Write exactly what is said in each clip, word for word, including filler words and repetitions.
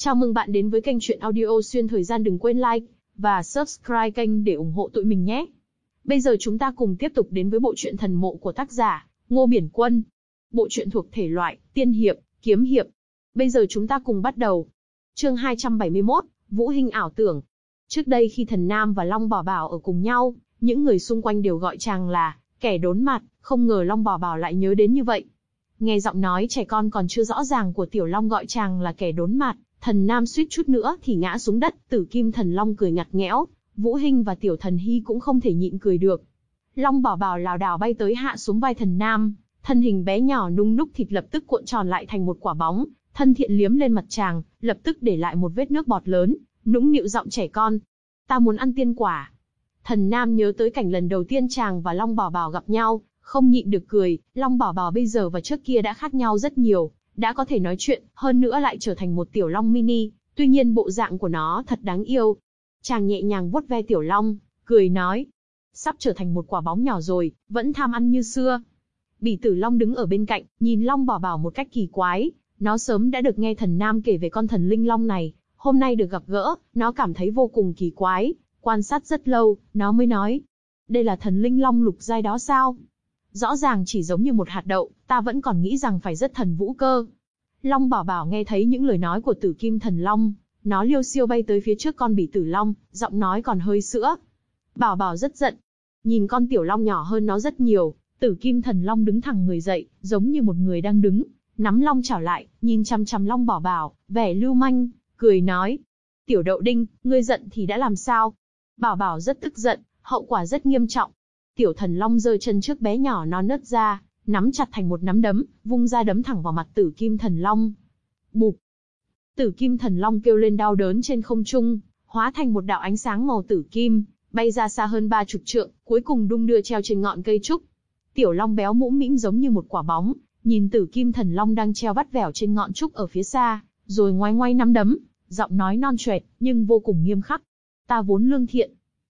Chào mừng bạn đến với kênh truyện audio xuyên thời gian, đừng quên like và subscribe kênh để ủng hộ tụi mình nhé. Bây giờ chúng ta cùng tiếp tục đến với bộ truyện Thần Mộ của tác giả Ngô Biển Quân. Bộ truyện thuộc thể loại tiên hiệp, kiếm hiệp. Bây giờ chúng ta cùng bắt đầu. Chương hai trăm bảy mươi mốt, Vũ Hinh ảo tưởng. Trước đây khi Thần Nam và Long Bảo Bảo ở cùng nhau, những người xung quanh đều gọi chàng là kẻ đốn mặt, không ngờ Long Bảo Bảo lại nhớ đến như vậy. Nghe giọng nói trẻ con còn chưa rõ ràng của Tiểu Long gọi chàng là kẻ đốn mặt, Thần Nam suýt chút nữa thì ngã xuống đất. Tử Kim Thần Long cười ngặt nghẽo, Vũ Hinh và Tiểu Thần Hy cũng không thể nhịn cười được. Long Bảo Bảo lảo đảo bay tới hạ xuống vai Thần Nam, thân hình bé nhỏ nung núc thịt lập tức cuộn tròn lại thành một quả bóng, thân thiện liếm lên mặt chàng, lập tức để lại một vết nước bọt lớn, nũng nịu giọng trẻ con: "Ta muốn ăn tiên quả." Thần Nam nhớ tới cảnh lần đầu tiên chàng và Long Bảo Bảo gặp nhau, không nhịn được cười. Long Bảo Bảo bây giờ và trước kia đã khác nhau rất nhiều, đã có thể nói chuyện, hơn nữa lại trở thành một tiểu long mini, tuy nhiên bộ dạng của nó thật đáng yêu. Chàng nhẹ nhàng vuốt ve tiểu long, cười nói: "Sắp trở thành một quả bóng nhỏ rồi, vẫn tham ăn như xưa." Bỉ Tử Long đứng ở bên cạnh, nhìn Long Bảo Bảo một cách kỳ quái. Nó sớm đã được nghe Thần Nam kể về con thần linh long này, hôm nay được gặp gỡ, nó cảm thấy vô cùng kỳ quái. Quan sát rất lâu, nó mới nói: "Đây là thần linh long lục giai đó sao? Rõ ràng chỉ giống như một hạt đậu, ta vẫn còn nghĩ rằng phải rất thần vũ cơ." Long Bảo Bảo nghe thấy những lời nói của Tử Kim Thần Long, nó liêu xiêu bay tới phía trước con Bỉ Tử Long, giọng nói còn hơi sữa. Bảo Bảo rất giận, nhìn con tiểu long nhỏ hơn nó rất nhiều. Tử Kim Thần Long đứng thẳng người dậy, giống như một người đang đứng, nắm long chảo lại, nhìn chằm chằm Long Bảo Bảo, vẻ lưu manh, cười nói: "Tiểu đậu đinh, ngươi giận thì đã làm sao?" Bảo Bảo rất tức giận, hậu quả rất nghiêm trọng. Tiểu Thần Long giơ chân trước bé nhỏ non nớt ra, nắm chặt thành một nắm đấm, vung ra đấm thẳng vào mặt Tử Kim Thần Long. Bụp! Tử Kim Thần Long kêu lên đau đớn trên không trung, hóa thành một đạo ánh sáng màu tử kim, bay ra xa hơn ba chục trượng, cuối cùng đung đưa treo trên ngọn cây trúc. Tiểu Long béo mũm mĩm giống như một quả bóng, nhìn Tử Kim Thần Long đang treo vắt vẻo trên ngọn trúc ở phía xa, rồi ngoáy ngoáy nắm đấm, giọng nói non choẹt nhưng vô cùng nghiêm khắc: "Ta vốn lương thiện."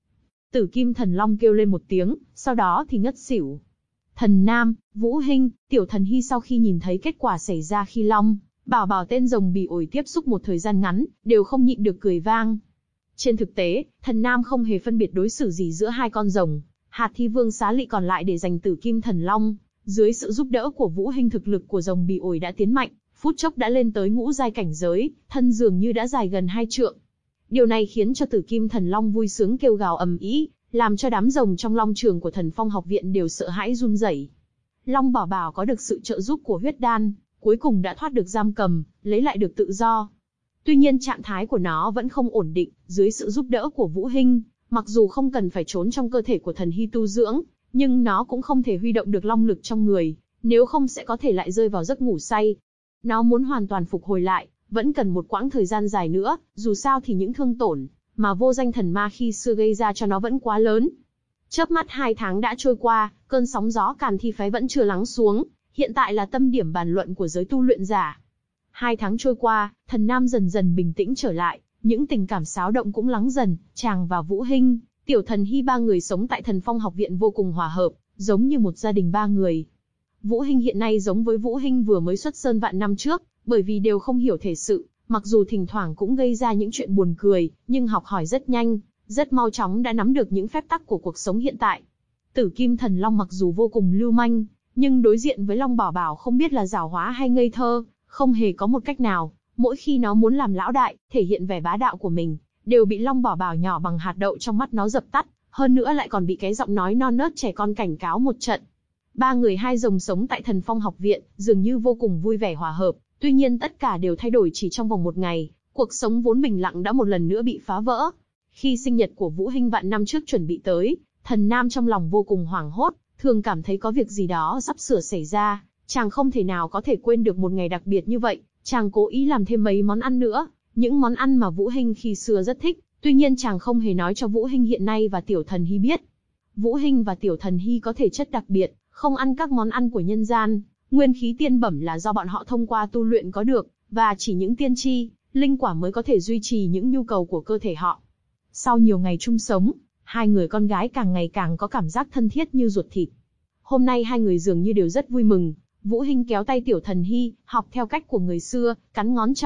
Tử Kim Thần Long kêu lên một tiếng, sau đó thì ngất xỉu. Thần Nam, Vũ Hinh, Tiểu Thần Hy sau khi nhìn thấy kết quả xảy ra khi Long Bảo Bảo tên rồng bị ổi tiếp xúc một thời gian ngắn, đều không nhịn được cười vang. Trên thực tế, Thần Nam không hề phân biệt đối xử gì giữa hai con rồng. Hạt Thi Vương xá lị còn lại để dành Tử Kim Thần Long. Dưới sự giúp đỡ của Vũ Hinh, thực lực của rồng bị ổi đã tiến mạnh, phút chốc đã lên tới ngũ giai cảnh giới, thân dường như đã dài gần hai trượng. Điều này khiến cho Tử Kim Thần Long vui sướng kêu gào ầm ĩ, làm cho đám rồng trong long trường của Thần Phong học viện đều sợ hãi run rẩy. Long Bảo Bảo có được sự trợ giúp của huyết đan, cuối cùng đã thoát được giam cầm, lấy lại được tự do. Tuy nhiên trạng thái của nó vẫn không ổn định, dưới sự giúp đỡ của Vũ Hinh, mặc dù không cần phải trốn trong cơ thể của Thần Hy tu dưỡng, nhưng nó cũng không thể huy động được long lực trong người, nếu không sẽ có thể lại rơi vào giấc ngủ say. Nó muốn hoàn toàn phục hồi lại, vẫn cần một quãng thời gian dài nữa, dù sao thì những thương tổn mà vô danh thần ma khi xưa gây ra cho nó vẫn quá lớn. Chớp mắt hai tháng đã trôi qua, cơn sóng gió Càn Thi phái vẫn chưa lắng xuống, hiện tại là tâm điểm bàn luận của giới tu luyện giả. Hai tháng trôi qua, Thần Nam dần dần bình tĩnh trở lại, những tình cảm xáo động cũng lắng dần. Chàng và Vũ Hinh, Tiểu Thần Hy ba người sống tại Thần Phong học viện vô cùng hòa hợp, giống như một gia đình ba người. Vũ Hinh hiện nay giống với Vũ Hinh vừa mới xuất sơn vạn năm trước, bởi vì đều không hiểu thể sự, mặc dù thỉnh thoảng cũng gây ra những chuyện buồn cười, nhưng học hỏi rất nhanh, rất mau chóng đã nắm được những phép tắc của cuộc sống hiện tại. Tử Kim Thần Long mặc dù vô cùng lưu manh, nhưng đối diện với Long Bảo Bảo không biết là giảo hóa hay ngây thơ, không hề có một cách nào. Mỗi khi nó muốn làm lão đại, thể hiện vẻ bá đạo của mình, đều bị Long Bảo Bảo nhỏ bằng hạt đậu trong mắt nó dập tắt, hơn nữa lại còn bị cái giọng nói non nớt trẻ con cảnh cáo một trận. Ba người hai rồng sống tại Thần Phong học viện, dường như vô cùng vui vẻ hòa hợp. Tuy nhiên tất cả đều thay đổi chỉ trong vòng một ngày, cuộc sống vốn bình lặng đã một lần nữa bị phá vỡ. Khi sinh nhật của Vũ Hinh vạn năm trước chuẩn bị tới, Thần Nam trong lòng vô cùng hoảng hốt, thường cảm thấy có việc gì đó sắp sửa xảy ra. Chàng không thể nào có thể quên được một ngày đặc biệt như vậy, chàng cố ý làm thêm mấy món ăn nữa, những món ăn mà Vũ Hinh khi xưa rất thích, tuy nhiên chàng không hề nói cho Vũ Hinh hiện nay và Tiểu Thần Hy biết. Vũ Hinh và Tiểu Thần Hy có thể chất đặc biệt, không ăn các món ăn của nhân gian. Nguyên khí tiên bẩm là do bọn họ thông qua tu luyện có được, và chỉ những tiên chi, linh quả mới có thể duy trì những nhu cầu của cơ thể họ. Sau nhiều ngày chung sống, hai người con gái càng ngày càng có cảm giác thân thiết như ruột thịt. Hôm nay hai người dường như đều rất vui mừng. Vũ Hinh kéo tay Tiểu Thần Hy, học theo cách của người xưa, cắn ngón trỏ,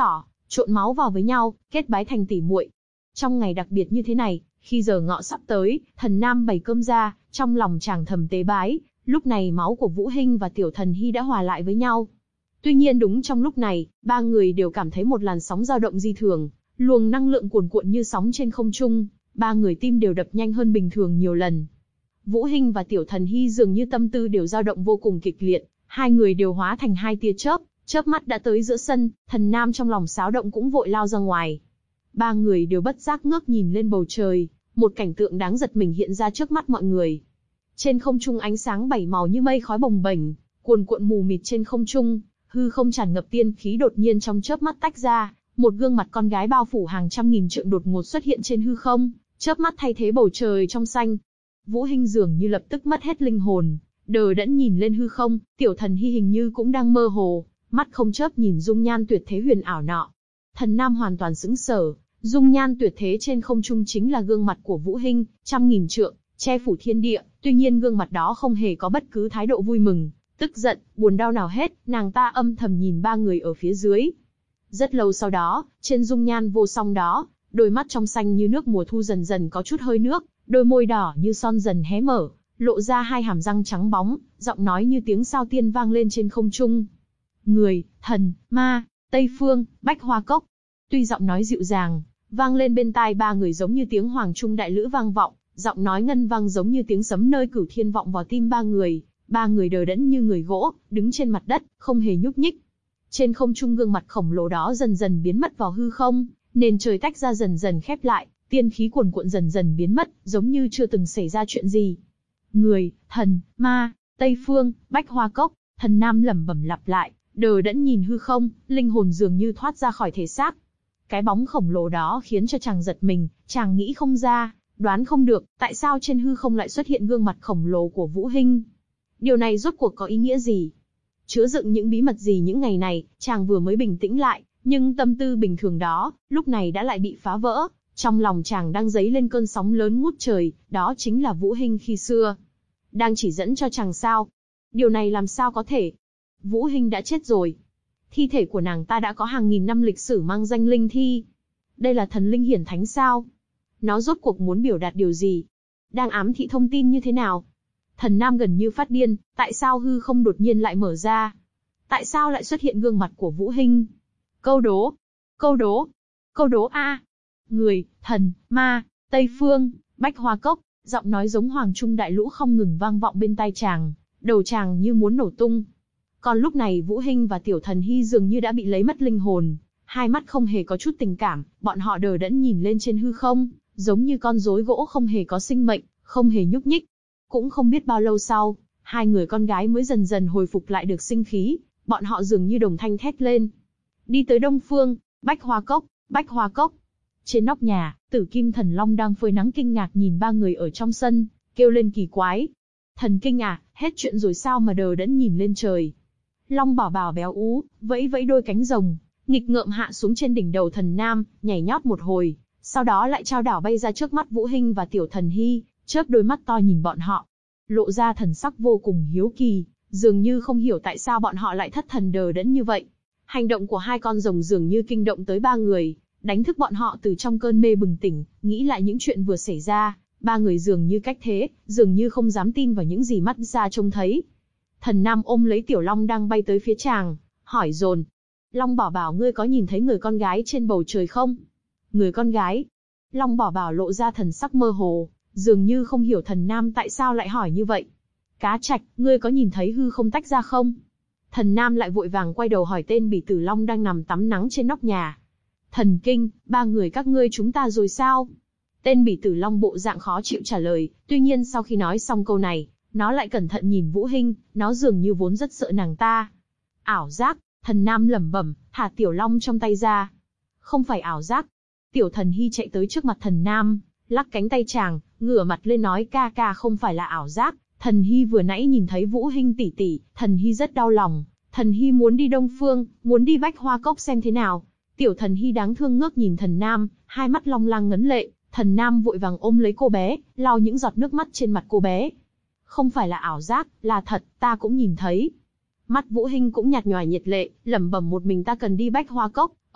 trộn máu vào với nhau, kết bái thành tỉ muội. Trong ngày đặc biệt như thế này, khi giờ ngọ sắp tới, Thần Nam bày cơm ra, trong lòng chàng thầm tế bái, lúc này máu của Vũ Hinh và Tiểu Thần Hy đã hòa lại với nhau. Tuy nhiên đúng trong lúc này, ba người đều cảm thấy một làn sóng dao động dị thường, luồng năng lượng cuồn cuộn như sóng trên không trung, ba người tim đều đập nhanh hơn bình thường nhiều lần. Vũ Hinh và Tiểu Thần Hy dường như tâm tư đều dao động vô cùng kịch liệt, hai người đều hóa thành hai tia chớp, chớp mắt đã tới giữa sân, Thần Nam trong lòng xáo động cũng vội lao ra ngoài. Ba người đều bất giác ngước nhìn lên bầu trời, một cảnh tượng đáng giật mình hiện ra trước mắt mọi người. Trên không trung ánh sáng bảy màu như mây khói bồng bềnh, cuồn cuộn mù mịt trên không trung, hư không tràn ngập tiên khí đột nhiên trong chớp mắt tách ra, một gương mặt con gái bao phủ hàng trăm nghìn trượng đột ngột xuất hiện trên hư không, chớp mắt thay thế bầu trời trong xanh. Vũ Hinh dường như lập tức mất hết linh hồn, đờ đẫn nhìn lên hư không, Tiểu Thần Hy hình như cũng đang mơ hồ, mắt không chớp nhìn dung nhan tuyệt thế huyền ảo nọ. Thần Nam hoàn toàn sững sờ, dung nhan tuyệt thế trên không trung chính là gương mặt của Vũ Hinh, trăm nghìn trượng, che phủ thiên địa, tuy nhiên gương mặt đó không hề có bất cứ thái độ vui mừng, tức giận, buồn đau nào hết, nàng ta âm thầm nhìn ba người ở phía dưới. Rất lâu sau đó, trên dung nhan vô song đó, đôi mắt trong xanh như nước mùa thu dần dần có chút hơi nước, đôi môi đỏ như son dần hé mở, lộ ra hai hàm răng trắng bóng, giọng nói như tiếng sao tiên vang lên trên không trung. Người, thần, ma, Tây Phương, Bách Hoa Cốc. Tuy giọng nói dịu dàng, vang lên bên tai ba người giống như tiếng hoàng trung đại lữ vang vọng, giọng nói ngân vang giống như tiếng sấm nơi cửu thiên vọng vào tim ba người. Ba người đờ đẫn như người gỗ, đứng trên mặt đất, không hề nhúc nhích. Trên không trung gương mặt khổng lồ đó dần dần biến mất vào hư không, nền trời tách ra dần dần khép lại, tiên khí cuồn cuộn dần dần biến mất, giống như chưa từng xảy ra chuyện gì. Người, thần, ma, Tây Phương, Bách Hoa Cốc, Thần Nam lẩm bẩm lặp lại, đờ đẫn nhìn hư không, linh hồn dường như thoát ra khỏi thể xác. Cái bóng khổng lồ đó khiến cho chàng giật mình, chàng nghĩ không ra, đoán không được, tại sao trên hư không lại xuất hiện gương mặt khổng lồ của Vũ Hinh. Điều này rốt cuộc có ý nghĩa gì? Chứa đựng những bí mật gì những ngày này, chàng vừa mới bình tĩnh lại, nhưng tâm tư bình thường đó, lúc này đã lại bị phá vỡ. Trong lòng chàng đang dấy lên cơn sóng lớn ngút trời, đó chính là Vũ Hinh khi xưa. Đang chỉ dẫn cho chàng sao? Điều này làm sao có thể? Vũ Hinh đã chết rồi. Thi thể của nàng ta đã có hàng nghìn năm lịch sử mang danh linh thi. Đây là thần linh hiển thánh sao? Nó rốt cuộc muốn biểu đạt điều gì? Đang ám thị thông tin như thế nào? Thần Nam gần như phát điên, tại sao hư không đột nhiên lại mở ra? Tại sao lại xuất hiện gương mặt của Vũ Hinh? Câu đố, câu đố, câu đố a. Người, thần, ma, Tây Phương, Bách Hoa Cốc, giọng nói giống hoàng trung đại lũ không ngừng vang vọng bên tai chàng, đầu chàng như muốn nổ tung. Còn lúc này Vũ Hinh và Tiểu Thần Hy dường như đã bị lấy mất linh hồn, hai mắt không hề có chút tình cảm, bọn họ đờ đẫn nhìn lên trên hư không, giống như con rối gỗ không hề có sinh mệnh, không hề nhúc nhích. Cũng không biết bao lâu sau, hai người con gái mới dần dần hồi phục lại được sinh khí, bọn họ dường như đồng thanh thét lên. Đi tới Đông Phương, Bách Hoa Cốc, Bách Hoa Cốc. Trên nóc nhà, Tử Kim Thần Long đang phơi nắng kinh ngạc nhìn ba người ở trong sân, kêu lên kỳ quái. Thần kinh à, hết chuyện rồi sao mà đờ đẫn nhìn lên trời. Long Bảo Bảo béo ú, vẫy vẫy đôi cánh rồng, nghịch ngợm hạ xuống trên đỉnh đầu Thần Nam, nhảy nhót một hồi, sau đó lại trao đảo bay ra trước mắt Vũ Hinh và Tiểu Thần Hy, chớp đôi mắt to nhìn bọn họ, lộ ra thần sắc vô cùng hiếu kỳ, dường như không hiểu tại sao bọn họ lại thất thần đờ đẫn như vậy. Hành động của hai con rồng dường như kinh động tới ba người, đánh thức bọn họ từ trong cơn mê bừng tỉnh, nghĩ lại những chuyện vừa xảy ra, ba người dường như cách thế, dường như không dám tin vào những gì mắt ra trông thấy. Thần Nam ôm lấy Tiểu Long đang bay tới phía chàng, hỏi dồn: Long Bảo Bảo, ngươi có nhìn thấy người con gái trên bầu trời không? Người con gái? Long Bảo Bảo lộ ra thần sắc mơ hồ, dường như không hiểu Thần Nam tại sao lại hỏi như vậy. Cá Trạch, ngươi có nhìn thấy hư không tách ra không? Thần Nam lại vội vàng quay đầu hỏi tên Bỉ Tử Long đang nằm tắm nắng trên nóc nhà. Thần kinh, ba người các ngươi chúng ta rồi sao? Tên Bỉ Tử Long bộ dạng khó chịu trả lời, tuy nhiên sau khi nói xong câu này, nó lại cẩn thận nhìn Vũ Hinh, nó dường như vốn rất sợ nàng ta. Ảo giác, Thần Nam lẩm bẩm, thả Tiểu Long trong tay ra. Không phải ảo giác. Tiểu Thần Hy chạy tới trước mặt Thần Nam, lắc cánh tay chàng, ngửa mặt lên nói ca ca không phải là ảo giác. Thần Hy vừa nãy nhìn thấy Vũ Hinh tỷ tỷ, Thần Hy rất đau lòng. Thần Hy muốn đi Đông Phương, muốn đi Bách Hoa Cốc xem thế nào. Tiểu Thần Hy đáng thương ngước nhìn Thần Nam, hai mắt long lanh ngấn lệ. Thần Nam vội vàng ôm lấy cô bé, lau những giọt nước mắt trên mặt cô bé. Không phải là ảo giác, là thật, ta cũng nhìn thấy. Mắt Vũ Hinh cũng nhạt nhòa nhiệt lệ, lẩm bẩm một mình ta cần đi Bách Hoa Cốc,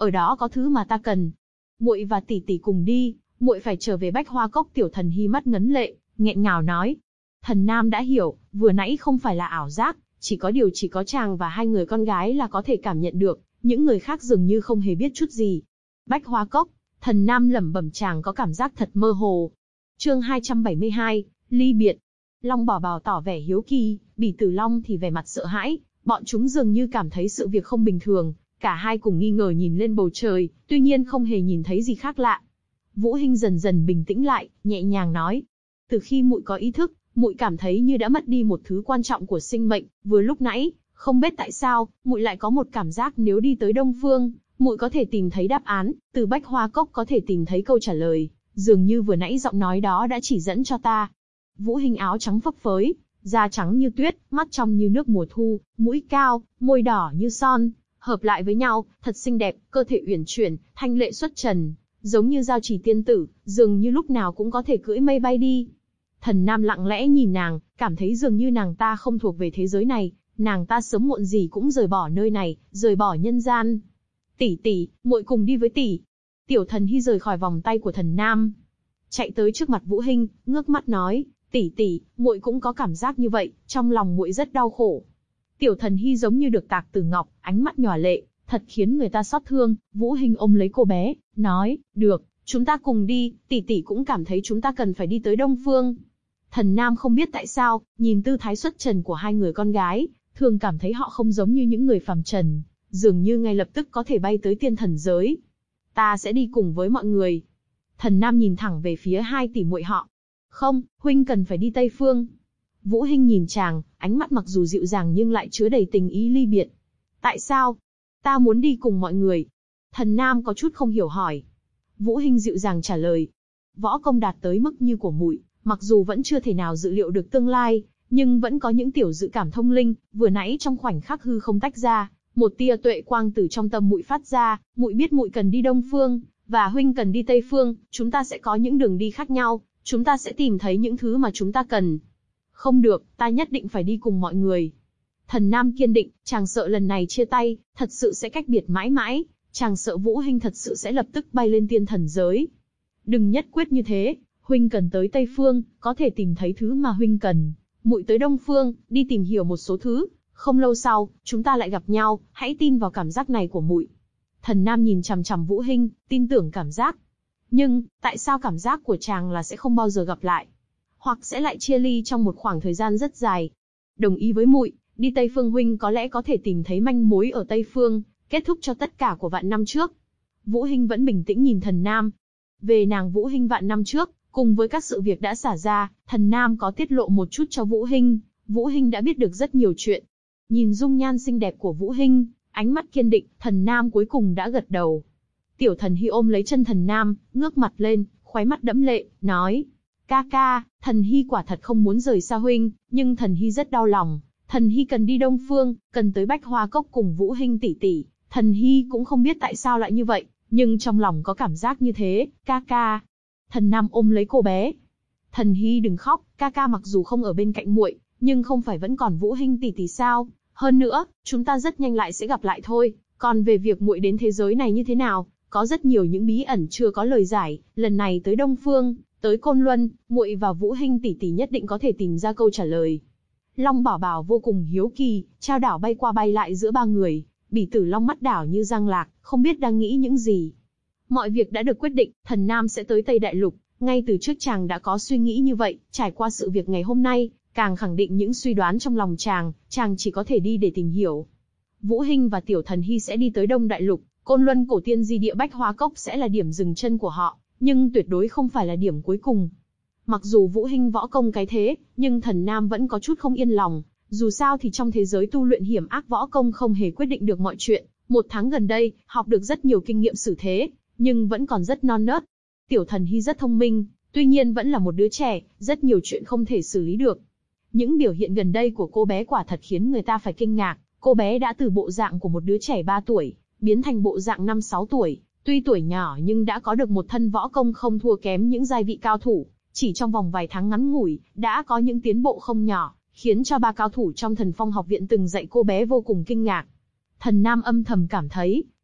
ở đó có thứ mà ta cần. Muội và tỷ tỷ cùng đi, muội phải trở về Bách Hoa Cốc. Tiểu Thần Hy mắt ngấn lệ, nghẹn ngào nói. Thần Nam đã hiểu, vừa nãy không phải là ảo giác, chỉ có điều chỉ có chàng và hai người con gái là có thể cảm nhận được, những người khác dường như không hề biết chút gì. Bách Hoa Cốc, Thần Nam lẩm bẩm, chàng có cảm giác thật mơ hồ. Chương hai trăm bảy mươi hai, ly biệt. Long Bảo Bảo tỏ vẻ hiếu kỳ, Bỉ Tử Long thì vẻ mặt sợ hãi, bọn chúng dường như cảm thấy sự việc không bình thường, cả hai cùng nghi ngờ nhìn lên bầu trời, tuy nhiên không hề nhìn thấy gì khác lạ. Vũ Hinh dần dần bình tĩnh lại, nhẹ nhàng nói: từ khi muội có ý thức, muội cảm thấy như đã mất đi một thứ quan trọng của sinh mệnh. Vừa lúc nãy, không biết tại sao, muội lại có một cảm giác nếu đi tới Đông Phương, muội có thể tìm thấy đáp án, từ Bách Hoa Cốc có thể tìm thấy câu trả lời. Dường như vừa nãy giọng nói đó đã chỉ dẫn cho ta. Vũ Hinh áo trắng phấp phới, da trắng như tuyết, mắt trong như nước mùa thu, mũi cao, môi đỏ như son, hợp lại với nhau, thật xinh đẹp, cơ thể uyển chuyển, thanh lệ xuất trần, giống như Giao Chỉ tiên tử, dường như lúc nào cũng có thể cưỡi mây bay đi. Thần Nam lặng lẽ nhìn nàng, cảm thấy dường như nàng ta không thuộc về thế giới này, nàng ta sớm muộn gì cũng rời bỏ nơi này, rời bỏ nhân gian. Tỷ tỷ, muội cùng đi với tỷ. Tiểu Thần Hy rời khỏi vòng tay của Thần Nam, chạy tới trước mặt Vũ Hinh, ngước mắt nói: tỷ tỷ, muội cũng có cảm giác như vậy, trong lòng muội rất đau khổ. Tiểu Thần Hy giống như được tạc từ ngọc, ánh mắt nhòa lệ, thật khiến người ta xót thương. Vũ Hinh ôm lấy cô bé, nói: được, chúng ta cùng đi, tỷ tỷ cũng cảm thấy chúng ta cần phải đi tới Đông Phương. Thần Nam không biết tại sao, nhìn tư thái xuất trần của hai người con gái, thường cảm thấy họ không giống như những người phàm trần, dường như ngay lập tức có thể bay tới tiên thần giới. Ta sẽ đi cùng với mọi người. Thần Nam nhìn thẳng về phía hai tỷ muội họ. Không, huynh cần phải đi Tây Phương. Vũ Hinh nhìn chàng, ánh mắt mặc dù dịu dàng nhưng lại chứa đầy tình ý ly biệt. Tại sao? Ta muốn đi cùng mọi người. Thần Nam có chút không hiểu hỏi. Vũ Hinh dịu dàng trả lời. Võ công đạt tới mức như của muội, mặc dù vẫn chưa thể nào dự liệu được tương lai, nhưng vẫn có những tiểu dự cảm thông linh. Vừa nãy trong khoảnh khắc hư không tách ra, một tia tuệ quang từ trong tâm muội phát ra. Muội biết muội cần đi Đông Phương, và huynh cần đi Tây Phương. Chúng ta sẽ có những đường đi khác nhau, chúng ta sẽ tìm thấy những thứ mà chúng ta cần. Không được, ta nhất định phải đi cùng mọi người. Thần Nam kiên định, chàng sợ lần này chia tay, thật sự sẽ cách biệt mãi mãi. Chàng sợ Vũ Hinh thật sự sẽ lập tức bay lên tiên thần giới. Đừng nhất quyết như thế, huynh cần tới Tây Phương, có thể tìm thấy thứ mà huynh cần. Muội tới Đông Phương, đi tìm hiểu một số thứ. Không lâu sau, chúng ta lại gặp nhau, hãy tin vào cảm giác này của muội. Thần Nam nhìn chằm chằm Vũ Hinh, tin tưởng cảm giác. Nhưng, tại sao cảm giác của chàng là sẽ không bao giờ gặp lại? Hoặc sẽ lại chia ly trong một khoảng thời gian rất dài? Đồng ý với muội, đi Tây Phương huynh có lẽ có thể tìm thấy manh mối ở Tây Phương, kết thúc cho tất cả của vạn năm trước. Vũ Hinh vẫn bình tĩnh nhìn Thần Nam. Về nàng Vũ Hinh vạn năm trước, cùng với các sự việc đã xảy ra, Thần Nam có tiết lộ một chút cho Vũ Hinh. Vũ Hinh đã biết được rất nhiều chuyện. Nhìn dung nhan xinh đẹp của Vũ Hinh, ánh mắt kiên định, Thần Nam cuối cùng đã gật đầu. Tiểu Thần Hy ôm lấy chân Thần Nam, ngước mặt lên, khóe mắt đẫm lệ, nói: ca ca, Thần Hy quả thật không muốn rời xa huynh, nhưng Thần Hy rất đau lòng. Thần Hy cần đi Đông Phương, cần tới Bách Hoa Cốc cùng Vũ Hinh tỷ tỷ. Thần Hy cũng không biết tại sao lại như vậy, nhưng trong lòng có cảm giác như thế. Ca ca. Thần Nam ôm lấy cô bé. Thần Hy đừng khóc, ca ca mặc dù không ở bên cạnh muội, nhưng không phải vẫn còn Vũ Hinh tỷ tỷ sao? Hơn nữa, chúng ta rất nhanh lại sẽ gặp lại thôi. Còn về việc muội đến thế giới này như thế nào, có rất nhiều những bí ẩn chưa có lời giải. Lần này tới Đông Phương, tới Côn Luân, muội và Vũ Hinh tỷ tỷ nhất định có thể tìm ra câu trả lời. Long Bảo Bảo vô cùng hiếu kỳ, trao đảo bay qua bay lại giữa ba người. Bỉ Tử Long mắt đảo như giang lạc, không biết đang nghĩ những gì. Mọi việc đã được quyết định, Thần Nam sẽ tới Tây Đại Lục. Ngay từ trước chàng đã có suy nghĩ như vậy, trải qua sự việc ngày hôm nay, càng khẳng định những suy đoán trong lòng chàng, chàng chỉ có thể đi để tìm hiểu. Vũ Hinh và Tiểu Thần Hy sẽ đi tới Đông Đại Lục, Côn Luân cổ tiên di địa Bách Hoa Cốc sẽ là điểm dừng chân của họ, nhưng tuyệt đối không phải là điểm cuối cùng. Mặc dù Vũ Hinh võ công cái thế, nhưng Thần Nam vẫn có chút không yên lòng. Dù sao thì trong thế giới tu luyện hiểm ác võ công không hề quyết định được mọi chuyện. Một tháng gần đây, học được rất nhiều kinh nghiệm xử thế, nhưng vẫn còn rất non nớt. Tiểu Thần Hy rất thông minh, tuy nhiên vẫn là một đứa trẻ, rất nhiều chuyện không thể xử lý được. Những biểu hiện gần đây của cô bé quả thật khiến người ta phải kinh ngạc. Cô bé đã từ bộ dạng của một đứa trẻ ba tuổi, biến thành bộ dạng năm sáu tuổi. Tuy tuổi nhỏ nhưng đã có được một thân võ công không thua kém những giai vị cao thủ. Chỉ trong vòng vài tháng ngắn ngủi, đã có những tiến bộ không nhỏ, khiến cho ba cao thủ trong Thần Phong học viện từng dạy cô bé vô cùng kinh ngạc. Thần Nam âm thầm cảm thấy,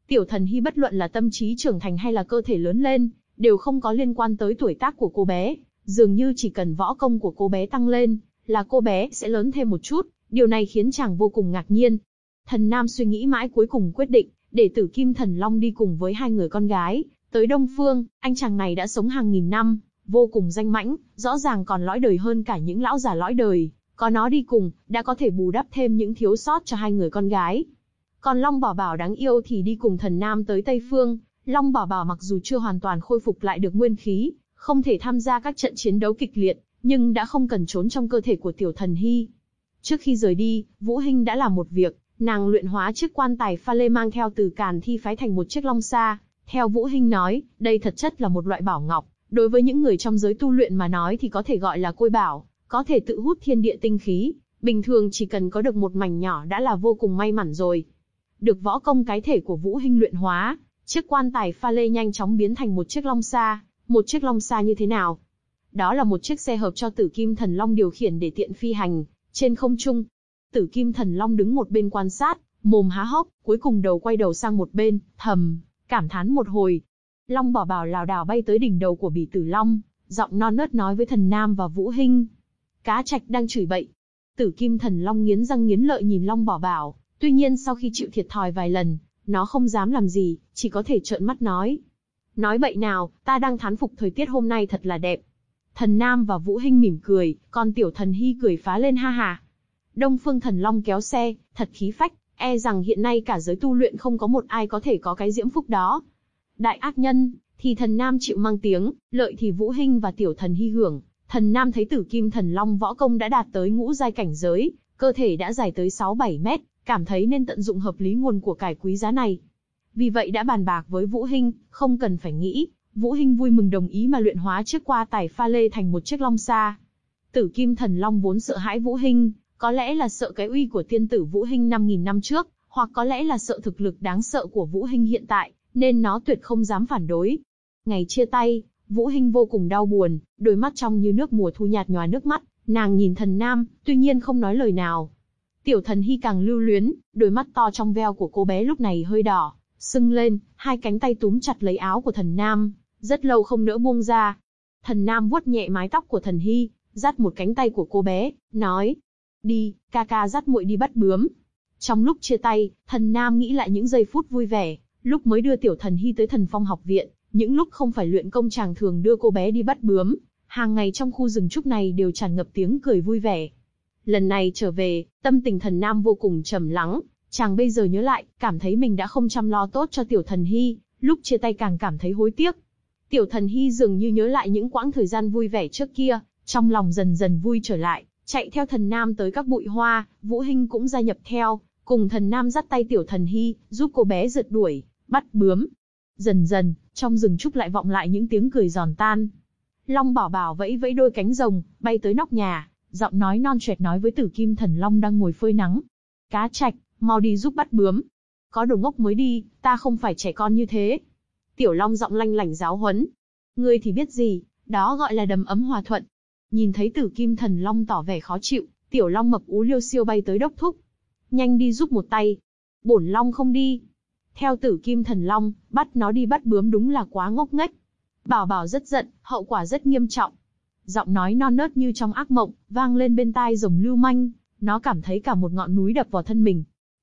Tiểu Thần Hy bất luận là tâm trí trưởng thành hay là cơ thể lớn lên, đều không có liên quan tới tuổi tác của cô bé, dường như chỉ cần võ công của cô bé tăng lên, là cô bé sẽ lớn thêm một chút, điều này khiến chàng vô cùng ngạc nhiên. Thần Nam suy nghĩ mãi cuối cùng quyết định, để Tử Kim Thần Long đi cùng với hai người con gái, tới Đông Phương. Anh chàng này đã sống hàng nghìn năm, vô cùng danh mãnh, rõ ràng còn lõi đời hơn cả những lão già lõi đời, có nó đi cùng, đã có thể bù đắp thêm những thiếu sót cho hai người con gái. Còn Long Bảo Bảo đáng yêu thì đi cùng Thần Nam tới Tây Phương. Long Bảo Bảo mặc dù chưa hoàn toàn khôi phục lại được nguyên khí, không thể tham gia các trận chiến đấu kịch liệt, nhưng đã không cần trốn trong cơ thể của Tiểu Thần Hy. Trước khi rời đi, Vũ Hinh đã làm một việc, nàng luyện hóa chiếc quan tài pha lê mang theo từ Càn Thi phái thành một chiếc long sa. Theo Vũ Hinh nói, đây thật chất là một loại bảo ngọc, đối với những người trong giới tu luyện mà nói thì có thể gọi là côi bảo, có thể tự hút thiên địa tinh khí, bình thường chỉ cần có được một mảnh nhỏ đã là vô cùng may mắn rồi. Được võ công cái thể của Vũ Hinh luyện hóa, chiếc quan tài pha lê nhanh chóng biến thành một chiếc long sa. Một chiếc long sa như thế nào? Đó là một chiếc xe hợp cho Tử Kim Thần Long điều khiển để tiện phi hành trên không trung. Tử Kim Thần Long đứng một bên quan sát, mồm há hốc, cuối cùng đầu quay đầu sang một bên, thầm cảm thán một hồi. Long Bảo Bảo lảo đảo bay tới đỉnh đầu của Bỉ Tử Long, giọng non nớt nói với Thần Nam và Vũ Hinh: Cá Trạch đang chửi bậy. Tử Kim Thần Long nghiến răng nghiến lợi nhìn Long Bảo Bảo, tuy nhiên sau khi chịu thiệt thòi vài lần, nó không dám làm gì, chỉ có thể trợn mắt nói: Nói bậy nào, ta đang thán phục thời tiết hôm nay thật là đẹp. Thần Nam và Vũ Hinh mỉm cười, còn Tiểu Thần Hy cười phá lên ha ha. Đông Phương Thần Long kéo xe, thật khí phách, e rằng hiện nay cả giới tu luyện không có một ai có thể có cái diễm phúc đó. Đại ác nhân, thì Thần Nam chịu mang tiếng, lợi thì Vũ Hinh và Tiểu Thần Hy hưởng. Thần Nam thấy Tử Kim Thần Long võ công đã đạt tới ngũ giai cảnh giới, cơ thể đã dài tới sáu bảy mét, cảm thấy nên tận dụng hợp lý nguồn của cải quý giá này. Vì vậy đã bàn bạc với Vũ Hinh, không cần phải nghĩ, Vũ Hinh vui mừng đồng ý mà luyện hóa chiếc qua tài pha lê thành một chiếc long sa. Tử Kim Thần Long vốn sợ hãi Vũ Hinh, có lẽ là sợ cái uy của tiên tử Vũ Hinh năm nghìn năm trước, hoặc có lẽ là sợ thực lực đáng sợ của Vũ Hinh hiện tại, nên nó tuyệt không dám phản đối. Ngày chia tay, Vũ Hinh vô cùng đau buồn, đôi mắt trong như nước mùa thu nhạt nhòa nước mắt, nàng nhìn Thần Nam, tuy nhiên không nói lời nào. Tiểu Thần Hy càng lưu luyến, đôi mắt to trong veo của cô bé lúc này hơi đỏ, sưng lên, hai cánh tay túm chặt lấy áo của Thần Nam, rất lâu không nỡ buông ra. Thần Nam vuốt nhẹ mái tóc của Thần Hy, dắt một cánh tay của cô bé, nói: Đi, ca ca dắt muội đi bắt bướm. Trong lúc chia tay, Thần Nam nghĩ lại những giây phút vui vẻ, lúc mới đưa Tiểu Thần Hy tới Thần Phong học viện, những lúc không phải luyện công chàng thường đưa cô bé đi bắt bướm, hàng ngày trong khu rừng trúc này đều tràn ngập tiếng cười vui vẻ. Lần này trở về, tâm tình Thần Nam vô cùng trầm lắng, chàng bây giờ nhớ lại, cảm thấy mình đã không chăm lo tốt cho Tiểu Thần Hy, lúc chia tay càng cảm thấy hối tiếc. Tiểu Thần Hy dường như nhớ lại những quãng thời gian vui vẻ trước kia, trong lòng dần dần vui trở lại, chạy theo Thần Nam tới các bụi hoa. Vũ Hinh cũng gia nhập theo, cùng Thần Nam dắt tay Tiểu Thần Hy, giúp cô bé rượt đuổi, bắt bướm. Dần dần, trong rừng trúc lại vọng lại những tiếng cười giòn tan. Long Bảo Bảo vẫy vẫy đôi cánh rồng, bay tới nóc nhà, giọng nói non choẹt nói với Tử Kim Thần Long đang ngồi phơi nắng: Cá Trạch, mau đi giúp bắt bướm. Có đồ ngốc mới đi, ta không phải trẻ con như thế. Tiểu Long giọng lanh lảnh giáo huấn: Ngươi thì biết gì, đó gọi là đầm ấm hòa thuận. Nhìn thấy Tử Kim Thần Long tỏ vẻ khó chịu, Tiểu Long mập ú liêu xiêu bay tới đốc thúc: Nhanh đi giúp một tay. Bổn Long không đi. Theo Tử Kim Thần Long, bắt nó đi bắt bướm đúng là quá ngốc nghếch. Bảo Bảo rất giận, hậu quả rất nghiêm trọng. Giọng nói non nớt như trong ác mộng, vang lên bên tai rồng lưu manh, nó cảm thấy cả một ngọn núi đập vào thân mình.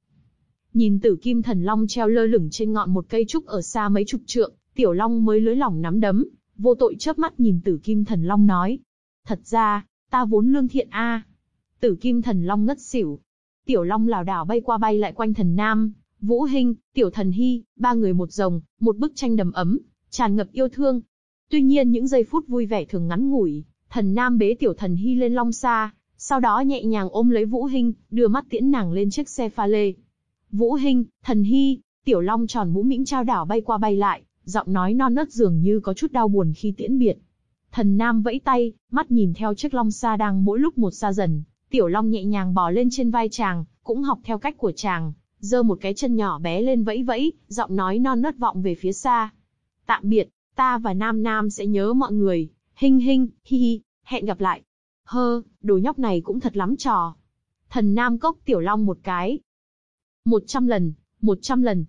Nhìn Tử Kim Thần Long treo lơ lửng trên ngọn một cây trúc ở xa mấy chục trượng, Tiểu Long mới lưỡi lỏng nắm đấm, vô tội chớp mắt nhìn Tử Kim Thần Long nói: Thật ra, ta vốn lương thiện a. À. Tử Kim Thần Long ngất xỉu. Tiểu Long lảo đảo bay qua bay lại quanh Thần Nam, Vũ Hinh, Tiểu Thần Hy, ba người một rồng, một bức tranh đầm ấm, tràn ngập yêu thương. Tuy nhiên những giây phút vui vẻ thường ngắn ngủi, Thần Nam bế Tiểu Thần Hy lên long sa, sau đó nhẹ nhàng ôm lấy Vũ Hinh, đưa mắt tiễn nàng lên chiếc xe pha lê. Vũ Hinh, Thần Hy, Tiểu Long tròn mũ mĩng trao đảo bay qua bay lại, giọng nói non nớt dường như có chút đau buồn khi tiễn biệt. Thần Nam vẫy tay, mắt nhìn theo chiếc long sa đang mỗi lúc một xa dần. Tiểu Long nhẹ nhàng bò lên trên vai chàng, cũng học theo cách của chàng, giơ một cái chân nhỏ bé lên vẫy vẫy, giọng nói non nớt vọng về phía xa. Tạm biệt, ta và Nam Nam sẽ nhớ mọi người. Hinh hinh, hi hi, hẹn gặp lại. Hơ, đồ nhóc này cũng thật lắm trò. Thần Nam cốc Tiểu Long một cái. Một trăm lần, một trăm lần.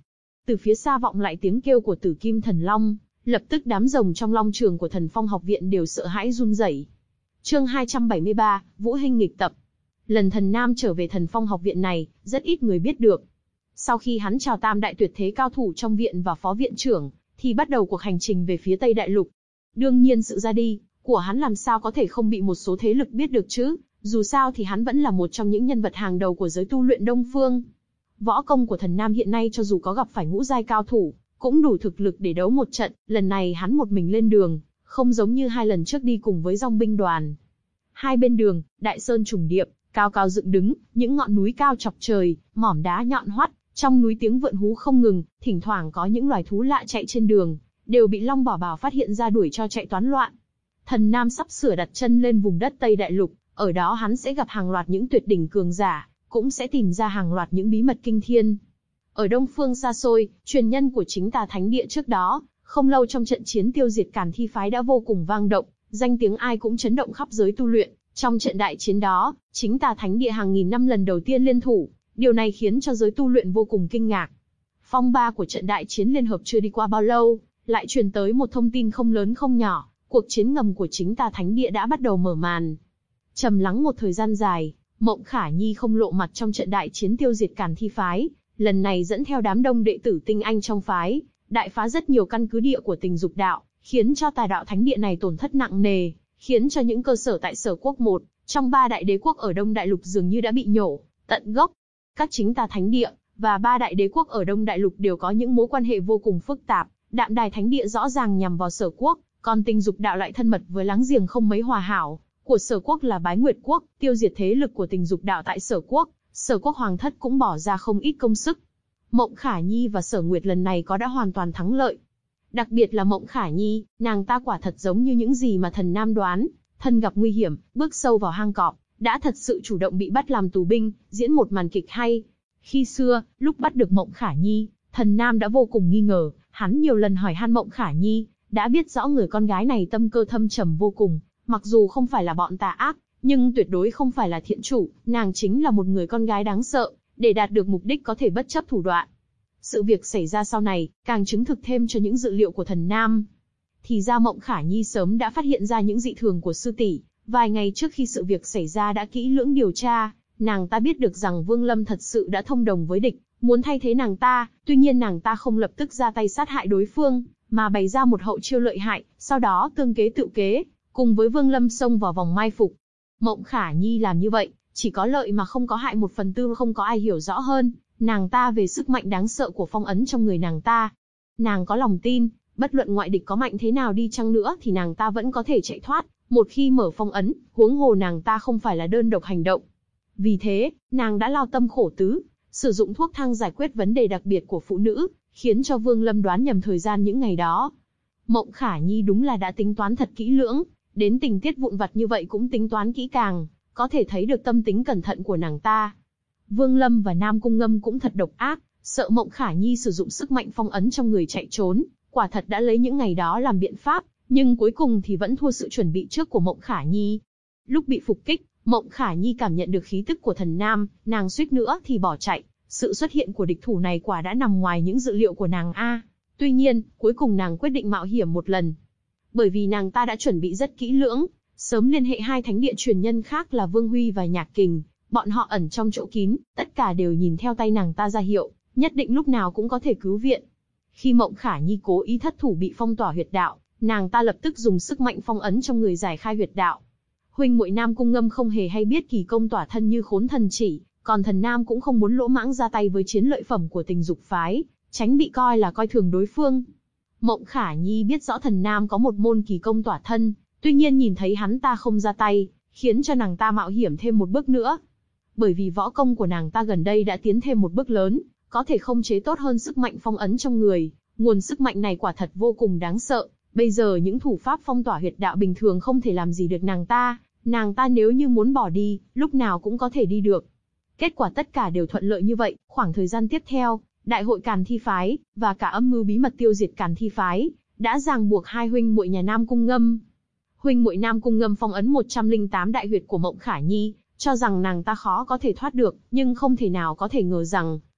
Từ phía xa vọng lại tiếng kêu của Tử Kim Thần Long, lập tức đám rồng trong long trường của Thần Phong học viện đều sợ hãi run rẩy. Chương hai trăm bảy mươi ba, Vũ Hinh nghịch tập. Lần Thần Nam trở về Thần Phong học viện này, rất ít người biết được. Sau khi hắn chào tam đại tuyệt thế cao thủ trong viện và phó viện trưởng, thì bắt đầu cuộc hành trình về phía Tây Đại Lục. Đương nhiên sự ra đi của hắn làm sao có thể không bị một số thế lực biết được chứ, dù sao thì hắn vẫn là một trong những nhân vật hàng đầu của giới tu luyện Đông Phương. Võ công của Thần Nam hiện nay cho dù có gặp phải ngũ giai cao thủ, cũng đủ thực lực để đấu một trận, lần này hắn một mình lên đường, không giống như hai lần trước đi cùng với dòng binh đoàn. Hai bên đường, đại sơn trùng điệp, cao cao dựng đứng, những ngọn núi cao chọc trời, mỏm đá nhọn hoắt, trong núi tiếng vượn hú không ngừng, thỉnh thoảng có những loài thú lạ chạy trên đường, đều bị Long Bảo Bảo phát hiện ra đuổi cho chạy toán loạn. Thần Nam sắp sửa đặt chân lên vùng đất Tây Đại Lục, ở đó hắn sẽ gặp hàng loạt những tuyệt đỉnh cường giả, cũng sẽ tìm ra hàng loạt những bí mật kinh thiên. Ở Đông Phương xa xôi, truyền nhân của chính Tà Thánh Địa trước đó, không lâu trong trận chiến tiêu diệt Càn Thi phái đã vô cùng vang động, danh tiếng ai cũng chấn động khắp giới tu luyện. Trong trận đại chiến đó, chính Tà Thánh Địa hàng nghìn năm lần đầu tiên liên thủ, điều này khiến cho giới tu luyện vô cùng kinh ngạc. Phong ba của trận đại chiến liên hợp chưa đi qua bao lâu, lại truyền tới một thông tin không lớn không nhỏ, cuộc chiến ngầm của chính Tà Thánh Địa đã bắt đầu mở màn. Trầm lắng một thời gian dài, Mộng Khả Nhi không lộ mặt trong trận đại chiến tiêu diệt Càn Thi phái, lần này dẫn theo đám đông đệ tử tinh anh trong phái, đại phá rất nhiều căn cứ địa của Tình Dục Đạo, khiến cho Tà Đạo Thánh Địa này tổn thất nặng nề, khiến cho những cơ sở tại Sở Quốc một trong ba đại đế quốc ở Đông Đại Lục dường như đã bị nhổ tận gốc. Các chính Tà Thánh Địa và ba đại đế quốc ở Đông Đại Lục đều có những mối quan hệ vô cùng phức tạp, Đạm Đài Thánh Địa rõ ràng nhằm vào Sở Quốc, còn Tình Dục Đạo lại thân mật với láng giềng không mấy hòa hảo của Sở Quốc là Bái Nguyệt Quốc, tiêu diệt thế lực của Tình Dục Đạo tại Sở Quốc, Sở Quốc Hoàng thất cũng bỏ ra không ít công sức. Mộng Khả Nhi và Sở Nguyệt lần này có đã hoàn toàn thắng lợi. Đặc biệt là Mộng Khả Nhi, nàng ta quả thật giống như những gì mà Thần Nam đoán, thân gặp nguy hiểm, bước sâu vào hang cọp, đã thật sự chủ động bị bắt làm tù binh, diễn một màn kịch hay. Khi xưa, lúc bắt được Mộng Khả Nhi, Thần Nam đã vô cùng nghi ngờ, hắn nhiều lần hỏi han Mộng Khả Nhi, đã biết rõ người con gái này tâm cơ thâm trầm vô cùng, mặc dù không phải là bọn tà ác, nhưng tuyệt đối không phải là thiện chủ, nàng chính là một người con gái đáng sợ, để đạt được mục đích có thể bất chấp thủ đoạn. Sự việc xảy ra sau này, càng chứng thực thêm cho những dự liệu của Thần Nam. Thì ra Mộng Khả Nhi sớm đã phát hiện ra những dị thường của sư tỷ, vài ngày trước khi sự việc xảy ra đã kỹ lưỡng điều tra, nàng ta biết được rằng Vương Lâm thật sự đã thông đồng với địch, muốn thay thế nàng ta, tuy nhiên nàng ta không lập tức ra tay sát hại đối phương, mà bày ra một hậu chiêu lợi hại, sau đó tương kế tự kế, cùng với Vương Lâm xông vào vòng mai phục. Mộng Khả Nhi làm như vậy, chỉ có lợi mà không có hại một phần tư, không có ai hiểu rõ hơn nàng ta về sức mạnh đáng sợ của phong ấn trong người nàng ta. Nàng có lòng tin, bất luận ngoại địch có mạnh thế nào đi chăng nữa thì nàng ta vẫn có thể chạy thoát, một khi mở phong ấn, huống hồ nàng ta không phải là đơn độc hành động. Vì thế, nàng đã lao tâm khổ tứ, sử dụng thuốc thang giải quyết vấn đề đặc biệt của phụ nữ, khiến cho Vương Lâm đoán nhầm thời gian những ngày đó. Mộng Khả Nhi đúng là đã tính toán thật kỹ lưỡng, đến tình tiết vụn vặt như vậy cũng tính toán kỹ càng, có thể thấy được tâm tính cẩn thận của nàng ta. Vương Lâm và Nam Cung Ngâm cũng thật độc ác, sợ Mộng Khả Nhi sử dụng sức mạnh phong ấn trong người chạy trốn, quả thật đã lấy những ngày đó làm biện pháp, nhưng cuối cùng thì vẫn thua sự chuẩn bị trước của Mộng Khả Nhi. Lúc bị phục kích, Mộng Khả Nhi cảm nhận được khí tức của Thần Nam, nàng suýt nữa thì bỏ chạy, sự xuất hiện của địch thủ này quả đã nằm ngoài những dự liệu của nàng a. Tuy nhiên, cuối cùng nàng quyết định mạo hiểm một lần. Bởi vì nàng ta đã chuẩn bị rất kỹ lưỡng, sớm liên hệ hai thánh địa truyền nhân khác là Vương Huy và Nhạc Kình, bọn họ ẩn trong chỗ kín, tất cả đều nhìn theo tay nàng ta ra hiệu, nhất định lúc nào cũng có thể cứu viện. Khi Mộng Khả Nhi cố ý thất thủ bị phong tỏa huyệt đạo, nàng ta lập tức dùng sức mạnh phong ấn trong người giải khai huyệt đạo. Huynh muội Nam Cung Ngâm không hề hay biết kỳ công tỏa thân như khốn thần chỉ, còn Thần Nam cũng không muốn lỗ mãng ra tay với chiến lợi phẩm của Tình Dục phái, tránh bị coi là coi thường đối phương. Mộng Khả Nhi biết rõ Thần Nam có một môn kỳ công tỏa thân, tuy nhiên nhìn thấy hắn ta không ra tay, khiến cho nàng ta mạo hiểm thêm một bước nữa. Bởi vì võ công của nàng ta gần đây đã tiến thêm một bước lớn, có thể khống chế tốt hơn sức mạnh phong ấn trong người, nguồn sức mạnh này quả thật vô cùng đáng sợ. Bây giờ những thủ pháp phong tỏa huyệt đạo bình thường không thể làm gì được nàng ta, nàng ta nếu như muốn bỏ đi, lúc nào cũng có thể đi được. Kết quả tất cả đều thuận lợi như vậy, khoảng thời gian tiếp theo, Đại hội Càn Thi phái và cả âm mưu bí mật tiêu diệt Càn Thi phái đã ràng buộc hai huynh muội nhà Nam Cung Ngâm. Huynh muội Nam Cung Ngâm phong ấn một trăm lẻ tám đại huyệt của Mộng Khả Nhi, cho rằng nàng ta khó có thể thoát được, nhưng không thể nào có thể ngờ rằng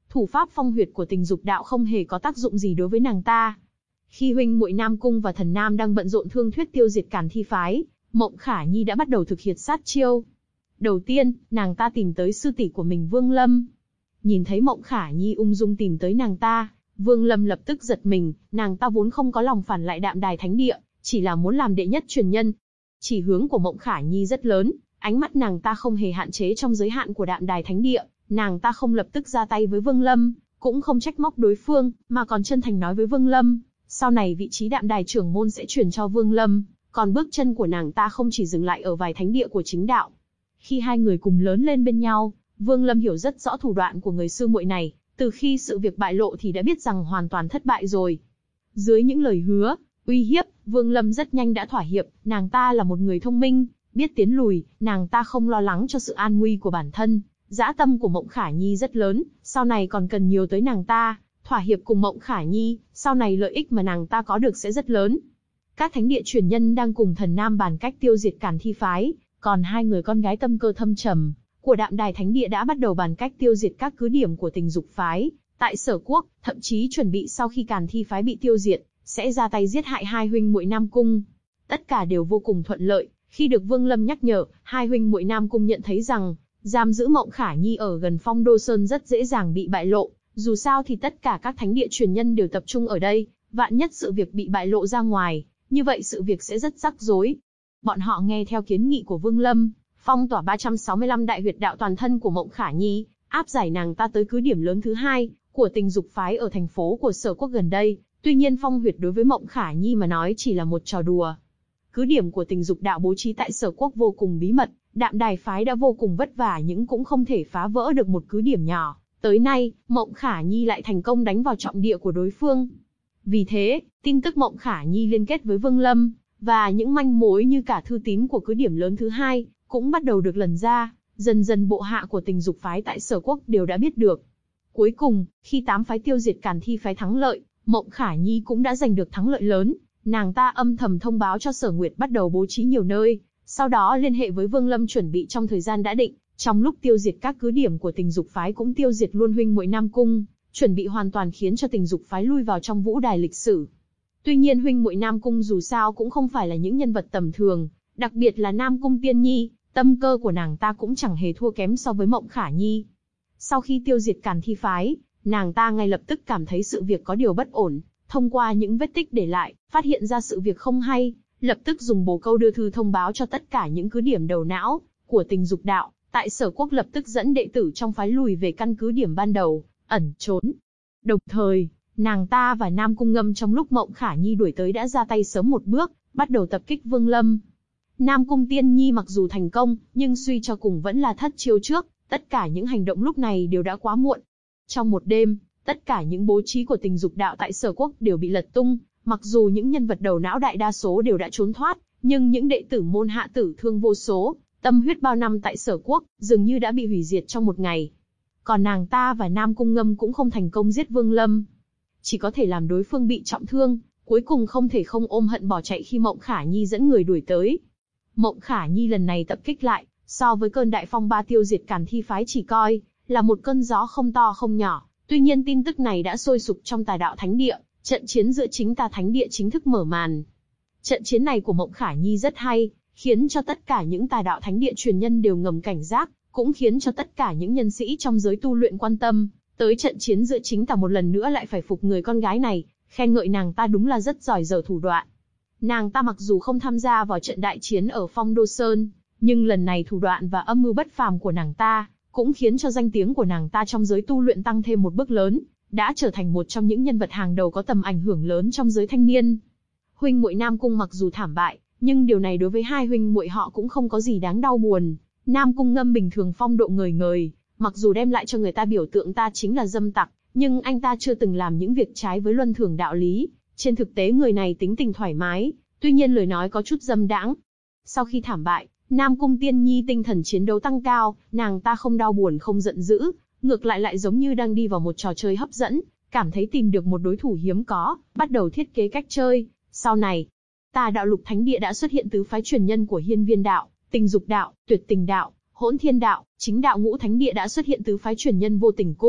thủ pháp phong huyệt của tình dục đạo không hề có tác dụng gì đối với nàng ta. Khi huynh muội Nam Cung và Thần Nam đang bận rộn thương thuyết tiêu diệt Càn Thi phái, Mộng Khả Nhi đã bắt đầu thực hiện sát chiêu. Đầu tiên, nàng ta tìm tới sư tỷ của mình Vương Lâm. Nhìn thấy Mộng Khả Nhi ung dung tìm tới nàng ta, Vương Lâm lập tức giật mình, nàng ta vốn không có lòng phản lại Đạm Đài Thánh Địa, chỉ là muốn làm đệ nhất truyền nhân. Chỉ hướng của Mộng Khả Nhi rất lớn, ánh mắt nàng ta không hề hạn chế trong giới hạn của Đạm Đài Thánh Địa, nàng ta không lập tức ra tay với Vương Lâm, cũng không trách móc đối phương, mà còn chân thành nói với Vương Lâm, sau này vị trí Đạm Đài trưởng môn sẽ truyền cho Vương Lâm, còn bước chân của nàng ta không chỉ dừng lại ở vài thánh địa của chính đạo. Khi hai người cùng lớn lên bên nhau, Vương Lâm hiểu rất rõ thủ đoạn của người sư muội này, từ khi sự việc bại lộ thì đã biết rằng hoàn toàn thất bại rồi. Dưới những lời hứa, uy hiếp, Vương Lâm rất nhanh đã thỏa hiệp, nàng ta là một người thông minh, biết tiến lùi, nàng ta không lo lắng cho sự an nguy của bản thân. Dã tâm của Mộng Khả Nhi rất lớn, sau này còn cần nhiều tới nàng ta, thỏa hiệp cùng Mộng Khả Nhi, sau này lợi ích mà nàng ta có được sẽ rất lớn. Các thánh địa truyền nhân đang cùng Thần Nam bàn cách tiêu diệt Càn Thi phái, còn hai người con gái tâm cơ thâm trầm của Đạm Đài Thánh Địa đã bắt đầu bàn cách tiêu diệt các cứ điểm của tình dục phái tại Sở Quốc, thậm chí chuẩn bị sau khi Càn Thi phái bị tiêu diệt, sẽ ra tay giết hại hai huynh muội Nam Cung. Tất cả đều vô cùng thuận lợi, khi được Vương Lâm nhắc nhở, hai huynh muội Nam Cung nhận thấy rằng giam giữ Mộng Khả Nhi ở gần Phong Đô Sơn rất dễ dàng bị bại lộ, dù sao thì tất cả các thánh địa truyền nhân đều tập trung ở đây, vạn nhất sự việc bị bại lộ ra ngoài, như vậy sự việc sẽ rất rắc rối. Bọn họ nghe theo kiến nghị của Vương Lâm, phong tỏa ba trăm sáu mươi lăm đại huyệt đạo toàn thân của Mộng Khả Nhi, áp giải nàng ta tới cứ điểm lớn thứ hai của tình dục phái ở thành phố của Sở Quốc gần đây. Tuy nhiên phong huyệt đối với Mộng Khả Nhi mà nói chỉ là một trò đùa. Cứ điểm của tình dục đạo bố trí tại Sở Quốc vô cùng bí mật, Đạm Đài phái đã vô cùng vất vả nhưng cũng không thể phá vỡ được một cứ điểm nhỏ. Tới nay, Mộng Khả Nhi lại thành công đánh vào trọng địa của đối phương. Vì thế, tin tức Mộng Khả Nhi liên kết với Vương Lâm, và những manh mối như cả thư tín của cứ điểm lớn thứ hai, cũng bắt đầu được lần ra, dần dần bộ hạ của tình dục phái tại Sở Quốc đều đã biết được. Cuối cùng, khi tám phái tiêu diệt Càn Thi phái thắng lợi, Mộng Khả Nhi cũng đã giành được thắng lợi lớn, nàng ta âm thầm thông báo cho Sở Nguyệt bắt đầu bố trí nhiều nơi, sau đó liên hệ với Vương Lâm chuẩn bị trong thời gian đã định, trong lúc tiêu diệt các cứ điểm của tình dục phái cũng tiêu diệt luôn huynh muội Nam Cung, chuẩn bị hoàn toàn khiến cho tình dục phái lui vào trong vũ đài lịch sử. Tuy nhiên huynh muội Nam Cung dù sao cũng không phải là những nhân vật tầm thường, đặc biệt là Nam Cung Tiên Nhi, tâm cơ của nàng ta cũng chẳng hề thua kém so với Mộng Khả Nhi. Sau khi tiêu diệt Càn Thi phái, nàng ta ngay lập tức cảm thấy sự việc có điều bất ổn, thông qua những vết tích để lại, phát hiện ra sự việc không hay, lập tức dùng bồ câu đưa thư thông báo cho tất cả những cứ điểm đầu não của tình dục đạo tại Sở Quốc, lập tức dẫn đệ tử trong phái lùi về căn cứ điểm ban đầu, ẩn trốn. Đồng thời, nàng ta và Nam Cung Ngâm trong lúc Mộng Khả Nhi đuổi tới đã ra tay sớm một bước, bắt đầu tập kích Vương Lâm. Nam Cung Tiên Nhi mặc dù thành công, nhưng suy cho cùng vẫn là thất chiêu trước, tất cả những hành động lúc này đều đã quá muộn. Trong một đêm, tất cả những bố trí của tình dục đạo tại Sở Quốc đều bị lật tung, mặc dù những nhân vật đầu não đại đa số đều đã trốn thoát, nhưng những đệ tử môn hạ tử thương vô số, tâm huyết bao năm tại Sở Quốc, dường như đã bị hủy diệt trong một ngày. Còn nàng ta và Nam Cung Ngâm cũng không thành công giết Vương Lâm, chỉ có thể làm đối phương bị trọng thương, cuối cùng không thể không ôm hận bỏ chạy khi Mộng Khả Nhi dẫn người đuổi tới. Mộng Khả Nhi lần này tập kích lại, so với cơn đại phong ba tiêu diệt Càn Thi phái chỉ coi là một cơn gió không to không nhỏ. Tuy nhiên tin tức này đã sôi sục trong Tà Đạo Thánh Địa, trận chiến giữa chính Tà Thánh Địa chính thức mở màn. Trận chiến này của Mộng Khả Nhi rất hay, khiến cho tất cả những Tà Đạo Thánh Địa truyền nhân đều ngầm cảnh giác, cũng khiến cho tất cả những nhân sĩ trong giới tu luyện quan tâm tới trận chiến giữa chính Tà, một lần nữa lại phải phục người con gái này, khen ngợi nàng ta đúng là rất giỏi giở thủ đoạn. Nàng ta mặc dù không tham gia vào trận đại chiến ở Phong Đô Sơn, nhưng lần này thủ đoạn và âm mưu bất phàm của nàng ta cũng khiến cho danh tiếng của nàng ta trong giới tu luyện tăng thêm một bước lớn, đã trở thành một trong những nhân vật hàng đầu có tầm ảnh hưởng lớn trong giới thanh niên. Huynh muội Nam Cung mặc dù thảm bại, nhưng điều này đối với hai huynh muội họ cũng không có gì đáng đau buồn. Nam Cung Ngâm bình thường phong độ ngời ngời, mặc dù đem lại cho người ta biểu tượng ta chính là dâm tặc, nhưng anh ta chưa từng làm những việc trái với luân thường đạo lý. Trên thực tế người này tính tình thoải mái, tuy nhiên lời nói có chút dâm đãng. Sau khi thảm bại, Nam Cung Tiên Nhi tinh thần chiến đấu tăng cao, nàng ta không đau buồn không giận dữ, ngược lại lại giống như đang đi vào một trò chơi hấp dẫn, cảm thấy tìm được một đối thủ hiếm có, bắt đầu thiết kế cách chơi. Sau này, Tà Đạo Lục Thánh Địa đã xuất hiện tứ phái truyền nhân của Hiên Viên Đạo, Tình Dục Đạo, Tuyệt Tình Đạo, Hỗn Thiên Đạo, chính Đạo Ngũ Thánh Địa đã xuất hiện tứ phái truyền nhân Vô Tình Cung,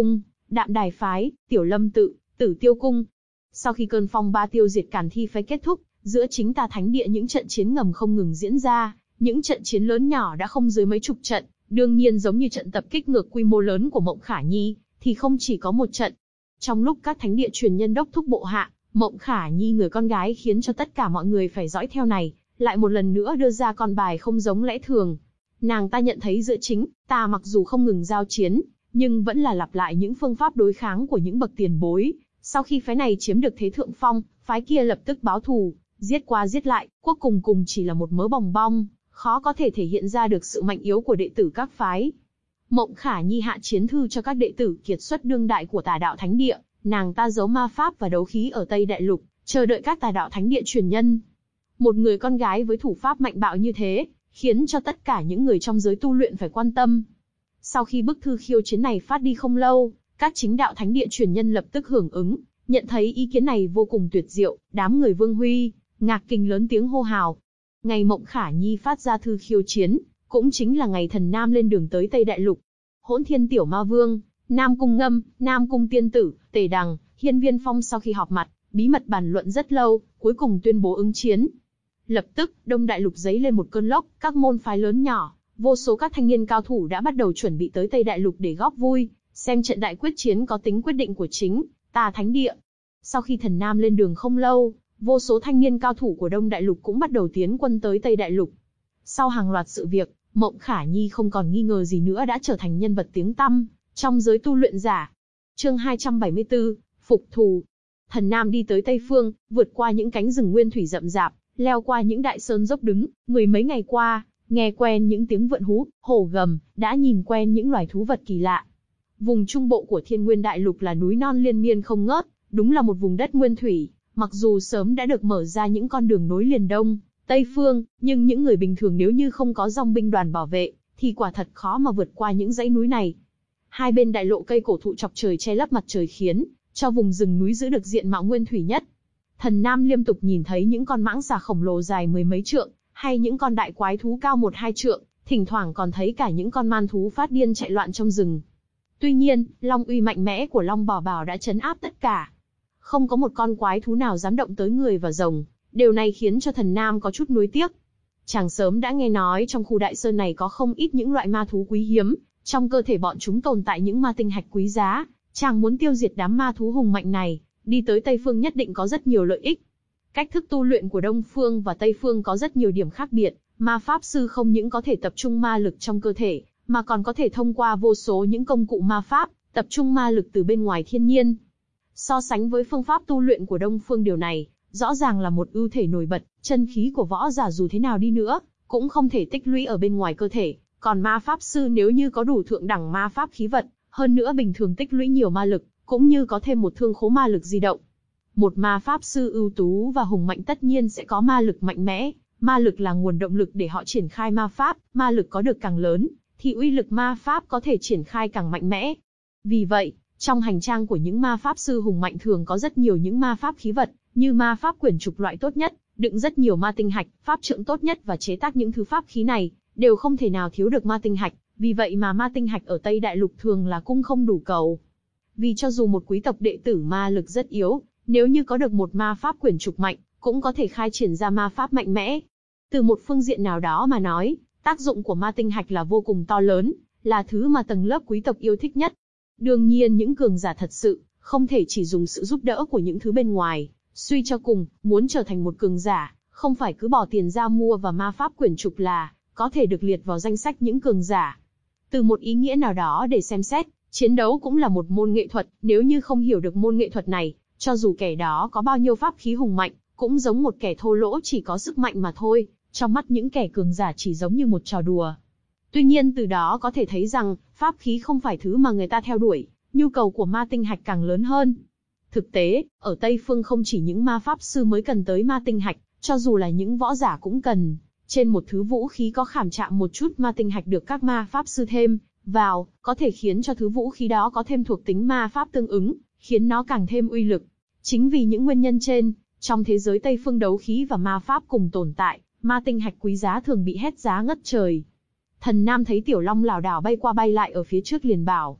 Đạm Đài phái, Tiểu Lâm tự, Tử Tiêu cung. Sau khi cơn phong ba tiêu diệt Càn Thi phái kết thúc, giữa chính tà thánh địa những trận chiến ngầm không ngừng diễn ra, những trận chiến lớn nhỏ đã không dưới mấy chục trận, đương nhiên giống như trận tập kích ngược quy mô lớn của Mộng Khả Nhi, thì không chỉ có một trận. Trong lúc các thánh địa truyền nhân đốc thúc bộ hạ, Mộng Khả Nhi người con gái khiến cho tất cả mọi người phải dõi theo này, lại một lần nữa đưa ra con bài không giống lẽ thường. Nàng ta nhận thấy giữa chính, ta mặc dù không ngừng giao chiến, nhưng vẫn là lặp lại những phương pháp đối kháng của những bậc tiền bối. Sau khi phái này chiếm được thế thượng phong, phái kia lập tức báo thù, giết qua giết lại, cuối cùng cùng chỉ là một mớ bòng bong, khó có thể thể hiện ra được sự mạnh yếu của đệ tử các phái. Mộng Khả Nhi hạ chiến thư cho các đệ tử kiệt xuất đương đại của Tà đạo thánh địa, nàng ta giấu ma pháp và đấu khí ở Tây Đại Lục, chờ đợi các Tà đạo thánh địa truyền nhân. Một người con gái với thủ pháp mạnh bạo như thế, khiến cho tất cả những người trong giới tu luyện phải quan tâm. Sau khi bức thư khiêu chiến này phát đi không lâu, các chính đạo thánh địa truyền nhân lập tức hưởng ứng, nhận thấy ý kiến này vô cùng tuyệt diệu, đám người Vương Huy, Ngạc Kình lớn tiếng hô hào. Ngày Mộng Khả Nhi phát ra thư khiêu chiến, cũng chính là ngày Thần Nam lên đường tới Tây Đại Lục. Hỗn Thiên Tiểu Ma Vương, Nam Cung Ngâm, Nam Cung Tiên Tử, Tề Đằng, Hiên Viên Phong sau khi họp mặt, bí mật bàn luận rất lâu, cuối cùng tuyên bố ứng chiến. Lập tức, Đông Đại Lục giấy lên một cơn lốc, các môn phái lớn nhỏ, vô số các thanh niên cao thủ đã bắt đầu chuẩn bị tới Tây Đại Lục để góp vui, xem trận đại quyết chiến có tính quyết định của chính Tà thánh địa. Sau khi Thần Nam lên đường không lâu, vô số thanh niên cao thủ của Đông Đại Lục cũng bắt đầu tiến quân tới Tây Đại Lục. Sau hàng loạt sự việc, Mộng Khả Nhi không còn nghi ngờ gì nữa đã trở thành nhân vật tiếng tăm trong giới tu luyện giả. Chương hai trăm bảy mươi tư, Phục thù. Thần Nam đi tới Tây Phương, vượt qua những cánh rừng nguyên thủy rậm rạp, leo qua những đại sơn dốc đứng, mười mấy ngày qua, nghe quen những tiếng vượn hú, hổ gầm, đã nhìn quen những loài thú vật kỳ lạ. Vùng trung bộ của Thiên Nguyên Đại Lục là núi non liên miên không ngớt, đúng là một vùng đất nguyên thủy, mặc dù sớm đã được mở ra những con đường nối liền Đông, Tây Phương, nhưng những người bình thường nếu như không có dòng binh đoàn bảo vệ, thì quả thật khó mà vượt qua những dãy núi này. Hai bên đại lộ cây cổ thụ chọc trời che lấp mặt trời khiến cho vùng rừng núi giữ được diện mạo nguyên thủy nhất. Thần Nam liên tục nhìn thấy những con mãng xà khổng lồ dài mười mấy trượng, hay những con đại quái thú cao một hai trượng, thỉnh thoảng còn thấy cả những con man thú phát điên chạy loạn trong rừng. Tuy nhiên, long uy mạnh mẽ của Long Bảo Bảo đã trấn áp tất cả. Không có một con quái thú nào dám động tới người và rồng, điều này khiến cho Thần Nam có chút nuối tiếc. Chàng sớm đã nghe nói trong khu đại sơn này có không ít những loại ma thú quý hiếm, trong cơ thể bọn chúng tồn tại những ma tinh hạch quý giá, chàng muốn tiêu diệt đám ma thú hùng mạnh này, đi tới Tây Phương nhất định có rất nhiều lợi ích. Cách thức tu luyện của Đông Phương và Tây Phương có rất nhiều điểm khác biệt, ma pháp sư không những có thể tập trung ma lực trong cơ thể, mà còn có thể thông qua vô số những công cụ ma pháp, tập trung ma lực từ bên ngoài thiên nhiên. So sánh với phương pháp tu luyện của Đông Phương, điều này rõ ràng là một ưu thể nổi bật, chân khí của võ giả dù thế nào đi nữa, cũng không thể tích lũy ở bên ngoài cơ thể, còn ma pháp sư nếu như có đủ thượng đẳng ma pháp khí vật, hơn nữa bình thường tích lũy nhiều ma lực, cũng như có thêm một thương khố ma lực di động. Một ma pháp sư ưu tú và hùng mạnh tất nhiên sẽ có ma lực mạnh mẽ, ma lực là nguồn động lực để họ triển khai ma pháp, ma lực có được càng lớn, thì uy lực ma pháp có thể triển khai càng mạnh mẽ. Vì vậy, trong hành trang của những ma pháp sư hùng mạnh thường có rất nhiều những ma pháp khí vật, như ma pháp quyển trục loại tốt nhất, đựng rất nhiều ma tinh hạch, pháp trượng tốt nhất và chế tác những thứ pháp khí này, đều không thể nào thiếu được ma tinh hạch, vì vậy mà ma tinh hạch ở Tây Đại Lục thường là cung không đủ cầu. Vì cho dù một quý tộc đệ tử ma lực rất yếu, nếu như có được một ma pháp quyển trục mạnh, cũng có thể khai triển ra ma pháp mạnh mẽ. Từ một phương diện nào đó mà nói, tác dụng của ma tinh hạch là vô cùng to lớn, là thứ mà tầng lớp quý tộc yêu thích nhất. Đương nhiên những cường giả thật sự, không thể chỉ dùng sự giúp đỡ của những thứ bên ngoài. Suy cho cùng, muốn trở thành một cường giả, không phải cứ bỏ tiền ra mua và ma pháp quyển trục là có thể được liệt vào danh sách những cường giả. Từ một ý nghĩa nào đó để xem xét, chiến đấu cũng là một môn nghệ thuật, nếu như không hiểu được môn nghệ thuật này, cho dù kẻ đó có bao nhiêu pháp khí hùng mạnh, cũng giống một kẻ thô lỗ chỉ có sức mạnh mà thôi, trong mắt những kẻ cường giả chỉ giống như một trò đùa. Tuy nhiên từ đó có thể thấy rằng, pháp khí không phải thứ mà người ta theo đuổi, nhu cầu của ma tinh hạch càng lớn hơn. Thực tế, ở Tây Phương không chỉ những ma pháp sư mới cần tới ma tinh hạch, cho dù là những võ giả cũng cần. Trên một thứ vũ khí có khảm chạm một chút ma tinh hạch được các ma pháp sư thêm vào, có thể khiến cho thứ vũ khí đó có thêm thuộc tính ma pháp tương ứng, khiến nó càng thêm uy lực. Chính vì những nguyên nhân trên, trong thế giới Tây Phương đấu khí và ma pháp cùng tồn tại, ma tinh hạch quý giá thường bị hét giá ngất trời. Thần Nam thấy Tiểu Long lảo đảo bay qua bay lại ở phía trước liền bảo: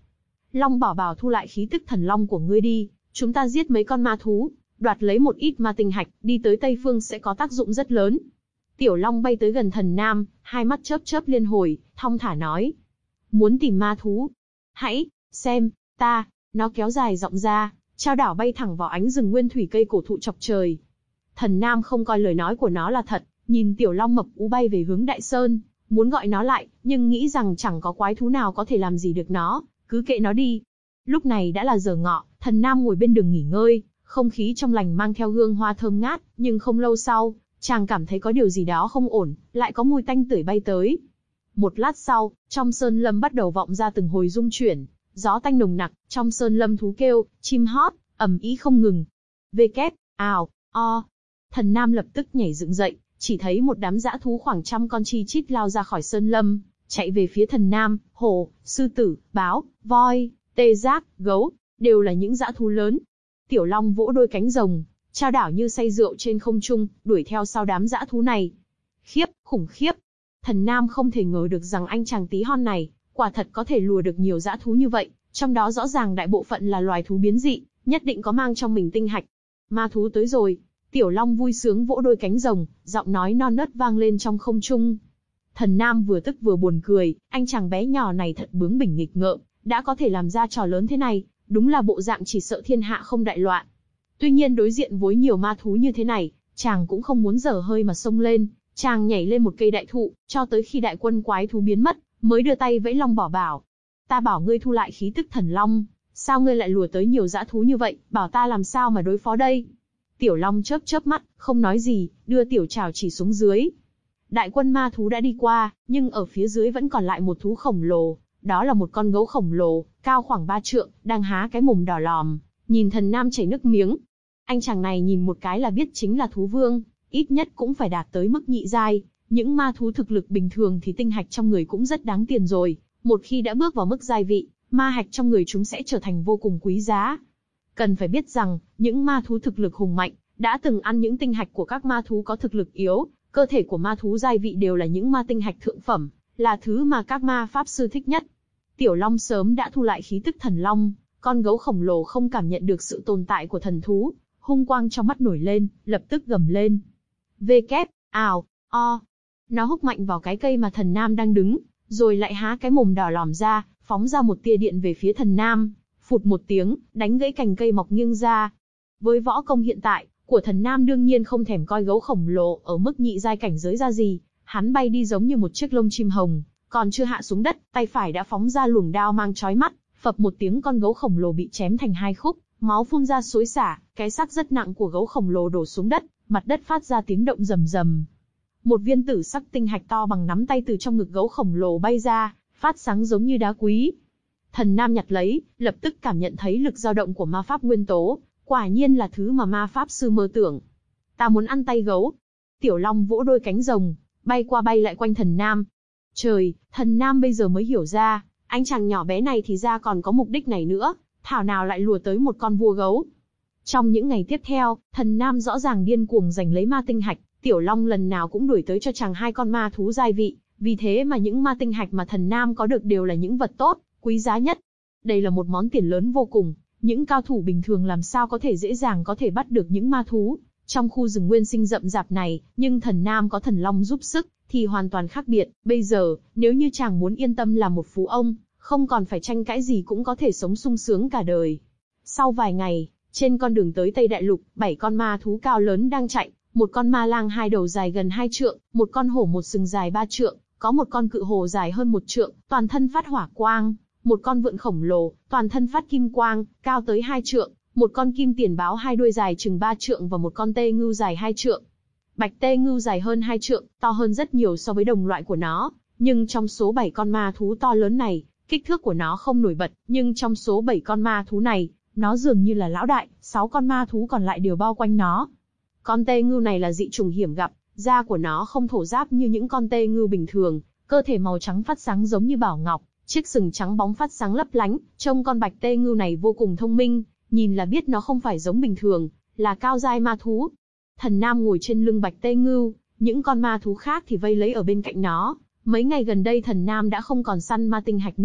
Long Bảo Bảo thu lại khí tức thần long của ngươi đi, chúng ta giết mấy con ma thú, đoạt lấy một ít ma tinh hạch, đi tới Tây Phương sẽ có tác dụng rất lớn. Tiểu Long bay tới gần Thần Nam, hai mắt chớp chớp liên hồi, thong thả nói. Muốn tìm ma thú? Hãy, xem, ta, nó kéo dài giọng ra, trao đảo bay thẳng vào ánh rừng nguyên thủy cây cổ thụ chọc trời. Thần Nam không coi lời nói của nó là thật, nhìn Tiểu Long mập ú bay về hướng Đại Sơn, muốn gọi nó lại, nhưng nghĩ rằng chẳng có quái thú nào có thể làm gì được nó, cứ kệ nó đi. Lúc này đã là giờ ngọ, Thần Nam ngồi bên đường nghỉ ngơi, không khí trong lành mang theo hương hoa thơm ngát, nhưng không lâu sau, chàng cảm thấy có điều gì đó không ổn, lại có mùi tanh tưởi bay tới. Một lát sau, trong sơn lâm bắt đầu vọng ra từng hồi rung chuyển, gió tanh nồng nặc, trong sơn lâm thú kêu, chim hót, ầm ĩ không ngừng. Vê kép, ào, o. Thần Nam lập tức nhảy dựng dậy, chỉ thấy một đám dã thú khoảng trăm con chi chít lao ra khỏi sơn lâm, chạy về phía Thần Nam. Hổ, sư tử, báo, voi, tê giác, gấu, đều là những dã thú lớn. Tiểu Long vỗ đôi cánh rồng, trao đảo như say rượu trên không trung, đuổi theo sau đám dã thú này. Khiếp, khủng khiếp. Thần Nam không thể ngờ được rằng anh chàng tí hon này, quả thật có thể lùa được nhiều dã thú như vậy, trong đó rõ ràng đại bộ phận là loài thú biến dị, nhất định có mang trong mình tinh hạch. Ma thú tới rồi. Tiểu Long vui sướng vỗ đôi cánh rồng, giọng nói non nớt vang lên trong không trung. Thần Nam vừa tức vừa buồn cười, anh chàng bé nhỏ này thật bướng bỉnh nghịch ngợm, đã có thể làm ra trò lớn thế này, đúng là bộ dạng chỉ sợ thiên hạ không đại loạn. Tuy nhiên đối diện với nhiều ma thú như thế này, chàng cũng không muốn dở hơi mà xông lên, chàng nhảy lên một cây đại thụ, cho tới khi đại quân quái thú biến mất, mới đưa tay vẫy Long Bảo Bảo. Ta bảo ngươi thu lại khí tức thần long, sao ngươi lại lùa tới nhiều dã thú như vậy, bảo ta làm sao mà đối phó đây? Tiểu Long chớp chớp mắt, không nói gì, đưa tiểu trảo chỉ xuống dưới. Đại quân ma thú đã đi qua, nhưng ở phía dưới vẫn còn lại một thú khổng lồ, đó là một con gấu khổng lồ, cao khoảng ba trượng, đang há cái mồm đỏ lòm, nhìn Thần Nam chảy nước miếng. Anh chàng này nhìn một cái là biết chính là thú vương, ít nhất cũng phải đạt tới mức nhị giai. Những ma thú thực lực bình thường thì tinh hạch trong người cũng rất đáng tiền rồi, một khi đã bước vào mức giai vị, ma hạch trong người chúng sẽ trở thành vô cùng quý giá. Cần phải biết rằng, những ma thú thực lực hùng mạnh, đã từng ăn những tinh hạch của các ma thú có thực lực yếu, cơ thể của ma thú giai vị đều là những ma tinh hạch thượng phẩm, là thứ mà các ma pháp sư thích nhất. Tiểu Long sớm đã thu lại khí tức thần long, con gấu khổng lồ không cảm nhận được sự tồn tại của thần thú, hung quang trong mắt nổi lên, lập tức gầm lên. Vê kép, ào, o. Nó húc mạnh vào cái cây mà Thần Nam đang đứng, rồi lại há cái mồm đỏ lòm ra, phóng ra một tia điện về phía Thần Nam. Phụt một tiếng, đánh gãy cành cây mọc nghiêng ra. Với võ công hiện tại của Thần Nam đương nhiên không thèm coi gấu khổng lồ ở mức nhị giai cảnh giới ra gì, hắn bay đi giống như một chiếc lông chim hồng, còn chưa hạ xuống đất, tay phải đã phóng ra luồng đao mang chói mắt, phập một tiếng con gấu khổng lồ bị chém thành hai khúc, máu phun ra xối xả, cái xác rất nặng của gấu khổng lồ đổ xuống đất, mặt đất phát ra tiếng động rầm rầm. Một viên tử sắc tinh hạch to bằng nắm tay từ trong ngực gấu khổng lồ bay ra, phát sáng giống như đá quý. Thần Nam nhặt lấy, lập tức cảm nhận thấy lực dao động của ma pháp nguyên tố, quả nhiên là thứ mà ma pháp sư mơ tưởng. Ta muốn ăn tay gấu. Tiểu Long vỗ đôi cánh rồng, bay qua bay lại quanh Thần Nam. Trời, Thần Nam bây giờ mới hiểu ra, anh chàng nhỏ bé này thì ra còn có mục đích này nữa, thảo nào lại lùa tới một con vua gấu. Trong những ngày tiếp theo, Thần Nam rõ ràng điên cuồng giành lấy ma tinh hạch, Tiểu Long lần nào cũng đuổi tới cho chàng hai con ma thú giai vị, vì thế mà những ma tinh hạch mà Thần Nam có được đều là những vật tốt, quý giá nhất. Đây là một món tiền lớn vô cùng, những cao thủ bình thường làm sao có thể dễ dàng có thể bắt được những ma thú trong khu rừng nguyên sinh rậm rạp này, nhưng Thần Nam có Thần Long giúp sức, thì hoàn toàn khác biệt. Bây giờ, nếu như chàng muốn yên tâm làm một phú ông, không còn phải tranh cãi gì cũng có thể sống sung sướng cả đời. Sau vài ngày, trên con đường tới Tây Đại Lục, bảy con ma thú cao lớn đang chạy, một con ma lang hai đầu dài gần hai trượng, một con hổ một sừng dài ba trượng, có một con cự hổ dài hơn một trượng, toàn thân phát hỏa quang, một con vượn khổng lồ, toàn thân phát kim quang, cao tới hai trượng, một con kim tiền báo hai đuôi dài chừng ba trượng và một con tê ngưu dài hai trượng. Bạch tê ngưu dài hơn hai trượng, to hơn rất nhiều so với đồng loại của nó, nhưng trong số bảy con ma thú to lớn này, kích thước của nó không nổi bật, nhưng trong số bảy con ma thú này, nó dường như là lão đại, sáu con ma thú còn lại đều bao quanh nó. Con tê ngưu này là dị trùng hiểm gặp, da của nó không thổ giáp như những con tê ngưu bình thường, cơ thể màu trắng phát sáng giống như bảo ngọc, chiếc sừng trắng bóng phát sáng lấp lánh, trông con bạch tê ngưu này vô cùng thông minh, nhìn là biết nó không phải giống bình thường, là cao giai ma thú. Thần Nam ngồi trên lưng bạch tê ngưu, những con ma thú khác thì vây lấy ở bên cạnh nó. Mấy ngày gần đây Thần Nam đã không còn săn ma tinh hạch nữa,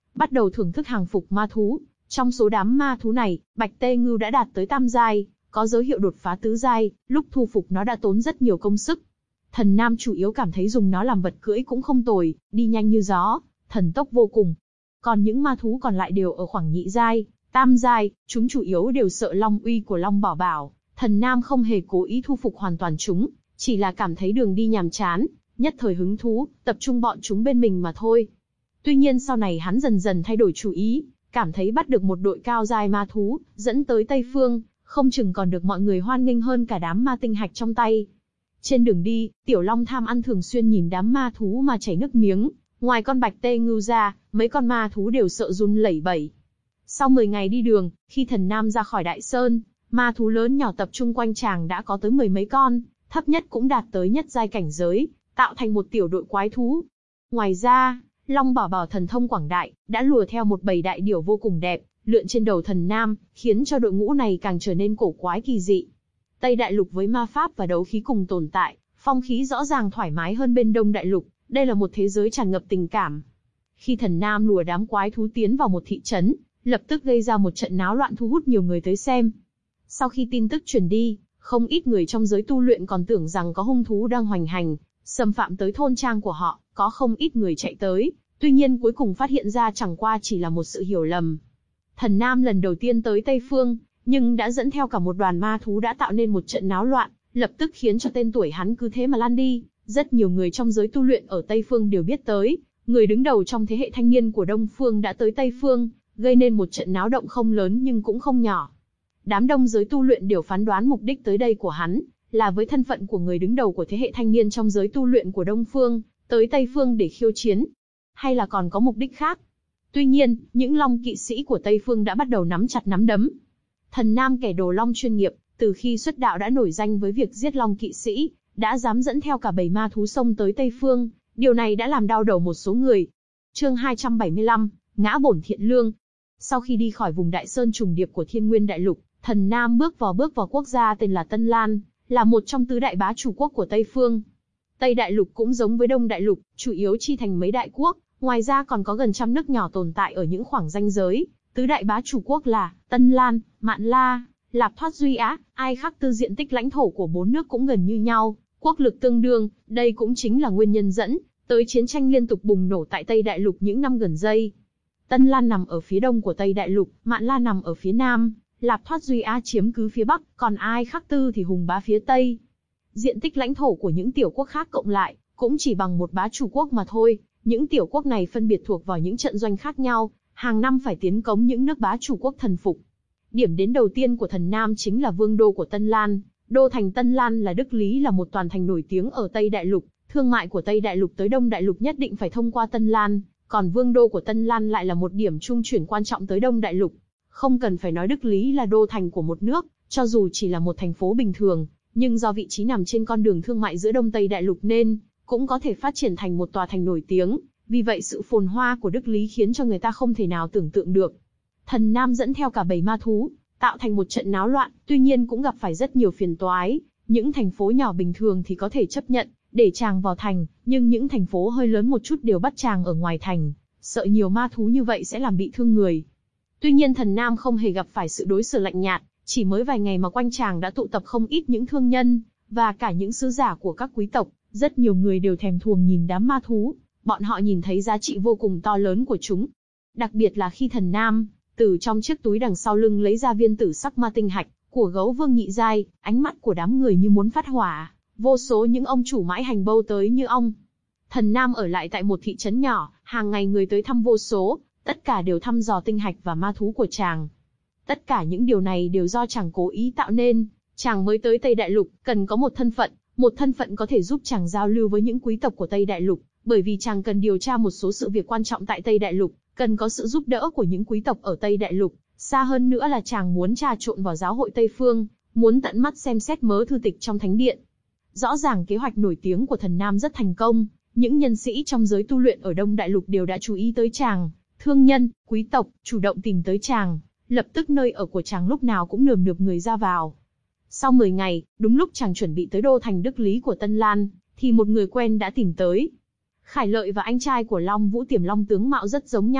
bắt đầu thưởng thức hàng phục ma thú. Trong số đám ma thú này, Bạch Tê Ngưu đã đạt tới tam giai, có dấu hiệu đột phá tứ giai, lúc thu phục nó đã tốn rất nhiều công sức. Thần Nam chủ yếu cảm thấy dùng nó làm vật cưỡi cũng không tồi, đi nhanh như gió, thần tốc vô cùng. Còn những ma thú còn lại đều ở khoảng nhị giai, tam giai, chúng chủ yếu đều sợ long uy của Long Bảo Bảo. Thần Nam không hề cố ý thu phục hoàn toàn chúng, chỉ là cảm thấy đường đi nhàm chán, nhất thời hứng thú, tập trung bọn chúng bên mình mà thôi. Tuy nhiên sau này hắn dần dần thay đổi chủ ý, cảm thấy bắt được một đội cao giai ma thú, dẫn tới Tây Phương, không chừng còn được mọi người hoan nghênh hơn cả đám ma tinh hạch trong tay. Trên đường đi, Tiểu Long tham ăn thường xuyên nhìn đám ma thú mà chảy nước miếng, ngoài con Bạch Tê Ngưu ra, mấy con ma thú đều sợ run lẩy bẩy. Sau mười ngày đi đường, khi Thần Nam ra khỏi Đại Sơn, ma thú lớn nhỏ tập trung quanh chàng đã có tới mười mấy con, thấp nhất cũng đạt tới nhất giai cảnh giới, tạo thành một tiểu đội quái thú. Ngoài ra, Long Bảo Bảo thần thông quảng đại, đã lùa theo một bầy đại điểu vô cùng đẹp, lượn trên đầu Thần Nam, khiến cho đội ngũ này càng trở nên cổ quái kỳ dị. Tây Đại Lục với ma pháp và đấu khí cùng tồn tại, phong khí rõ ràng thoải mái hơn bên Đông Đại Lục, đây là một thế giới tràn ngập tình cảm. Khi Thần Nam lùa đám quái thú tiến vào một thị trấn, lập tức gây ra một trận náo loạn thu hút nhiều người tới xem. Sau khi tin tức truyền đi, không ít người trong giới tu luyện còn tưởng rằng có hung thú đang hoành hành, xâm phạm tới thôn trang của họ, có không ít người chạy tới, tuy nhiên cuối cùng phát hiện ra chẳng qua chỉ là một sự hiểu lầm. Thần Nam lần đầu tiên tới Tây Phương, nhưng đã dẫn theo cả một đoàn ma thú đã tạo nên một trận náo loạn, lập tức khiến cho tên tuổi hắn cứ thế mà lan đi. Rất nhiều người trong giới tu luyện ở Tây Phương đều biết tới, người đứng đầu trong thế hệ thanh niên của Đông Phương đã tới Tây Phương, gây nên một trận náo động không lớn nhưng cũng không nhỏ. Đám đông giới tu luyện đều phán đoán mục đích tới đây của hắn, là với thân phận của người đứng đầu của thế hệ thanh niên trong giới tu luyện của Đông Phương, tới Tây Phương để khiêu chiến. Hay là còn có mục đích khác? Tuy nhiên, những long kỵ sĩ của Tây Phương đã bắt đầu nắm chặt nắm đấm. Thần Nam kẻ đồ long chuyên nghiệp, từ khi xuất đạo đã nổi danh với việc giết long kỵ sĩ, đã dám dẫn theo cả bầy ma thú xông tới Tây Phương, điều này đã làm đau đầu một số người. Chương hai trăm bảy mươi lăm, Ngã Bổn Thiện Lương. Sau khi đi khỏi vùng Đại Sơn trùng điệp của Thiên Nguyên Đại Lục, Thần Nam bước vào bước vào quốc gia tên là Tân Lan, là một trong tứ đại bá chủ quốc của Tây Phương. Tây Đại Lục cũng giống với Đông Đại Lục, chủ yếu chi thành mấy đại quốc, ngoài ra còn có gần trăm nước nhỏ tồn tại ở những khoảng ranh giới. Tứ đại bá chủ quốc là Tân Lan, Mạn La, Lạp Thoát Duy Á, Ai Khắc Tư. Diện tích lãnh thổ của bốn nước cũng gần như nhau, quốc lực tương đương, đây cũng chính là nguyên nhân dẫn tới chiến tranh liên tục bùng nổ tại Tây Đại Lục những năm gần đây. Tân Lan nằm ở phía đông của Tây Đại Lục, Mạn La nằm ở phía nam, Lạp Thoát Duy Á chiếm cứ phía bắc, còn Ai Khắc Tư thì hùng bá phía tây. Diện tích lãnh thổ của những tiểu quốc khác cộng lại cũng chỉ bằng một bá chủ quốc mà thôi. Những tiểu quốc này phân biệt thuộc vào những trận doanh khác nhau, hàng năm phải tiến cống những nước bá chủ quốc thần phục. Điểm đến đầu tiên của Thần Nam chính là vương đô của Tân Lan. Đô thành Tân Lan là Đức Lý, là một toàn thành nổi tiếng ở Tây Đại Lục. Thương mại của Tây Đại Lục tới Đông Đại Lục nhất định phải thông qua Tân Lan, còn vương đô của Tân Lan lại là một điểm trung chuyển quan trọng tới Đông Đại Lục. Không cần phải nói Đức Lý là đô thành của một nước, cho dù chỉ là một thành phố bình thường, nhưng do vị trí nằm trên con đường thương mại giữa Đông Tây Đại Lục nên cũng có thể phát triển thành một tòa thành nổi tiếng. Vì vậy sự phồn hoa của Đức Lý khiến cho người ta không thể nào tưởng tượng được. Thần Nam dẫn theo cả bầy ma thú, tạo thành một trận náo loạn, tuy nhiên cũng gặp phải rất nhiều phiền toái. Những thành phố nhỏ bình thường thì có thể chấp nhận để chàng vào thành, nhưng những thành phố hơi lớn một chút đều bắt chàng ở ngoài thành, sợ nhiều ma thú như vậy sẽ làm bị thương người. Tuy nhiên Thần Nam không hề gặp phải sự đối xử lạnh nhạt, chỉ mới vài ngày mà quanh chàng đã tụ tập không ít những thương nhân, và cả những sứ giả của các quý tộc. Rất nhiều người đều thèm thuồng nhìn đám ma thú, bọn họ nhìn thấy giá trị vô cùng to lớn của chúng. Đặc biệt là khi Thần Nam từ trong chiếc túi đằng sau lưng lấy ra viên tử sắc ma tinh hạch của gấu vương nhị giai, ánh mắt của đám người như muốn phát hỏa, vô số những ông chủ mãi hành bâu tới như ong. Thần Nam ở lại tại một thị trấn nhỏ, hàng ngày người tới thăm vô số, tất cả đều thăm dò tinh hạch và ma thú của chàng. Tất cả những điều này đều do chàng cố ý tạo nên, chàng mới tới Tây Đại Lục, cần có một thân phận, một thân phận có thể giúp chàng giao lưu với những quý tộc của Tây Đại Lục, bởi vì chàng cần điều tra một số sự việc quan trọng tại Tây Đại Lục, cần có sự giúp đỡ của những quý tộc ở Tây Đại Lục, xa hơn nữa là chàng muốn trà trộn vào giáo hội Tây Phương, muốn tận mắt xem xét mớ thư tịch trong thánh điện. Rõ ràng kế hoạch nổi tiếng của Thần Nam rất thành công, những nhân sĩ trong giới tu luyện ở Đông Đại Lục đều đã chú ý tới chàng, thương nhân, quý tộc chủ động tìm tới chàng, lập tức nơi ở của chàng lúc nào cũng nườm nượp người ra vào. Sau mười ngày, đúng lúc chàng chuẩn bị tới đô thành Đức Lý của Tân Lan, thì một người quen đã tìm tới. Khải Lợi và anh trai của Long Vũ Tiềm Long tướng mạo rất giống nhau,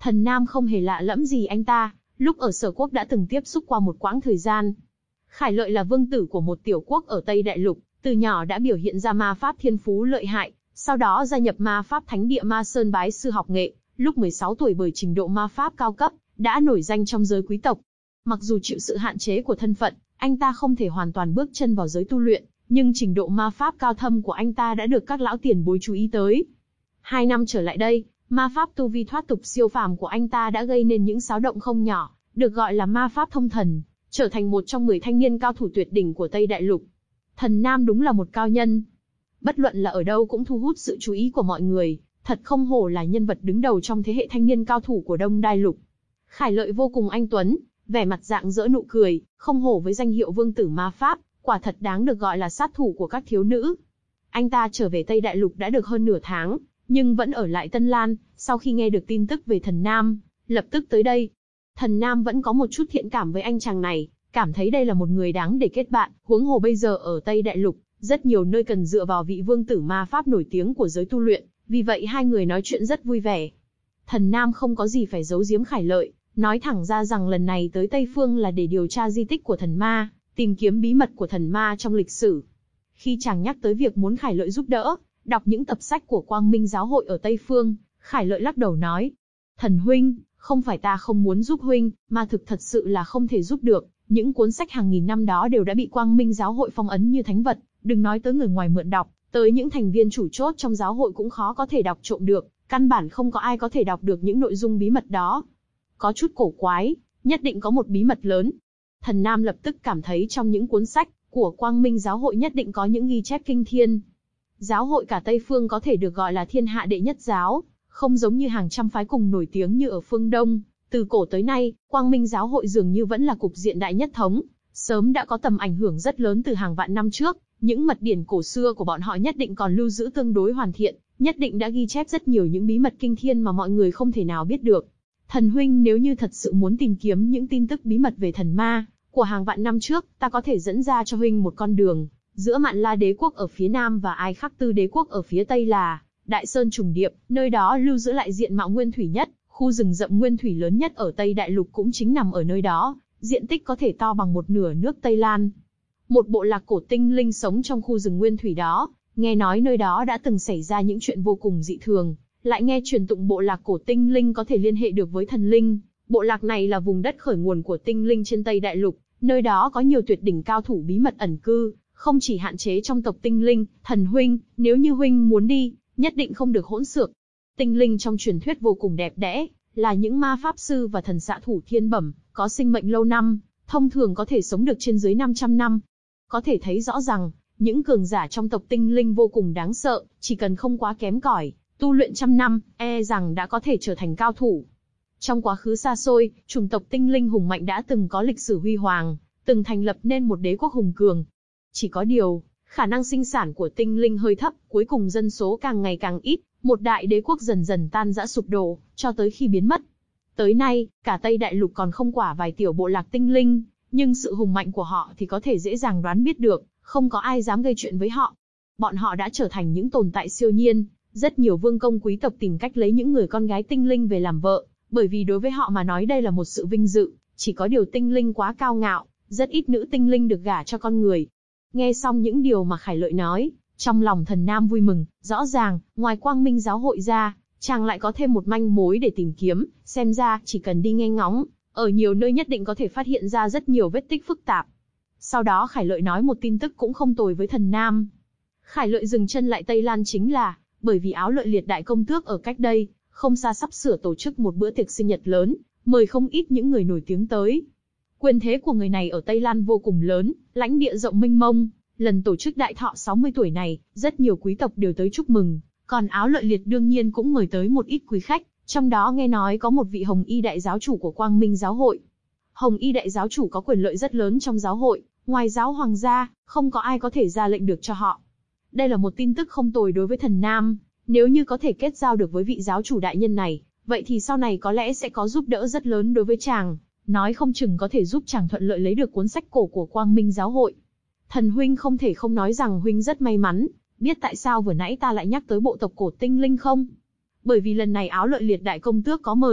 Thần Nam không hề lạ lẫm gì anh ta, lúc ở Sở Quốc đã từng tiếp xúc qua một quãng thời gian. Khải Lợi là vương tử của một tiểu quốc ở Tây Đại Lục, từ nhỏ đã biểu hiện ra ma pháp thiên phú lợi hại, sau đó gia nhập ma pháp thánh địa Ma Sơn bái sư học nghệ, lúc mười sáu tuổi bởi trình độ ma pháp cao cấp, đã nổi danh trong giới quý tộc. Mặc dù chịu sự hạn chế của thân phận, anh ta không thể hoàn toàn bước chân vào giới tu luyện, nhưng trình độ ma pháp cao thâm của anh ta đã được các lão tiền bối chú ý tới. Hai năm trở lại đây, ma pháp tu vi thoát tục siêu phàm của anh ta đã gây nên những xáo động không nhỏ, được gọi là ma pháp thông thần, trở thành một trong mười thanh niên cao thủ tuyệt đỉnh của Tây Đại Lục. Thần Nam đúng là một cao nhân. Bất luận là ở đâu cũng thu hút sự chú ý của mọi người, thật không hổ là nhân vật đứng đầu trong thế hệ thanh niên cao thủ của Đông Đại Lục. Khải Lợi vô cùng anh tuấn, vẻ mặt rạng rỡ nụ cười, không hổ với danh hiệu vương tử ma pháp, quả thật đáng được gọi là sát thủ của các thiếu nữ. Anh ta trở về Tây Đại Lục đã được hơn nửa tháng, nhưng vẫn ở lại Tân Lan, sau khi nghe được tin tức về Thần Nam, lập tức tới đây. Thần Nam vẫn có một chút thiện cảm với anh chàng này, cảm thấy đây là một người đáng để kết bạn, huống hồ bây giờ ở Tây Đại Lục, rất nhiều nơi cần dựa vào vị vương tử ma pháp nổi tiếng của giới tu luyện, vì vậy hai người nói chuyện rất vui vẻ. Thần Nam không có gì phải giấu giếm Khải Lợi, nói thẳng ra rằng lần này tới Tây Phương là để điều tra di tích của thần ma, tìm kiếm bí mật của thần ma trong lịch sử. Khi chàng nhắc tới việc muốn Khải Lợi giúp đỡ, đọc những tập sách của Quang Minh giáo hội ở Tây Phương, Khải Lợi lắc đầu nói, thần huynh, không phải ta không muốn giúp huynh, mà thực thật sự là không thể giúp được, những cuốn sách hàng nghìn năm đó đều đã bị Quang Minh giáo hội phong ấn như thánh vật, đừng nói tới người ngoài mượn đọc, tới những thành viên chủ chốt trong giáo hội cũng khó có thể đọc trộm được, căn bản không có ai có thể đọc được những nội dung bí mật đó. Có chút cổ quái, nhất định có một bí mật lớn. Thần Nam lập tức cảm thấy trong những cuốn sách của Quang Minh giáo hội nhất định có những ghi chép kinh thiên. Giáo hội cả Tây Phương có thể được gọi là thiên hạ đệ nhất giáo, không giống như hàng trăm phái cùng nổi tiếng như ở phương Đông. Từ cổ tới nay, Quang Minh giáo hội dường như vẫn là cục diện đại nhất thống, sớm đã có tầm ảnh hưởng rất lớn từ hàng vạn năm trước. Những mật điển cổ xưa của bọn họ nhất định còn lưu giữ tương đối hoàn thiện, nhất định đã ghi chép rất nhiều những bí mật kinh thiên mà mọi người không thể nào biết được. Thần huynh nếu như thật sự muốn tìm kiếm những tin tức bí mật về thần ma của hàng vạn năm trước, ta có thể dẫn ra cho huynh một con đường. Giữa Mạn La đế quốc ở phía nam và Ai Khắc Tư đế quốc ở phía tây là Đại Sơn trùng điệp, nơi đó lưu giữ lại diện mạo nguyên thủy nhất, khu rừng rậm nguyên thủy lớn nhất ở Tây Đại Lục cũng chính nằm ở nơi đó, diện tích có thể to bằng một nửa nước Tây Lan. Một bộ lạc cổ tinh linh sống trong khu rừng nguyên thủy đó, nghe nói nơi đó đã từng xảy ra những chuyện vô cùng dị thường, lại nghe truyền tụng bộ lạc cổ tinh linh có thể liên hệ được với thần linh. Bộ lạc này là vùng đất khởi nguồn của tinh linh trên Tây Đại Lục, nơi đó có nhiều tuyệt đỉnh cao thủ bí mật ẩn cư, không chỉ hạn chế trong tộc tinh linh. Thần huynh, nếu như huynh muốn đi, nhất định không được hỗn xược. Tinh linh trong truyền thuyết vô cùng đẹp đẽ, là những ma pháp sư và thần xạ thủ thiên bẩm, có sinh mệnh lâu năm, thông thường có thể sống được trên dưới năm trăm năm. Có thể thấy rõ rằng, những cường giả trong tộc tinh linh vô cùng đáng sợ, chỉ cần không quá kém cỏi, tu luyện trăm năm, e rằng đã có thể trở thành cao thủ. Trong quá khứ xa xôi, chủng tộc tinh linh hùng mạnh đã từng có lịch sử huy hoàng, từng thành lập nên một đế quốc hùng cường. Chỉ có điều, khả năng sinh sản của tinh linh hơi thấp, cuối cùng dân số càng ngày càng ít, một đại đế quốc dần dần tan rã sụp đổ, cho tới khi biến mất. Tới nay, cả Tây Đại Lục còn không quả vài tiểu bộ lạc tinh linh, nhưng sự hùng mạnh của họ thì có thể dễ dàng đoán biết được, không có ai dám gây chuyện với họ. Bọn họ đã trở thành những tồn tại siêu nhiên, rất nhiều vương công quý tộc tìm cách lấy những người con gái tinh linh về làm vợ, bởi vì đối với họ mà nói đây là một sự vinh dự, chỉ có điều tinh linh quá cao ngạo, rất ít nữ tinh linh được gả cho con người. Nghe xong những điều mà Khải Lợi nói, trong lòng Thần Nam vui mừng, rõ ràng, ngoài Quang Minh giáo hội ra, chàng lại có thêm một manh mối để tìm kiếm, xem ra chỉ cần đi nghe ngóng, ở nhiều nơi nhất định có thể phát hiện ra rất nhiều vết tích phức tạp. Sau đó Khải Lợi nói một tin tức cũng không tồi với Thần Nam. Khải Lợi dừng chân lại Tây Lan chính là, bởi vì Áo Lợi Liệt đại công tước ở cách đây, không xa sắp sửa tổ chức một bữa tiệc sinh nhật lớn, mời không ít những người nổi tiếng tới. Quyền thế của người này ở Tây Lan vô cùng lớn, lãnh địa rộng mênh mông, lần tổ chức đại thọ sáu mươi tuổi này, rất nhiều quý tộc đều tới chúc mừng, còn Áo Lợi Liệt đương nhiên cũng mời tới một ít quý khách, trong đó nghe nói có một vị Hồng Y đại giáo chủ của Quang Minh giáo hội. Hồng Y đại giáo chủ có quyền lợi rất lớn trong giáo hội, ngoài giáo hoàng gia, không có ai có thể ra lệnh được cho họ. Đây là một tin tức không tồi đối với Thần Nam, nếu như có thể kết giao được với vị giáo chủ đại nhân này, vậy thì sau này có lẽ sẽ có giúp đỡ rất lớn đối với chàng, nói không chừng có thể giúp chàng thuận lợi lấy được cuốn sách cổ của Quang Minh giáo hội. Thần huynh không thể không nói rằng huynh rất may mắn, biết tại sao vừa nãy ta lại nhắc tới bộ tộc cổ tinh linh không? Bởi vì lần này Áo Lợi Liệt đại công tước có mời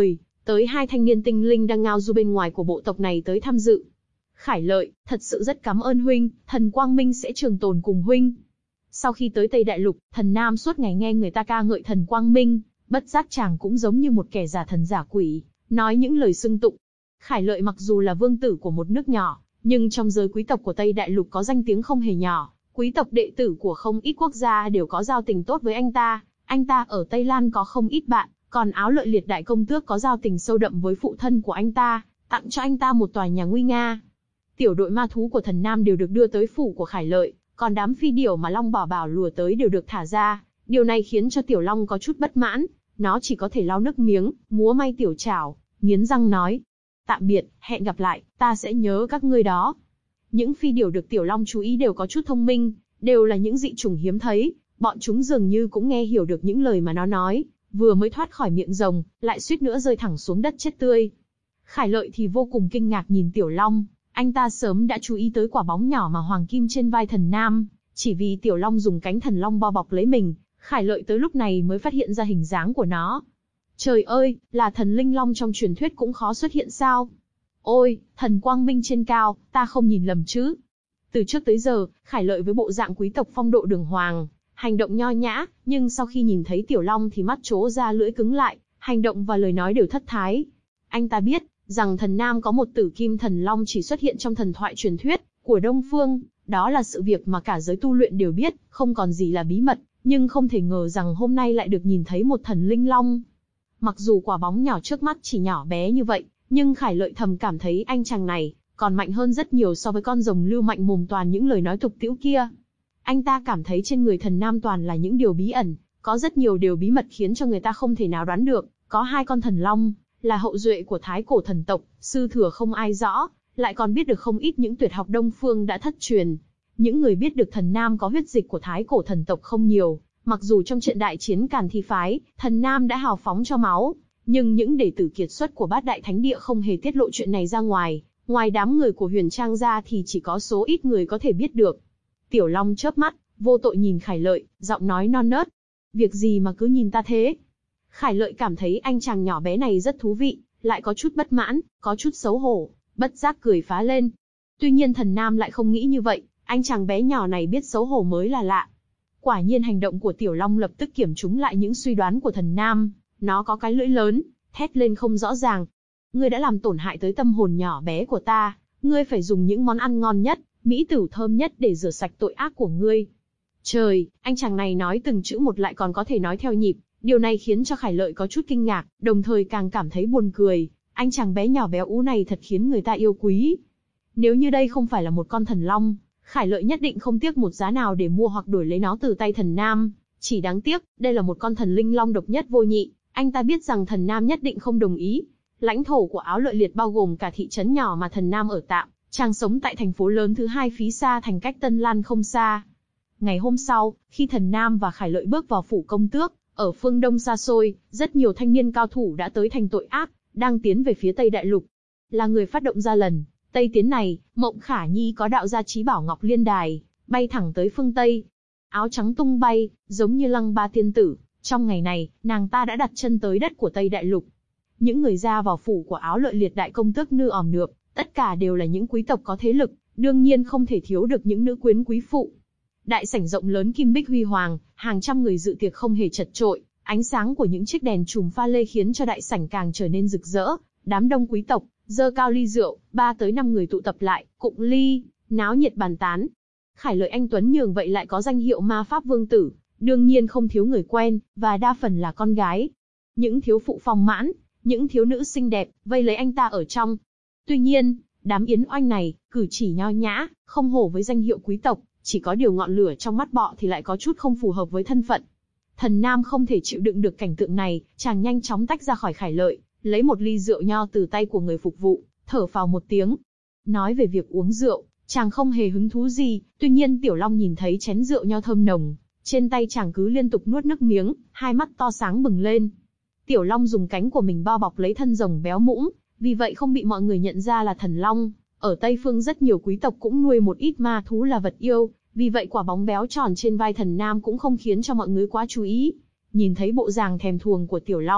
tới hai thanh niên tinh linh đang ngao du bên ngoài của bộ tộc này tới tham dự. Khải Lợi, thật sự rất cảm ơn huynh, thần Quang Minh sẽ trường tồn cùng huynh. Sau khi tới Tây Đại Lục, thần Nam suốt ngày nghe người ta ca ngợi thần Quang Minh, bất giác chàng cũng giống như một kẻ giả thần giả quỷ, nói những lời xưng tụng. Khải Lợi mặc dù là vương tử của một nước nhỏ, nhưng trong giới quý tộc của Tây Đại Lục có danh tiếng không hề nhỏ, quý tộc đệ tử của không ít quốc gia đều có giao tình tốt với anh ta, anh ta ở Tây Lan có không ít bạn, còn Áo Lợi Liệt đại công tước có giao tình sâu đậm với phụ thân của anh ta, tặng cho anh ta một tòa nhà nguy nga. Tiểu đội ma thú của thần Nam đều được đưa tới phủ của Khải Lợi, còn đám phi điểu mà Long Bảo Bảo lùa tới đều được thả ra. Điều này khiến cho Tiểu Long có chút bất mãn, nó chỉ có thể lau nước miếng, múa may tiểu chảo, nghiến răng nói: tạm biệt, hẹn gặp lại, ta sẽ nhớ các ngươi đó. Những phi điểu được Tiểu Long chú ý đều có chút thông minh, đều là những dị chủng hiếm thấy, bọn chúng dường như cũng nghe hiểu được những lời mà nó nói, vừa mới thoát khỏi miệng rồng, lại suýt nữa rơi thẳng xuống đất chết tươi. Khải Lợi thì vô cùng kinh ngạc nhìn Tiểu Long, anh ta sớm đã chú ý tới quả bóng nhỏ mà hoàng kim trên vai thần Nam, chỉ vì Tiểu Long dùng cánh thần long bao bọc lấy mình, Khải Lợi tới lúc này mới phát hiện ra hình dáng của nó. Trời ơi, là thần linh long trong truyền thuyết cũng khó xuất hiện sao? Ôi, thần Quang Minh trên cao, ta không nhìn lầm chứ? Từ trước tới giờ, Khải Lợi với bộ dạng quý tộc phong độ đường hoàng, hành động nho nhã, nhưng sau khi nhìn thấy Tiểu Long thì mắt trố ra lưỡi cứng lại, hành động và lời nói đều thất thái. Anh ta biết rằng thần Nam có một tử kim thần long chỉ xuất hiện trong thần thoại truyền thuyết của Đông Phương, đó là sự việc mà cả giới tu luyện đều biết, không còn gì là bí mật, nhưng không thể ngờ rằng hôm nay lại được nhìn thấy một thần linh long. Mặc dù quả bóng nhỏ trước mắt chỉ nhỏ bé như vậy, nhưng Khải Lợi thầm cảm thấy anh chàng này còn mạnh hơn rất nhiều so với con rồng lưu mạnh mồm toàn những lời nói tục tĩu kia. Anh ta cảm thấy trên người thần Nam toàn là những điều bí ẩn, có rất nhiều điều bí mật khiến cho người ta không thể nào đoán được. Có hai con thần long, là hậu duệ của thái cổ thần tộc, sư thừa không ai rõ, lại còn biết được không ít những tuyệt học Đông Phương đã thất truyền. Những người biết được thần Nam có huyết dịch của thái cổ thần tộc không nhiều, mặc dù trong trận đại chiến Càn Thi phái, thần Nam đã hào phóng cho máu, nhưng những đệ tử kiệt xuất của Bát Đại Thánh Địa không hề tiết lộ chuyện này ra ngoài, ngoài đám người của Huyền Trang ra thì chỉ có số ít người có thể biết được. Tiểu Long chớp mắt, vô tội nhìn Khải Lợi, giọng nói non nớt: việc gì mà cứ nhìn ta thế? Khải Lợi cảm thấy anh chàng nhỏ bé này rất thú vị, lại có chút bất mãn, có chút xấu hổ, bất giác cười phá lên. Tuy nhiên thần Nam lại không nghĩ như vậy, anh chàng bé nhỏ này biết xấu hổ mới là lạ. Quả nhiên hành động của Tiểu Long lập tức kiểm trúng lại những suy đoán của thần Nam, nó có cái lưỡi lớn, thét lên không rõ ràng: ngươi đã làm tổn hại tới tâm hồn nhỏ bé của ta, ngươi phải dùng những món ăn ngon nhất, mỹ tửu thơm nhất để rửa sạch tội ác của ngươi. Trời, anh chàng này nói từng chữ một lại còn có thể nói theo nhịp, điều này khiến cho Khải Lợi có chút kinh ngạc, đồng thời càng cảm thấy buồn cười, anh chàng bé nhỏ béo ú này thật khiến người ta yêu quý. Nếu như đây không phải là một con thần long, Khải Lợi nhất định không tiếc một giá nào để mua hoặc đổi lấy nó từ tay thần Nam. Chỉ đáng tiếc, đây là một con thần linh long độc nhất vô nhị, anh ta biết rằng thần Nam nhất định không đồng ý. Lãnh thổ của Áo Lợi Liệt bao gồm cả thị trấn nhỏ mà thần Nam ở tạm, chàng sống tại thành phố lớn thứ hai phí xa thành cách Tân Lan không xa. Ngày hôm sau, khi thần Nam và Khải Lợi bước vào phủ công tước, ở phương đông xa xôi, rất nhiều thanh niên cao thủ đã tới thành tội ác, đang tiến về phía Tây Đại Lục. Là người phát động ra lần Tây tiến này, Mộng Khả Nhi có đạo gia trí bảo Ngọc Liên Đài, bay thẳng tới phương Tây. Áo trắng tung bay, giống như Lăng Ba tiên tử, trong ngày này, nàng ta đã đặt chân tới đất của Tây Đại Lục. Những người ra vào phủ của Áo Lợi Liệt đại công tước nư òm nượp, tất cả đều là những quý tộc có thế lực, đương nhiên không thể thiếu được những nữ quyến quý phụ. Đại sảnh rộng lớn kim bích huy hoàng, hàng trăm người dự tiệc không hề chật chội, ánh sáng của những chiếc đèn chùm pha lê khiến cho đại sảnh càng trở nên rực rỡ. Đám đông quý tộc giơ cao ly rượu, ba tới năm người tụ tập lại, cụng ly, náo nhiệt bàn tán. Khải Lợi anh tuấn nhường vậy lại có danh hiệu ma pháp vương tử, đương nhiên không thiếu người quen, và đa phần là con gái. Những thiếu phụ phong mãn, những thiếu nữ xinh đẹp, vây lấy anh ta ở trong. Tuy nhiên, đám yến oanh này, cử chỉ nho nhã, không hổ với danh hiệu quý tộc, chỉ có điều ngọn lửa trong mắt bọ thì lại có chút không phù hợp với thân phận. Thần Nam không thể chịu đựng được cảnh tượng này, chàng nhanh chóng tách ra khỏi Khải Lợi, lấy một ly rượu nho từ tay của người phục vụ, thở phào một tiếng. Nói về việc uống rượu, chàng không hề hứng thú gì, tuy nhiên Tiểu Long nhìn thấy chén rượu nho thơm nồng, trên tay chàng cứ liên tục nuốt nước miếng, hai mắt to sáng bừng lên. Tiểu Long dùng cánh của mình bao bọc lấy thân rồng béo mũm, vì vậy không bị mọi người nhận ra là thần Long. Ở Tây Phương rất nhiều quý tộc cũng nuôi một ít ma thú là vật yêu, vì vậy quả bóng béo tròn trên vai thần Nam cũng không khiến cho mọi người quá chú ý. Nhìn thấy bộ dạng thèm thuồng của Tiểu Long,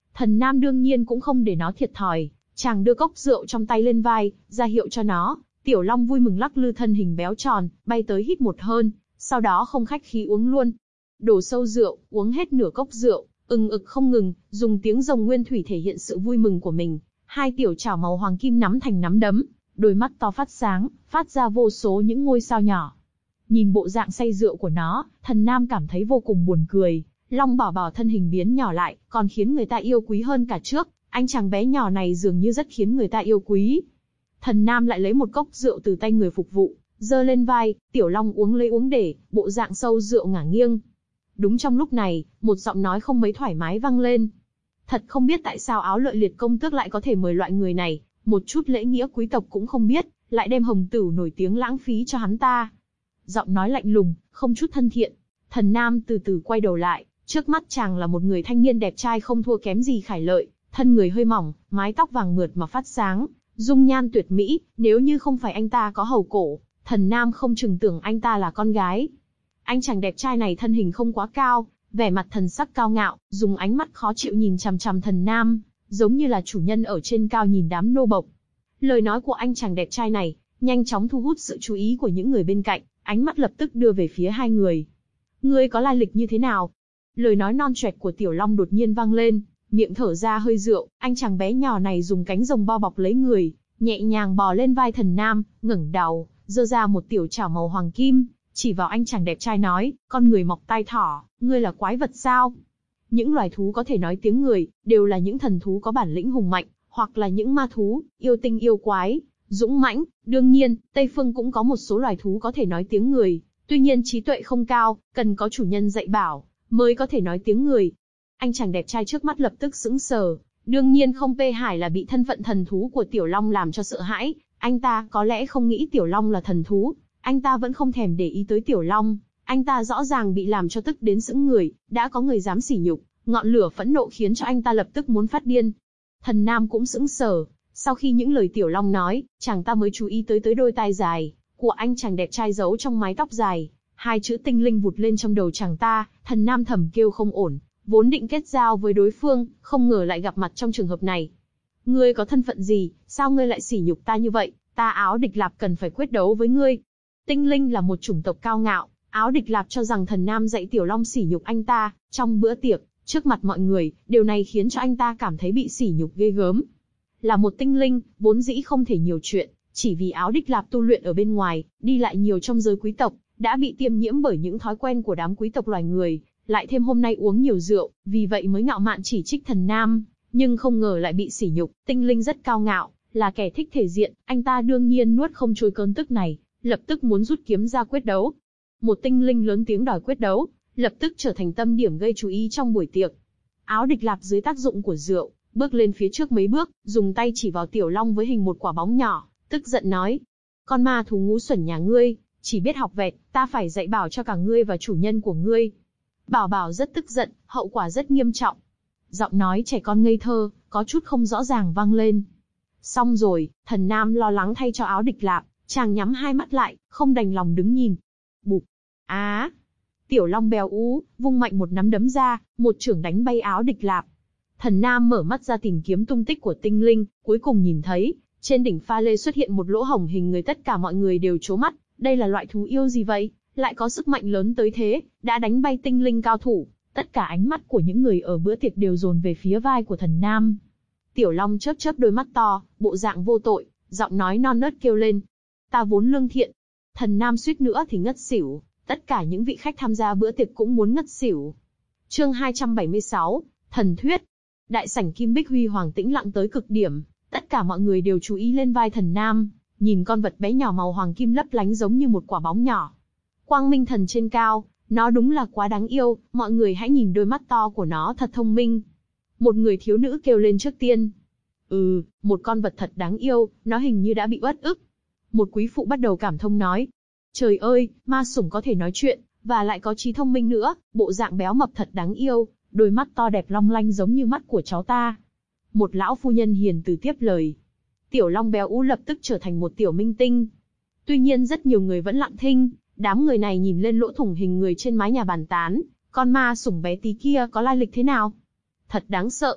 Thần Nam đương nhiên cũng không để nó thiệt thòi, chàng đưa cốc rượu trong tay lên vai, ra hiệu cho nó. Tiểu Long vui mừng lắc lư thân hình béo tròn, bay tới hít một hơn, sau đó không khách khí uống luôn. Đổ sâu rượu, uống hết nửa cốc rượu, ừng ực không ngừng, dùng tiếng rồng nguyên thủy thể hiện sự vui mừng của mình. Hai tiểu chảo màu hoàng kim nắm thành nắm đấm, đôi mắt to phát sáng, phát ra vô số những ngôi sao nhỏ. Nhìn bộ dạng say rượu của nó, Thần Nam cảm thấy vô cùng buồn cười. Long Bảo Bảo thân hình biến nhỏ lại, còn khiến người ta yêu quý hơn cả trước. Anh chàng bé nhỏ này dường như rất khiến người ta yêu quý. Thần Nam lại lấy một cốc rượu từ tay người phục vụ, giơ lên vai, Tiểu Long uống lấy uống để, bộ dạng sâu rượu ngả nghiêng. Đúng trong lúc này, một giọng nói không mấy thoải mái vang lên. Thật không biết tại sao Áo Lợi Liệt công tước lại có thể mời loại người này, một chút lễ nghĩa quý tộc cũng không biết, lại đem hồng tửu nổi tiếng lãng phí cho hắn ta. Giọng nói lạnh lùng, không chút thân thiện. Thần Nam từ từ quay đầu lại, trước mắt chàng là một người thanh niên đẹp trai không thua kém gì Khải Lợi, thân người hơi mỏng, mái tóc vàng mượt mà phát sáng, dung nhan tuyệt mỹ, nếu như không phải anh ta có hầu cổ, Thần Nam không chừng tưởng anh ta là con gái. Anh chàng đẹp trai này thân hình không quá cao, vẻ mặt thần sắc cao ngạo, dùng ánh mắt khó chịu nhìn chằm chằm Thần Nam, giống như là chủ nhân ở trên cao nhìn đám nô bộc. Lời nói của anh chàng đẹp trai này, nhanh chóng thu hút sự chú ý của những người bên cạnh, ánh mắt lập tức đưa về phía hai người. Ngươi có lai lịch như thế nào? Lời nói non choẹt của Tiểu Long đột nhiên vang lên, miệng thở ra hơi rượu, anh chàng bé nhỏ này dùng cánh rồng bao bọc lấy người, nhẹ nhàng bò lên vai Thần Nam, ngẩng đầu, giơ ra một tiểu chảo màu hoàng kim, chỉ vào anh chàng đẹp trai nói, con người mọc tai thỏ, ngươi là quái vật sao? Những loài thú có thể nói tiếng người, đều là những thần thú có bản lĩnh hùng mạnh, hoặc là những ma thú, yêu tinh yêu quái, dũng mãnh. Đương nhiên, Tây Phương cũng có một số loài thú có thể nói tiếng người, tuy nhiên trí tuệ không cao, cần có chủ nhân dạy bảo, mới có thể nói tiếng người. Anh chàng đẹp trai trước mắt lập tức sững sờ, đương nhiên không P Hải là bị thân phận thần thú của Tiểu Long làm cho sợ hãi, anh ta có lẽ không nghĩ Tiểu Long là thần thú, anh ta vẫn không thèm để ý tới Tiểu Long, anh ta rõ ràng bị làm cho tức đến sững người, đã có người dám sỉ nhục, ngọn lửa phẫn nộ khiến cho anh ta lập tức muốn phát điên. Thần Nam cũng sững sờ, sau khi những lời Tiểu Long nói, chàng ta mới chú ý tới tới đôi tai dài của anh chàng đẹp trai giấu trong mái tóc dài, hai chữ tinh linh vụt lên trong đầu chàng ta. Thần Nam thầm kêu không ổn, vốn định kết giao với đối phương, không ngờ lại gặp mặt trong trường hợp này. Ngươi có thân phận gì, sao ngươi lại sỉ nhục ta như vậy? Ta Áo Địch Lạp cần phải quyết đấu với ngươi. Tinh linh là một chủng tộc cao ngạo, Áo Địch Lạp cho rằng Thần Nam dạy Tiểu Long sỉ nhục anh ta, trong bữa tiệc, trước mặt mọi người, điều này khiến cho anh ta cảm thấy bị sỉ nhục ghê gớm. Là một tinh linh, vốn dĩ không thể nhiều chuyện, chỉ vì Áo Địch Lạp tu luyện ở bên ngoài, đi lại nhiều trong giới quý tộc, đã bị tiêm nhiễm bởi những thói quen của đám quý tộc loài người, lại thêm hôm nay uống nhiều rượu, vì vậy mới ngạo mạn chỉ trích Thần Nam, nhưng không ngờ lại bị sỉ nhục. Tinh linh rất cao ngạo, là kẻ thích thể diện, anh ta đương nhiên nuốt không trôi cơn tức này, lập tức muốn rút kiếm ra quyết đấu. Một tinh linh lớn tiếng đòi quyết đấu, lập tức trở thành tâm điểm gây chú ý trong buổi tiệc. Áo Địch Lạp dưới tác dụng của rượu, bước lên phía trước mấy bước, dùng tay chỉ vào Tiểu Long với hình một quả bóng nhỏ, tức giận nói: con ma thú ngu xuẩn nhà ngươi, chỉ biết học vẹt, ta phải dạy bảo cho cả ngươi và chủ nhân của ngươi. Bảo Bảo rất tức giận, hậu quả rất nghiêm trọng. Giọng nói trẻ con ngây thơ, có chút không rõ ràng vang lên. Xong rồi, Thần Nam lo lắng thay cho Áo Địch Lạp, chàng nhắm hai mắt lại, không đành lòng đứng nhìn. Bụp! Á! Tiểu Long béo ú, vung mạnh một nắm đấm ra, một chưởng đánh bay Áo Địch Lạp. Thần Nam mở mắt ra tìm kiếm tung tích của tinh linh, cuối cùng nhìn thấy, trên đỉnh pha lê xuất hiện một lỗ hổng hình người. Tất cả mọi người đều trố mắt, đây là loại thú yêu gì vậy? Lại có sức mạnh lớn tới thế, đã đánh bay tinh linh cao thủ. Tất cả ánh mắt của những người ở bữa tiệc đều dồn về phía vai của Thần Nam. Tiểu Long chớp chớp đôi mắt to, bộ dạng vô tội, giọng nói non nớt kêu lên: ta vốn lương thiện. Thần Nam suýt nữa thì ngất xỉu, tất cả những vị khách tham gia bữa tiệc cũng muốn ngất xỉu. Chương hai trăm bảy mươi sáu, Thần Thuyết. Đại sảnh Kim Bích Huy hoàng tĩnh lặng tới cực điểm, tất cả mọi người đều chú ý lên vai Thần Nam, nhìn con vật bé nhỏ màu hoàng kim lấp lánh giống như một quả bóng nhỏ. Quang Minh Thần trên cao, nó đúng là quá đáng yêu, mọi người hãy nhìn đôi mắt to của nó thật thông minh. Một người thiếu nữ kêu lên trước tiên. Ừ, một con vật thật đáng yêu, nó hình như đã bị uất ức. Một quý phụ bắt đầu cảm thông nói. Trời ơi, ma sủng có thể nói chuyện, và lại có trí thông minh nữa, bộ dạng béo mập thật đáng yêu, đôi mắt to đẹp long lanh giống như mắt của cháu ta. Một lão phu nhân hiền từ tiếp lời. Tiểu Long béo ú lập tức trở thành một tiểu minh tinh. Tuy nhiên rất nhiều người vẫn lặng thinh, đám người này nhìn lên lỗ thủng hình người trên mái nhà bàn tán, con ma sủng bé tí kia có lai lịch thế nào? Thật đáng sợ.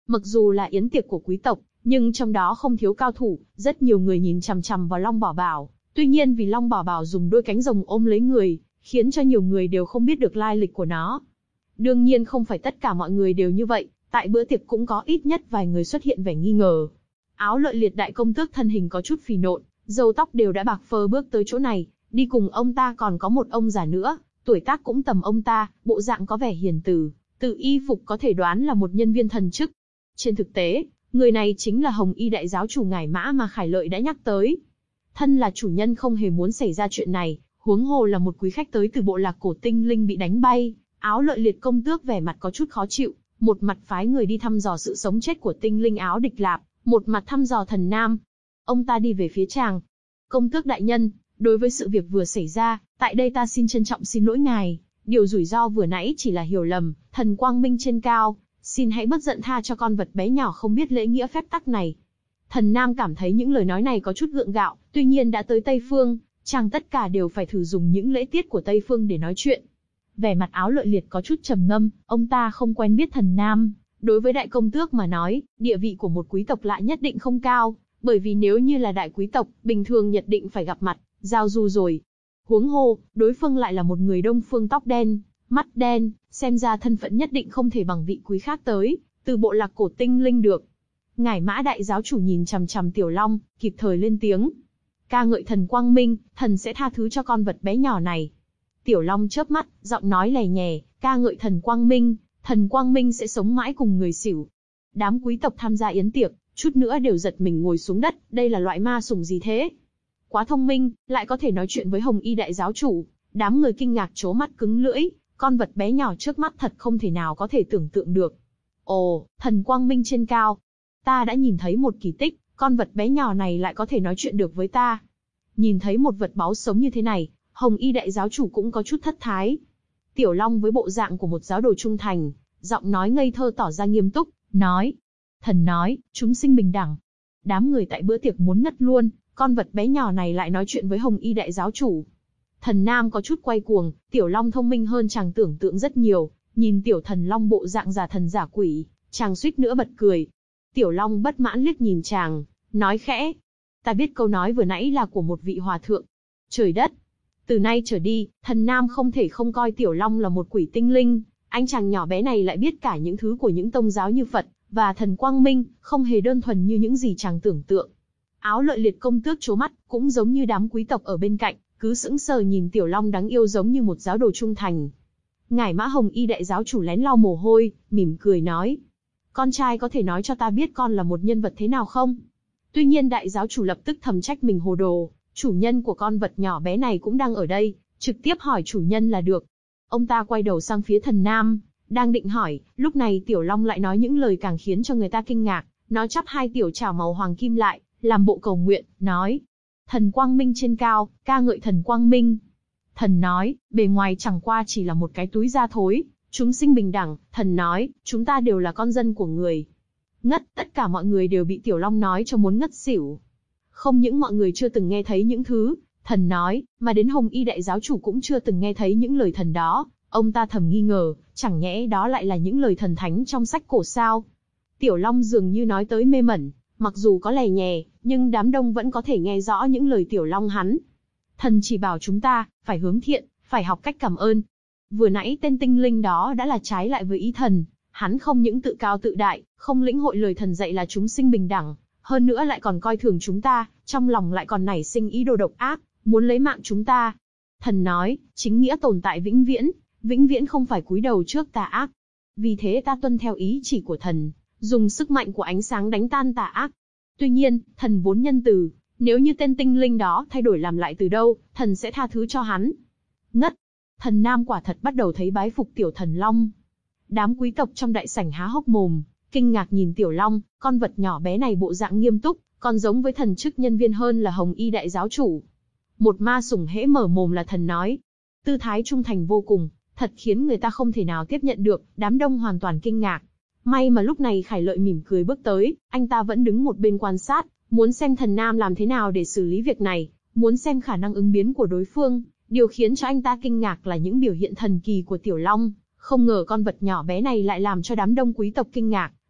Mặc dù là yến tiệc của quý tộc, nhưng trong đó không thiếu cao thủ, rất nhiều người nhìn chằm chằm vào Long Bảo Bảo. Tuy nhiên vì Long Bảo Bảo dùng đôi cánh rồng ôm lấy người, khiến cho nhiều người đều không biết được lai lịch của nó. Đương nhiên không phải tất cả mọi người đều như vậy, tại bữa tiệc cũng có ít nhất vài người xuất hiện vẻ nghi ngờ. Áo Lợi Liệt đại công tước thân hình có chút phì nộn, râu tóc đều đã bạc phơ bước tới chỗ này, đi cùng ông ta còn có một ông già nữa, tuổi tác cũng tầm ông ta, bộ dạng có vẻ hiền từ, từ y phục có thể đoán là một nhân viên thần chức. Trên thực tế, người này chính là Hồng Y đại giáo chủ Ngải Mã mà Khải Lợi đã nhắc tới. Thân là chủ nhân không hề muốn xảy ra chuyện này, huống hồ là một quý khách tới từ bộ lạc cổ tinh linh bị đánh bay. Áo Lợi Liệt công tước vẻ mặt có chút khó chịu, một mặt phái người đi thăm dò sự sống chết của tinh linh áo địch lạp, một mặt thăm dò Thần Nam. Ông ta đi về phía chàng. Công tước đại nhân, đối với sự việc vừa xảy ra, tại đây ta xin trân trọng xin lỗi ngài. Điều rủi ro vừa nãy chỉ là hiểu lầm, thần quang minh trên cao, xin hãy bất giận tha cho con vật bé nhỏ không biết lễ nghĩa phép tắc này. Thần Nam cảm thấy những lời nói này có chút gượng gạo, tuy nhiên đã tới Tây Phương, chàng tất cả đều phải thử dùng những lễ tiết của Tây Phương để nói chuyện. Vẻ mặt Áo Lợi Liệt có chút trầm ngâm, ông ta không quen biết Thần Nam. Đối với đại công tước mà nói, địa vị của một quý tộc lại nhất định không cao, bởi vì nếu như là đại quý tộc, bình thường nhất định phải gặp mặt, giao du rồi. Huống hồ, đối phương lại là một người Đông Phương tóc đen, mắt đen, xem ra thân phận nhất định không thể bằng vị quý khác tới, từ bộ lạc cổ tinh linh được. Ngải Mã đại giáo chủ nhìn chằm chằm Tiểu Long, kịp thời lên tiếng. Ca ngợi thần quang minh, thần sẽ tha thứ cho con vật bé nhỏ này. Tiểu Long chớp mắt, giọng nói lè nhè, ca ngợi thần quang minh, thần quang minh sẽ sống mãi cùng người xỉu. Đám quý tộc tham gia yến tiệc, chút nữa đều giật mình ngồi xuống đất, đây là loại ma sủng gì thế? Quá thông minh, lại có thể nói chuyện với Hồng Y đại giáo chủ. Đám người kinh ngạc trố mắt cứng lưỡi, con vật bé nhỏ trước mắt thật không thể nào có thể tưởng tượng được. Ồ, thần quang minh trên cao. Ta đã nhìn thấy một kỳ tích, con vật bé nhỏ này lại có thể nói chuyện được với ta. Nhìn thấy một vật báu sống như thế này, Hồng Y đại giáo chủ cũng có chút thất thái. Tiểu Long với bộ dạng của một giáo đồ trung thành, giọng nói ngây thơ tỏ ra nghiêm túc, nói. Thần nói, chúng sinh bình đẳng. Đám người tại bữa tiệc muốn ngất luôn, con vật bé nhỏ này lại nói chuyện với Hồng Y đại giáo chủ. Thần Nam có chút quay cuồng, Tiểu Long thông minh hơn chàng tưởng tượng rất nhiều, nhìn Tiểu Thần Long bộ dạng giả thần giả quỷ, chàng suýt nữa bật cười. Tiểu Long bất mãn liếc nhìn chàng, nói khẽ. Ta biết câu nói vừa nãy là của một vị hòa thượng. Trời đất! Từ nay trở đi, Thần Nam không thể không coi Tiểu Long là một quỷ tinh linh, anh chàng nhỏ bé này lại biết cả những thứ của những tông giáo như Phật và thần quang minh, không hề đơn thuần như những gì chàng tưởng tượng. Áo Lợi Liệt công tước trố mắt, cũng giống như đám quý tộc ở bên cạnh, cứ sững sờ nhìn Tiểu Long đáng yêu giống như một giáo đồ trung thành. Ngải Mã Hồng Y đại giáo chủ lén lau mồ hôi, mỉm cười nói. Con trai có thể nói cho ta biết con là một nhân vật thế nào không? Tuy nhiên đại giáo chủ lập tức thầm trách mình hồ đồ, chủ nhân của con vật nhỏ bé này cũng đang ở đây, trực tiếp hỏi chủ nhân là được. Ông ta quay đầu sang phía Thần Nam, đang định hỏi, lúc này Tiểu Long lại nói những lời càng khiến cho người ta kinh ngạc, nó chắp hai tiểu chảo màu hoàng kim lại, làm bộ cầu nguyện, nói. Thần quang minh trên cao, ca ngợi thần quang minh. Thần nói, bề ngoài chẳng qua chỉ là một cái túi da thối, chúng sinh bình đẳng, thần nói, chúng ta đều là con dân của người. Ngất, tất cả mọi người đều bị Tiểu Long nói cho muốn ngất xỉu. Không những mọi người chưa từng nghe thấy những thứ thần nói, mà đến Hồng Y đại giáo chủ cũng chưa từng nghe thấy những lời thần đó. Ông ta thầm nghi ngờ, chẳng nhẽ đó lại là những lời thần thánh trong sách cổ sao? Tiểu Long dường như nói tới mê mẩn, mặc dù có lè nhè, nhưng đám đông vẫn có thể nghe rõ những lời Tiểu Long hắn. Thần chỉ bảo chúng ta, phải hướng thiện, phải học cách cảm ơn. Vừa nãy tên tinh linh đó đã là trái lại với ý thần, hắn không những tự cao tự đại, không lĩnh hội lời thần dạy là chúng sinh bình đẳng, hơn nữa lại còn coi thường chúng ta, trong lòng lại còn nảy sinh ý đồ độc ác, muốn lấy mạng chúng ta. Thần nói, chính nghĩa tồn tại vĩnh viễn, vĩnh viễn không phải cúi đầu trước tà ác. Vì thế ta tuân theo ý chỉ của thần, dùng sức mạnh của ánh sáng đánh tan tà ác. Tuy nhiên, thần vốn nhân từ, nếu như tên tinh linh đó thay đổi làm lại từ đâu, thần sẽ tha thứ cho hắn. Ngất! Thần Nam quả thật bắt đầu thấy bái phục Tiểu Thần Long. Đám quý tộc trong đại sảnh há hốc mồm, kinh ngạc nhìn Tiểu Long, con vật nhỏ bé này bộ dạng nghiêm túc, còn giống với thần chức nhân viên hơn là Hồng Y đại giáo chủ. Một ma sủng hễ mở mồm là thần nói. Tư thái trung thành vô cùng, thật khiến người ta không thể nào tiếp nhận được, đám đông hoàn toàn kinh ngạc. May mà lúc này Khải Lợi mỉm cười bước tới, anh ta vẫn đứng một bên quan sát, muốn xem Thần Nam làm thế nào để xử lý việc này, muốn xem khả năng ứng biến của đối phương. Điều khiến cho anh ta kinh ngạc là những biểu hiện thần kỳ của Tiểu Long, không ngờ con vật nhỏ bé này lại làm cho đám đông quý tộc kinh ngạc,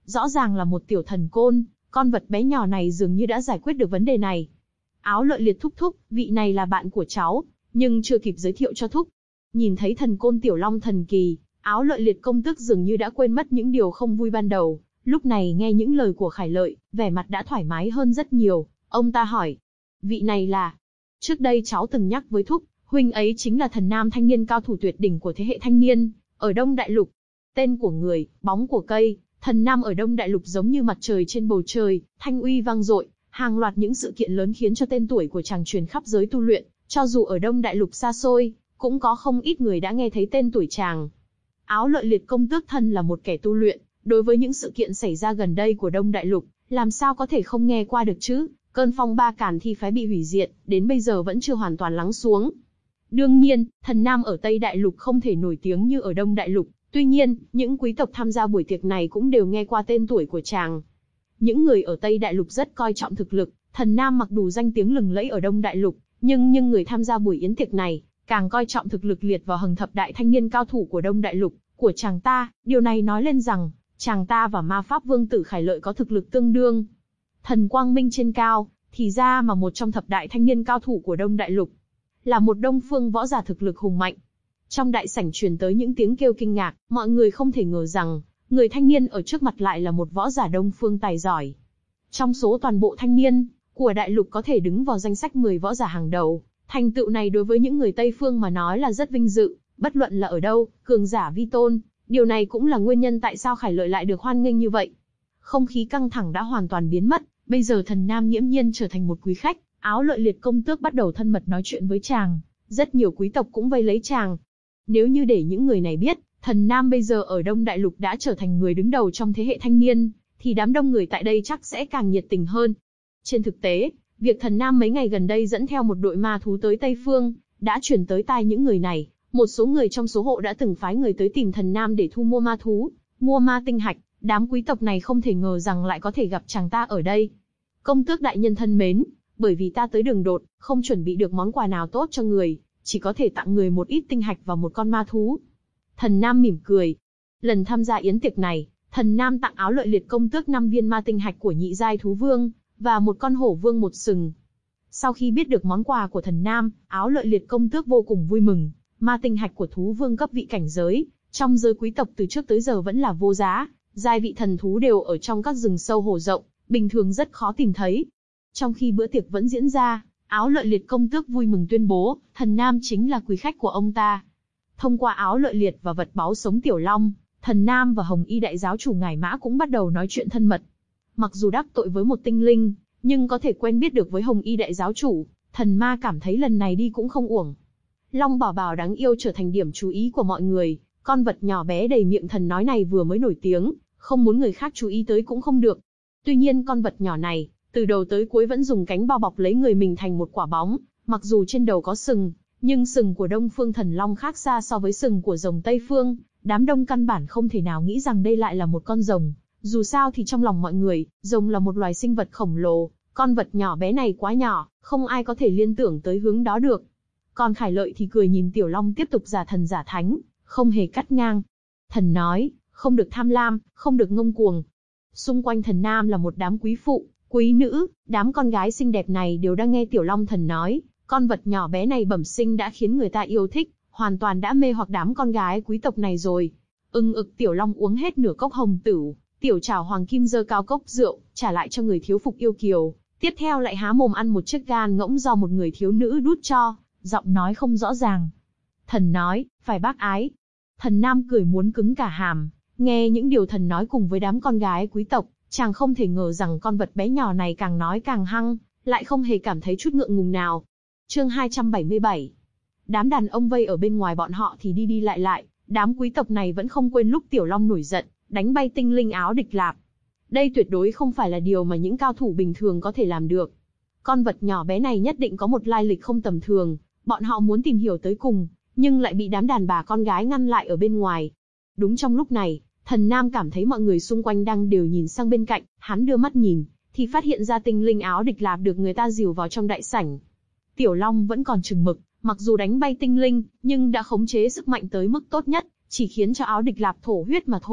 rõ ràng là một tiểu thần côn, con vật bé nhỏ này dường như đã giải quyết được vấn đề này. Áo Lợi Liệt thúc thúc, vị này là bạn của cháu, nhưng chưa kịp giới thiệu cho thúc. Nhìn thấy thần côn Tiểu Long thần kỳ, Áo Lợi Liệt công tước dường như đã quên mất những điều không vui ban đầu, lúc này nghe những lời của Khải Lợi, vẻ mặt đã thoải mái hơn rất nhiều. Ông ta hỏi, vị này là? Trước đây cháu từng nhắc với thúc, huynh ấy chính là thần nam thanh niên cao thủ tuyệt đỉnh của thế hệ thanh niên, ở Đông Đại Lục. Tên của người, bóng của cây, thần nam ở Đông Đại Lục giống như mặt trời trên bầu trời, thanh uy vang dội, hàng loạt những sự kiện lớn khiến cho tên tuổi của chàng truyền khắp giới tu luyện, cho dù ở Đông Đại Lục xa xôi, cũng có không ít người đã nghe thấy tên tuổi chàng. Áo Lợi Liệt công tước thân là một kẻ tu luyện, đối với những sự kiện xảy ra gần đây của Đông Đại Lục, làm sao có thể không nghe qua được chứ? Cơn phong ba càn thi phái bị hủy diệt, đến bây giờ vẫn chưa hoàn toàn lắng xuống. Đương nhiên, thần nam ở Tây Đại Lục không thể nổi tiếng như ở Đông Đại Lục, tuy nhiên, những quý tộc tham gia buổi tiệc này cũng đều nghe qua tên tuổi của chàng. Những người ở Tây Đại Lục rất coi trọng thực lực, thần nam mặc dù danh tiếng lừng lẫy ở Đông Đại Lục, nhưng nhưng người tham gia buổi yến tiệc này, càng coi trọng thực lực liệt vào hàng thập đại thanh niên cao thủ của Đông Đại Lục, của chàng ta, điều này nói lên rằng, chàng ta và ma pháp vương tử Khải Lợi có thực lực tương đương. Thần quang minh trên cao, thì ra mà một trong thập đại thanh niên cao thủ của Đông Đại Lục, là một đông phương võ giả thực lực hùng mạnh. Trong đại sảnh truyền tới những tiếng kêu kinh ngạc, mọi người không thể ngờ rằng, người thanh niên ở trước mặt lại là một võ giả đông phương tài giỏi. Trong số toàn bộ thanh niên của Đại Lục có thể đứng vào danh sách mười võ giả hàng đầu, thành tựu này đối với những người Tây phương mà nói là rất vinh dự, bất luận là ở đâu, cường giả vi tôn, điều này cũng là nguyên nhân tại sao Khải Lợi lại được hoan nghênh như vậy. Không khí căng thẳng đã hoàn toàn biến mất, bây giờ thần nam nghiễm nhiên trở thành một quý khách, Áo Lợi Liệt công tước bắt đầu thân mật nói chuyện với chàng, rất nhiều quý tộc cũng vây lấy chàng. Nếu như để những người này biết, thần nam bây giờ ở Đông Đại Lục đã trở thành người đứng đầu trong thế hệ thanh niên, thì đám đông người tại đây chắc sẽ càng nhiệt tình hơn. Trên thực tế, việc thần nam mấy ngày gần đây dẫn theo một đội ma thú tới Tây Phương, đã truyền tới tai những người này. Một số người trong số hộ đã từng phái người tới tìm thần nam để thu mua ma thú, mua ma tinh hạch. Đám quý tộc này không thể ngờ rằng lại có thể gặp chàng ta ở đây. Công tước đại nhân thân mến, bởi vì ta tới đường đột, không chuẩn bị được món quà nào tốt cho người, chỉ có thể tặng người một ít tinh hạch và một con ma thú. Thần nam mỉm cười. Lần tham gia yến tiệc này, thần nam tặng Áo Lợi Liệt công tước năm viên ma tinh hạch của nhị giai thú vương, và một con hổ vương một sừng. Sau khi biết được món quà của thần nam, Áo Lợi Liệt công tước vô cùng vui mừng. Ma tinh hạch của thú vương cấp vị cảnh giới, trong giới quý tộc từ trước tới giờ vẫn là vô giá. Giai vị thần thú đều ở trong các rừng sâu hồ rộng, bình thường rất khó tìm thấy. Trong khi bữa tiệc vẫn diễn ra, Áo Lợi Liệt công tước vui mừng tuyên bố, thần nam chính là quý khách của ông ta. Thông qua Áo Lợi Liệt và vật báu sống Tiểu Long, thần nam và Hồng Y đại giáo chủ Ngải Mã cũng bắt đầu nói chuyện thân mật. Mặc dù đắc tội với một tinh linh, nhưng có thể quen biết được với Hồng Y đại giáo chủ, thần ma cảm thấy lần này đi cũng không uổng. Long Bảo Bảo đáng yêu trở thành điểm chú ý của mọi người. Con vật nhỏ bé đầy miệng thần nói này vừa mới nổi tiếng, không muốn người khác chú ý tới cũng không được. Tuy nhiên con vật nhỏ này, từ đầu tới cuối vẫn dùng cánh bao bọc lấy người mình thành một quả bóng, mặc dù trên đầu có sừng, nhưng sừng của Đông Phương Thần Long khác xa so với sừng của rồng Tây Phương, đám đông căn bản không thể nào nghĩ rằng đây lại là một con rồng. Dù sao thì trong lòng mọi người, rồng là một loài sinh vật khổng lồ, con vật nhỏ bé này quá nhỏ, không ai có thể liên tưởng tới hướng đó được. Còn Khải Lợi thì cười nhìn Tiểu Long tiếp tục giả thần giả thánh, không hề cắt ngang. Thần nói, không được tham lam, không được ngông cuồng. Xung quanh thần nam là một đám quý phụ, quý nữ, đám con gái xinh đẹp này đều đang nghe Tiểu Long thần nói, con vật nhỏ bé này bẩm sinh đã khiến người ta yêu thích, hoàn toàn đã mê hoặc đám con gái quý tộc này rồi. Ưng ực Tiểu Long uống hết nửa cốc hồng tửu, Tiểu Trảo Hoàng Kim giơ cao cốc rượu, trả lại cho người thiếu phục yêu kiều, tiếp theo lại há mồm ăn một chiếc gan ngỗng do một người thiếu nữ đút cho, giọng nói không rõ ràng. Thần nói, phải bác ái. Thần nam cười muốn cứng cả hàm, nghe những điều thần nói cùng với đám con gái quý tộc, chàng không thể ngờ rằng con vật bé nhỏ này càng nói càng hăng, lại không hề cảm thấy chút ngượng ngùng nào. Chương hai trăm bảy mươi bảy. Đám đàn ông vây ở bên ngoài bọn họ thì đi đi lại lại, đám quý tộc này vẫn không quên lúc Tiểu Long nổi giận, đánh bay tinh linh áo địch lạp. Đây tuyệt đối không phải là điều mà những cao thủ bình thường có thể làm được. Con vật nhỏ bé này nhất định có một lai lịch không tầm thường, bọn họ muốn tìm hiểu tới cùng, nhưng lại bị đám đàn bà con gái ngăn lại ở bên ngoài. Đúng trong lúc này, thần nam cảm thấy mọi người xung quanh đang đều nhìn sang bên cạnh, hắn đưa mắt nhìn, thì phát hiện ra tinh linh áo địch lạp được người ta dìu vào trong đại sảnh. Tiểu Long vẫn còn chừng mực, mặc dù đánh bay tinh linh, nhưng đã khống chế sức mạnh tới mức tốt nhất, chỉ khiến cho áo địch lạp thổ huyết mà thôi,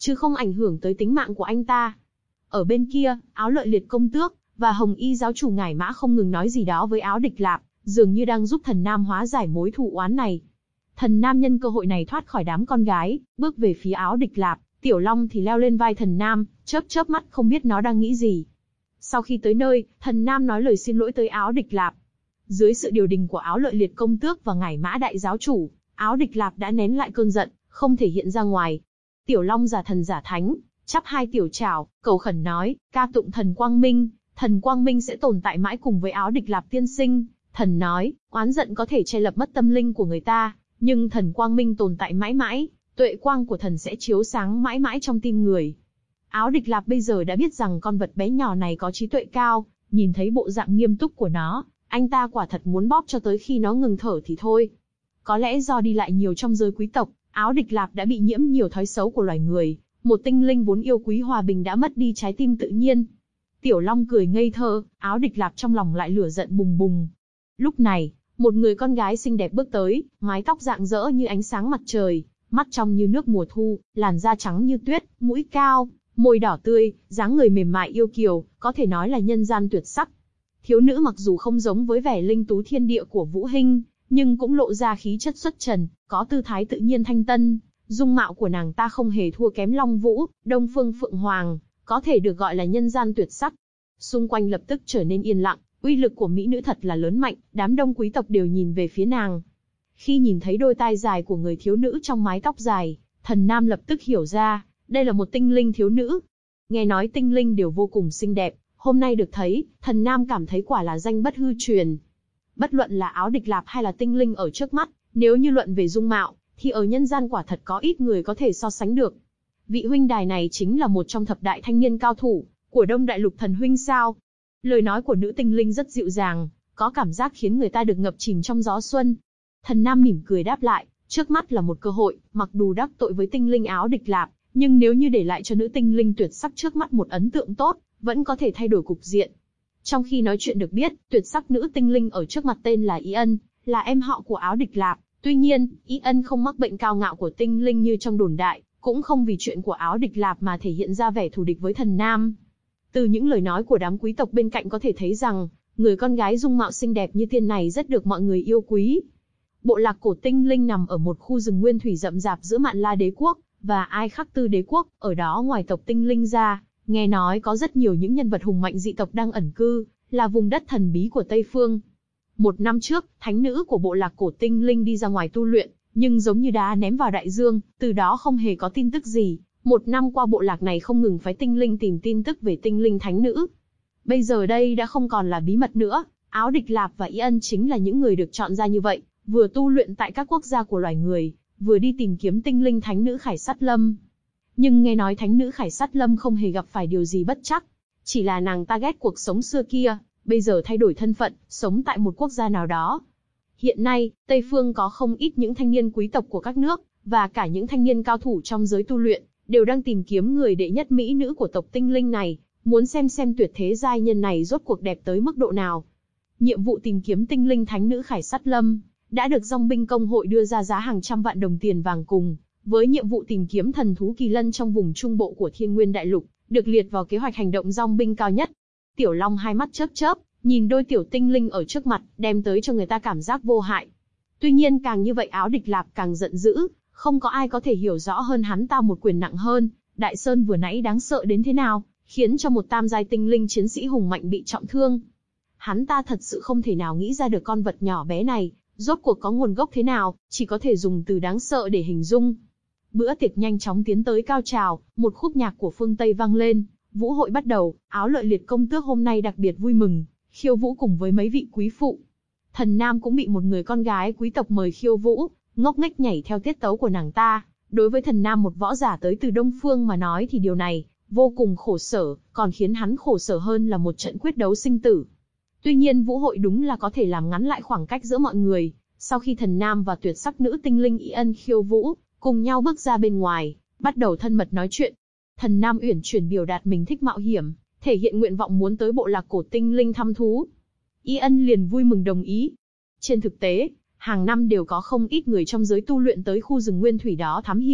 chứ không ảnh hưởng tới tính mạng của anh ta. Ở bên kia, Áo Lợi Liệt công tước và Hồng Y giáo chủ Ngải Mã không ngừng nói gì đó với Áo Địch Lạp, dường như đang giúp Thần Nam hóa giải mối thù oán này. Thần Nam nhân cơ hội này thoát khỏi đám con gái, bước về phía Áo Địch Lạp, Tiểu Long thì leo lên vai Thần Nam, chớp chớp mắt không biết nó đang nghĩ gì. Sau khi tới nơi, Thần Nam nói lời xin lỗi tới Áo Địch Lạp. Dưới sự điều đình của Áo Lợi Liệt công tước và Ngải Mã đại giáo chủ, Áo Địch Lạp đã nén lại cơn giận, không thể hiện ra ngoài. Tiểu Long giả thần giả thánh, chắp hai tiểu trảo, cầu khẩn nói, ca tụng thần Quang Minh, thần Quang Minh sẽ tồn tại mãi cùng với Áo Địch Lạp tiên sinh. Thần nói, oán giận có thể che lấp mất tâm linh của người ta, nhưng thần Quang Minh tồn tại mãi mãi, tuệ quang của thần sẽ chiếu sáng mãi mãi trong tim người. Áo Địch Lạp bây giờ đã biết rằng con vật bé nhỏ này có trí tuệ cao, nhìn thấy bộ dạng nghiêm túc của nó, anh ta quả thật muốn bóp cho tới khi nó ngừng thở thì thôi. Có lẽ do đi lại nhiều trong giới quý tộc, Áo Địch Lạp đã bị nhiễm nhiều thói xấu của loài người, một tinh linh vốn yêu quý hòa bình đã mất đi trái tim tự nhiên. Tiểu Long cười ngây thơ, Áo Địch Lạp trong lòng lại lửa giận bùng bùng. Lúc này, một người con gái xinh đẹp bước tới, mái tóc rạng rỡ như ánh sáng mặt trời, mắt trong như nước mùa thu, làn da trắng như tuyết, mũi cao, môi đỏ tươi, dáng người mềm mại yêu kiều, có thể nói là nhân gian tuyệt sắc. Thiếu nữ mặc dù không giống với vẻ linh tú thiên địa của Vũ Hinh, nhưng cũng lộ ra khí chất xuất trần, có tư thái tự nhiên thanh tân. Dung mạo của nàng ta không hề thua kém Long Vũ, Đông Phương Phượng Hoàng, có thể được gọi là nhân gian tuyệt sắc. Xung quanh lập tức trở nên yên lặng, uy lực của mỹ nữ thật là lớn mạnh, đám đông quý tộc đều nhìn về phía nàng. Khi nhìn thấy đôi tai dài của người thiếu nữ trong mái tóc dài, Thần Nam lập tức hiểu ra, đây là một tinh linh thiếu nữ. Nghe nói tinh linh đều vô cùng xinh đẹp, hôm nay được thấy, Thần Nam cảm thấy quả là danh bất hư truyền. Bất luận là Áo Địch Lạp hay là tinh linh ở trước mắt, nếu như luận về dung mạo, thì ở nhân gian quả thật có ít người có thể so sánh được. Vị huynh đài này chính là một trong thập đại thanh niên cao thủ của Đông Đại Lục Thần huynh sao? Lời nói của nữ tinh linh rất dịu dàng, có cảm giác khiến người ta được ngập chìm trong gió xuân. Thần Nam mỉm cười đáp lại, trước mắt là một cơ hội, mặc dù đắc tội với tinh linh Áo Địch Lạp, nhưng nếu như để lại cho nữ tinh linh tuyệt sắc trước mắt một ấn tượng tốt, vẫn có thể thay đổi cục diện. Trong khi nói chuyện được biết, tuyệt sắc nữ tinh linh ở trước mặt tên là Y Ân, là em họ của Áo Địch Lạp. Tuy nhiên, Y Ân không mắc bệnh cao ngạo của tinh linh như trong đồn đại, cũng không vì chuyện của Áo Địch Lạp mà thể hiện ra vẻ thù địch với Thần Nam. Từ những lời nói của đám quý tộc bên cạnh có thể thấy rằng, người con gái dung mạo xinh đẹp như tiên này rất được mọi người yêu quý. Bộ lạc cổ tinh linh nằm ở một khu rừng nguyên thủy rậm rạp giữa Mạn La Đế quốc và Ai Khắc Tư Đế quốc, ở đó ngoài tộc tinh linh ra, nghe nói có rất nhiều những nhân vật hùng mạnh dị tộc đang ẩn cư, là vùng đất thần bí của Tây Phương. Một năm trước, thánh nữ của bộ lạc cổ tinh linh đi ra ngoài tu luyện, nhưng giống như đá ném vào đại dương, từ đó không hề có tin tức gì. Một năm qua bộ lạc này không ngừng phái tinh linh tìm tin tức về tinh linh thánh nữ. Bây giờ đây đã không còn là bí mật nữa, Áo Địch Lạp và Y Ân chính là những người được chọn ra như vậy, vừa tu luyện tại các quốc gia của loài người, vừa đi tìm kiếm tinh linh thánh nữ Khải Sát Lâm. Nhưng nghe nói thánh nữ Khải Sát Lâm không hề gặp phải điều gì bất trắc, chỉ là nàng ta ghét cuộc sống xưa kia, bây giờ thay đổi thân phận, sống tại một quốc gia nào đó. Hiện nay, Tây Phương có không ít những thanh niên quý tộc của các nước, và cả những thanh niên cao thủ trong giới tu luyện, đều đang tìm kiếm người đệ nhất mỹ nữ của tộc tinh linh này, muốn xem xem tuyệt thế giai nhân này rốt cuộc đẹp tới mức độ nào. Nhiệm vụ tìm kiếm tinh linh thánh nữ Khải Sát Lâm đã được dòng binh công hội đưa ra giá hàng trăm vạn đồng tiền vàng cùng, với nhiệm vụ tìm kiếm thần thú kỳ lân trong vùng trung bộ của Thiên Nguyên Đại Lục, được liệt vào kế hoạch hành động dòng binh cao nhất. Tiểu Long hai mắt chớp chớp, nhìn đôi tiểu tinh linh ở trước mặt, đem tới cho người ta cảm giác vô hại. Tuy nhiên càng như vậy Áo Địch Lạp càng giận dữ, không có ai có thể hiểu rõ hơn hắn ta một quyền nặng hơn. Đại Sơn vừa nãy đáng sợ đến thế nào, khiến cho một tam giai tinh linh chiến sĩ hùng mạnh bị trọng thương. Hắn ta thật sự không thể nào nghĩ ra được con vật nhỏ bé này, rốt cuộc có nguồn gốc thế nào, chỉ có thể dùng từ đáng sợ để hình dung. Bữa tiệc nhanh chóng tiến tới cao trào, một khúc nhạc của phương Tây vang lên, vũ hội bắt đầu. Áo Lợi Liệt công tước hôm nay đặc biệt vui mừng, khiêu vũ cùng với mấy vị quý phụ. Thần Nam cũng bị một người con gái quý tộc mời khiêu vũ, ngốc nghếch nhảy theo tiết tấu của nàng ta. Đối với Thần Nam, một võ giả tới từ Đông Phương mà nói thì điều này vô cùng khổ sở, còn khiến hắn khổ sở hơn là một trận quyết đấu sinh tử. Tuy nhiên vũ hội đúng là có thể làm ngắn lại khoảng cách giữa mọi người. Sau khi Thần Nam và tuyệt sắc nữ tinh linh Y Ân khiêu vũ, cùng nhau bước ra bên ngoài, bắt đầu thân mật nói chuyện. Thần Nam uyển chuyển biểu đạt mình thích mạo hiểm, thể hiện nguyện vọng muốn tới bộ lạc cổ tinh linh thăm thú. Y Ân liền vui mừng đồng ý. Trên thực tế, hàng năm đều có không ít người trong giới tu luyện tới khu rừng nguyên thủy đó thám hiểm,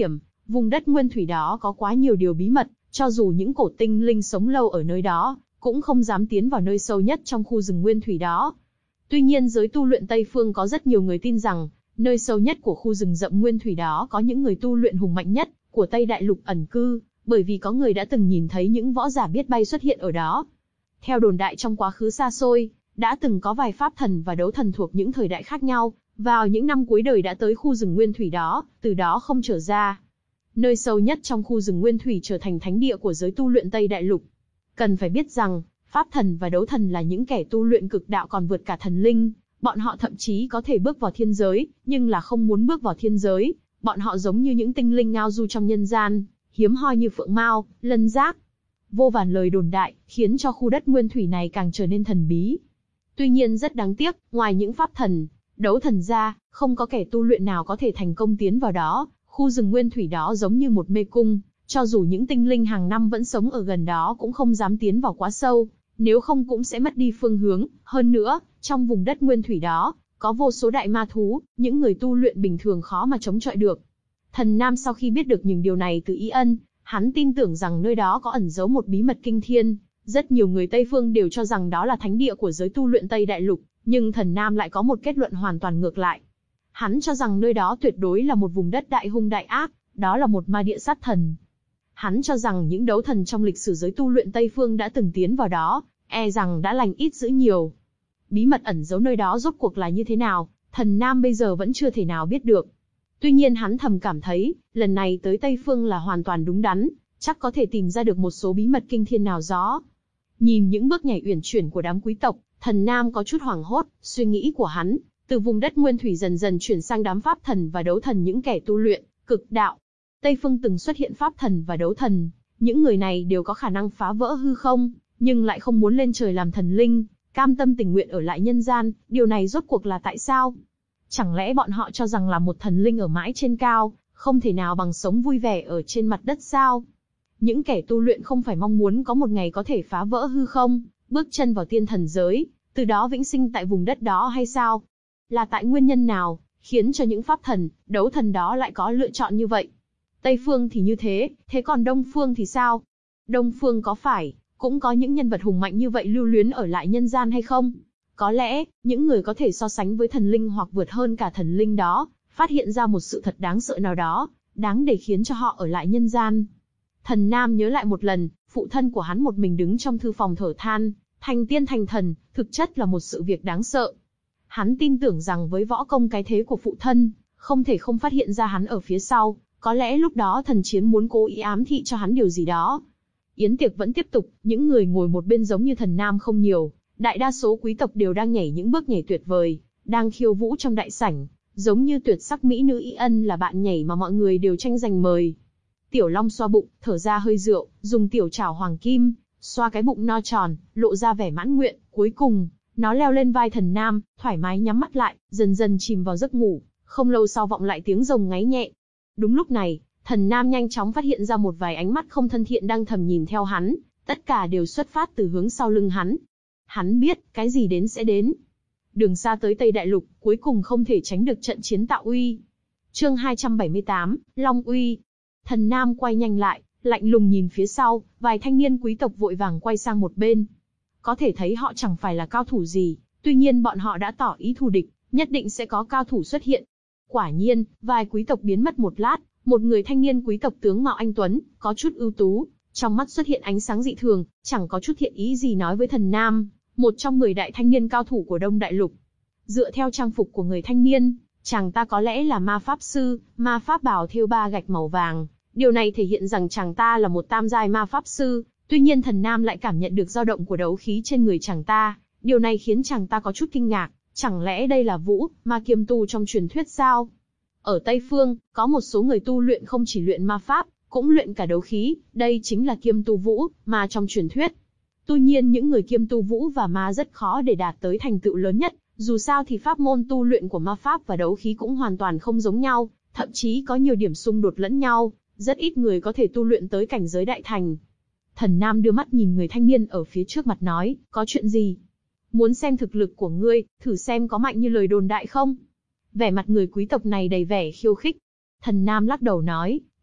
Vùng đất nguyên thủy đó có quá nhiều điều bí mật, cho dù những cổ tinh linh sống lâu ở nơi đó, cũng không dám tiến vào nơi sâu nhất trong khu rừng nguyên thủy đó. Tuy nhiên giới tu luyện Tây Phương có rất nhiều người tin rằng, nơi sâu nhất của khu rừng rậm nguyên thủy đó có những người tu luyện hùng mạnh nhất của Tây Đại Lục ẩn cư, bởi vì có người đã từng nhìn thấy những võ giả biết bay xuất hiện ở đó. Theo đồn đại trong quá khứ xa xôi, đã từng có vài pháp thần và đấu thần thuộc những thời đại khác nhau, vào những năm cuối đời đã tới khu rừng nguyên thủy đó, từ đó không trở ra. Nơi sâu nhất trong khu rừng nguyên thủy trở thành thánh địa của giới tu luyện Tây Đại Lục. Cần phải biết rằng, pháp thần và đấu thần là những kẻ tu luyện cực đạo còn vượt cả thần linh, bọn họ thậm chí có thể bước vào thiên giới, nhưng là không muốn bước vào thiên giới, bọn họ giống như những tinh linh ngao du trong nhân gian, hiếm hoi như phượng mao, lân giác. Vô vàn lời đồn đại, khiến cho khu đất nguyên thủy này càng trở nên thần bí. Tuy nhiên rất đáng tiếc, ngoài những pháp thần, đấu thần ra, không có kẻ tu luyện nào có thể thành công tiến vào đó. Khu rừng nguyên thủy đó giống như một mê cung, cho dù những tinh linh hàng năm vẫn sống ở gần đó cũng không dám tiến vào quá sâu, nếu không cũng sẽ mất đi phương hướng. Hơn nữa, trong vùng đất nguyên thủy đó, có vô số đại ma thú, những người tu luyện bình thường khó mà chống chọi được. Thần Nam sau khi biết được những điều này từ Y Ân, hắn tin tưởng rằng nơi đó có ẩn giấu một bí mật kinh thiên. Rất nhiều người Tây Phương đều cho rằng đó là thánh địa của giới tu luyện Tây Đại Lục, nhưng Thần Nam lại có một kết luận hoàn toàn ngược lại. Hắn cho rằng nơi đó tuyệt đối là một vùng đất đại hung đại ác, đó là một ma địa sát thần. Hắn cho rằng những đấu thần trong lịch sử giới tu luyện Tây Phương đã từng tiến vào đó, e rằng đã lành ít dữ nhiều. Bí mật ẩn giấu nơi đó rốt cuộc là như thế nào, Thần Nam bây giờ vẫn chưa thể nào biết được. Tuy nhiên hắn thầm cảm thấy, lần này tới Tây Phương là hoàn toàn đúng đắn, chắc có thể tìm ra được một số bí mật kinh thiên nào đó. Nhìn những bước nhảy uyển chuyển của đám quý tộc, Thần Nam có chút hoảng hốt, suy nghĩ của hắn từ vùng đất nguyên thủy dần dần chuyển sang đám pháp thần và đấu thần, những kẻ tu luyện cực đạo. Tây Phương từng xuất hiện pháp thần và đấu thần, những người này đều có khả năng phá vỡ hư không, nhưng lại không muốn lên trời làm thần linh, cam tâm tình nguyện ở lại nhân gian, điều này rốt cuộc là tại sao? Chẳng lẽ bọn họ cho rằng là một thần linh ở mãi trên cao, không thể nào bằng sống vui vẻ ở trên mặt đất sao? Những kẻ tu luyện không phải mong muốn có một ngày có thể phá vỡ hư không, bước chân vào tiên thần giới, từ đó vĩnh sinh tại vùng đất đó hay sao? Là tại nguyên nhân nào, khiến cho những pháp thần, đấu thần đó lại có lựa chọn như vậy? Tây Phương thì như thế, thế còn Đông Phương thì sao? Đông Phương có phải cũng có những nhân vật hùng mạnh như vậy lưu luyến ở lại nhân gian hay không? Có lẽ, những người có thể so sánh với thần linh hoặc vượt hơn cả thần linh đó, phát hiện ra một sự thật đáng sợ nào đó, đáng để khiến cho họ ở lại nhân gian. Thần Nam nhớ lại một lần, phụ thân của hắn một mình đứng trong thư phòng thở than, thành tiên thành thần, thực chất là một sự việc đáng sợ. Hắn tin tưởng rằng với võ công cái thế của phụ thân, không thể không phát hiện ra hắn ở phía sau, có lẽ lúc đó thần chiến muốn cố ý ám thị cho hắn điều gì đó. Yến tiệc vẫn tiếp tục, những người ngồi một bên giống như Thần Nam không nhiều, đại đa số quý tộc đều đang nhảy những bước nhảy tuyệt vời, đang khiêu vũ trong đại sảnh, giống như tuyệt sắc mỹ nữ Y Ân là bạn nhảy mà mọi người đều tranh giành mời. Tiểu Long xoa bụng, thở ra hơi rượu, dùng tiểu chảo hoàng kim, xoa cái bụng no tròn, lộ ra vẻ mãn nguyện, cuối cùng, nó leo lên vai Thần Nam, thoải mái nhắm mắt lại, dần dần chìm vào giấc ngủ, không lâu sau vọng lại tiếng rồng ngáy nhẹ. Đúng lúc này, Thần Nam nhanh chóng phát hiện ra một vài ánh mắt không thân thiện đang thầm nhìn theo hắn, tất cả đều xuất phát từ hướng sau lưng hắn. Hắn biết, cái gì đến sẽ đến. Đường xa tới Tây Đại Lục, cuối cùng không thể tránh được trận chiến Tạo Uy. Chương hai trăm bảy mươi tám, Long Uy. Thần Nam quay nhanh lại, lạnh lùng nhìn phía sau, vài thanh niên quý tộc vội vàng quay sang một bên. Có thể thấy họ chẳng phải là cao thủ gì, tuy nhiên bọn họ đã tỏ ý thù địch, nhất định sẽ có cao thủ xuất hiện. Quả nhiên, vài quý tộc biến mất một lát, một người thanh niên quý tộc tướng mạo anh tuấn, có chút ưu tú, trong mắt xuất hiện ánh sáng dị thường, chẳng có chút thiện ý gì nói với Thần Nam, một trong mười đại thanh niên cao thủ của Đông Đại Lục. Dựa theo trang phục của người thanh niên, chàng ta có lẽ là ma pháp sư, ma pháp bào thêu ba gạch màu vàng, điều này thể hiện rằng chàng ta là một tam giai ma pháp sư. Tuy nhiên Thần Nam lại cảm nhận được dao động của đấu khí trên người chàng ta, điều này khiến chàng ta có chút kinh ngạc, chẳng lẽ đây là Vũ, ma kiêm tu trong truyền thuyết sao? Ở Tây Phương, có một số người tu luyện không chỉ luyện ma pháp, cũng luyện cả đấu khí, đây chính là kiêm tu Vũ, ma trong truyền thuyết. Tuy nhiên những người kiêm tu Vũ và ma rất khó để đạt tới thành tựu lớn nhất, dù sao thì pháp môn tu luyện của ma pháp và đấu khí cũng hoàn toàn không giống nhau, thậm chí có nhiều điểm xung đột lẫn nhau, rất ít người có thể tu luyện tới cảnh giới đại thành. Thần Nam đưa mắt nhìn người thanh niên ở phía trước mặt nói, có chuyện gì? Muốn xem thực lực của ngươi, thử xem có mạnh như lời đồn đại không? Vẻ mặt người quý tộc này đầy vẻ khiêu khích. Thần Nam lắc đầu nói,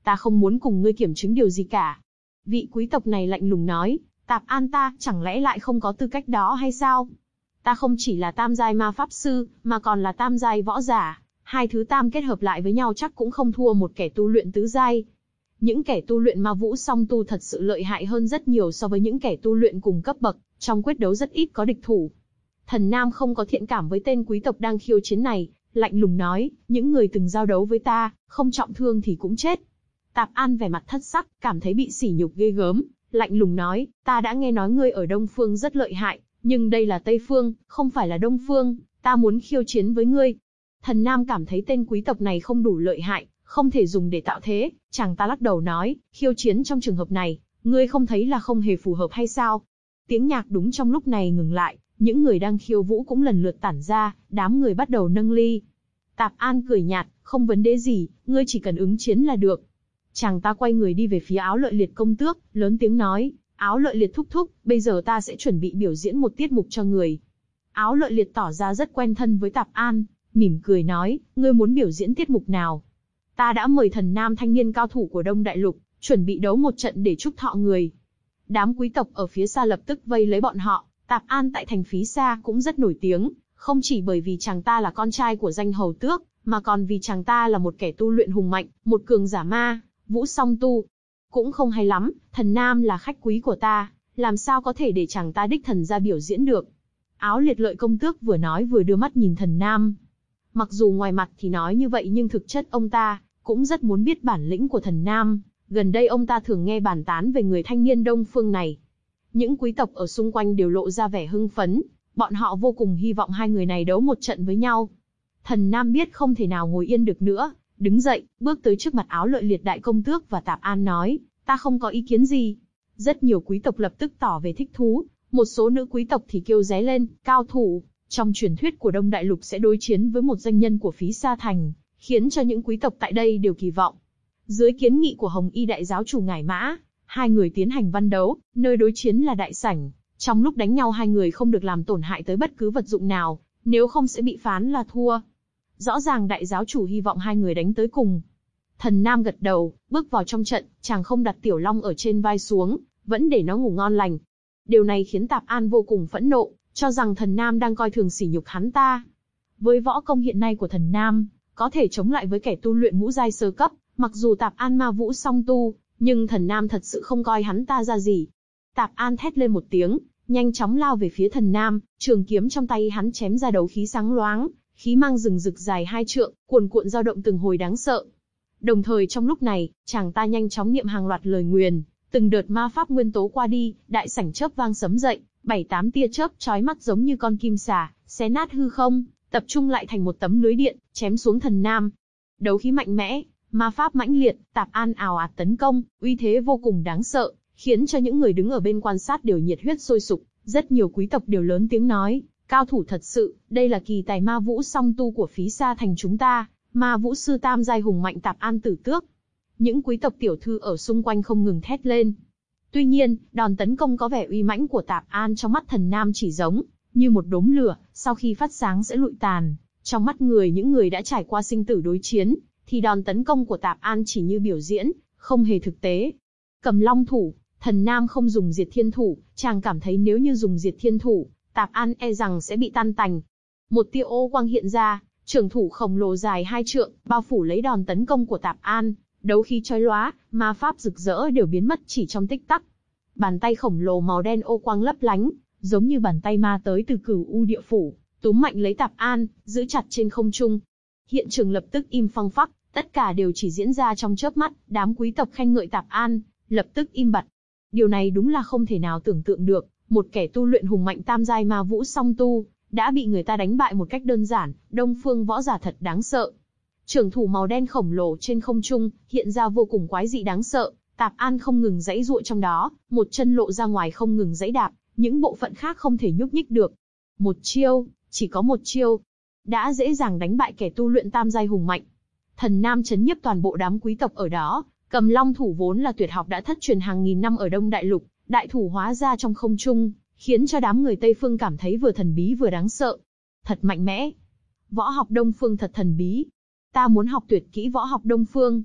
Ta không muốn cùng ngươi kiểm chứng điều gì cả. Vị quý tộc này lạnh lùng nói, Tạp An ta, chẳng lẽ lại không có tư cách đó hay sao? Ta không chỉ là tam giai ma pháp sư, mà còn là tam giai võ giả. Hai thứ tam kết hợp lại với nhau chắc cũng không thua một kẻ tu luyện tứ giai. Những kẻ tu luyện ma vũ song tu thật sự lợi hại hơn rất nhiều so với những kẻ tu luyện cùng cấp bậc, trong quyết đấu rất ít có địch thủ. Thần Nam không có thiện cảm với tên quý tộc đang khiêu chiến này, lạnh lùng nói, những người từng giao đấu với ta, không trọng thương thì cũng chết. Tạp An vẻ mặt thất sắc, cảm thấy bị sỉ nhục ghê gớm, lạnh lùng nói, ta đã nghe nói ngươi ở Đông Phương rất lợi hại, nhưng đây là Tây Phương, không phải là Đông Phương, ta muốn khiêu chiến với ngươi. Thần Nam cảm thấy tên quý tộc này không đủ lợi hại, không thể dùng để tạo thế, chàng ta lắc đầu nói, khiêu chiến trong trường hợp này, ngươi không thấy là không hề phù hợp hay sao? Tiếng nhạc đúng trong lúc này ngừng lại, những người đang khiêu vũ cũng lần lượt tản ra, đám người bắt đầu nâng ly. Tạp An cười nhạt, không vấn đề gì, ngươi chỉ cần ứng chiến là được. Chàng ta quay người đi về phía Áo Lợi Liệt công tước, lớn tiếng nói, Áo Lợi Liệt thúc thúc, bây giờ ta sẽ chuẩn bị biểu diễn một tiết mục cho người. Áo Lợi Liệt tỏ ra rất quen thân với Tạp An, mỉm cười nói, ngươi muốn biểu diễn tiết mục nào? Ta đã mời Thần Nam thanh niên cao thủ của Đông Đại Lục, chuẩn bị đấu một trận để chúc thọ người. Đám quý tộc ở phía xa lập tức vây lấy bọn họ. Tạp An tại thành Phí Sa cũng rất nổi tiếng, không chỉ bởi vì chàng ta là con trai của danh hầu tước, mà còn vì chàng ta là một kẻ tu luyện hùng mạnh, một cường giả ma, vũ song tu. Cũng không hay lắm, Thần Nam là khách quý của ta, làm sao có thể để chàng ta đích thần ra biểu diễn được. Áo Liệt Lợi công tước vừa nói vừa đưa mắt nhìn Thần Nam. Mặc dù ngoài mặt thì nói như vậy nhưng thực chất ông ta cũng rất muốn biết bản lĩnh của Thần Nam. Gần đây ông ta thường nghe bàn tán về người thanh niên Đông Phương này. Những quý tộc ở xung quanh đều lộ ra vẻ hưng phấn, bọn họ vô cùng hy vọng hai người này đấu một trận với nhau. Thần Nam biết không thể nào ngồi yên được nữa, đứng dậy, bước tới trước mặt Áo Lợi Liệt đại công tước và Tạp An nói, ta không có ý kiến gì. Rất nhiều quý tộc lập tức tỏ về thích thú, một số nữ quý tộc thì kêu ré lên, cao thủ, trong truyền thuyết của Đông Đại Lục sẽ đối chiến với một danh nhân của Phí Sa Thành, khiến cho những quý tộc tại đây đều kỳ vọng. Dưới kiến nghị của Hồng Y đại giáo chủ Ngải Mã, hai người tiến hành văn đấu, nơi đối chiến là đại sảnh. Trong lúc đánh nhau hai người không được làm tổn hại tới bất cứ vật dụng nào, nếu không sẽ bị phán là thua. Rõ ràng đại giáo chủ hy vọng hai người đánh tới cùng. Thần Nam gật đầu, bước vào trong trận, chàng không đặt Tiểu Long ở trên vai xuống, vẫn để nó ngủ ngon lành. Điều này khiến Tạp An vô cùng phẫn nộ, cho rằng Thần Nam đang coi thường sỉ nhục hắn ta. Với võ công hiện nay của Thần Nam, có thể chống lại với kẻ tu luyện ngũ giai sơ cấp, mặc dù Tạp An ma vũ song tu, nhưng Thần Nam thật sự không coi hắn ta ra gì. Tạp An thét lên một tiếng, nhanh chóng lao về phía Thần Nam, trường kiếm trong tay hắn chém ra đấu khí sáng loáng, khí mang rừng rực dài hai trượng, cuồn cuộn dao động từng hồi đáng sợ. Đồng thời trong lúc này, chàng ta nhanh chóng niệm hàng loạt lời nguyền, từng đợt ma pháp nguyên tố qua đi, đại sảnh chớp vang sấm dậy, bảy tám tia chớp chói mắt giống như con kim xà, xé nát hư không, tập trung lại thành một tấm lưới điện, chém xuống Thần Nam. Đấu khí mạnh mẽ, ma pháp mãnh liệt, Tạp An ào ạt tấn công, uy thế vô cùng đáng sợ, khiến cho những người đứng ở bên quan sát đều nhiệt huyết sôi sục. Rất nhiều quý tộc đều lớn tiếng nói, cao thủ thật sự, đây là kỳ tài ma vũ song tu của Phí Sa Thành chúng ta, ma vũ sư tam giai hùng mạnh Tạp An tử tước. Những quý tộc tiểu thư ở xung quanh không ngừng thét lên. Tuy nhiên, đòn tấn công có vẻ uy mãnh của Tạp An trong mắt Thần Nam chỉ giống như một đốm lửa, sau khi phát sáng sẽ lụi tàn. Trong mắt người những người đã trải qua sinh tử đối chiến, thì đòn tấn công của Tạp An chỉ như biểu diễn, không hề thực tế. Cầm long thủ, Thần Nam không dùng diệt thiên thủ, chàng cảm thấy nếu như dùng diệt thiên thủ, Tạp An e rằng sẽ bị tan tành. Một tia ô quang hiện ra, trường thủ khổng lồ dài hai trượng, bao phủ lấy đòn tấn công của Tạp An, đấu khí chói lóa, ma pháp rực rỡ đều biến mất chỉ trong tích tắc. Bàn tay khổng lồ màu đen ô quang lấp lánh, giống như bàn tay ma tới từ Cửu U địa phủ, túm mạnh lấy Tạp An, giữ chặt trên không trung. Hiện trường lập tức im phăng phắc, tất cả đều chỉ diễn ra trong chớp mắt, đám quý tộc khen ngợi Tạp An, lập tức im bặt. Điều này đúng là không thể nào tưởng tượng được, một kẻ tu luyện hùng mạnh tam giai ma vũ song tu, đã bị người ta đánh bại một cách đơn giản, Đông Phương võ giả thật đáng sợ. Trường thủ màu đen khổng lồ trên không trung, hiện ra vô cùng quái dị đáng sợ, Tạp An không ngừng giãy giụa trong đó, một chân lộ ra ngoài không ngừng giãy đạp, những bộ phận khác không thể nhúc nhích được. Một chiêu, chỉ có một chiêu, đã dễ dàng đánh bại kẻ tu luyện tam giai hùng mạnh. Thần Nam chấn nhiếp toàn bộ đám quý tộc ở đó, cầm long thủ vốn là tuyệt học đã thất truyền hàng nghìn năm ở Đông Đại Lục, đại thủ hóa ra trong không trung, khiến cho đám người Tây Phương cảm thấy vừa thần bí vừa đáng sợ. Thật mạnh mẽ. Võ học Đông Phương thật thần bí. Ta muốn học tuyệt kỹ võ học Đông Phương.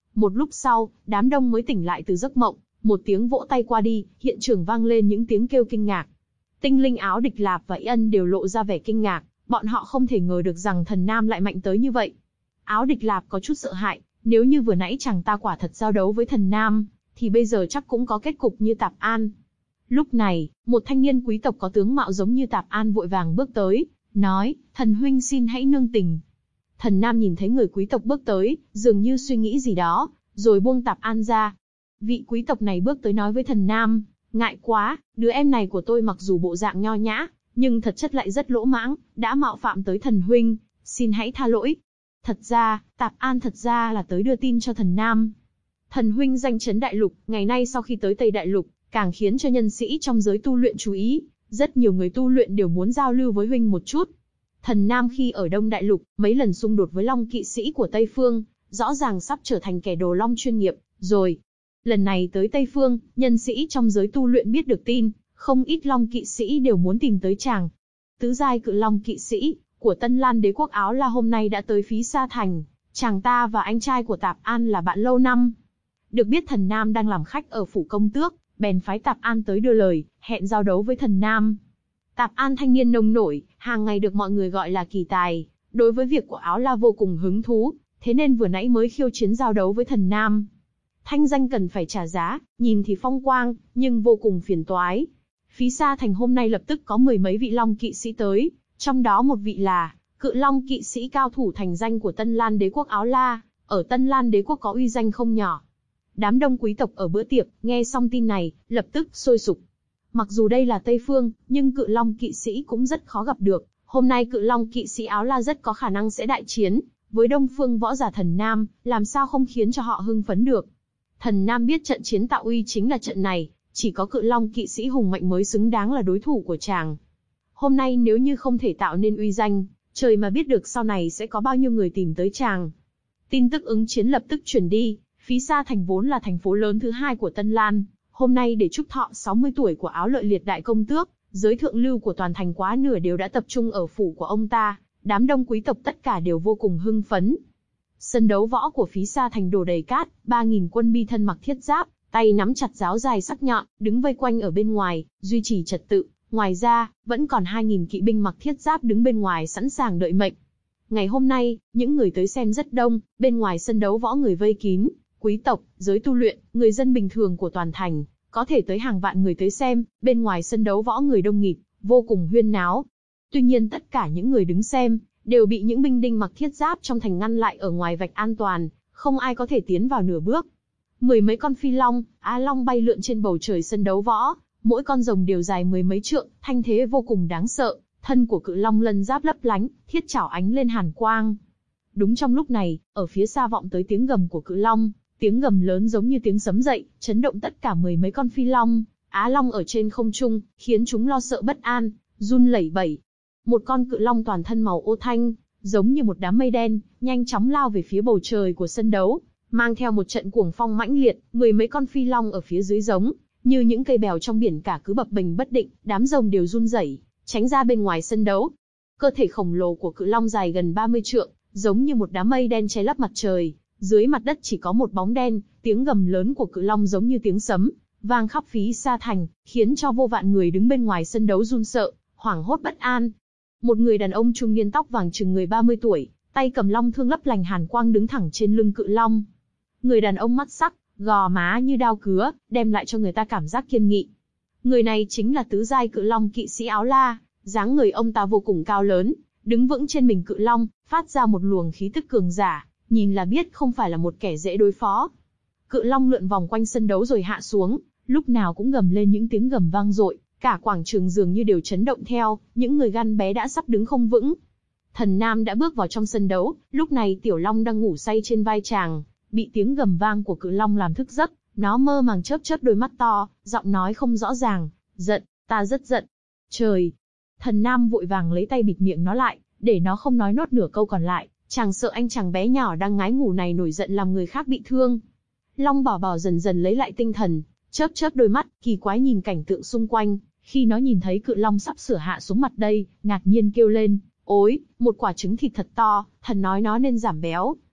Một lúc sau, đám đông mới tỉnh lại từ giấc mộng, một tiếng vỗ tay qua đi, hiện trường vang lên những tiếng kêu kinh ngạc. Tinh linh áo địch lạp và Ân đều lộ ra vẻ kinh ngạc, bọn họ không thể ngờ được rằng thần nam lại mạnh tới như vậy. Áo địch lạp có chút sợ hãi, nếu như vừa nãy chàng ta quả thật giao đấu với thần nam, thì bây giờ chắc cũng có kết cục như Tạp An. Lúc này, một thanh niên quý tộc có tướng mạo giống như Tạp An vội vàng bước tới, nói, thần huynh xin hãy nương tình. Thần nam nhìn thấy người quý tộc bước tới, dường như suy nghĩ gì đó, rồi buông Tạp An ra. Vị quý tộc này bước tới nói với thần nam, ngại quá, đứa em này của tôi mặc dù bộ dạng nho nhã, nhưng thật chất lại rất lỗ mãng, đã mạo phạm tới thần huynh, xin hãy tha lỗi. Thật ra, Tạp An thật ra là tới đưa tin cho thần nam. Thần huynh danh chấn đại lục, ngày nay sau khi tới Tây Đại Lục, càng khiến cho nhân sĩ trong giới tu luyện chú ý, rất nhiều người tu luyện đều muốn giao lưu với huynh một chút. Thần nam khi ở Đông Đại Lục, mấy lần xung đột với Long kỵ sĩ của Tây Phương, rõ ràng sắp trở thành kẻ đồ long chuyên nghiệp, rồi. Lần này tới Tây Phương, nhân sĩ trong giới tu luyện biết được tin, không ít Long kỵ sĩ đều muốn tìm tới chàng. Tứ giai cự Long kỵ sĩ của Tân Lan đế quốc Áo La hôm nay đã tới Phí Sa Thành, chàng ta và anh trai của Tạp An là bạn lâu năm. Được biết thần nam đang làm khách ở phủ công tước, bèn phái Tạp An tới đưa lời, hẹn giao đấu với thần nam. Tạp An thanh niên nông nổi, hàng ngày được mọi người gọi là kỳ tài, đối với việc của Áo La vô cùng hứng thú, thế nên vừa nãy mới khiêu chiến giao đấu với thần nam. Thanh danh cần phải trả giá, nhìn thì phong quang, nhưng vô cùng phiền toái. Phí Sa Thành hôm nay lập tức có mười mấy vị Long kỵ sĩ tới, trong đó một vị là cự Long kỵ sĩ cao thủ thành danh của Tân Lan đế quốc Áo La, ở Tân Lan đế quốc có uy danh không nhỏ. Đám đông quý tộc ở bữa tiệc, nghe xong tin này, lập tức sôi sục. Mặc dù đây là Tây Phương, nhưng cự Long kỵ sĩ cũng rất khó gặp được. Hôm nay cự Long kỵ sĩ Áo La rất có khả năng sẽ đại chiến với Đông Phương võ giả thần nam, làm sao không khiến cho họ hưng phấn được. Thần nam biết trận chiến tạo uy chính là trận này, chỉ có cự Long kỵ sĩ hùng mạnh mới xứng đáng là đối thủ của chàng. Hôm nay nếu như không thể tạo nên uy danh, trời mà biết được sau này sẽ có bao nhiêu người tìm tới chàng. Tin tức ứng chiến lập tức truyền đi. Phí Sa Thành vốn là thành phố lớn thứ hai của Tân Lan, hôm nay để chúc thọ sáu mươi tuổi của Áo Lợi Liệt đại công tước, giới thượng lưu của toàn thành quá nửa đều đã tập trung ở phủ của ông ta, đám đông quý tộc tất cả đều vô cùng hưng phấn. Sân đấu võ của Phí Sa Thành đổ đầy cát, ba nghìn quân bi thân mặc thiết giáp, tay nắm chặt giáo dài sắc nhọn, đứng vây quanh ở bên ngoài, duy trì trật tự. Ngoài ra, vẫn còn hai nghìn kỵ binh mặc thiết giáp đứng bên ngoài sẵn sàng đợi mệnh. Ngày hôm nay, những người tới xem rất đông, bên ngoài sân đấu võ người vây kín. Quý tộc, giới tu luyện, người dân bình thường của toàn thành, có thể tới hàng vạn người tới xem, bên ngoài sân đấu võ người đông nghịt, vô cùng huyên náo. Tuy nhiên tất cả những người đứng xem, đều bị những binh đinh mặc thiết giáp trong thành ngăn lại ở ngoài vạch an toàn, không ai có thể tiến vào nửa bước. Mười mấy con phi long, á long bay lượn trên bầu trời sân đấu võ, mỗi con rồng đều dài mười mấy trượng, thanh thế vô cùng đáng sợ, thân của cự long lân giáp lấp lánh, thiết chảo ánh lên hàn quang. Đúng trong lúc này, ở phía xa vọng tới tiếng gầm của cự long. Tiếng gầm lớn giống như tiếng sấm dậy, chấn động tất cả mười mấy con phi long, á long ở trên không trung, khiến chúng lo sợ bất an, run lẩy bẩy. Một con cự long toàn thân màu ô thanh, giống như một đám mây đen, nhanh chóng lao về phía bầu trời của sân đấu, mang theo một trận cuồng phong mãnh liệt, mười mấy con phi long ở phía dưới giống như những cây bèo trong biển cả cứ bập bềnh bất định, đám rồng đều run rẩy, tránh ra bên ngoài sân đấu. Cơ thể khổng lồ của cự long dài gần ba mươi trượng, giống như một đám mây đen che lấp mặt trời. Dưới mặt đất chỉ có một bóng đen, tiếng gầm lớn của cự long giống như tiếng sấm, vang khắp Phí Sa Thành, khiến cho vô vạn người đứng bên ngoài sân đấu run sợ, hoảng hốt bất an. Một người đàn ông trung niên tóc vàng chừng người ba mươi tuổi, tay cầm long thương lấp lành hàn quang đứng thẳng trên lưng cự long. Người đàn ông mắt sắc, gò má như đao cứa, đem lại cho người ta cảm giác kiên nghị. Người này chính là tứ giai cự long kỵ sĩ Áo La, dáng người ông ta vô cùng cao lớn, đứng vững trên mình cự long, phát ra một luồng khí tức cường giả. Nhìn là biết không phải là một kẻ dễ đối phó. Cự long lượn vòng quanh sân đấu rồi hạ xuống, lúc nào cũng gầm lên những tiếng gầm vang dội, cả quảng trường dường như đều chấn động theo, những người gan bé đã sắp đứng không vững. Thần nam đã bước vào trong sân đấu, lúc này tiểu long đang ngủ say trên vai chàng, bị tiếng gầm vang của cự long làm thức giấc, nó mơ màng chớp chớp đôi mắt to, giọng nói không rõ ràng, giận, ta rất giận. Trời! Thần nam vội vàng lấy tay bịt miệng nó lại, để nó không nói nốt nửa câu còn lại. Chàng sợ anh chàng bé nhỏ đang ngái ngủ này nổi giận làm người khác bị thương. Long Bảo Bảo dần dần lấy lại tinh thần, chớp chớp đôi mắt, kỳ quái nhìn cảnh tượng xung quanh. Khi nó nhìn thấy cự long sắp sửa hạ xuống mặt đây, ngạc nhiên kêu lên, ối, một quả trứng thịt thật to, thần nói nó nên giảm béo.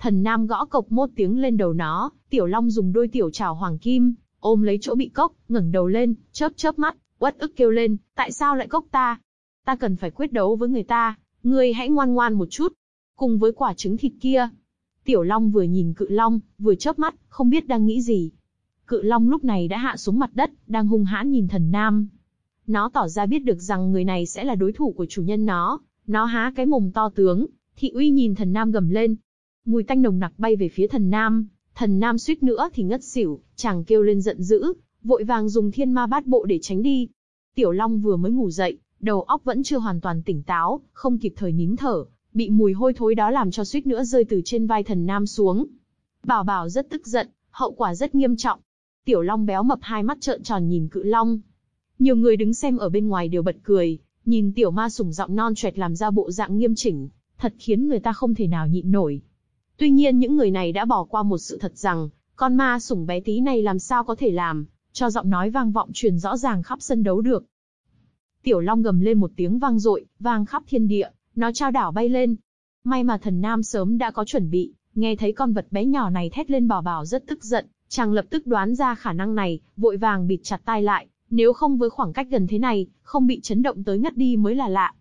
Thần Nam gõ cộc một tiếng lên đầu nó, Tiểu Long dùng đôi tiểu trảo hoàng kim, ôm lấy chỗ bị cốc, ngẩng đầu lên, chớp chớp mắt, uất ức kêu lên, tại sao lại cốc ta? Ta cần phải quyết đấu với người ta, ngươi hãy ngoan ngoan một chút. Cùng với quả trứng thịt kia. Tiểu Long vừa nhìn Cự Long, vừa chớp mắt, không biết đang nghĩ gì. Cự Long lúc này đã hạ xuống mặt đất, đang hung hãn nhìn Thần Nam. Nó tỏ ra biết được rằng người này sẽ là đối thủ của chủ nhân nó. Nó há cái mồm to tướng, thị uy nhìn Thần Nam gầm lên. Mùi tanh nồng nặc bay về phía Thần Nam. Thần Nam suýt nữa thì ngất xỉu, chàng kêu lên giận dữ, vội vàng dùng thiên ma bát bộ để tránh đi. Tiểu Long vừa mới ngủ dậy, đầu óc vẫn chưa hoàn toàn tỉnh táo, không kịp thời nín thở, bị mùi hôi thối đó làm cho suýt nữa rơi từ trên vai Thần Nam xuống. Bảo Bảo rất tức giận, hậu quả rất nghiêm trọng. Tiểu Long béo mập hai mắt trợn tròn nhìn Cự Long. Nhiều người đứng xem ở bên ngoài đều bật cười, nhìn tiểu ma sủng giọng non choẹt làm ra bộ dạng nghiêm chỉnh, thật khiến người ta không thể nào nhịn nổi. Tuy nhiên những người này đã bỏ qua một sự thật rằng, con ma sủng bé tí này làm sao có thể làm cho giọng nói vang vọng truyền rõ ràng khắp sân đấu được. Tiểu Long gầm lên một tiếng vang dội, vang khắp thiên địa, nó trao đảo bay lên. May mà Thần Nam sớm đã có chuẩn bị, nghe thấy con vật bé nhỏ này thét lên Bảo Bảo rất tức giận, chàng lập tức đoán ra khả năng này, vội vàng bịt chặt tai lại, nếu không với khoảng cách gần thế này, không bị chấn động tới ngất đi mới là lạ.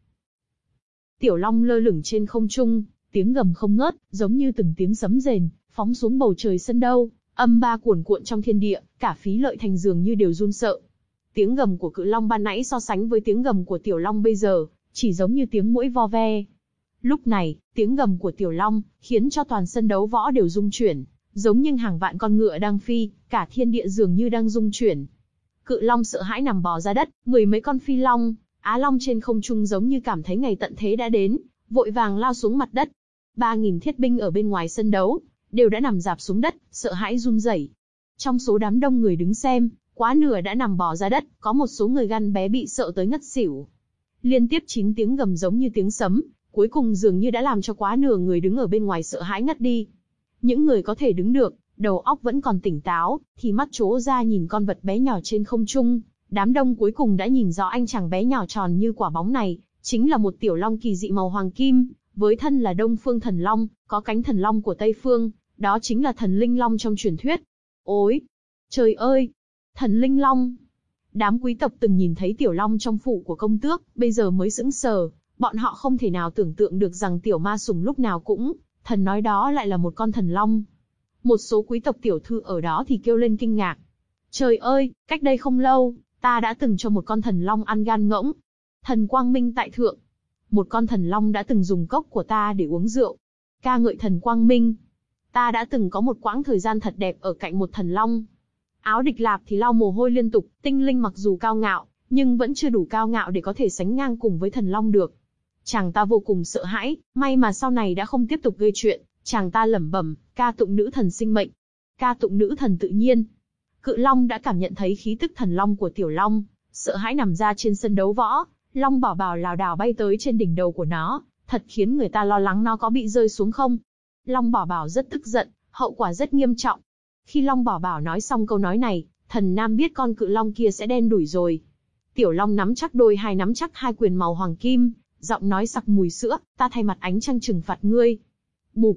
Tiểu Long lơ lửng trên không trung, tiếng gầm không ngớt, giống như từng tiếng sấm rền, phóng xuống bầu trời sân đâu, âm ba cuồn cuộn trong thiên địa, cả Phí Lợi Thành dường như đều run sợ. Tiếng gầm của Cự Long ban nãy so sánh với tiếng gầm của Tiểu Long bây giờ, chỉ giống như tiếng muỗi vo ve. Lúc này, tiếng gầm của Tiểu Long khiến cho toàn sân đấu võ đều rung chuyển, giống như hàng vạn con ngựa đang phi, cả thiên địa dường như đang rung chuyển. Cự Long sợ hãi nằm bò ra đất, mười mấy con phi long, á long trên không trung giống như cảm thấy ngày tận thế đã đến, vội vàng lao xuống mặt đất. Ba nghìn thiết binh ở bên ngoài sân đấu đều đã nằm rạp xuống đất, sợ hãi run rẩy. Trong số đám đông người đứng xem, quá nửa đã nằm bò ra đất, có một số người gan bé bị sợ tới ngất xỉu. Liên tiếp chín tiếng gầm giống như tiếng sấm, cuối cùng dường như đã làm cho quá nửa người đứng ở bên ngoài sợ hãi ngất đi. Những người có thể đứng được, đầu óc vẫn còn tỉnh táo, thì mắt trố ra nhìn con vật bé nhỏ trên không trung. Đám đông cuối cùng đã nhìn rõ anh chàng bé nhỏ tròn như quả bóng này, chính là một tiểu long kỳ dị màu hoàng kim, với thân là Đông Phương Thần Long, có cánh thần long của Tây Phương, đó chính là thần linh long trong truyền thuyết. Ôi, trời ơi, thần linh long! Đám quý tộc từng nhìn thấy tiểu long trong phủ của công tước, bây giờ mới sững sờ, bọn họ không thể nào tưởng tượng được rằng tiểu ma sủng lúc nào cũng, thần nói đó lại là một con thần long. Một số quý tộc tiểu thư ở đó thì kêu lên kinh ngạc. Trời ơi, cách đây không lâu, ta đã từng cho một con thần long ăn gan ngỗng. Thần Quang Minh tại thượng. Một con thần long đã từng dùng cốc của ta để uống rượu. Ca ngợi thần Quang Minh. Ta đã từng có một quãng thời gian thật đẹp ở cạnh một thần long. Áo Địch Lạp thì lau mồ hôi liên tục, tinh linh mặc dù cao ngạo, nhưng vẫn chưa đủ cao ngạo để có thể sánh ngang cùng với thần long được. Chàng ta vô cùng sợ hãi, may mà sau này đã không tiếp tục gây chuyện. Chàng ta lẩm bẩm, ca tụng nữ thần sinh mệnh, ca tụng nữ thần tự nhiên. Cự Long đã cảm nhận thấy khí tức thần long của Tiểu Long, sợ hãi nằm ra trên sân đấu võ. Long Bảo Bảo lảo đảo bay tới trên đỉnh đầu của nó, thật khiến người ta lo lắng nó có bị rơi xuống không. Long Bảo Bảo rất tức giận, hậu quả rất nghiêm trọng. Khi Long Bảo Bảo nói xong câu nói này, Thần Nam biết con cự long kia sẽ đen đủi rồi. Tiểu Long nắm chắc đôi hai nắm chắc hai quyền màu hoàng kim, giọng nói sặc mùi sữa, ta thay mặt ánh trăng trừng phạt ngươi. Bụp.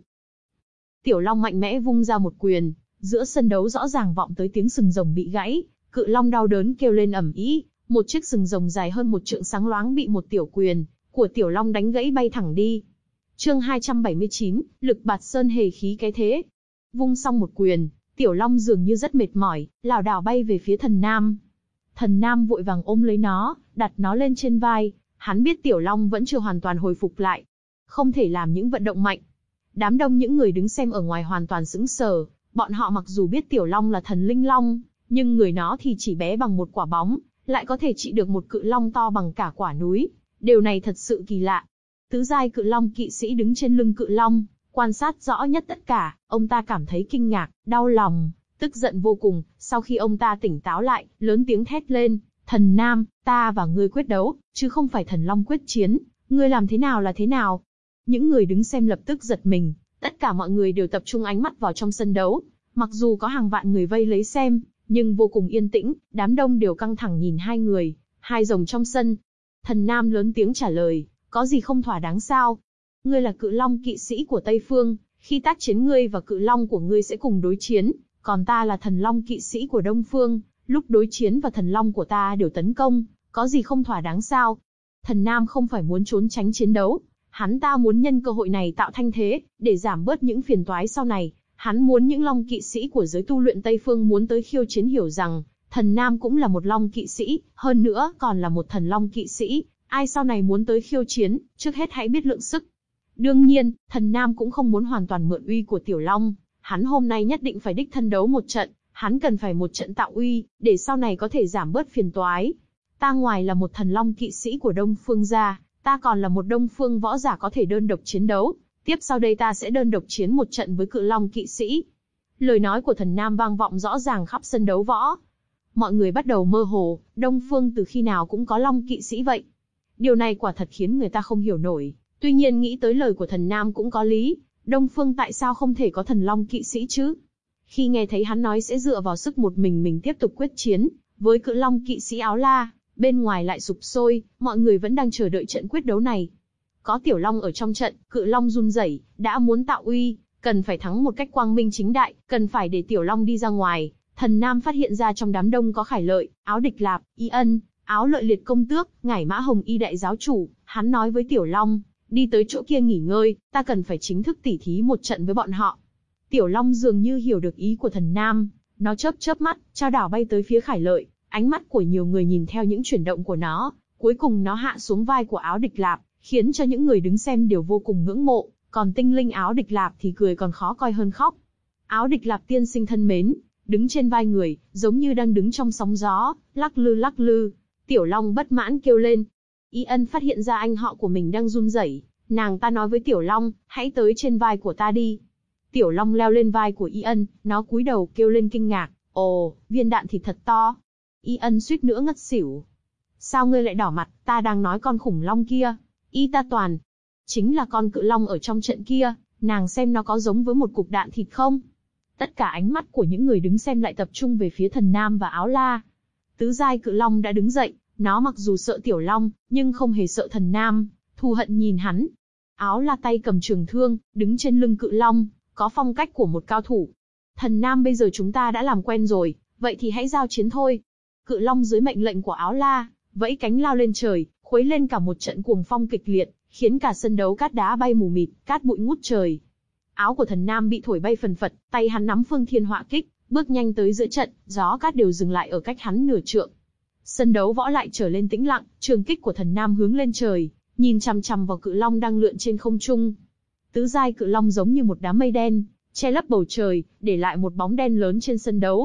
Tiểu Long mạnh mẽ vung ra một quyền, giữa sân đấu rõ ràng vọng tới tiếng sừng rồng bị gãy, Cự Long đau đớn kêu lên ầm ĩ, một chiếc sừng rồng dài hơn một trượng sáng loáng bị một tiểu quyền của Tiểu Long đánh gãy bay thẳng đi. Chương hai trăm bảy mươi chín, lực bạt sơn hề khí cái thế. Vung xong một quyền, Tiểu Long dường như rất mệt mỏi, lảo đảo bay về phía Thần Nam. Thần Nam vội vàng ôm lấy nó, đặt nó lên trên vai, hắn biết Tiểu Long vẫn chưa hoàn toàn hồi phục lại, không thể làm những vận động mạnh. Đám đông những người đứng xem ở ngoài hoàn toàn sững sờ, bọn họ mặc dù biết Tiểu Long là thần linh long, nhưng người nó thì chỉ bé bằng một quả bóng, lại có thể trị được một cự long to bằng cả quả núi. Điều này thật sự kỳ lạ. Tứ giai cự long kỵ sĩ đứng trên lưng cự long, quan sát rõ nhất tất cả, ông ta cảm thấy kinh ngạc, đau lòng, tức giận vô cùng. Sau khi ông ta tỉnh táo lại, lớn tiếng thét lên, Thần Nam, ta và ngươi quyết đấu, chứ không phải thần long quyết chiến, ngươi làm thế nào là thế nào. Những người đứng xem lập tức giật mình, tất cả mọi người đều tập trung ánh mắt vào trong sân đấu. Mặc dù có hàng vạn người vây lấy xem, nhưng vô cùng yên tĩnh, đám đông đều căng thẳng nhìn hai người, hai rồng trong sân. Thần Nam lớn tiếng trả lời, có gì không thỏa đáng sao? Ngươi là cự long kỵ sĩ của Tây Phương, Khi tác chiến ngươi và cự long của ngươi sẽ cùng đối chiến, còn ta là thần long kỵ sĩ của Đông Phương, lúc đối chiến và thần long của ta đều tấn công, có gì không thỏa đáng sao? Thần Nam không phải muốn trốn tránh chiến đấu, hắn ta muốn nhân cơ hội này tạo thanh thế, để giảm bớt những phiền toái sau này. Hắn muốn những long kỵ sĩ của giới tu luyện Tây Phương muốn tới khiêu chiến hiểu rằng, thần Nam cũng là một long kỵ sĩ, hơn nữa còn là một thần long kỵ sĩ. Ai sau này muốn tới khiêu chiến, trước hết hãy biết lượng sức. Đương nhiên, thần Nam cũng không muốn hoàn toàn mượn uy của Tiểu Long, hắn hôm nay nhất định phải đích thân đấu một trận, hắn cần phải một trận tạo uy, để sau này có thể giảm bớt phiền toái. Ta ngoài là một thần long kỵ sĩ của Đông Phương ra, ta còn là một Đông Phương võ giả có thể đơn độc chiến đấu. Tiếp sau đây ta sẽ đơn độc chiến một trận với cự long kỵ sĩ. Lời nói của thần Nam vang vọng rõ ràng khắp sân đấu võ. Mọi người bắt đầu mơ hồ, Đông Phương từ khi nào cũng có long kỵ sĩ vậy. Điều này quả thật khiến người ta không hiểu nổi. Tuy nhiên nghĩ tới lời của thần Nam cũng có lý, Đông Phương tại sao không thể có thần long kỵ sĩ chứ? Khi nghe thấy hắn nói sẽ dựa vào sức một mình mình tiếp tục quyết chiến với cự long kỵ sĩ áo la, bên ngoài lại sục sôi, mọi người vẫn đang chờ đợi trận quyết đấu này. Có Tiểu Long ở trong trận, cự long run rẩy, đã muốn tạo uy, cần phải thắng một cách quang minh chính đại, cần phải để Tiểu Long đi ra ngoài. Thần Nam phát hiện ra trong đám đông có Khải Lợi, Áo Địch Lạp, Y Ân, Áo Lợi Liệt công tước, Ngải Mã Hồng Y đại giáo chủ. Hắn nói với Tiểu Long, đi tới chỗ kia nghỉ ngơi, ta cần phải chính thức tỉ thí một trận với bọn họ. Tiểu Long dường như hiểu được ý của thần Nam, nó chớp chớp mắt, trao đảo bay tới phía Khải Lợi. Ánh mắt của nhiều người nhìn theo những chuyển động của nó, cuối cùng nó hạ xuống vai của Áo Địch Lạp, khiến cho những người đứng xem đều vô cùng ngưỡng mộ, còn tinh linh Áo Địch Lạp thì cười còn khó coi hơn khóc. Áo Địch Lạp tiên sinh thân mến, đứng trên vai người, giống như đang đứng trong sóng gió, lắc lư lắc lư. Tiểu Long bất mãn kêu lên. Y Ân phát hiện ra anh họ của mình đang run rẩy, nàng ta nói với Tiểu Long, hãy tới trên vai của ta đi. Tiểu Long leo lên vai của Y Ân, nó cúi đầu kêu lên kinh ngạc, ồ, viên đạn thịt thật to. Y Ân suýt nữa ngất xỉu. Sao ngươi lại đỏ mặt, ta đang nói con khủng long kia. Y ta toàn. Chính là con cự long ở trong trận kia, nàng xem nó có giống với một cục đạn thịt không? Tất cả ánh mắt của những người đứng xem lại tập trung về phía thần Nam và Áo La. Tứ giai cự long đã đứng dậy, nó mặc dù sợ Tiểu Long, nhưng không hề sợ thần Nam, thù hận nhìn hắn. Áo La tay cầm trường thương, đứng trên lưng cự long, có phong cách của một cao thủ. Thần Nam bây giờ chúng ta đã làm quen rồi, vậy thì hãy giao chiến thôi. Cự long dưới mệnh lệnh của Áo La, vẫy cánh lao lên trời, khuấy lên cả một trận cuồng phong kịch liệt, khiến cả sân đấu cát đá bay mù mịt, cát bụi ngút trời. Áo của thần Nam bị thổi bay phần phật, tay hắn nắm phương thiên họa kích, bước nhanh tới giữa trận, gió cát đều dừng lại ở cách hắn nửa trượng. Sân đấu võ lại trở lên tĩnh lặng, trường kích của thần Nam hướng lên trời, nhìn chằm chằm vào cự long đang lượn trên không trung. Tứ giai cự long giống như một đám mây đen, che lấp bầu trời, để lại một bóng đen lớn trên sân đấu.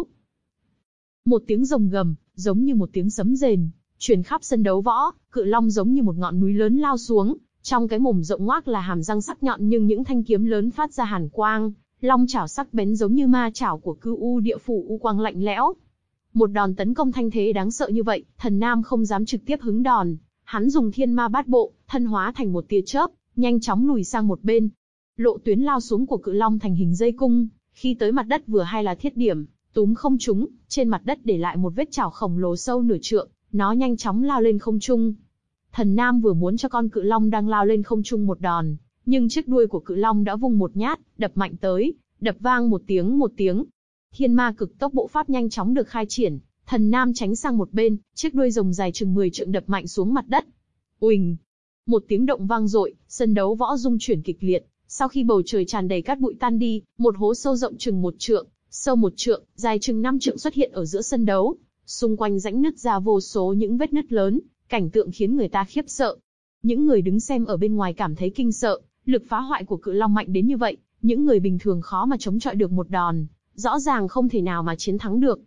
Một tiếng rồng gầm, giống như một tiếng sấm rền, truyền khắp sân đấu võ. Cự long giống như một ngọn núi lớn lao xuống, trong cái mồm rộng ngoác là hàm răng sắc nhọn nhưng những thanh kiếm lớn phát ra hàn quang, long chảo sắc bén giống như ma chảo của cư u địa phủ u quang lạnh lẽo. Một đòn tấn công thanh thế đáng sợ như vậy, thần Nam không dám trực tiếp hứng đòn, hắn dùng thiên ma bát bộ, thân hóa thành một tia chớp, nhanh chóng lùi sang một bên. Lộ tuyến lao xuống của cự long thành hình dây cung, khi tới mặt đất vừa hay là thiết điểm, túm không trúng, trên mặt đất để lại một vết chảo khổng lồ sâu nửa trượng, nó nhanh chóng lao lên không trung. Thần Nam vừa muốn cho con cự long đang lao lên không trung một đòn, nhưng chiếc đuôi của cự long đã vung một nhát, đập mạnh tới, đập vang một tiếng một tiếng. Thiên ma cực tốc bộ pháp nhanh chóng được khai triển, thần Nam tránh sang một bên, chiếc đuôi rồng dài chừng mười trượng đập mạnh xuống mặt đất. Uỳnh! Một tiếng động vang dội, sân đấu võ rung chuyển kịch liệt. Sau khi bầu trời tràn đầy cát bụi tan đi, một hố sâu rộng chừng một trượng, sâu một trượng, dài chừng năm trượng xuất hiện ở giữa sân đấu. Xung quanh rãnh nứt ra vô số những vết nứt lớn, cảnh tượng khiến người ta khiếp sợ. Những người đứng xem ở bên ngoài cảm thấy kinh sợ, lực phá hoại của cự long mạnh đến như vậy, những người bình thường khó mà chống chọi được một đòn, rõ ràng không thể nào mà chiến thắng được.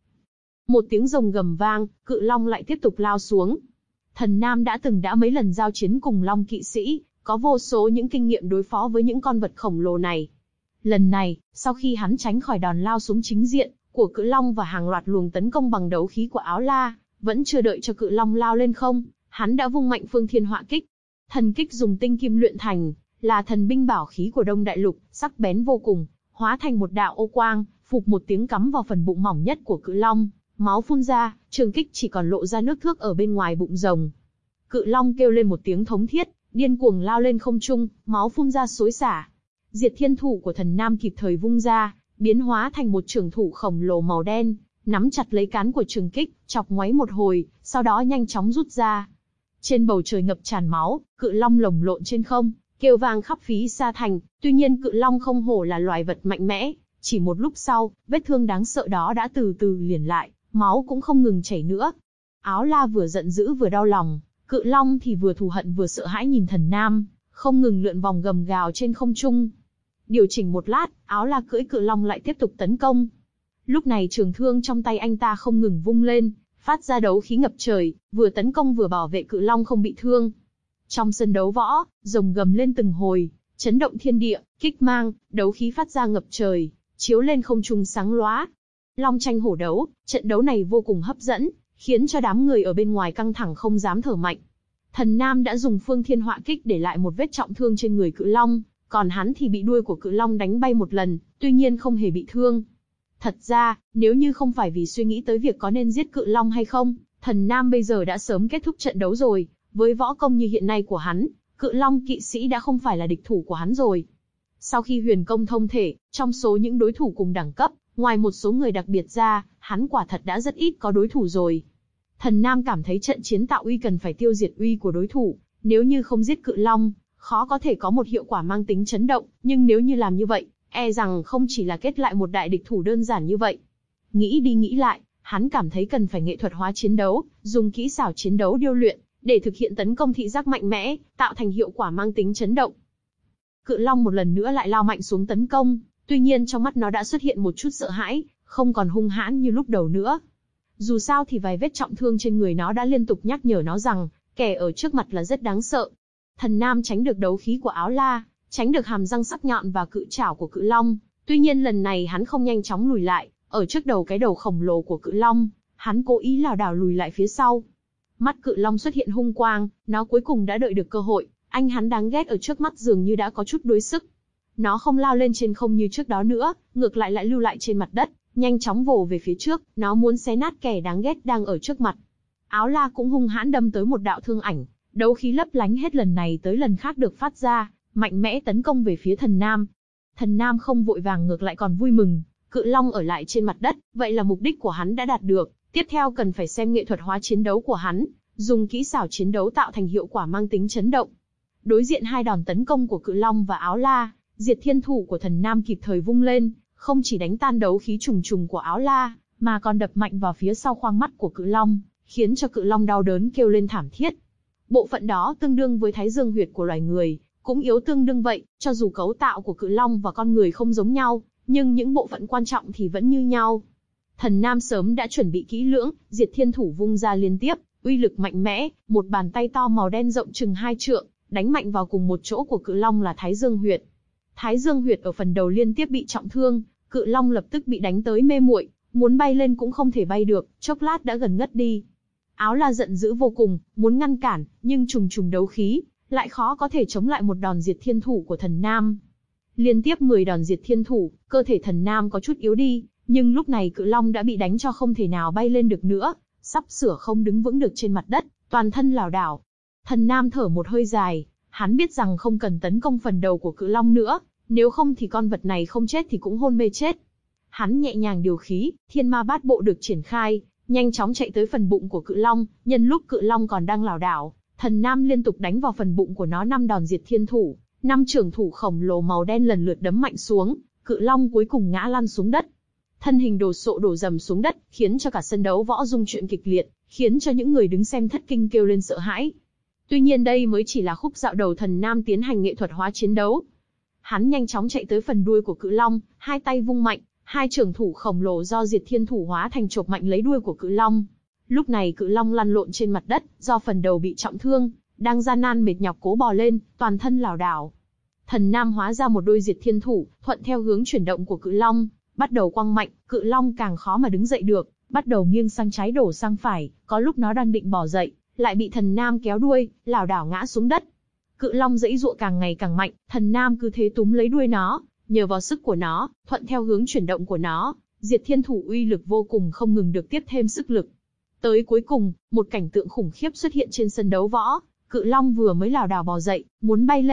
Một tiếng rồng gầm vang, cự long lại tiếp tục lao xuống. Thần Nam đã từng đã mấy lần giao chiến cùng long kỵ sĩ, có vô số những kinh nghiệm đối phó với những con vật khổng lồ này. Lần này, sau khi hắn tránh khỏi đòn lao xuống chính diện của cự long và hàng loạt luồng tấn công bằng đấu khí của Áo La, vẫn chưa đợi cho cự long lao lên không, hắn đã vung mạnh phương thiên họa kích. Thần kích dùng tinh kim luyện thành, là thần binh bảo khí của Đông Đại Lục, sắc bén vô cùng, hóa thành một đạo ô quang, phụp một tiếng cắm vào phần bụng mỏng nhất của cự long, máu phun ra, trường kích chỉ còn lộ ra nước thước ở bên ngoài bụng rồng. Cự long kêu lên một tiếng thống thiết, điên cuồng lao lên không trung, máu phun ra xối xả. Diệt Thiên Thủ của Thần Nam kịp thời vung ra, biến hóa thành một trường thủ khổng lồ màu đen, nắm chặt lấy cán của trường kích, chọc ngoáy một hồi, sau đó nhanh chóng rút ra. Trên bầu trời ngập tràn máu, cự long lồng lộn trên không, kêu vang khắp phí sa thành. Tuy nhiên cự long không hổ là loài vật mạnh mẽ, chỉ một lúc sau, vết thương đáng sợ đó đã từ từ liền lại, máu cũng không ngừng chảy nữa. Áo La vừa giận dữ vừa đau lòng, cự long thì vừa thù hận vừa sợ hãi nhìn Thần Nam, không ngừng lượn vòng gầm gào trên không trung. Điều chỉnh một lát, Áo La cưỡi cự long lại tiếp tục tấn công. Lúc này trường thương trong tay anh ta không ngừng vung lên, phát ra đấu khí ngập trời, vừa tấn công vừa bảo vệ cự long không bị thương. Trong sân đấu võ, rồng gầm lên từng hồi, chấn động thiên địa, kích mang, đấu khí phát ra ngập trời, chiếu lên không trung sáng lóa. Long tranh hổ đấu, trận đấu này vô cùng hấp dẫn, khiến cho đám người ở bên ngoài căng thẳng không dám thở mạnh. Thần Nam đã dùng Phương Thiên Họa Kích để lại một vết trọng thương trên người cự long, còn hắn thì bị đuôi của cự long đánh bay một lần, tuy nhiên không hề bị thương. Thật ra, nếu như không phải vì suy nghĩ tới việc có nên giết cự long hay không, Thần Nam bây giờ đã sớm kết thúc trận đấu rồi. Với võ công như hiện nay của hắn, cự long kỵ sĩ đã không phải là địch thủ của hắn rồi. Sau khi huyền công thông thể, trong số những đối thủ cùng đẳng cấp, ngoài một số người đặc biệt ra, hắn quả thật đã rất ít có đối thủ rồi. Thần Nam cảm thấy trận chiến tạo uy cần phải tiêu diệt uy của đối thủ, nếu như không giết cự long, khó có thể có một hiệu quả mang tính chấn động, nhưng nếu như làm như vậy, e rằng không chỉ là kết lại một đại địch thủ đơn giản như vậy. Nghĩ đi nghĩ lại, hắn cảm thấy cần phải nghệ thuật hóa chiến đấu, dùng kỹ xảo chiến đấu điêu luyện, để thực hiện tấn công thị giác mạnh mẽ, tạo thành hiệu quả mang tính chấn động. Cự long một lần nữa lại lao mạnh xuống tấn công, tuy nhiên trong mắt nó đã xuất hiện một chút sợ hãi, không còn hung hãn như lúc đầu nữa. Dù sao thì vài vết trọng thương trên người nó đã liên tục nhắc nhở nó rằng, kẻ ở trước mặt là rất đáng sợ. Thần Nam tránh được đấu khí của Áo La, tránh được hàm răng sắc nhọn và cự trảo của cự long. Tuy nhiên lần này hắn không nhanh chóng lùi lại, ở trước đầu cái đầu khổng lồ của cự long, hắn cố ý lảo đảo lùi lại phía sau. Mắt cự long xuất hiện hung quang, nó cuối cùng đã đợi được cơ hội. Anh hắn đáng ghét ở trước mắt dường như đã có chút đuối sức. Nó không lao lên trên không như trước đó nữa, ngược lại lại lưu lại trên mặt đất, nhanh chóng vồ về phía trước. Nó muốn xé nát kẻ đáng ghét đang ở trước mặt. Áo La cũng hung hãn đâm tới một đạo thương ảnh, đấu khí lấp lánh hết lần này tới lần khác được phát ra, mạnh mẽ tấn công về phía Thần Nam. Thần Nam không vội vàng, ngược lại còn vui mừng, cự long ở lại trên mặt đất, vậy là mục đích của hắn đã đạt được. Tiếp theo cần phải xem nghệ thuật hóa chiến đấu của hắn, dùng kỹ xảo chiến đấu tạo thành hiệu quả mang tính chấn động. Đối diện hai đòn tấn công của cự long và Áo La, Diệt Thiên Thủ của Thần Nam kịp thời vung lên, không chỉ đánh tan đấu khí trùng trùng của Áo La, mà còn đập mạnh vào phía sau khoang mắt của cự long, khiến cho cự long đau đớn kêu lên thảm thiết. Bộ phận đó tương đương với thái dương huyệt của loài người, cũng yếu tương đương vậy, cho dù cấu tạo của cự long và con người không giống nhau, nhưng những bộ phận quan trọng thì vẫn như nhau. Thần Nam sớm đã chuẩn bị kỹ lưỡng, Diệt Thiên Thủ vung ra liên tiếp, uy lực mạnh mẽ, một bàn tay to màu đen rộng chừng hai trượng, đánh mạnh vào cùng một chỗ của cự long là thái dương huyệt. Thái dương huyệt ở phần đầu liên tiếp bị trọng thương, cự long lập tức bị đánh tới mê muội, muốn bay lên cũng không thể bay được, chốc lát đã gần ngất đi. Áo La giận dữ vô cùng, muốn ngăn cản, nhưng trùng trùng đấu khí, lại khó có thể chống lại một đòn Diệt Thiên Thủ của Thần Nam. Liên tiếp mười đòn Diệt Thiên Thủ, cơ thể Thần Nam có chút yếu đi, nhưng lúc này cự long đã bị đánh cho không thể nào bay lên được nữa, sắp sửa không đứng vững được trên mặt đất, toàn thân lảo đảo. Thần Nam thở một hơi dài, hắn biết rằng không cần tấn công phần đầu của cự long nữa, nếu không thì con vật này không chết thì cũng hôn mê chết. Hắn nhẹ nhàng điều khí, Thiên Ma Bát Bộ được triển khai, nhanh chóng chạy tới phần bụng của cự long, nhân lúc cự long còn đang lảo đảo, Thần Nam liên tục đánh vào phần bụng của nó năm đòn Diệt Thiên Thủ, năm trường thủ khổng lồ màu đen lần lượt đấm mạnh xuống, cự long cuối cùng ngã lăn xuống đất. Thân hình đổ sộ đổ dầm xuống đất, khiến cho cả sân đấu võ rung chuyển kịch liệt, khiến cho những người đứng xem thất kinh kêu lên sợ hãi. Tuy nhiên đây mới chỉ là khúc dạo đầu Thần Nam tiến hành nghệ thuật hóa chiến đấu. Hắn nhanh chóng chạy tới phần đuôi của cự long, hai tay vung mạnh, hai trường thủ khổng lồ do Diệt Thiên Thủ hóa thành chộp mạnh lấy đuôi của cự long. Lúc này cự long lăn lộn trên mặt đất, do phần đầu bị trọng thương, đang gian nan mệt nhọc cố bò lên, toàn thân lảo đảo. Thần Nam hóa ra một đôi Diệt Thiên Thủ, thuận theo hướng chuyển động của cự long, bắt đầu quăng mạnh, cự long càng khó mà đứng dậy được, bắt đầu nghiêng sang trái đổ sang phải, có lúc nó đang định bò dậy, lại bị Thần Nam kéo đuôi, lảo đảo ngã xuống đất. Cự long giãy giụa càng ngày càng mạnh, Thần Nam cứ thế túm lấy đuôi nó, nhờ vào sức của nó, thuận theo hướng chuyển động của nó, Diệt Thiên Thủ uy lực vô cùng không ngừng được tiếp thêm sức lực. Tới cuối cùng, một cảnh tượng khủng khiếp xuất hiện trên sân đấu võ, cự long vừa mới lảo đảo bò dậy, muốn bay lên,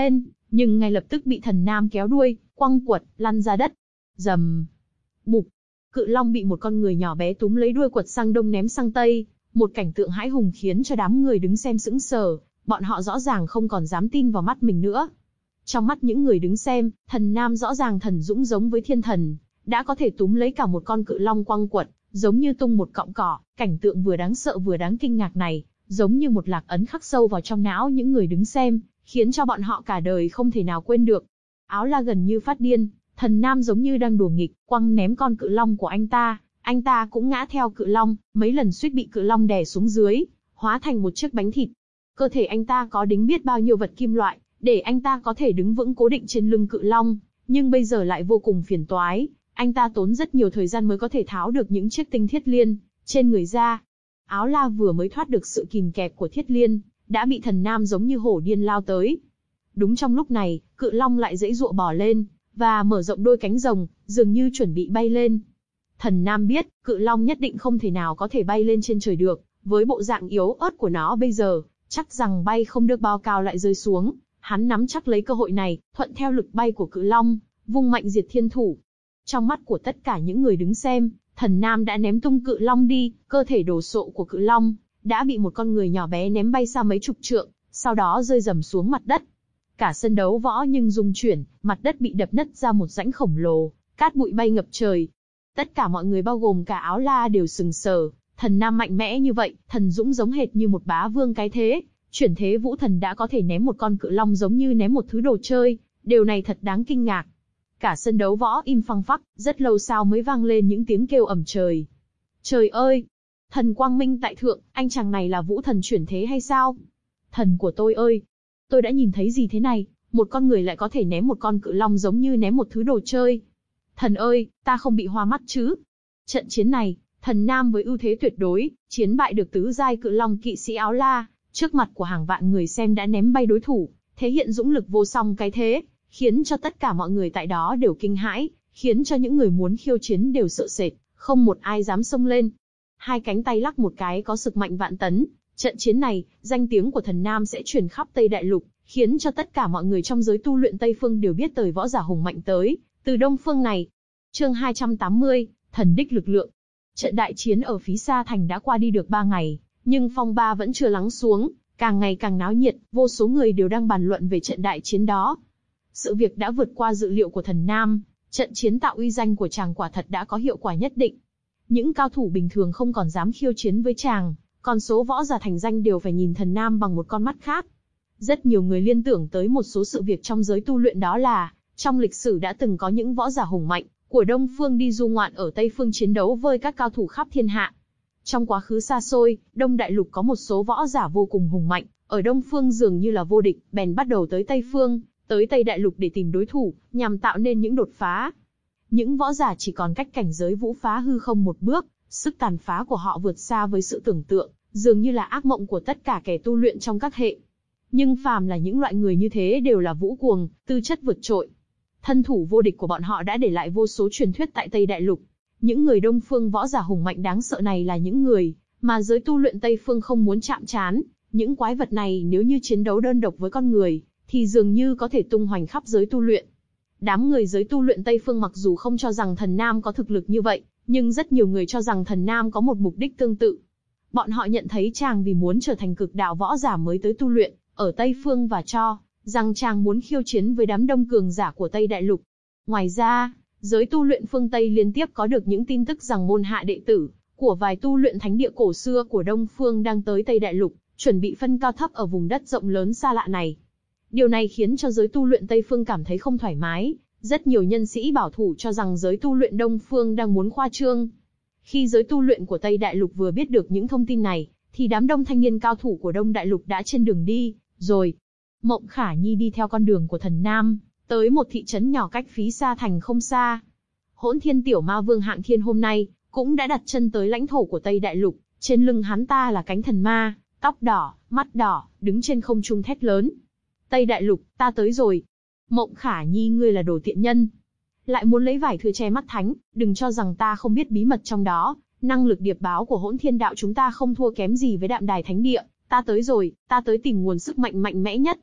nhưng ngay lập tức bị Thần Nam kéo đuôi, quăng quật, lăn ra đất. Rầm. Bụp. Cự long bị một con người nhỏ bé túm lấy đuôi quật sang đông ném sang tây, một cảnh tượng hãi hùng khiến cho đám người đứng xem sững sờ, bọn họ rõ ràng không còn dám tin vào mắt mình nữa. Trong mắt những người đứng xem, Thần Nam rõ ràng thần dũng giống với thiên thần, đã có thể túm lấy cả một con cự long quăng quật, giống như tung một cọng cỏ. Cảnh tượng vừa đáng sợ vừa đáng kinh ngạc này, giống như một lạc ấn khắc sâu vào trong não những người đứng xem, khiến cho bọn họ cả đời không thể nào quên được. Áo La gần như phát điên, Thần Nam giống như đang đùa nghịch, quăng ném con cự long của anh ta, anh ta cũng ngã theo cự long, mấy lần suýt bị cự long đè xuống dưới, hóa thành một chiếc bánh thịt. Cơ thể anh ta có đính biết bao nhiêu vật kim loại, để anh ta có thể đứng vững cố định trên lưng cự long, nhưng bây giờ lại vô cùng phiền toái. Anh ta tốn rất nhiều thời gian mới có thể tháo được những chiếc tinh thiết liên trên người ra. Áo La vừa mới thoát được sự kìm kẹp của thiết liên, đã bị Thần Nam giống như hổ điên lao tới. Đúng trong lúc này, cự long lại giãy giụa bò lên, và mở rộng đôi cánh rồng, dường như chuẩn bị bay lên. Thần Nam biết, cự long nhất định không thể nào có thể bay lên trên trời được, với bộ dạng yếu ớt của nó bây giờ, chắc rằng bay không được bao cao lại rơi xuống. Hắn nắm chắc lấy cơ hội này, thuận theo lực bay của cự long, vung mạnh diệt thiên thủ. Trong mắt của tất cả những người đứng xem, Thần Nam đã ném tung cự long đi, cơ thể đồ sộ của cự long đã bị một con người nhỏ bé ném bay xa mấy chục trượng, sau đó rơi rầm xuống mặt đất. Cả sân đấu võ nhưng rung chuyển, mặt đất bị đập nứt ra một rãnh khổng lồ, cát bụi bay ngập trời. Tất cả mọi người bao gồm cả Áo La đều sừng sờ, Thần Nam mạnh mẽ như vậy, thần dũng giống hệt như một bá vương cái thế, chuyển thế vũ thần đã có thể ném một con cự long giống như ném một thứ đồ chơi, điều này thật đáng kinh ngạc. Cả sân đấu võ im phăng phắc, rất lâu sau mới vang lên những tiếng kêu ầm trời. Trời ơi! Thần quang minh tại thượng, anh chàng này là vũ thần chuyển thế hay sao? Thần của tôi ơi! Tôi đã nhìn thấy gì thế này? Một con người lại có thể ném một con cự long giống như ném một thứ đồ chơi. Thần ơi, ta không bị hoa mắt chứ? Trận chiến này, Thần Nam với ưu thế tuyệt đối, chiến bại được tứ giai cự long kỵ sĩ Áo La, trước mặt của hàng vạn người xem đã ném bay đối thủ, thể hiện dũng lực vô song cái thế, khiến cho tất cả mọi người tại đó đều kinh hãi, khiến cho những người muốn khiêu chiến đều sợ sệt, không một ai dám xông lên. Hai cánh tay lắc một cái có sức mạnh vạn tấn, trận chiến này, danh tiếng của Thần Nam sẽ truyền khắp Tây Đại Lục, khiến cho tất cả mọi người trong giới tu luyện Tây Phương đều biết tới võ giả hùng mạnh tới, từ Đông Phương này. Chương hai trăm tám mươi, Thần đích lực lượng. Trận đại chiến ở Phí Sa Thành đã qua đi được ba ngày, nhưng phong ba vẫn chưa lắng xuống, càng ngày càng náo nhiệt, vô số người đều đang bàn luận về trận đại chiến đó. Sự việc đã vượt qua dự liệu của Thần Nam, trận chiến tạo uy danh của chàng quả thật đã có hiệu quả nhất định. Những cao thủ bình thường không còn dám khiêu chiến với chàng, còn số võ giả thành danh đều phải nhìn Thần Nam bằng một con mắt khác. Rất nhiều người liên tưởng tới một số sự việc trong giới tu luyện, đó là, trong lịch sử đã từng có những võ giả hùng mạnh của Đông Phương đi du ngoạn ở Tây Phương chiến đấu với các cao thủ khắp thiên hạ. Trong quá khứ xa xôi, Đông Đại Lục có một số võ giả vô cùng hùng mạnh, ở Đông Phương dường như là vô địch, bèn bắt đầu tới Tây Phương, tới Tây Đại Lục để tìm đối thủ, nhằm tạo nên những đột phá. Những võ giả chỉ còn cách cảnh giới vũ phá hư không một bước, sức tàn phá của họ vượt xa với sự tưởng tượng, dường như là ác mộng của tất cả kẻ tu luyện trong các hệ. Nhưng phàm là những loại người như thế đều là vũ cuồng, tư chất vượt trội. Thân thủ vô địch của bọn họ đã để lại vô số truyền thuyết tại Tây Đại Lục. Những người Đông Phương võ giả hùng mạnh đáng sợ này là những người mà giới tu luyện Tây Phương không muốn chạm trán. Những quái vật này nếu như chiến đấu đơn độc với con người, thì dường như có thể tung hoành khắp giới tu luyện. Đám người giới tu luyện Tây Phương mặc dù không cho rằng Thần Nam có thực lực như vậy, nhưng rất nhiều người cho rằng Thần Nam có một mục đích tương tự. Bọn họ nhận thấy chàng vì muốn trở thành cực đạo võ giả mới tới tu luyện ở Tây Phương, và cho rằng chàng muốn khiêu chiến với đám đông cường giả của Tây Đại Lục. Ngoài ra, giới tu luyện phương Tây liên tiếp có được những tin tức rằng môn hạ đệ tử của vài tu luyện thánh địa cổ xưa của Đông Phương đang tới Tây Đại Lục, chuẩn bị phân cao thấp ở vùng đất rộng lớn xa lạ này. Điều này khiến cho giới tu luyện Tây Phương cảm thấy không thoải mái. Rất nhiều nhân sĩ bảo thủ cho rằng giới tu luyện Đông Phương đang muốn khoa trương. Khi giới tu luyện của Tây Đại Lục vừa biết được những thông tin này, thì đám đông thanh niên cao thủ của Đông Đại Lục đã trên đường đi rồi. Mộng Khả Nhi đi theo con đường của Thần Nam, tới một thị trấn nhỏ cách Phí Sa Thành không xa. Hỗn Thiên Tiểu Ma Vương Hạng Thiên hôm nay cũng đã đặt chân tới lãnh thổ của Tây Đại Lục. Trên lưng hắn ta là cánh thần ma, tóc đỏ, mắt đỏ, đứng trên không trung thét lớn: Tây Đại Lục, ta tới rồi. Mộng Khả Nhi, ngươi là đồ tiện nhân, lại muốn lấy vải thưa che mắt thánh, đừng cho rằng ta không biết bí mật trong đó. Năng lực điệp báo của Hỗn Thiên Đạo chúng ta không thua kém gì với Đạm Đài Thánh Địa. Ta tới rồi, ta tới tìm nguồn sức mạnh mạnh mẽ nhất.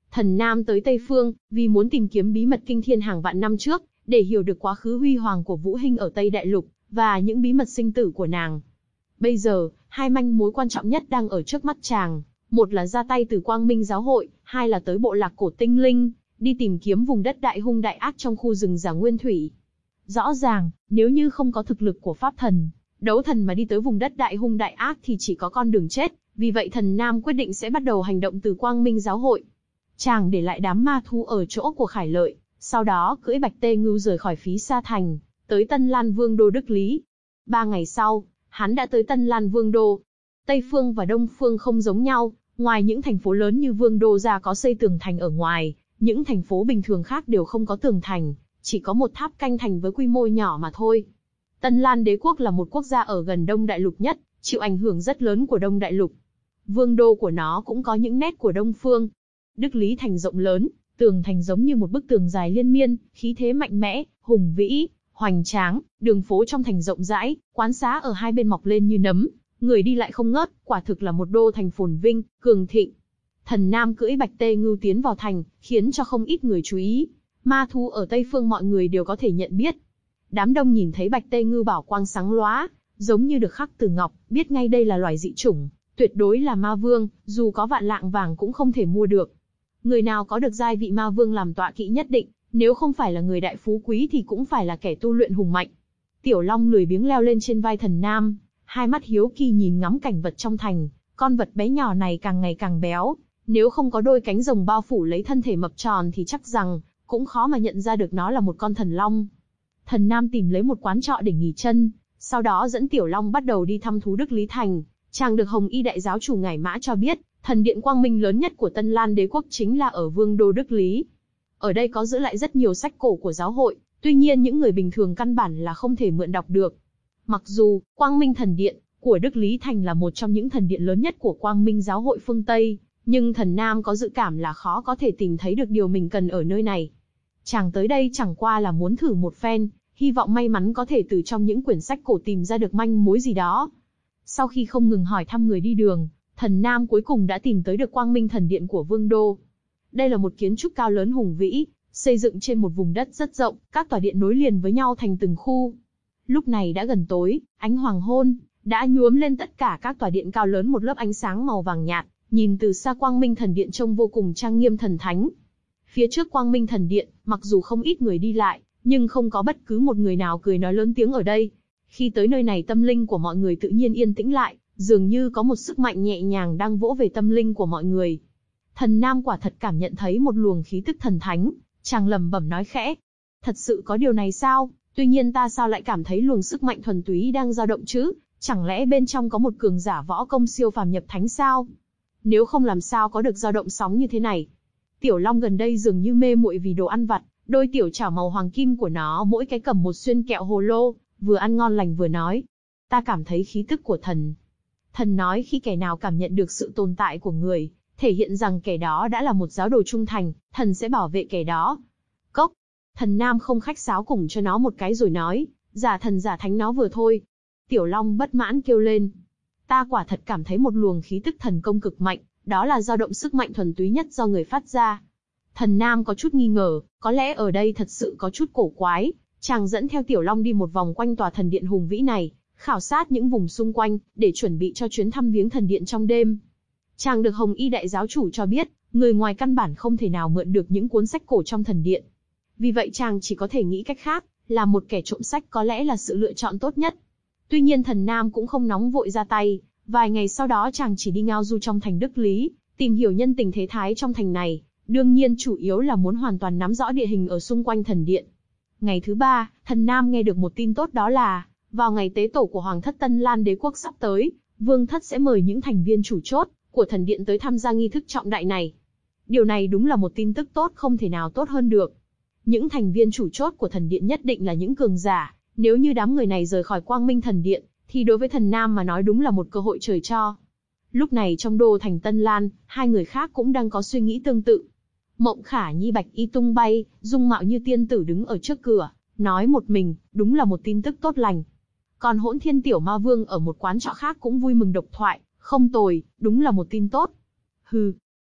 Thần Nam tới Tây Phương, vì muốn tìm kiếm bí mật kinh thiên hàng vạn năm trước, để hiểu được quá khứ huy hoàng của Vũ Hinh ở Tây Đại Lục, và những bí mật sinh tử của nàng. Bây giờ, hai manh mối quan trọng nhất đang ở trước mắt chàng, một là ra tay từ Quang Minh Giáo hội, hai là tới bộ lạc cổ tinh linh, đi tìm kiếm vùng đất đại hung đại ác trong khu rừng già nguyên thủy. Rõ ràng, nếu như không có thực lực của pháp thần, đấu thần mà đi tới vùng đất đại hung đại ác thì chỉ có con đường chết, vì vậy Thần Nam quyết định sẽ bắt đầu hành động từ Quang Minh Giáo hội. Chàng để lại đám ma thú ở chỗ của Khải Lợi, sau đó cưỡi Bạch Tê Ngưu rời khỏi Phí Sa Thành, tới Tân Lan Vương đô Đức Lý. Ba ngày sau, hắn đã tới Tân Lan Vương đô. Tây phương và Đông phương không giống nhau, ngoài những thành phố lớn như Vương đô ra có xây tường thành ở ngoài, những thành phố bình thường khác đều không có tường thành, chỉ có một tháp canh thành với quy mô nhỏ mà thôi. Tân Lan Đế quốc là một quốc gia ở gần Đông Đại Lục nhất, chịu ảnh hưởng rất lớn của Đông Đại Lục. Vương đô của nó cũng có những nét của Đông phương. Đức Lý thành rộng lớn, tường thành giống như một bức tường dài liên miên, khí thế mạnh mẽ, hùng vĩ, hoành tráng, đường phố trong thành rộng rãi, quán xá ở hai bên mọc lên như nấm, người đi lại không ngớt, quả thực là một đô thành phồn vinh, cường thịnh. Thần Nam cưỡi Bạch Tê Ngưu tiến vào thành, khiến cho không ít người chú ý. Ma thú ở Tây phương mọi người đều có thể nhận biết. Đám đông nhìn thấy Bạch Tê Ngưu bảo quang sáng lóa, giống như được khắc từ ngọc, biết ngay đây là loài dị chủng, tuyệt đối là ma vương, dù có vạn lạng vàng cũng không thể mua được. Người nào có được giai vị ma vương làm tọa kỵ nhất định, nếu không phải là người đại phú quý thì cũng phải là kẻ tu luyện hùng mạnh. Tiểu Long lười biếng leo lên trên vai Thần Nam, hai mắt hiếu kỳ nhìn ngắm cảnh vật trong thành. Con vật bé nhỏ này càng ngày càng béo, nếu không có đôi cánh rồng bao phủ lấy thân thể mập tròn thì chắc rằng cũng khó mà nhận ra được nó là một con thần long. Thần Nam tìm lấy một quán trọ để nghỉ chân, sau đó dẫn Tiểu Long bắt đầu đi thăm thú Đức Lý thành. Chàng được Hồng Y đại giáo chủ Ngải Mã cho biết, thần điện quang minh lớn nhất của Tân Lan Đế quốc chính là ở Vương đô Đức Lý. Ở đây có giữ lại rất nhiều sách cổ của giáo hội, tuy nhiên những người bình thường căn bản là không thể mượn đọc được. Mặc dù Quang Minh thần điện của Đức Lý thành là một trong những thần điện lớn nhất của Quang Minh giáo hội phương Tây, nhưng Thần Nam có dự cảm là khó có thể tìm thấy được điều mình cần ở nơi này. Chàng tới đây chẳng qua là muốn thử một phen, hy vọng may mắn có thể từ trong những quyển sách cổ tìm ra được manh mối gì đó. Sau khi không ngừng hỏi thăm người đi đường, Thần Nam cuối cùng đã tìm tới được Quang Minh thần điện của Vương đô. Đây là một kiến trúc cao lớn hùng vĩ, xây dựng trên một vùng đất rất rộng, các tòa điện nối liền với nhau thành từng khu. Lúc này đã gần tối, ánh hoàng hôn đã nhuốm lên tất cả các tòa điện cao lớn một lớp ánh sáng màu vàng nhạt, nhìn từ xa Quang Minh thần điện trông vô cùng trang nghiêm thần thánh. Phía trước Quang Minh thần điện, mặc dù không ít người đi lại, nhưng không có bất cứ một người nào cười nói lớn tiếng ở đây. Khi tới nơi này tâm linh của mọi người tự nhiên yên tĩnh lại, dường như có một sức mạnh nhẹ nhàng đang vỗ về tâm linh của mọi người. Thần Nam quả thật cảm nhận thấy một luồng khí tức thần thánh, chàng lẩm bẩm nói khẽ. Thật sự có điều này sao? Tuy nhiên ta sao lại cảm thấy luồng sức mạnh thuần túy đang dao động chứ? Chẳng lẽ bên trong có một cường giả võ công siêu phàm nhập thánh sao? Nếu không làm sao có được dao động sóng như thế này? Tiểu Long gần đây dường như mê muội vì đồ ăn vặt, đôi tiểu chảo màu hoàng kim của nó mỗi cái cầm một xuyên kẹo hồ lô, vừa ăn ngon lành vừa nói. Ta cảm thấy khí tức của thần. Thần nói khi kẻ nào cảm nhận được sự tồn tại của người, thể hiện rằng kẻ đó đã là một giáo đồ trung thành, thần sẽ bảo vệ kẻ đó. Cốc. Thần Nam không khách sáo cùng cho nó một cái rồi nói, giả thần giả thánh nó vừa thôi. Tiểu Long bất mãn kêu lên. Ta quả thật cảm thấy một luồng khí tức thần công cực mạnh, đó là dao động sức mạnh thuần túy nhất do người phát ra. Thần Nam có chút nghi ngờ, có lẽ ở đây thật sự có chút cổ quái. Chàng dẫn theo Tiểu Long đi một vòng quanh tòa thần điện hùng vĩ này, khảo sát những vùng xung quanh, để chuẩn bị cho chuyến thăm viếng thần điện trong đêm. Chàng được Hồng Y đại giáo chủ cho biết, người ngoài căn bản không thể nào mượn được những cuốn sách cổ trong thần điện. Vì vậy chàng chỉ có thể nghĩ cách khác, là một kẻ trộm sách có lẽ là sự lựa chọn tốt nhất. Tuy nhiên Thần Nam cũng không nóng vội ra tay, vài ngày sau đó chàng chỉ đi ngao du trong thành Đức Lý, tìm hiểu nhân tình thế thái trong thành này, đương nhiên chủ yếu là muốn hoàn toàn nắm rõ địa hình ở xung quanh thần điện. Ngày thứ ba, Thần Nam nghe được một tin tốt, đó là, vào ngày tế tổ của Hoàng thất Tân Lan Đế quốc sắp tới, Vương thất sẽ mời những thành viên chủ chốt của thần điện tới tham gia nghi thức trọng đại này. Điều này đúng là một tin tức tốt không thể nào tốt hơn được. Những thành viên chủ chốt của thần điện nhất định là những cường giả, nếu như đám người này rời khỏi Quang Minh thần điện, thì đối với Thần Nam mà nói đúng là một cơ hội trời cho. Lúc này trong đô thành Tân Lan, hai người khác cũng đang có suy nghĩ tương tự. Mộng Khả Nhi bạch y tung bay, dung mạo như tiên tử đứng ở trước cửa, nói một mình, đúng là một tin tức tốt lành. Còn Hỗn Thiên Tiểu Ma Vương ở một quán trọ khác cũng vui mừng độc thoại, không tồi, đúng là một tin tốt. Hừ,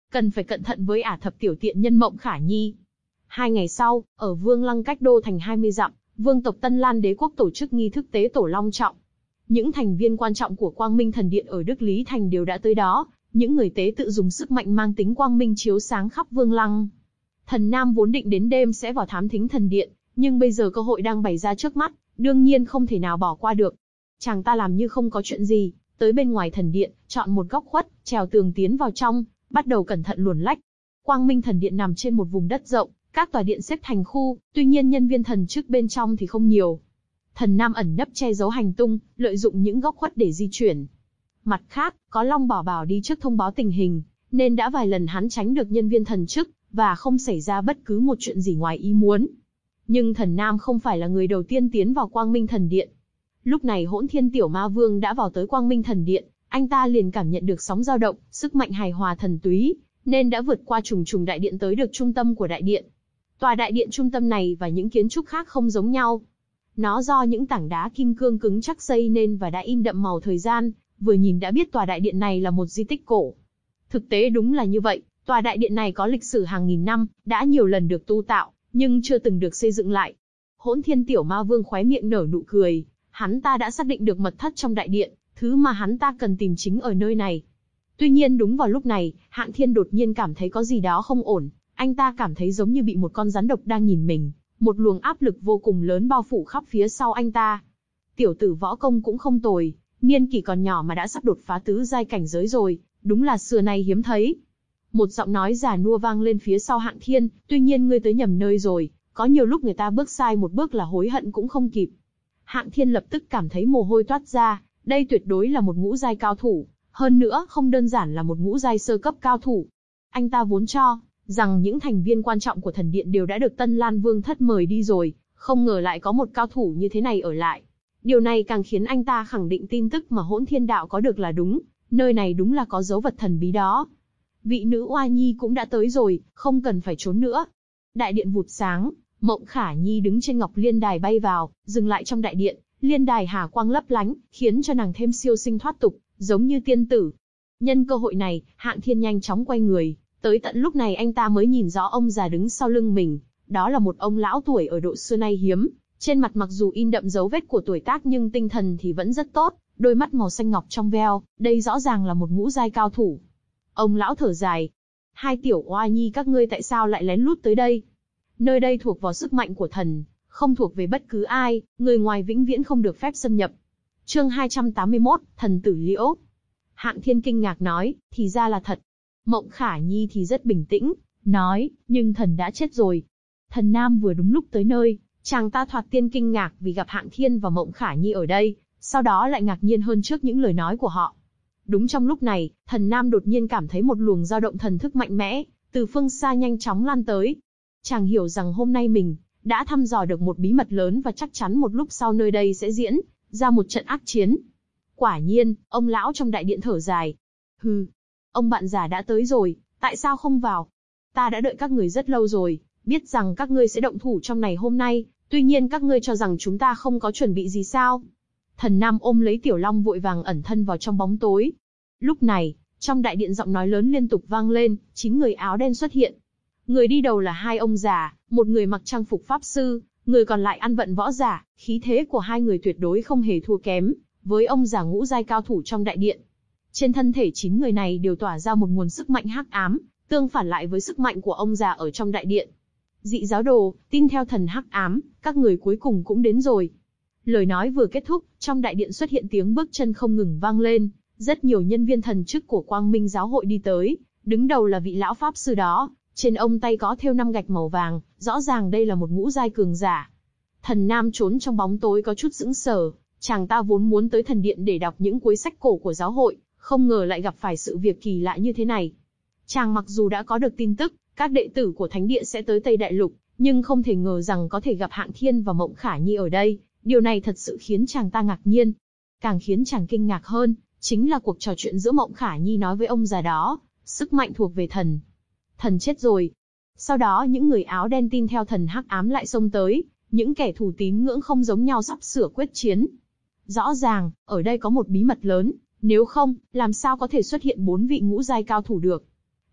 cần phải cẩn thận với ả thập tiểu tiện nhân Mộng Khả Nhi. Hai ngày sau, ở Vương Lăng cách đô thành hai mươi dặm, vương tộc Tân Lan Đế quốc tổ chức nghi thức tế tổ long trọng. Những thành viên quan trọng của Quang Minh Thần Điện ở Đức Lý Thành đều đã tới đó, những người tế tự dùng sức mạnh mang tính quang minh chiếu sáng khắp Vương Lăng. Thần Nam vốn định đến đêm sẽ vào thám thính thần điện, nhưng bây giờ cơ hội đang bày ra trước mắt, đương nhiên không thể nào bỏ qua được. Chàng ta làm như không có chuyện gì, tới bên ngoài thần điện, chọn một góc khuất, trèo tường tiến vào trong, bắt đầu cẩn thận luồn lách. Quang Minh Thần Điện nằm trên một vùng đất rộng, các tòa điện xếp thành khu, tuy nhiên nhân viên thần chức bên trong thì không nhiều. Thần Nam ẩn nấp che giấu hành tung, lợi dụng những góc khuất để di chuyển. Mặt khác, có Long Bảo Bảo đi trước thông báo tình hình, nên đã vài lần hắn tránh được nhân viên thần chức, và không xảy ra bất cứ một chuyện gì ngoài ý muốn. Nhưng Thần Nam không phải là người đầu tiên tiến vào Quang Minh Thần Điện. Lúc này Hỗn Thiên Tiểu Ma Vương đã vào tới Quang Minh Thần Điện, anh ta liền cảm nhận được sóng dao động, sức mạnh hài hòa thần túy, nên đã vượt qua trùng trùng đại điện tới được trung tâm của đại điện. Tòa đại điện trung tâm này và những kiến trúc khác không giống nhau. Nó do những tảng đá kim cương cứng chắc xây nên và đã in đậm màu thời gian, vừa nhìn đã biết tòa đại điện này là một di tích cổ. Thực tế đúng là như vậy, tòa đại điện này có lịch sử hàng nghìn năm, đã nhiều lần được tu tạo, nhưng chưa từng được xây dựng lại. Hỗn Thiên Tiểu Ma Vương khóe miệng nở nụ cười, hắn ta đã xác định được mật thất trong đại điện, thứ mà hắn ta cần tìm chính ở nơi này. Tuy nhiên đúng vào lúc này, Hạng Thiên đột nhiên cảm thấy có gì đó không ổn, anh ta cảm thấy giống như bị một con rắn độc đang nhìn mình, một luồng áp lực vô cùng lớn bao phủ khắp phía sau anh ta. Tiểu tử võ công cũng không tồi, niên kỷ còn nhỏ mà đã sắp đột phá tứ giai cảnh giới rồi, đúng là xưa nay hiếm thấy. Một giọng nói già nua vang lên phía sau Hạng Thiên, tuy nhiên ngươi tới nhầm nơi rồi, có nhiều lúc người ta bước sai một bước là hối hận cũng không kịp. Hạng Thiên lập tức cảm thấy mồ hôi toát ra, đây tuyệt đối là một ngũ giai cao thủ, hơn nữa không đơn giản là một ngũ giai sơ cấp cao thủ. Anh ta vốn cho rằng những thành viên quan trọng của thần điện đều đã được Tân Lan Vương thất mời đi rồi, không ngờ lại có một cao thủ như thế này ở lại. Điều này càng khiến anh ta khẳng định tin tức mà Hỗn Thiên Đạo có được là đúng, nơi này đúng là có dấu vật thần bí đó. Vị nữ oa nhi cũng đã tới rồi, không cần phải trốn nữa. Đại điện vụt sáng, Mộng Khả Nhi đứng trên ngọc liên đài bay vào, dừng lại trong đại điện, liên đài hà quang lấp lánh, khiến cho nàng thêm siêu sinh thoát tục, giống như tiên tử. Nhân cơ hội này, Hạng Thiên nhanh chóng quay người, tới tận lúc này anh ta mới nhìn rõ ông già đứng sau lưng mình, đó là một ông lão tuổi ở độ xưa nay hiếm, trên mặt mặc dù in đậm dấu vết của tuổi tác nhưng tinh thần thì vẫn rất tốt, đôi mắt màu xanh ngọc trong veo, đây rõ ràng là một ngũ giai cao thủ. Ông lão thở dài, hai tiểu oa nhi các ngươi tại sao lại lén lút tới đây? Nơi đây thuộc vào sức mạnh của thần, không thuộc về bất cứ ai, người ngoài vĩnh viễn không được phép xâm nhập. Chương hai trăm tám mươi mốt, Thần Tử Liễu. Hạng Thiên kinh ngạc nói, thì ra là thật. Mộng Khả Nhi thì rất bình tĩnh, nói, nhưng thần đã chết rồi. Thần Nam vừa đúng lúc tới nơi, chàng ta thoạt tiên kinh ngạc vì gặp Hạng Thiên và Mộng Khả Nhi ở đây, sau đó lại ngạc nhiên hơn trước những lời nói của họ. Đúng trong lúc này, Thần Nam đột nhiên cảm thấy một luồng dao động thần thức mạnh mẽ, từ phương xa nhanh chóng lan tới. Chàng hiểu rằng hôm nay mình đã thăm dò được một bí mật lớn và chắc chắn một lúc sau nơi đây sẽ diễn ra một trận ác chiến. Quả nhiên, ông lão trong đại điện thở dài. Hừ, ông bạn già đã tới rồi, tại sao không vào? Ta đã đợi các người rất lâu rồi, biết rằng các ngươi sẽ động thủ trong ngày hôm nay, tuy nhiên các ngươi cho rằng chúng ta không có chuẩn bị gì sao? Thần Nam ôm lấy Tiểu Long vội vàng ẩn thân vào trong bóng tối. Lúc này, trong đại điện giọng nói lớn liên tục vang lên, chín người áo đen xuất hiện. Người đi đầu là hai ông già, một người mặc trang phục pháp sư, người còn lại ăn vận võ giả, khí thế của hai người tuyệt đối không hề thua kém với ông già ngũ giai cao thủ trong đại điện. Trên thân thể chín người này đều tỏa ra một nguồn sức mạnh hắc ám, tương phản lại với sức mạnh của ông già ở trong đại điện. Dị giáo đồ, tin theo thần hắc ám, các người cuối cùng cũng đến rồi. Lời nói vừa kết thúc, trong đại điện xuất hiện tiếng bước chân không ngừng vang lên, rất nhiều nhân viên thần chức của Quang Minh giáo hội đi tới, đứng đầu là vị lão pháp sư đó, trên ông tay có thêu năm gạch màu vàng, rõ ràng đây là một ngũ giai cường giả. Thần Nam trốn trong bóng tối có chút sững sờ, chàng ta vốn muốn tới thần điện để đọc những cuối sách cổ của giáo hội, không ngờ lại gặp phải sự việc kỳ lạ như thế này. Chàng mặc dù đã có được tin tức, các đệ tử của Thánh Địa sẽ tới Tây Đại Lục, nhưng không thể ngờ rằng có thể gặp Hạng Thiên và Mộng Khả Nhi ở đây, điều này thật sự khiến chàng ta ngạc nhiên. Càng khiến chàng kinh ngạc hơn, chính là cuộc trò chuyện giữa Mộng Khả Nhi nói với ông già đó, sức mạnh thuộc về thần. Thần chết rồi. Sau đó những người áo đen tin theo thần hắc ám lại xông tới, những kẻ thù tín ngưỡng không giống nhau sắp sửa quyết chiến. Rõ ràng, ở đây có một bí mật lớn, nếu không, làm sao có thể xuất hiện bốn vị ngũ giai cao thủ được.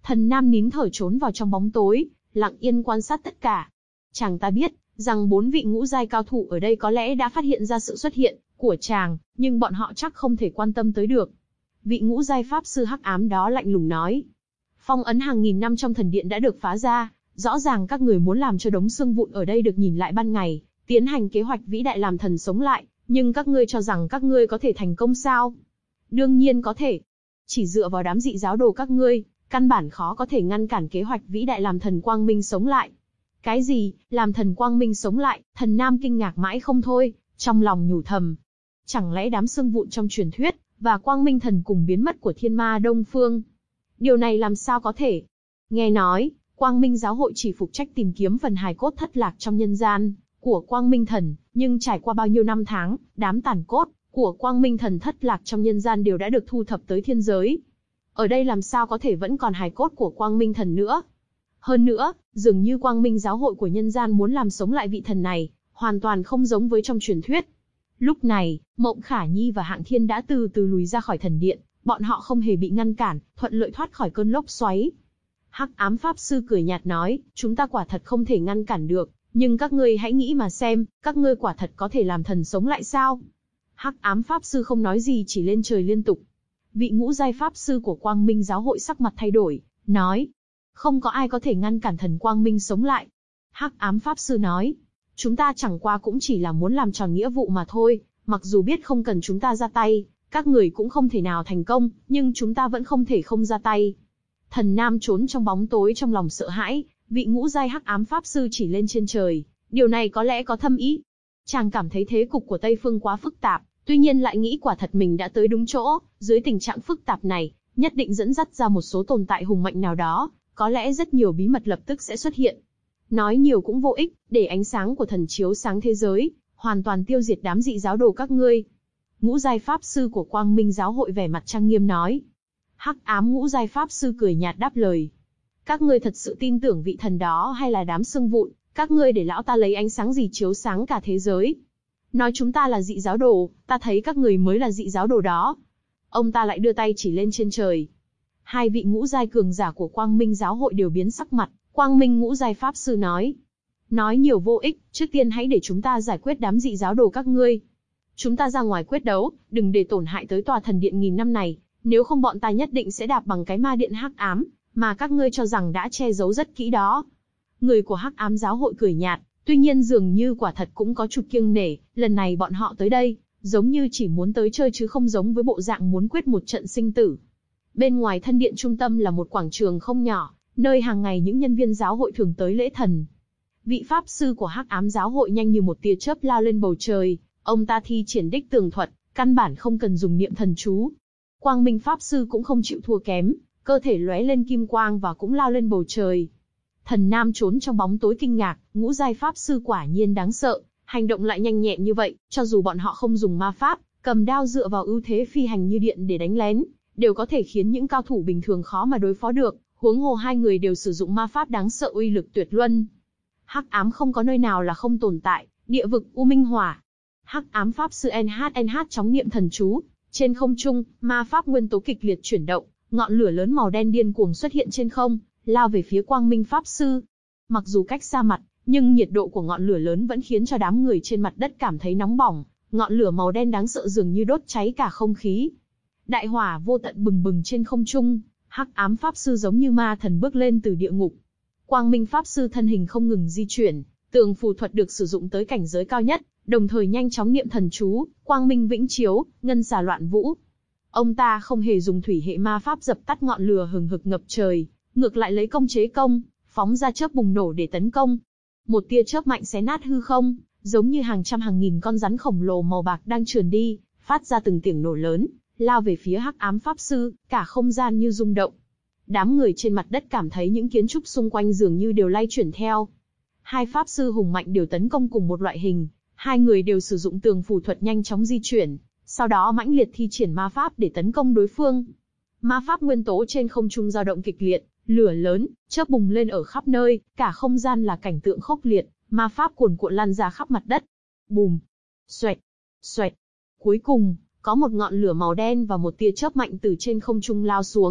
Thần nam nín thở trốn vào trong bóng tối, lặng yên quan sát tất cả. Chàng ta biết rằng bốn vị ngũ giai cao thủ ở đây có lẽ đã phát hiện ra sự xuất hiện của chàng, nhưng bọn họ chắc không thể quan tâm tới được. Vị ngũ giai pháp sư hắc ám đó lạnh lùng nói: phong ấn hàng nghìn năm trong thần điện đã được phá ra, rõ ràng các người muốn làm cho đống xương vụn ở đây được nhìn lại ban ngày, tiến hành kế hoạch vĩ đại làm thần sống lại, nhưng các ngươi cho rằng các ngươi có thể thành công sao? Đương nhiên có thể. Chỉ dựa vào đám dị giáo đồ các ngươi, căn bản khó có thể ngăn cản kế hoạch vĩ đại làm thần quang minh sống lại. Cái gì, làm thần quang minh sống lại? Thần nam kinh ngạc mãi không thôi, trong lòng nhủ thầm. Chẳng lẽ đám xương vụn trong truyền thuyết, và quang minh thần cùng biến mất của thiên ma Đông Phương? Điều này làm sao có thể? Nghe nói, quang minh giáo hội chỉ phụ trách tìm kiếm phần hài cốt thất lạc trong nhân gian của quang minh thần, nhưng trải qua bao nhiêu năm tháng, đám tàn cốt của quang minh thần thất lạc trong nhân gian đều đã được thu thập tới thiên giới. Ở đây làm sao có thể vẫn còn hài cốt của quang minh thần nữa? Hơn nữa, dường như quang minh giáo hội của nhân gian muốn làm sống lại vị thần này, hoàn toàn không giống với trong truyền thuyết. Lúc này, Mộng Khả Nhi và Hạng Thiên đã từ từ lùi ra khỏi thần điện, bọn họ không hề bị ngăn cản, thuận lợi thoát khỏi cơn lốc xoáy. Hắc ám pháp sư cười nhạt nói, chúng ta quả thật không thể ngăn cản được, nhưng các ngươi hãy nghĩ mà xem, các ngươi quả thật có thể làm thần sống lại sao? Hắc ám pháp sư không nói gì, chỉ lên trời liên tục. Vị ngũ giai pháp sư của Quang Minh giáo hội sắc mặt thay đổi, nói, không có ai có thể ngăn cản thần Quang Minh sống lại. Hắc ám pháp sư nói, chúng ta chẳng qua cũng chỉ là muốn làm tròn nghĩa vụ mà thôi, mặc dù biết không cần chúng ta ra tay, các người cũng không thể nào thành công, nhưng chúng ta vẫn không thể không ra tay. Thần nam trốn trong bóng tối trong lòng sợ hãi, vị ngũ giai hắc ám pháp sư chỉ lên trên trời, điều này có lẽ có thâm ý. Chàng cảm thấy thế cục của Tây Phương quá phức tạp, tuy nhiên lại nghĩ quả thật mình đã tới đúng chỗ, dưới tình trạng phức tạp này, nhất định dẫn dắt ra một số tồn tại hùng mạnh nào đó, có lẽ rất nhiều bí mật lập tức sẽ xuất hiện. Nói nhiều cũng vô ích, để ánh sáng của thần chiếu sáng thế giới, hoàn toàn tiêu diệt đám dị giáo đồ các ngươi. Ngũ giai pháp sư của Quang Minh giáo hội vẻ mặt trang nghiêm nói. Hắc ám ngũ giai pháp sư cười nhạt đáp lời. Các ngươi thật sự tin tưởng vị thần đó hay là đám xương vụn, các ngươi để lão ta lấy ánh sáng gì chiếu sáng cả thế giới? Nói chúng ta là dị giáo đồ, ta thấy các người mới là dị giáo đồ đó. Ông ta lại đưa tay chỉ lên trên trời. Hai vị ngũ giai cường giả của Quang Minh giáo hội đều biến sắc mặt. Quang Minh ngũ giai pháp sư nói. Nói nhiều vô ích, trước tiên hãy để chúng ta giải quyết đám dị giáo đồ các ngươi. Chúng ta ra ngoài quyết đấu, đừng để tổn hại tới tòa thần điện nghìn năm này, nếu không bọn ta nhất định sẽ đạp bằng cái ma điện hắc ám, mà các ngươi cho rằng đã che giấu rất kỹ đó. Người của hắc ám giáo hội cười nhạt, tuy nhiên dường như quả thật cũng có chút kiêng nể, lần này bọn họ tới đây, giống như chỉ muốn tới chơi chứ không giống với bộ dạng muốn quyết một trận sinh tử. Bên ngoài thân điện trung tâm là một quảng trường không nhỏ, nơi hàng ngày những nhân viên giáo hội thường tới lễ thần. Vị pháp sư của hắc ám giáo hội nhanh như một tia chớp lao lên bầu trời, ông ta thi triển đích tường thuật, căn bản không cần dùng niệm thần chú. Quang Minh pháp sư cũng không chịu thua kém, cơ thể lóe lên kim quang và cũng lao lên bầu trời. Thần nam trốn trong bóng tối kinh ngạc, ngũ giai pháp sư quả nhiên đáng sợ, hành động lại nhanh nhẹn như vậy, cho dù bọn họ không dùng ma pháp, cầm đao dựa vào ưu thế phi hành như điện để đánh lén, đều có thể khiến những cao thủ bình thường khó mà đối phó được, huống hồ hai người đều sử dụng ma pháp đáng sợ uy lực tuyệt luân. Hắc ám không có nơi nào là không tồn tại, địa vực u minh hỏa. Hắc ám pháp sư en hát en hát chóng niệm thần chú, trên không trung, ma pháp nguyên tố kịch liệt chuyển động, ngọn lửa lớn màu đen điên cuồng xuất hiện trên không, lao về phía Quang Minh pháp sư. Mặc dù cách xa mặt, nhưng nhiệt độ của ngọn lửa lớn vẫn khiến cho đám người trên mặt đất cảm thấy nóng bỏng, ngọn lửa màu đen đáng sợ dường như đốt cháy cả không khí. Đại hỏa vô tận bừng bừng trên không trung, hắc ám pháp sư giống như ma thần bước lên từ địa ngục. Quang Minh pháp sư thân hình không ngừng di chuyển, tường phù thuật được sử dụng tới cảnh giới cao nhất, đồng thời nhanh chóng niệm thần chú, Quang Minh vĩnh chiếu, ngân xà loạn vũ. Ông ta không hề dùng thủy hệ ma pháp dập tắt ngọn lửa hừng hực ngập trời, ngược lại lấy công chế công, phóng ra chớp bùng nổ để tấn công. Một tia chớp mạnh xé nát hư không, giống như hàng trăm hàng nghìn con rắn khổng lồ màu bạc đang trườn đi, phát ra từng tiếng nổ lớn, lao về phía hắc ám pháp sư, cả không gian như rung động. Đám người trên mặt đất cảm thấy những kiến trúc xung quanh dường như đều lay chuyển theo. Hai pháp sư hùng mạnh đều tấn công cùng một loại hình, hai người đều sử dụng tường phù thuật nhanh chóng di chuyển, sau đó mãnh liệt thi triển ma pháp để tấn công đối phương. Ma pháp nguyên tố trên không trung dao động kịch liệt, lửa lớn, chớp bùng lên ở khắp nơi, cả không gian là cảnh tượng khốc liệt, ma pháp cuồn cuộn lan ra khắp mặt đất. Bùm, xoẹt, xoẹt. Cuối cùng, có một ngọn lửa màu đen và một tia chớp mạnh từ trên không trung lao xuống,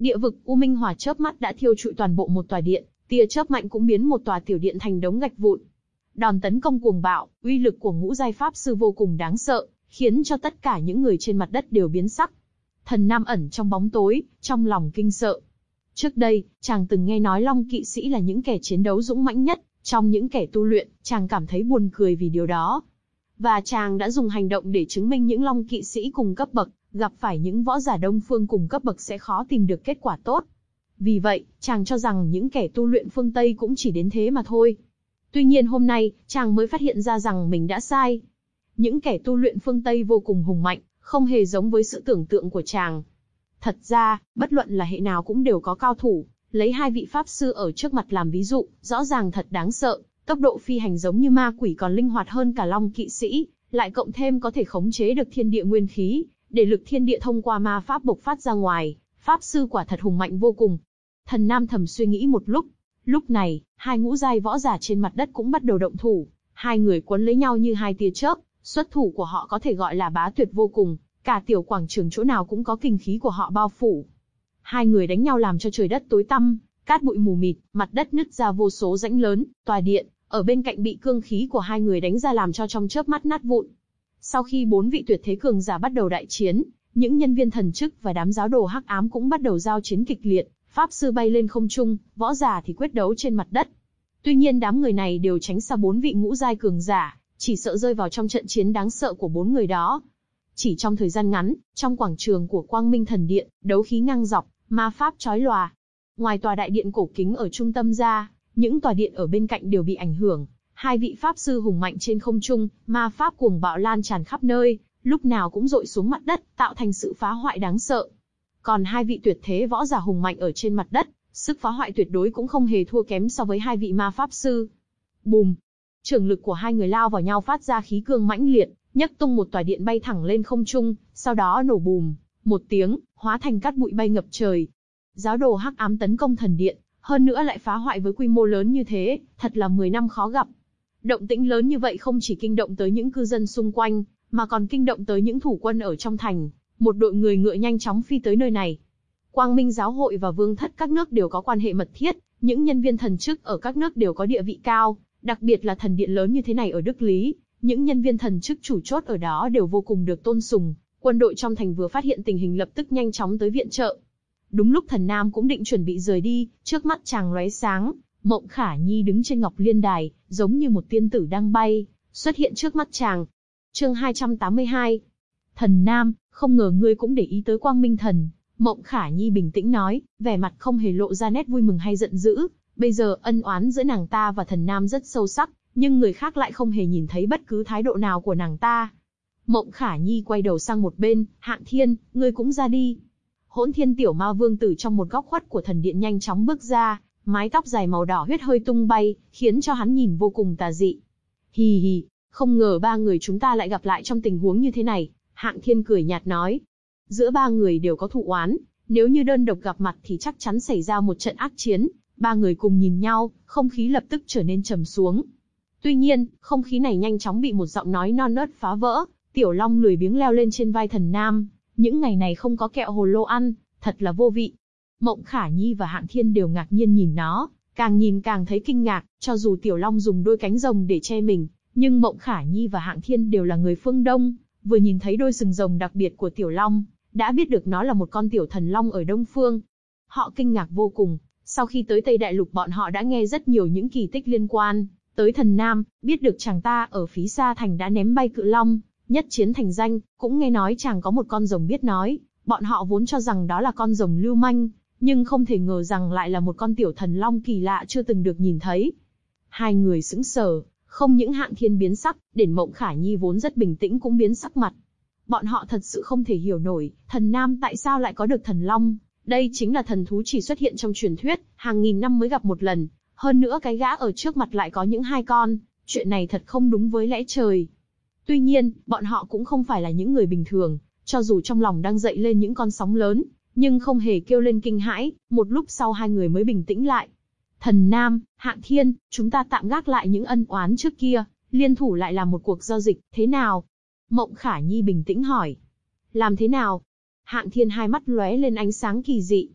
Địa vực U Minh Hỏa chớp mắt đã thiêu trụi toàn bộ một tòa điện, tia chớp mạnh cũng biến một tòa tiểu điện thành đống gạch vụn. Đòn tấn công cuồng bạo, uy lực của ngũ giai pháp sư vô cùng đáng sợ, khiến cho tất cả những người trên mặt đất đều biến sắc. Thần Nam ẩn trong bóng tối, trong lòng kinh sợ. Trước đây, chàng từng nghe nói Long kỵ sĩ là những kẻ chiến đấu dũng mãnh nhất, trong những kẻ tu luyện, chàng cảm thấy buồn cười vì điều đó. Và chàng đã dùng hành động để chứng minh những Long kỵ sĩ cùng cấp bậc, gặp phải những võ giả Đông Phương cùng cấp bậc sẽ khó tìm được kết quả tốt. Vì vậy, chàng cho rằng những kẻ tu luyện phương Tây cũng chỉ đến thế mà thôi. Tuy nhiên hôm nay, chàng mới phát hiện ra rằng mình đã sai. Những kẻ tu luyện phương Tây vô cùng hùng mạnh, không hề giống với sự tưởng tượng của chàng. Thật ra, bất luận là hệ nào cũng đều có cao thủ, lấy hai vị pháp sư ở trước mặt làm ví dụ, rõ ràng thật đáng sợ, tốc độ phi hành giống như ma quỷ còn linh hoạt hơn cả Long kỵ sĩ, lại cộng thêm có thể khống chế được thiên địa nguyên khí, để lực thiên địa thông qua ma pháp bộc phát ra ngoài, pháp sư quả thật hùng mạnh vô cùng. Thần Nam thầm suy nghĩ một lúc. Lúc này, hai ngũ giai võ giả trên mặt đất cũng bắt đầu động thủ, hai người quấn lấy nhau như hai tia chớp, xuất thủ của họ có thể gọi là bá tuyệt vô cùng, cả tiểu quảng trường chỗ nào cũng có kinh khí của họ bao phủ. Hai người đánh nhau làm cho trời đất tối tăm, cát bụi mù mịt, mặt đất nứt ra vô số rãnh lớn, tòa điện ở bên cạnh bị cương khí của hai người đánh ra làm cho trong chớp mắt nát vụn. Sau khi bốn vị tuyệt thế cường giả bắt đầu đại chiến, những nhân viên thần chức và đám giáo đồ hắc ám cũng bắt đầu giao chiến kịch liệt, pháp sư bay lên không trung, võ giả thì quyết đấu trên mặt đất. Tuy nhiên đám người này đều tránh xa bốn vị ngũ giai cường giả, chỉ sợ rơi vào trong trận chiến đáng sợ của bốn người đó. Chỉ trong thời gian ngắn, trong quảng trường của Quang Minh Thần Điện, đấu khí ngang dọc, ma pháp chói lòa. Ngoài tòa đại điện cổ kính ở trung tâm ra, những tòa điện ở bên cạnh đều bị ảnh hưởng. Hai vị pháp sư hùng mạnh trên không trung, ma pháp cuồng bạo lan tràn khắp nơi, lúc nào cũng dội xuống mặt đất, tạo thành sự phá hoại đáng sợ. Còn hai vị tuyệt thế võ giả hùng mạnh ở trên mặt đất, sức phá hoại tuyệt đối cũng không hề thua kém so với hai vị ma pháp sư. Bùm! Trường lực của hai người lao vào nhau phát ra khí cương mãnh liệt, nhấc tung một tòa điện bay thẳng lên không trung, sau đó nổ bùm một tiếng, hóa thành cát bụi bay ngập trời. Giáo đồ hắc ám tấn công thần điện, hơn nữa lại phá hoại với quy mô lớn như thế, thật là mười năm khó gặp. Động tĩnh lớn như vậy không chỉ kinh động tới những cư dân xung quanh, mà còn kinh động tới những thủ quân ở trong thành. Một đội người ngựa nhanh chóng phi tới nơi này. Quang Minh giáo hội và vương thất các nước đều có quan hệ mật thiết, những nhân viên thần chức ở các nước đều có địa vị cao, đặc biệt là thần điện lớn như thế này ở Đức Lý, những nhân viên thần chức chủ chốt ở đó đều vô cùng được tôn sùng. Quân đội trong thành vừa phát hiện tình hình lập tức nhanh chóng tới viện trợ. Đúng lúc Thần Nam cũng định chuẩn bị rời đi, trước mắt chàng lóe sáng, Mộng Khả Nhi đứng trên Ngọc Liên Đài, giống như một tiên tử đang bay, xuất hiện trước mắt chàng. Chương hai trăm tám mươi hai. Thần Nam, không ngờ ngươi cũng để ý tới Quang Minh Thần. Mộng Khả Nhi bình tĩnh nói, vẻ mặt không hề lộ ra nét vui mừng hay giận dữ. Bây giờ ân oán giữa nàng ta và Thần Nam rất sâu sắc, nhưng người khác lại không hề nhìn thấy bất cứ thái độ nào của nàng ta. Mộng Khả Nhi quay đầu sang một bên, Hạng Thiên, ngươi cũng ra đi. Hỗn Thiên Tiểu Ma Vương tử trong một góc khuất của thần điện nhanh chóng bước ra, mái tóc dài màu đỏ huyết hơi tung bay, khiến cho hắn nhìn vô cùng tà dị. Hì hì, không ngờ ba người chúng ta lại gặp lại trong tình huống như thế này. Hạng Thiên cười nhạt nói. Giữa ba người đều có thù oán, nếu như đơn độc gặp mặt thì chắc chắn xảy ra một trận ác chiến. Ba người cùng nhìn nhau, không khí lập tức trở nên trầm xuống. Tuy nhiên, không khí này nhanh chóng bị một giọng nói non nớt phá vỡ. Tiểu Long lười biếng leo lên trên vai Thần Nam. Những ngày này không có kẹo hồ lô ăn, thật là vô vị. Mộng Khả Nhi và Hạng Thiên đều ngạc nhiên nhìn nó, càng nhìn càng thấy kinh ngạc. Cho dù Tiểu Long dùng đôi cánh rồng để che mình, nhưng Mộng Khả Nhi và Hạng Thiên đều là người phương Đông, vừa nhìn thấy đôi sừng rồng đặc biệt của Tiểu Long, đã biết được nó là một con tiểu thần long ở Đông Phương. Họ kinh ngạc vô cùng. Sau khi tới Tây Đại Lục bọn họ đã nghe rất nhiều những kỳ tích liên quan tới Thần Nam, biết được chàng ta ở Phí Sa Thành đã ném bay cự long, nhất chiến thành danh, cũng nghe nói chàng có một con rồng biết nói. Bọn họ vốn cho rằng đó là con rồng lưu manh, nhưng không thể ngờ rằng lại là một con tiểu thần long kỳ lạ chưa từng được nhìn thấy. Hai người sững sờ, không những Hạng Thiên biến sắc, đến Mộng Khả Nhi vốn rất bình tĩnh cũng biến sắc mặt. Bọn họ thật sự không thể hiểu nổi, Thần Nam tại sao lại có được thần long. Đây chính là thần thú chỉ xuất hiện trong truyền thuyết, hàng nghìn năm mới gặp một lần. Hơn nữa cái gã ở trước mặt lại có những hai con, chuyện này thật không đúng với lẽ trời. Tuy nhiên, bọn họ cũng không phải là những người bình thường, cho dù trong lòng đang dậy lên những con sóng lớn, nhưng không hề kêu lên kinh hãi. Một lúc sau hai người mới bình tĩnh lại. Thần Nam, Hạng Thiên, chúng ta tạm gác lại những ân oán trước kia, liên thủ lại làm một cuộc giao dịch, thế nào? Mộng Khả Nhi bình tĩnh hỏi. Làm thế nào? Hạng Thiên hai mắt lóe lên ánh sáng kỳ dị.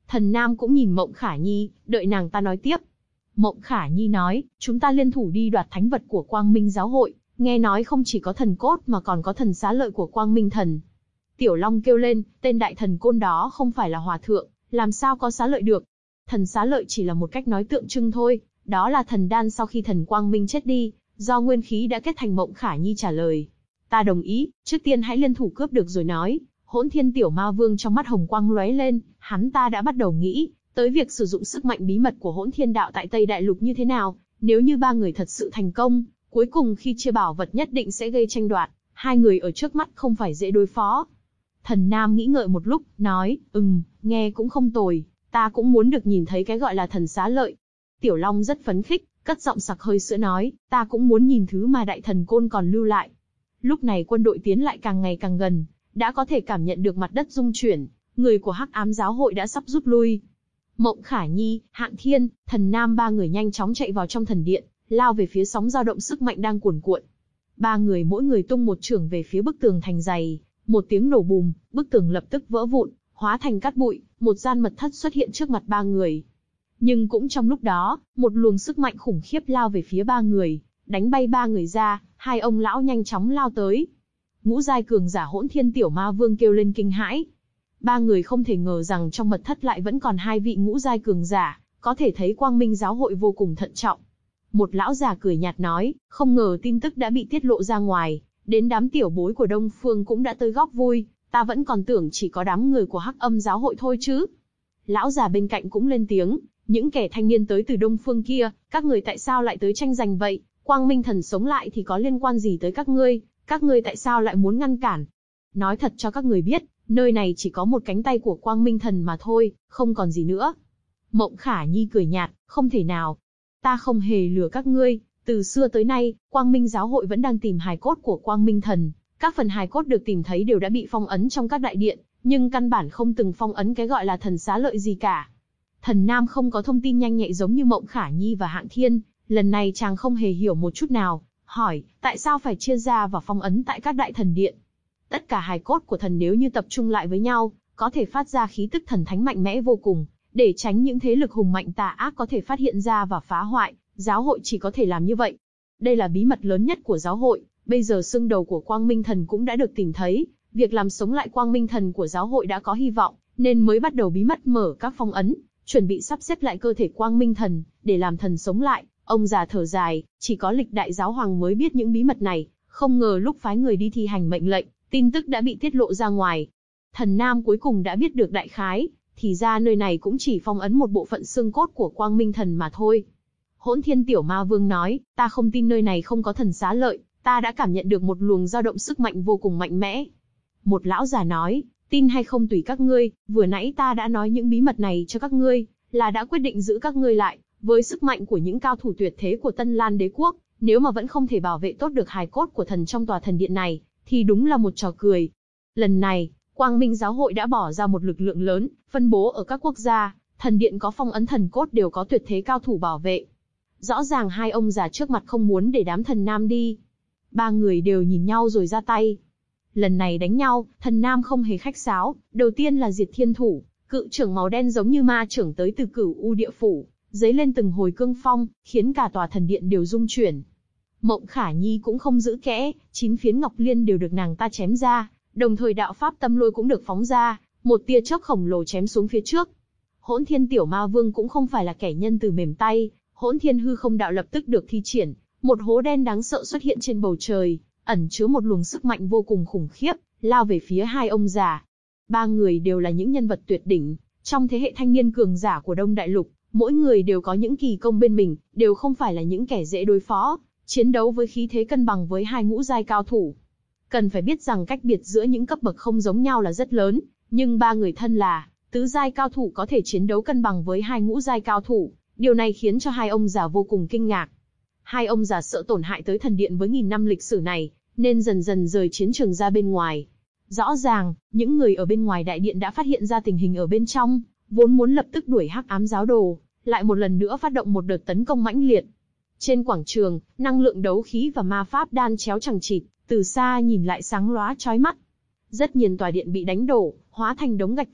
Thần Nam cũng nhìn Mộng Khả Nhi, đợi nàng ta nói tiếp. Mộng Khả Nhi nói, chúng ta liên thủ đi đoạt thánh vật của Quang Minh giáo hội, nghe nói không chỉ có thần cốt mà còn có thần xá lợi của Quang Minh thần. Tiểu Long kêu lên, tên đại thần côn đó không phải là hòa thượng, làm sao có xá lợi được. Thần xá lợi chỉ là một cách nói tượng trưng thôi, đó là thần đan sau khi thần Quang Minh chết đi, do nguyên khí đã kết thành. Mộng Khả Nhi trả lời. Ta đồng ý, trước tiên hãy liên thủ cướp được rồi nói. Hỗn Thiên Tiểu Ma Vương trong mắt hồng quang lóe lên, hắn ta đã bắt đầu nghĩ tới việc sử dụng sức mạnh bí mật của Hỗn Thiên Đạo tại Tây Đại Lục như thế nào. Nếu như ba người thật sự thành công, cuối cùng khi chia bảo vật nhất định sẽ gây tranh đoạt, hai người ở trước mắt không phải dễ đối phó. Thần Nam nghĩ ngợi một lúc, nói, ừm, nghe cũng không tồi, ta cũng muốn được nhìn thấy cái gọi là thần xá lợi. Tiểu Long rất phấn khích, cất giọng sặc hơi sữa nói, ta cũng muốn nhìn thứ mà đại thần côn còn lưu lại. Lúc này quân đội tiến lại càng ngày càng gần, đã có thể cảm nhận được mặt đất rung chuyển, người của Hắc Ám giáo hội đã sắp rút lui. Mộng Khả Nhi, Hạng Thiên, Thần Nam ba người nhanh chóng chạy vào trong thần điện, lao về phía sóng dao động sức mạnh đang cuồn cuộn. Ba người mỗi người tung một chưởng về phía bức tường thành dày, một tiếng nổ bùm, bức tường lập tức vỡ vụn, hóa thành cát bụi, một gian mật thất xuất hiện trước mặt ba người. Nhưng cũng trong lúc đó, một luồng sức mạnh khủng khiếp lao về phía ba người, đánh bay ba người ra, hai ông lão nhanh chóng lao tới. Ngũ giai cường giả Hỗn Thiên Tiểu Ma Vương kêu lên kinh hãi. Ba người không thể ngờ rằng trong mật thất lại vẫn còn hai vị ngũ giai cường giả, có thể thấy Quang Minh giáo hội vô cùng thận trọng. Một lão già cười nhạt nói, không ngờ tin tức đã bị tiết lộ ra ngoài, đến đám tiểu bối của Đông Phương cũng đã tới góp vui, ta vẫn còn tưởng chỉ có đám người của Hắc Âm giáo hội thôi chứ. Lão già bên cạnh cũng lên tiếng, những kẻ thanh niên tới từ Đông Phương kia, các người tại sao lại tới tranh giành vậy? Quang Minh thần sống lại thì có liên quan gì tới các ngươi? Các ngươi tại sao lại muốn ngăn cản? Nói thật cho các người biết, nơi này chỉ có một cánh tay của Quang Minh thần mà thôi, không còn gì nữa. Mộng Khả Nhi cười nhạt, không thể nào. Ta không hề lừa các ngươi, từ xưa tới nay, Quang Minh giáo hội vẫn đang tìm hài cốt của Quang Minh thần. Các phần hài cốt được tìm thấy đều đã bị phong ấn trong các đại điện, nhưng căn bản không từng phong ấn cái gọi là thần xá lợi gì cả. Thần Nam không có thông tin nhanh nhạy giống như Mộng Khả Nhi và Hạng Thiên, lần này chàng không hề hiểu một chút nào, hỏi, tại sao phải chia ra và phong ấn tại các đại thần điện? Tất cả hài cốt của thần nếu như tập trung lại với nhau, có thể phát ra khí tức thần thánh mạnh mẽ vô cùng, để tránh những thế lực hùng mạnh tà ác có thể phát hiện ra và phá hoại, giáo hội chỉ có thể làm như vậy. Đây là bí mật lớn nhất của giáo hội, bây giờ xương đầu của Quang Minh thần cũng đã được tìm thấy, việc làm sống lại Quang Minh thần của giáo hội đã có hy vọng, nên mới bắt đầu bí mật mở các phong ấn, chuẩn bị sắp xếp lại cơ thể Quang Minh thần, để làm thần sống lại. Ông già thở dài, chỉ có lịch đại giáo hoàng mới biết những bí mật này, không ngờ lúc phái người đi thi hành mệnh lệnh, tin tức đã bị tiết lộ ra ngoài. Thần Nam cuối cùng đã biết được đại khái, thì ra nơi này cũng chỉ phong ấn một bộ phận xương cốt của Quang Minh thần mà thôi. Hỗn Thiên Tiểu Ma Vương nói, ta không tin nơi này không có thần xá lợi, ta đã cảm nhận được một luồng dao động sức mạnh vô cùng mạnh mẽ. Một lão già nói, tin hay không tùy các ngươi, vừa nãy ta đã nói những bí mật này cho các ngươi, là đã quyết định giữ các ngươi lại. Với sức mạnh của những cao thủ tuyệt thế của Tân Lan Đế quốc, nếu mà vẫn không thể bảo vệ tốt được hài cốt của thần trong tòa thần điện này, thì đúng là một trò cười. Lần này, Quang Minh giáo hội đã bỏ ra một lực lượng lớn, phân bố ở các quốc gia, thần điện có phong ấn thần cốt đều có tuyệt thế cao thủ bảo vệ. Rõ ràng hai ông già trước mặt không muốn để đám thần nam đi. Ba người đều nhìn nhau rồi ra tay. Lần này đánh nhau, thần nam không hề khách sáo, đầu tiên là diệt thiên thủ, cự trưởng màu đen giống như ma trưởng tới từ Cửu U địa phủ, dấy lên từng hồi cương phong, khiến cả tòa thần điện đều rung chuyển. Mộng Khả Nhi cũng không giữ kẽ, chín phiến ngọc liên đều được nàng ta chém ra, đồng thời đạo pháp tâm lôi cũng được phóng ra, một tia chớp khổng lồ chém xuống phía trước. Hỗn Thiên Tiểu Ma Vương cũng không phải là kẻ nhân từ mềm tay, Hỗn Thiên Hư Không đạo lập tức được thi triển, một hố đen đáng sợ xuất hiện trên bầu trời, ẩn chứa một luồng sức mạnh vô cùng khủng khiếp, lao về phía hai ông già. Ba người đều là những nhân vật tuyệt đỉnh, trong thế hệ thanh niên cường giả của Đông Đại Lục. Mỗi người đều có những kỳ công bên mình, đều không phải là những kẻ dễ đối phó, chiến đấu với khí thế cân bằng với hai ngũ giai cao thủ. Cần phải biết rằng cách biệt giữa những cấp bậc không giống nhau là rất lớn, nhưng ba người thân là tứ giai cao thủ có thể chiến đấu cân bằng với hai ngũ giai cao thủ, điều này khiến cho hai ông già vô cùng kinh ngạc. Hai ông già sợ tổn hại tới thần điện với nghìn năm lịch sử này, nên dần dần rời chiến trường ra bên ngoài. Rõ ràng, những người ở bên ngoài đại điện đã phát hiện ra tình hình ở bên trong, vốn muốn lập tức đuổi Hắc Ám giáo đồ, lại một lần nữa phát động một đợt tấn công mãnh liệt. Trên quảng trường, năng lượng đấu khí và ma pháp đan chéo chằng chịt, từ xa nhìn lại sáng lóa chói mắt. Rất nhiều tòa điện bị đánh đổ, hóa thành đống gạch vụn,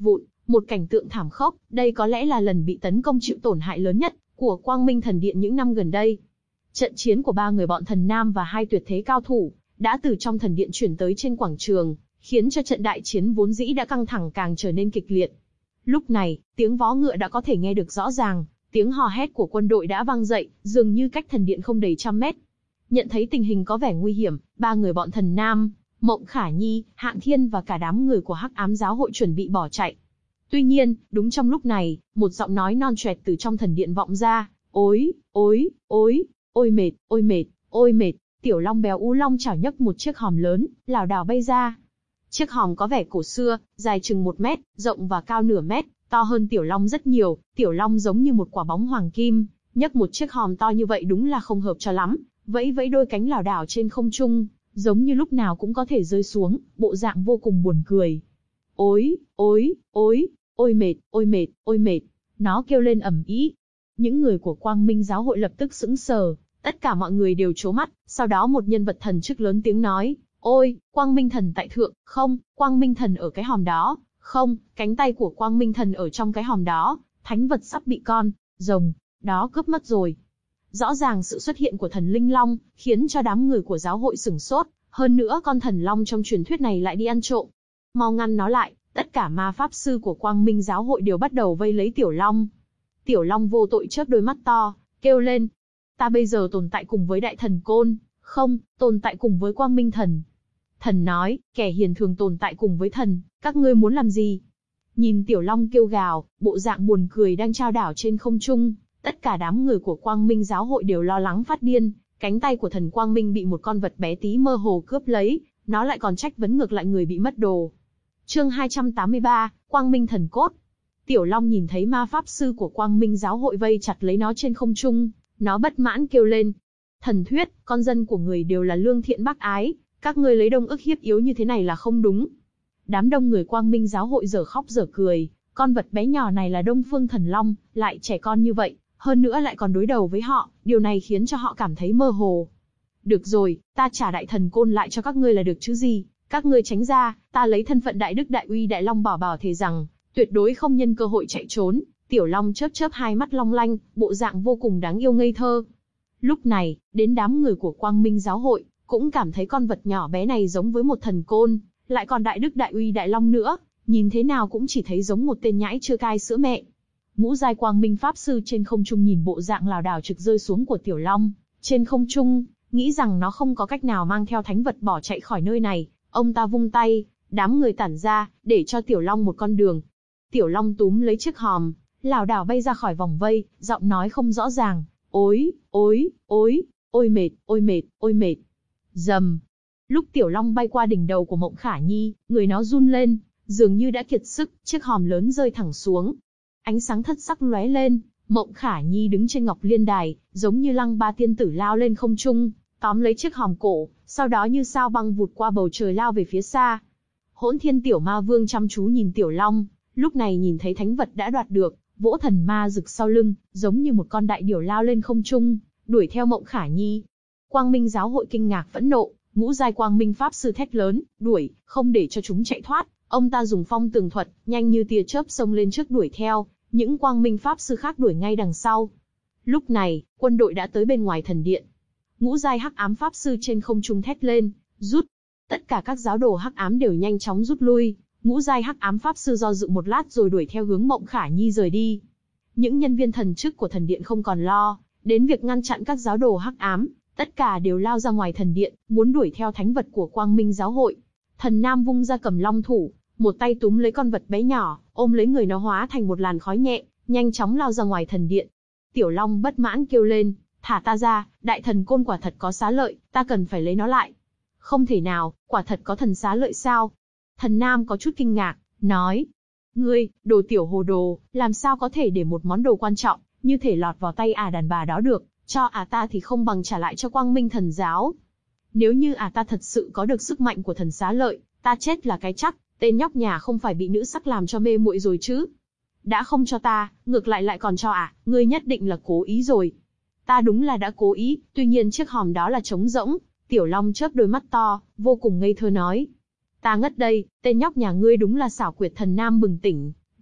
Một cảnh tượng thảm khốc, đây có lẽ là lần bị tấn công chịu tổn hại lớn nhất của Quang Minh Thần Điện những năm gần đây. Trận chiến của ba người bọn Thần Nam và hai tuyệt thế cao thủ đã từ trong thần điện chuyển tới trên quảng trường, khiến cho trận đại chiến vốn dĩ đã căng thẳng càng trở nên kịch liệt. Lúc này, tiếng vó ngựa đã có thể nghe được rõ ràng, tiếng hò hét của quân đội đã vang dậy, dường như cách thần điện không đầy trăm mét. Nhận thấy tình hình có vẻ nguy hiểm, ba người bọn Thần Nam, Mộng Khả Nhi, Hạng Thiên và cả đám người của Hắc Ám Giáo hội chuẩn bị bỏ chạy. Tuy nhiên, đúng trong lúc này, một giọng nói non choẹt từ trong thần điện vọng ra, ối, ối, ối, ôi mệt, ôi mệt, ôi mệt. Tiểu Long béo ú long chảo nhấc một chiếc hòm lớn, lảo đảo bay ra. Chiếc hòm có vẻ cổ xưa, dài chừng một mét, rộng và cao nửa mét, to hơn Tiểu Long rất nhiều. Tiểu Long giống như một quả bóng hoàng kim, nhấc một chiếc hòm to như vậy đúng là không hợp cho lắm, vẫy vẫy đôi cánh lảo đảo trên không trung, giống như lúc nào cũng có thể rơi xuống, bộ dạng vô cùng buồn cười. Ối, ối, ối, ôi mệt, ôi mệt, ôi mệt. Nó kêu lên ầm ĩ. Những người của Quang Minh Giáo hội lập tức sững sờ, tất cả mọi người đều trố mắt, sau đó một nhân vật thần chức lớn tiếng nói, ôi, Quang Minh Thần tại thượng, không, Quang Minh Thần ở cái hòm đó, không, cánh tay của Quang Minh Thần ở trong cái hòm đó, thánh vật sắp bị con rồng đó cướp mất rồi. Rõ ràng sự xuất hiện của thần Linh Long, khiến cho đám người của giáo hội sửng sốt, hơn nữa con thần Long trong truyền thuyết này lại đi ăn trộm. Mau ngăn nó lại, tất cả ma pháp sư của Quang Minh Giáo hội đều bắt đầu vây lấy Tiểu Long. Tiểu Long vô tội chớp đôi mắt to, kêu lên, ta bây giờ tồn tại cùng với Đại Thần Côn, không, tồn tại cùng với Quang Minh Thần. Thần nói, kẻ hiền thường tồn tại cùng với thần, các ngươi muốn làm gì? Nhìn Tiểu Long kêu gào, bộ dạng buồn cười đang trao đảo trên không trung, tất cả đám người của Quang Minh Giáo hội đều lo lắng phát điên, cánh tay của thần Quang Minh bị một con vật bé tí mơ hồ cướp lấy, nó lại còn trách vấn ngược lại người bị mất đồ. Chương hai trăm tám mươi ba, Quang Minh Thần Cốt. Tiểu Long nhìn thấy ma pháp sư của Quang Minh Giáo hội vây chặt lấy nó trên không trung, nó bất mãn kêu lên. Thần thuyết, con dân của người đều là lương thiện bác ái, các ngươi lấy đông ức hiếp yếu như thế này là không đúng. Đám đông người Quang Minh Giáo hội dở khóc dở cười, con vật bé nhỏ này là Đông Phương Thần Long, lại trẻ con như vậy, hơn nữa lại còn đối đầu với họ, điều này khiến cho họ cảm thấy mơ hồ. Được rồi, ta trả Đại Thần Côn lại cho các ngươi là được chứ gì, các ngươi tránh ra, ta lấy thân phận Đại Đức Đại Uy Đại Long bảo bảo thề rằng, tuyệt đối không nhân cơ hội chạy trốn. Tiểu Long chớp chớp hai mắt long lanh, bộ dạng vô cùng đáng yêu ngây thơ. Lúc này, đến đám người của Quang Minh Giáo hội, cũng cảm thấy con vật nhỏ bé này giống với một thần côn, lại còn Đại Đức Đại Uy Đại Long nữa, nhìn thế nào cũng chỉ thấy giống một tên nhãi chưa cai sữa mẹ. Ngũ giai Quang Minh Pháp Sư trên không trung nhìn bộ dạng lảo đảo trực rơi xuống của Tiểu Long, trên không trung, nghĩ rằng nó không có cách nào mang theo thánh vật bỏ chạy khỏi nơi này, ông ta vung tay, đám người tản ra, để cho Tiểu Long một con đường. Tiểu Long túm lấy chiếc hòm, lảo đảo bay ra khỏi vòng vây, giọng nói không rõ ràng, ối, ối, ối, ôi mệt, ôi mệt, ôi mệt. Rầm. Lúc Tiểu Long bay qua đỉnh đầu của Mộng Khả Nhi, người nó run lên, dường như đã kiệt sức, chiếc hòm lớn rơi thẳng xuống. Ánh sáng thất sắc lóe lên, Mộng Khả Nhi đứng trên Ngọc Liên Đài, giống như Lăng Ba tiên tử lao lên không trung, tóm lấy chiếc hòm cổ, sau đó như sao băng vụt qua bầu trời lao về phía xa. Hỗn Thiên Tiểu Ma Vương chăm chú nhìn Tiểu Long, lúc này nhìn thấy thánh vật đã đoạt được, vỗ thần ma rực sau lưng, giống như một con đại điểu lao lên không trung, đuổi theo Mộng Khả Nhi. Quang Minh Giáo hội kinh ngạc phẫn nộ, ngũ giai Quang Minh Pháp Sư thét lớn, đuổi, không để cho chúng chạy thoát. Ông ta dùng phong tường thuật, nhanh như tia chớp xông lên trước đuổi theo, những Quang Minh Pháp Sư khác đuổi ngay đằng sau. Lúc này, quân đội đã tới bên ngoài thần điện. Ngũ giai Hắc Ám Pháp Sư trên không trung thét lên, rút. Tất cả các giáo đồ Hắc Ám đều nhanh chóng rút lui. Ngũ giai Hắc Ám Pháp Sư do dự một lát rồi đuổi theo hướng Mộng Khả Nhi rời đi. Những nhân viên thần chức của thần điện không còn lo đến việc ngăn chặn các giáo đồ Hắc Ám, tất cả đều lao ra ngoài thần điện, muốn đuổi theo thánh vật của Quang Minh Giáo hội. Thần Nam vung ra cầm long thủ, một tay túm lấy con vật bé nhỏ, ôm lấy người nó hóa thành một làn khói nhẹ, nhanh chóng lao ra ngoài thần điện. Tiểu Long bất mãn kêu lên, thả ta ra, Đại Thần Côn quả thật có xá lợi, ta cần phải lấy nó lại. Không thể nào, quả thật có thần xá lợi sao? Thần Nam có chút kinh ngạc, nói, ngươi, đồ tiểu hồ đồ, làm sao có thể để một món đồ quan trọng như thể lọt vào tay ả đàn bà đó được, cho ả ta thì không bằng trả lại cho Quang Minh Thần giáo. Nếu như ả ta thật sự có được sức mạnh của thần xá lợi, ta chết là cái chắc, tên nhóc nhà không phải bị nữ sắc làm cho mê muội rồi chứ. Đã không cho ta, ngược lại lại còn cho ả, ngươi nhất định là cố ý rồi. Ta đúng là đã cố ý, tuy nhiên chiếc hòm đó là trống rỗng. Tiểu Long chớp đôi mắt to, vô cùng ngây thơ nói. Ta ngất đây, tên nhóc nhà ngươi đúng là xảo quyệt. Thần Nam bừng tỉnh,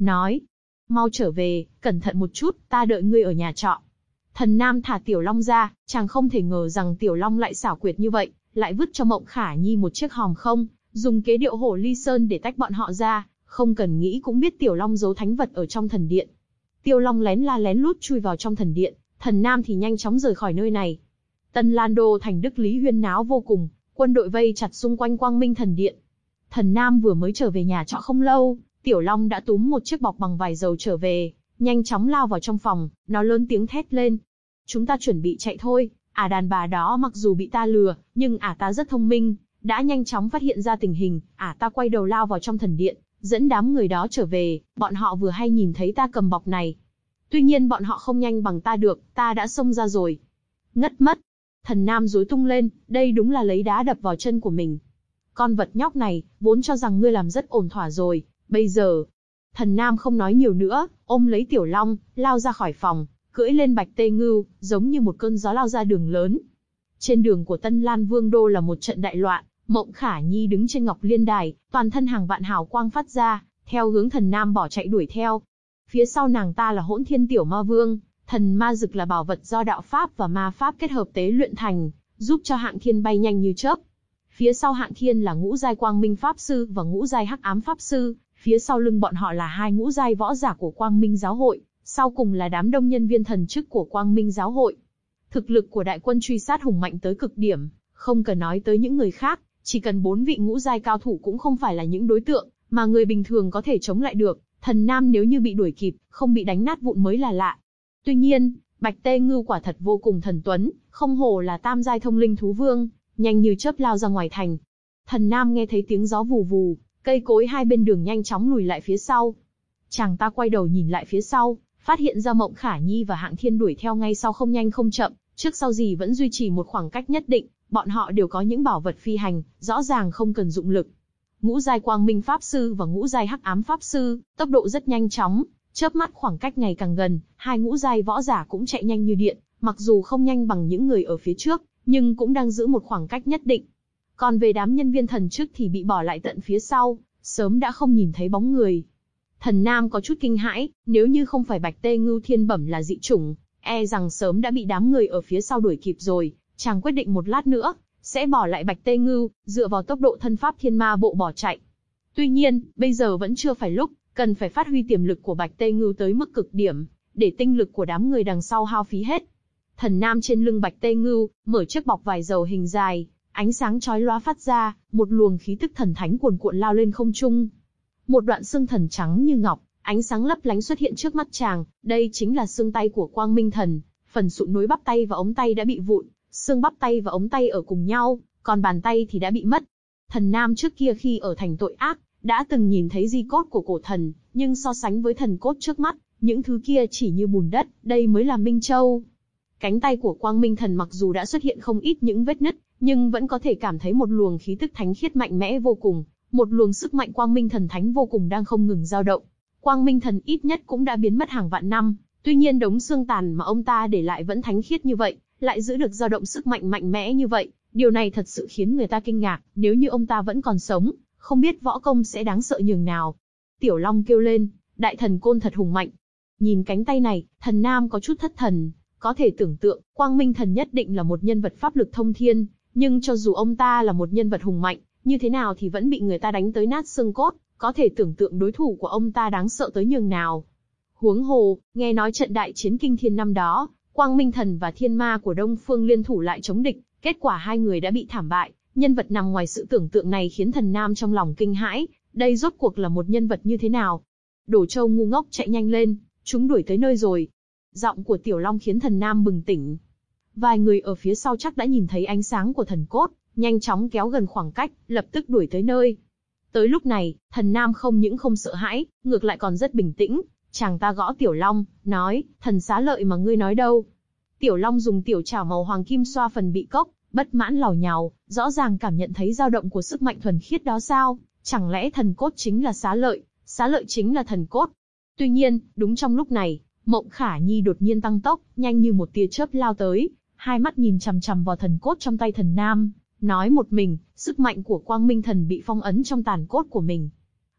nói. Mau trở về, cẩn thận một chút, ta đợi ngươi ở nhà trọ. Thần Nam thả Tiểu Long ra, chàng không thể ngờ rằng Tiểu Long lại xảo quyệt như vậy, lại vứt cho Mộng Khả Nhi một chiếc hòm không, dùng kế điệu hổ ly sơn để tách bọn họ ra, không cần nghĩ cũng biết Tiểu Long giấu thánh vật ở trong thần điện. Tiêu Long lén la lén lút chui vào trong thần điện, Thần Nam thì nhanh chóng rời khỏi nơi này. Tân Lan Đô thành Đức Lý huyên náo vô cùng, quân đội vây chặt xung quanh Quang Minh thần điện. Thần Nam vừa mới trở về nhà trọ không lâu, Tiểu Long đã túm một chiếc bọc bằng vải dầu trở về, nhanh chóng lao vào trong phòng, nó lớn tiếng thét lên. Chúng ta chuẩn bị chạy thôi, ả đàn bà đó mặc dù bị ta lừa, nhưng ả ta rất thông minh, đã nhanh chóng phát hiện ra tình hình, ả ta quay đầu lao vào trong thần điện, dẫn đám người đó trở về, bọn họ vừa hay nhìn thấy ta cầm bọc này. Tuy nhiên bọn họ không nhanh bằng ta được, ta đã xông ra rồi. Ngất mất. Thần Nam rối tung lên, đây đúng là lấy đá đập vào chân của mình. Con vật nhóc này, vốn cho rằng ngươi làm rất ổn thỏa rồi, bây giờ... Thần Nam không nói nhiều nữa, ôm lấy Tiểu Long, lao ra khỏi phòng, cưỡi lên Bạch Tê Ngưu, giống như một cơn gió lao ra đường lớn. Trên đường của Tân Lan Vương Đô là một trận đại loạn, Mộng Khả Nhi đứng trên Ngọc Liên Đài, toàn thân hàng vạn hào quang phát ra, theo hướng Thần Nam bỏ chạy đuổi theo. Phía sau nàng ta là Hỗn Thiên Tiểu Ma Vương, thần ma dực là bảo vật do đạo pháp và ma pháp kết hợp tế luyện thành, giúp cho Hạng Thiên bay nhanh như chớp. Phía sau Hạng Thiên là ngũ giai Quang Minh Pháp Sư và ngũ giai Hắc Ám Pháp Sư, phía sau lưng bọn họ là hai ngũ giai võ giả của Quang Minh Giáo hội, sau cùng là đám đông nhân viên thần chức của Quang Minh Giáo hội. Thực lực của đại quân truy sát hùng mạnh tới cực điểm, không cần nói tới những người khác, chỉ cần bốn vị ngũ giai cao thủ cũng không phải là những đối tượng mà người bình thường có thể chống lại được. Thần Nam nếu như bị đuổi kịp, không bị đánh nát vụn mới là lạ. Tuy nhiên, Bạch Tê Ngưu quả thật vô cùng thần tuấn, không hổ là tam giai thông linh thú vương, nhanh như chớp lao ra ngoài thành. Thần Nam nghe thấy tiếng gió vù vù, cây cối hai bên đường nhanh chóng lùi lại phía sau. Chàng ta quay đầu nhìn lại phía sau, phát hiện ra Mộng Khả Nhi và Hạng Thiên đuổi theo ngay sau không nhanh không chậm, trước sau gì vẫn duy trì một khoảng cách nhất định, bọn họ đều có những bảo vật phi hành, rõ ràng không cần dụng lực. Ngũ giai Quang Minh Pháp Sư và ngũ giai Hắc Ám Pháp Sư, tốc độ rất nhanh chóng, chớp mắt khoảng cách ngày càng gần, hai ngũ giai võ giả cũng chạy nhanh như điện, mặc dù không nhanh bằng những người ở phía trước, nhưng cũng đang giữ một khoảng cách nhất định. Còn về đám nhân viên thần chức thì bị bỏ lại tận phía sau, sớm đã không nhìn thấy bóng người. Thần Nam có chút kinh hãi, nếu như không phải Bạch Tê Ngưu thiên bẩm là dị chủng, e rằng sớm đã bị đám người ở phía sau đuổi kịp rồi. Chàng quyết định một lát nữa sẽ bỏ lại Bạch Tê Ngưu, dựa vào tốc độ thân pháp thiên ma bộ bỏ chạy. Tuy nhiên, bây giờ vẫn chưa phải lúc, cần phải phát huy tiềm lực của Bạch Tê Ngưu tới mức cực điểm, để tinh lực của đám người đằng sau hao phí hết. Thần Nam trên lưng Bạch Tê Ngưu, mở chiếc bọc vải dầu hình dài, ánh sáng chói lóa phát ra, một luồng khí tức thần thánh cuồn cuộn lao lên không trung. Một đoạn xương thần trắng như ngọc, ánh sáng lấp lánh xuất hiện trước mắt chàng, đây chính là xương tay của Quang Minh Thần, phần sụn nối bắp tay và ống tay đã bị vụn, xương bắp tay và ống tay ở cùng nhau, còn bàn tay thì đã bị mất. Thần Nam trước kia khi ở thành tội ác, đã từng nhìn thấy di cốt của cổ thần, nhưng so sánh với thần cốt trước mắt, những thứ kia chỉ như bùn đất, đây mới là Minh Châu. Cánh tay của Quang Minh Thần mặc dù đã xuất hiện không ít những vết nứt, nhưng vẫn có thể cảm thấy một luồng khí tức thánh khiết mạnh mẽ vô cùng, một luồng sức mạnh Quang Minh Thần thánh vô cùng đang không ngừng dao động. Quang Minh Thần ít nhất cũng đã biến mất hàng vạn năm, tuy nhiên đống xương tàn mà ông ta để lại vẫn thánh khiết như vậy, lại giữ được dao động sức mạnh mạnh mẽ như vậy, điều này thật sự khiến người ta kinh ngạc, nếu như ông ta vẫn còn sống, không biết võ công sẽ đáng sợ nhường nào. Tiểu Long kêu lên, đại thần côn thật hùng mạnh. Nhìn cánh tay này, Thần Nam có chút thất thần, có thể tưởng tượng, Quang Minh Thần nhất định là một nhân vật pháp lực thông thiên, nhưng cho dù ông ta là một nhân vật hùng mạnh, như thế nào thì vẫn bị người ta đánh tới nát xương cốt, có thể tưởng tượng đối thủ của ông ta đáng sợ tới nhường nào. Huống hồ, nghe nói trận đại chiến kinh thiên năm đó, Quang Minh Thần và Thiên Ma của Đông Phương liên thủ lại chống địch, kết quả hai người đã bị thảm bại, nhân vật nằm ngoài sự tưởng tượng này khiến Thần Nam trong lòng kinh hãi, đây rốt cuộc là một nhân vật như thế nào? Đổ Châu ngu ngốc chạy nhanh lên, chúng đuổi tới nơi rồi. Giọng của Tiểu Long khiến Thần Nam bừng tỉnh. Vài người ở phía sau chắc đã nhìn thấy ánh sáng của thần cốt, nhanh chóng kéo gần khoảng cách, lập tức đuổi tới nơi. Tới lúc này, Thần Nam không những không sợ hãi, ngược lại còn rất bình tĩnh. Chàng ta gõ Tiểu Long, nói, thần xá lợi mà ngươi nói đâu. Tiểu Long dùng tiểu chảo màu hoàng kim xoa phần bị cốc, bất mãn làu nhàu, rõ ràng cảm nhận thấy dao động của sức mạnh thuần khiết đó sao, chẳng lẽ thần cốt chính là xá lợi, xá lợi chính là thần cốt. Tuy nhiên, đúng trong lúc này, Mộng Khả Nhi đột nhiên tăng tốc, nhanh như một tia chớp lao tới, hai mắt nhìn chằm chằm vào thần cốt trong tay Thần Nam, nói một mình, sức mạnh của Quang Minh Thần bị phong ấn trong tàn cốt của mình.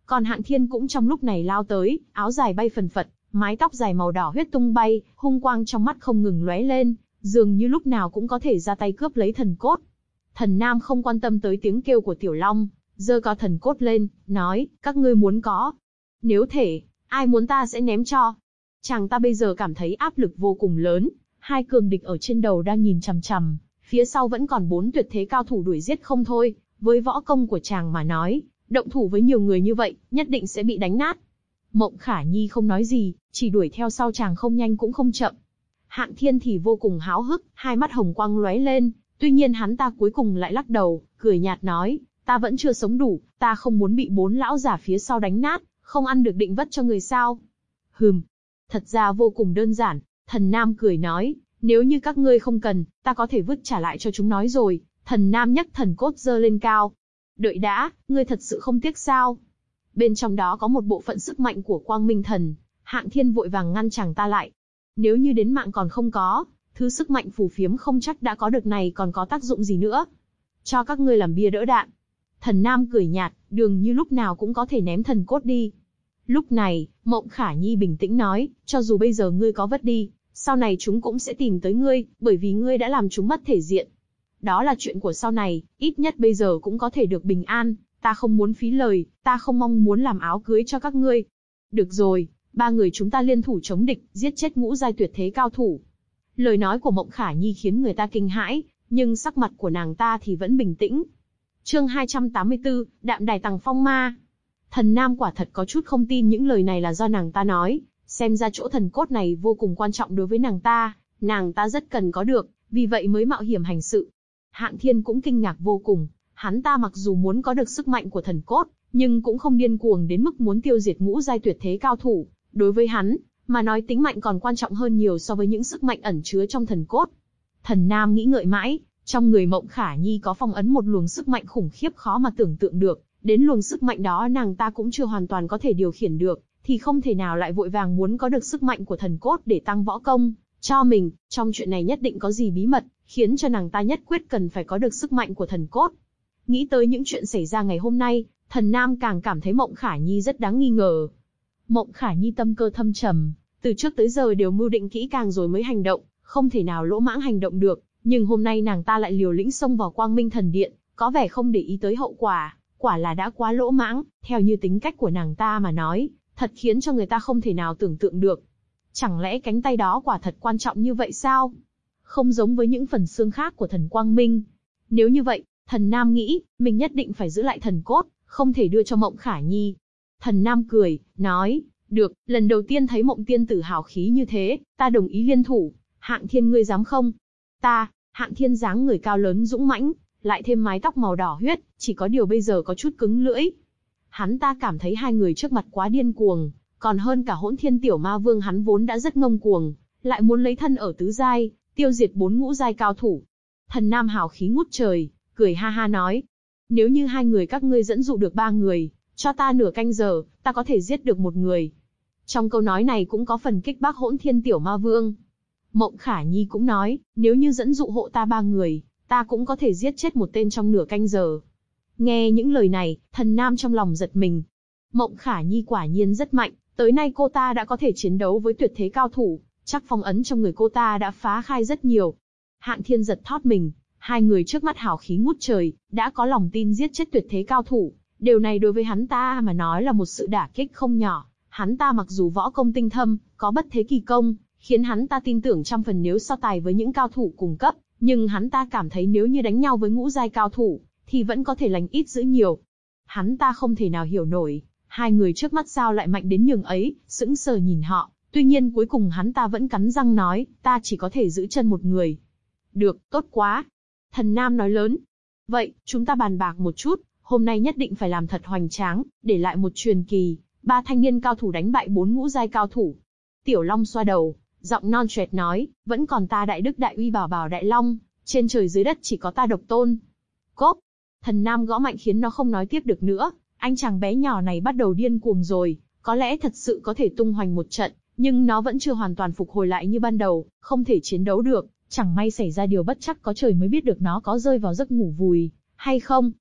Còn Hạng Thiên cũng trong lúc này lao tới, áo dài bay phần phật, mái tóc dài màu đỏ huyết tung bay, hung quang trong mắt không ngừng lóe lên, dường như lúc nào cũng có thể ra tay cướp lấy thần cốt. Thần Nam không quan tâm tới tiếng kêu của Tiểu Long, giơ cao thần cốt lên, nói, các ngươi muốn có. Nếu thể, ai muốn ta sẽ ném cho. Chàng ta bây giờ cảm thấy áp lực vô cùng lớn, hai cường địch ở trên đầu đang nhìn chằm chằm, phía sau vẫn còn bốn tuyệt thế cao thủ đuổi giết không thôi, với võ công của chàng mà nói, động thủ với nhiều người như vậy, nhất định sẽ bị đánh nát. Mộng Khả Nhi không nói gì, chỉ đuổi theo sau chàng không nhanh cũng không chậm. Hạng Thiên thì vô cùng háo hức, hai mắt hồng quang lóe lên, tuy nhiên hắn ta cuối cùng lại lắc đầu, cười nhạt nói, ta vẫn chưa sống đủ, ta không muốn bị bốn lão giả phía sau đánh nát, không ăn được định vất cho người sao. Hừm, thật ra vô cùng đơn giản, Thần Nam cười nói, nếu như các ngươi không cần, ta có thể vứt trả lại cho chúng nói rồi. Thần Nam nhấc thần cốt giơ lên cao. Đợi đã, ngươi thật sự không tiếc sao? Bên trong đó có một bộ phận sức mạnh của Quang Minh Thần. Hạng Thiên vội vàng ngăn chàng ta lại. Nếu như đến mạng còn không có, thứ sức mạnh phù phiếm không chắc đã có được này còn có tác dụng gì nữa. Cho các ngươi làm bia đỡ đạn. Thần Nam cười nhạt, đường như lúc nào cũng có thể ném thần cốt đi. Lúc này, Mộng Khả Nhi bình tĩnh nói, cho dù bây giờ ngươi có vứt đi, sau này chúng cũng sẽ tìm tới ngươi, bởi vì ngươi đã làm chúng mất thể diện. Đó là chuyện của sau này, ít nhất bây giờ cũng có thể được bình an, ta không muốn phí lời, ta không mong muốn làm áo cưới cho các ngươi. Được rồi, ba người chúng ta liên thủ chống địch, giết chết ngũ giai tuyệt thế cao thủ. Lời nói của Mộng Khả Nhi khiến người ta kinh hãi, nhưng sắc mặt của nàng ta thì vẫn bình tĩnh. Chương hai trăm tám mươi tư, Đạm Đài Tằng Phong Ma. Thần Nam quả thật có chút không tin những lời này là do nàng ta nói, xem ra chỗ thần cốt này vô cùng quan trọng đối với nàng ta, nàng ta rất cần có được, vì vậy mới mạo hiểm hành sự. Hạng Thiên cũng kinh ngạc vô cùng, hắn ta mặc dù muốn có được sức mạnh của thần cốt, nhưng cũng không điên cuồng đến mức muốn tiêu diệt ngũ giai tuyệt thế cao thủ. Đối với hắn, mà nói tính mạnh còn quan trọng hơn nhiều so với những sức mạnh ẩn chứa trong thần cốt. Thần Nam nghĩ ngợi mãi, trong người Mộng Khả Nhi có phong ấn một luồng sức mạnh khủng khiếp khó mà tưởng tượng được, đến luồng sức mạnh đó nàng ta cũng chưa hoàn toàn có thể điều khiển được, thì không thể nào lại vội vàng muốn có được sức mạnh của thần cốt để tăng võ công cho mình. Trong chuyện này nhất định có gì bí mật, khiến cho nàng ta nhất quyết cần phải có được sức mạnh của thần cốt. Nghĩ tới những chuyện xảy ra ngày hôm nay, Thần Nam càng cảm thấy Mộng Khả Nhi rất đáng nghi ngờ. Mộng Khả Nhi tâm cơ thâm trầm, từ trước tới giờ đều mưu định kỹ càng rồi mới hành động, không thể nào lỗ mãng hành động được, nhưng hôm nay nàng ta lại liều lĩnh xông vào Quang Minh Thần Điện, có vẻ không để ý tới hậu quả, quả là đã quá lỗ mãng, theo như tính cách của nàng ta mà nói, thật khiến cho người ta không thể nào tưởng tượng được. Chẳng lẽ cánh tay đó quả thật quan trọng như vậy sao? Không giống với những phần xương khác của thần Quang Minh. Nếu như vậy, Thần Nam nghĩ, mình nhất định phải giữ lại thần cốt, không thể đưa cho Mộng Khả Nhi. Thần Nam cười, nói, được, lần đầu tiên thấy Mộng tiên tử hào khí như thế, ta đồng ý liên thủ. Hạng Thiên ngươi dám không? Ta, Hạng Thiên dáng người cao lớn dũng mãnh, lại thêm mái tóc màu đỏ huyết, chỉ có điều bây giờ có chút cứng lưỡi. Hắn ta cảm thấy hai người trước mặt quá điên cuồng, còn hơn cả Hỗn Thiên Tiểu Ma Vương hắn vốn đã rất ngông cuồng, lại muốn lấy thân ở tứ giai, tiêu diệt bốn ngũ giai cao thủ. Thần Nam hào khí ngút trời, cười ha ha nói, nếu như hai người các ngươi dẫn dụ được ba người, cho ta nửa canh giờ, ta có thể giết được một người. Trong câu nói này cũng có phần kích bác Hỗn Thiên Tiểu Ma Vương. Mộng Khả Nhi cũng nói, nếu như dẫn dụ hộ ta ba người, ta cũng có thể giết chết một tên trong nửa canh giờ. Nghe những lời này, Thần Nam trong lòng giật mình. Mộng Khả Nhi quả nhiên rất mạnh, tới nay cô ta đã có thể chiến đấu với tuyệt thế cao thủ, chắc phong ấn trong người cô ta đã phá khai rất nhiều. Hạng Thiên giật thót mình, hai người trước mắt hào khí ngút trời, đã có lòng tin giết chết tuyệt thế cao thủ. Điều này đối với hắn ta mà nói là một sự đả kích không nhỏ. Hắn ta mặc dù võ công tinh thâm, có bất thế kỳ công, khiến hắn ta tin tưởng trăm phần nếu so tài với những cao thủ cùng cấp, nhưng hắn ta cảm thấy nếu như đánh nhau với ngũ giai cao thủ, thì vẫn có thể lành ít dữ nhiều. Hắn ta không thể nào hiểu nổi, hai người trước mắt sao lại mạnh đến nhường ấy, sững sờ nhìn họ. Tuy nhiên cuối cùng hắn ta vẫn cắn răng nói, ta chỉ có thể giữ chân một người. Được, tốt quá. Thần Nam nói lớn. Vậy, chúng ta bàn bạc một chút, hôm nay nhất định phải làm thật hoành tráng, để lại một truyền kỳ, ba thanh niên cao thủ đánh bại bốn ngũ giai cao thủ. Tiểu Long xoa đầu, giọng non choẹt nói, vẫn còn ta Đại Đức Đại Uy Bảo Bảo Đại Long, trên trời dưới đất chỉ có ta độc tôn. Cốp. Thần Nam gõ mạnh khiến nó không nói tiếp được nữa, anh chàng bé nhỏ này bắt đầu điên cuồng rồi, có lẽ thật sự có thể tung hoành một trận, nhưng nó vẫn chưa hoàn toàn phục hồi lại như ban đầu, không thể chiến đấu được, chẳng may xảy ra điều bất chắc có trời mới biết được nó có rơi vào giấc ngủ vùi hay không.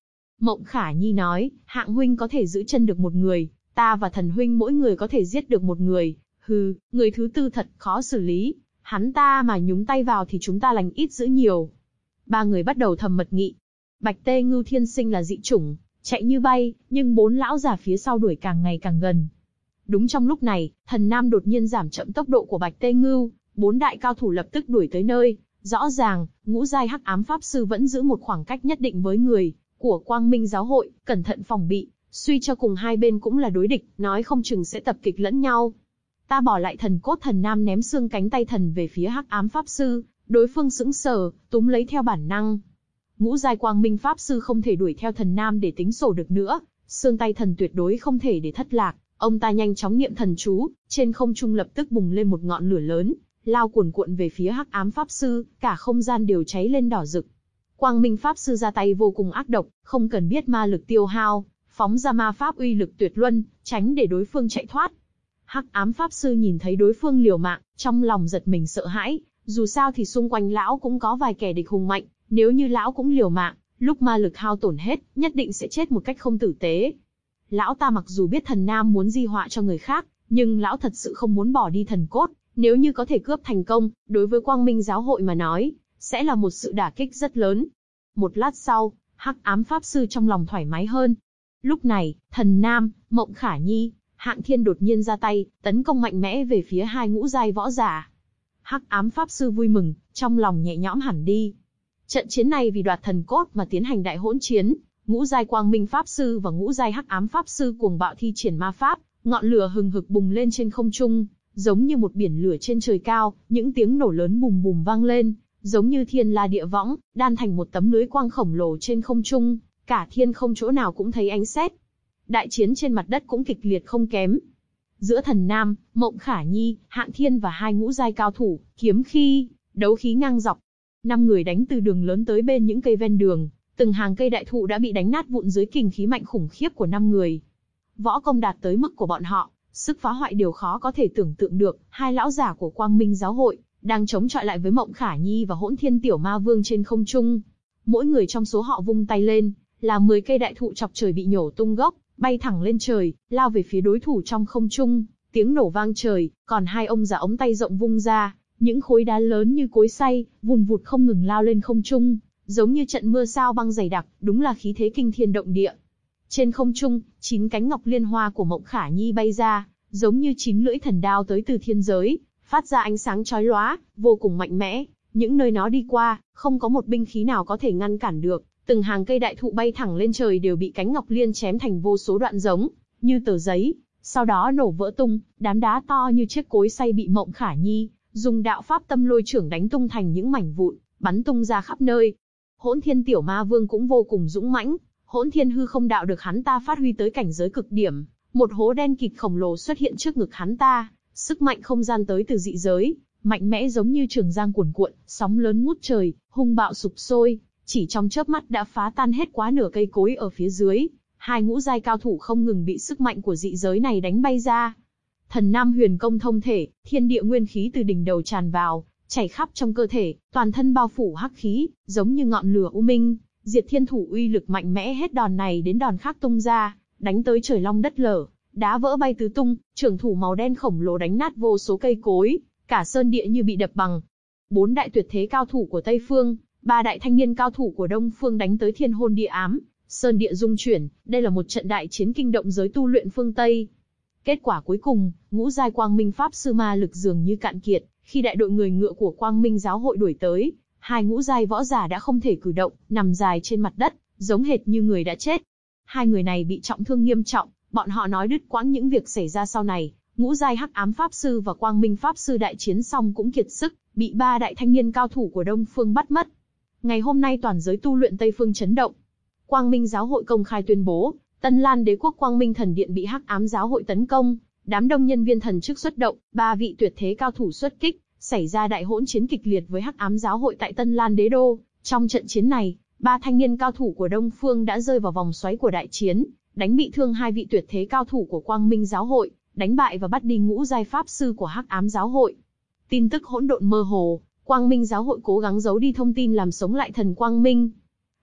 Mộng Khả Nhi nói, Hạng huynh có thể giữ chân được một người, ta và Thần huynh mỗi người có thể giết được một người. Hừ, người thứ tư thật khó xử lý, hắn ta mà nhúng tay vào thì chúng ta lành ít dữ nhiều. Ba người bắt đầu thầm mật nghị. Bạch Tê Ngưu thiên sinh là dị chủng, chạy như bay, nhưng bốn lão già phía sau đuổi càng ngày càng gần. Đúng trong lúc này, Thần Nam đột nhiên giảm chậm tốc độ của Bạch Tê Ngưu, bốn đại cao thủ lập tức đuổi tới nơi. Rõ ràng, ngũ giai hắc ám pháp sư vẫn giữ một khoảng cách nhất định với người của Quang Minh giáo hội, cẩn thận phòng bị, suy cho cùng hai bên cũng là đối địch, nói không chừng sẽ tập kích lẫn nhau. Ta bỏ lại thần cốt. Thần Nam ném xương cánh tay thần về phía hắc ám pháp sư, đối phương sững sờ, túm lấy theo bản năng. Ngũ giai Quang Minh pháp sư không thể đuổi theo Thần Nam để tính sổ được nữa, xương tay thần tuyệt đối không thể để thất lạc. Ông ta nhanh chóng niệm thần chú, trên không trung lập tức bùng lên một ngọn lửa lớn, lao cuồn cuộn về phía hắc ám pháp sư, cả không gian đều cháy lên đỏ rực. Quang Minh pháp sư ra tay vô cùng ác độc, không cần biết ma lực tiêu hao, phóng ra ma pháp uy lực tuyệt luân, tránh để đối phương chạy thoát. Hắc ám pháp sư nhìn thấy đối phương liều mạng, trong lòng giật mình sợ hãi, dù sao thì xung quanh lão cũng có vài kẻ địch hùng mạnh, nếu như lão cũng liều mạng, lúc ma lực hao tổn hết, nhất định sẽ chết một cách không tử tế. Lão ta mặc dù biết Thần Nam muốn di họa cho người khác, nhưng lão thật sự không muốn bỏ đi thần cốt, nếu như có thể cướp thành công, đối với Quang Minh giáo hội mà nói, sẽ là một sự đả kích rất lớn. Một lát sau, hắc ám pháp sư trong lòng thoải mái hơn. Lúc này, Thần Nam, Mộng Khả Nhi, Hạng Thiên đột nhiên ra tay, tấn công mạnh mẽ về phía hai ngũ giai võ giả. Hắc ám pháp sư vui mừng, trong lòng nhẹ nhõm hẳn đi. Trận chiến này vì đoạt thần cốt mà tiến hành đại hỗn chiến, ngũ giai Quang Minh pháp sư và ngũ giai hắc ám pháp sư cuồng bạo thi triển ma pháp, ngọn lửa hừng hực bùng lên trên không trung, giống như một biển lửa trên trời cao, những tiếng nổ lớn bùm bùm vang lên, giống như thiên la địa võng, đan thành một tấm lưới quang khổng lồ trên không trung, cả thiên không chỗ nào cũng thấy ánh sét. Đại chiến trên mặt đất cũng kịch liệt không kém. Giữa Thần Nam, Mộng Khả Nhi, Hạng Thiên và hai ngũ giai cao thủ, kiếm khí, đấu khí ngang dọc. Năm người đánh từ đường lớn tới bên những cây ven đường, từng hàng cây đại thụ đã bị đánh nát vụn dưới kình khí mạnh khủng khiếp của năm người. Võ công đạt tới mức của bọn họ, sức phá hoại điều khó có thể tưởng tượng được. Hai lão giả của Quang Minh giáo hội đang chống chọi lại với Mộng Khả Nhi và Hỗn Thiên Tiểu Ma Vương trên không trung. Mỗi người trong số họ vung tay lên, là mười cây đại thụ chọc trời bị nhổ tung gốc, bay thẳng lên trời, lao về phía đối thủ trong không trung, tiếng nổ vang trời. Còn hai ông già ống tay rộng vung ra, những khối đá lớn như cối xay, vùn vụt không ngừng lao lên không trung, giống như trận mưa sao băng dày đặc, đúng là khí thế kinh thiên động địa. Trên không trung, chín cánh ngọc liên hoa của Mộng Khả Nhi bay ra, giống như chín lưỡi thần đao tới từ thiên giới, phát ra ánh sáng chói lóa, vô cùng mạnh mẽ. Những nơi nó đi qua, không có một binh khí nào có thể ngăn cản được. Từng hàng cây đại thụ bay thẳng lên trời đều bị cánh ngọc liên chém thành vô số đoạn giống như tờ giấy, sau đó nổ vỡ tung. Đám đá to như chiếc cối xay bị Mộng Khả Nhi dùng đạo pháp tâm lôi trưởng đánh tung thành những mảnh vụn, bắn tung ra khắp nơi. Hỗn Thiên Tiểu Ma Vương cũng vô cùng dũng mãnh, Hỗn Thiên hư không đạo được hắn ta phát huy tới cảnh giới cực điểm, một hố đen kịt khổng lồ xuất hiện trước ngực hắn ta, sức mạnh không gian tới từ dị giới, mạnh mẽ giống như trường giang cuồn cuộn, sóng lớn ngút trời, hung bạo sục sôi, chỉ trong chớp mắt đã phá tan hết quá nửa cây cối ở phía dưới. Hai ngũ giai cao thủ không ngừng bị sức mạnh của dị giới này đánh bay ra. Thần Nam huyền công thông thể, thiên địa nguyên khí từ đỉnh đầu tràn vào, chảy khắp trong cơ thể, toàn thân bao phủ hắc khí, giống như ngọn lửa u minh. Diệt Thiên thủ uy lực mạnh mẽ hết đòn này đến đòn khác tung ra, đánh tới trời long đất lở, đá vỡ bay tứ tung, trường thủ màu đen khổng lồ đánh nát vô số cây cối, cả sơn địa như bị đập bằng. Bốn đại tuyệt thế cao thủ của Tây Phương, ba đại thanh niên cao thủ của Đông Phương đánh tới thiên hôn địa ám, sơn địa rung chuyển. Đây là một trận đại chiến kinh động giới tu luyện phương Tây. Kết quả cuối cùng, ngũ giai Quang Minh pháp sư ma lực dường như cạn kiệt, khi đại đội người ngựa của Quang Minh giáo hội đuổi tới, hai ngũ giai võ giả đã không thể cử động, nằm dài trên mặt đất, giống hệt như người đã chết. Hai người này bị trọng thương nghiêm trọng, bọn họ nói đứt quãng những việc xảy ra sau này. Ngũ giai hắc ám pháp sư và Quang Minh pháp sư đại chiến xong cũng kiệt sức, bị ba đại thanh niên cao thủ của Đông Phương bắt mất. Ngày hôm nay toàn giới tu luyện Tây Phương chấn động. Quang Minh giáo hội công khai tuyên bố, Tân Lan đế quốc Quang Minh thần điện bị hắc ám giáo hội tấn công, đám đông nhân viên thần chức xuất động, ba vị tuyệt thế cao thủ xuất kích, xảy ra đại hỗn chiến kịch liệt với hắc ám giáo hội tại Tân Lan đế đô. Trong trận chiến này, ba thanh niên cao thủ của Đông Phương đã rơi vào vòng xoáy của đại chiến, đánh bị thương hai vị tuyệt thế cao thủ của Quang Minh giáo hội, đánh bại và bắt đi ngũ giai pháp sư của hắc ám giáo hội. Tin tức hỗn độn mơ hồ, Quang Minh giáo hội cố gắng giấu đi thông tin làm sống lại thần Quang Minh.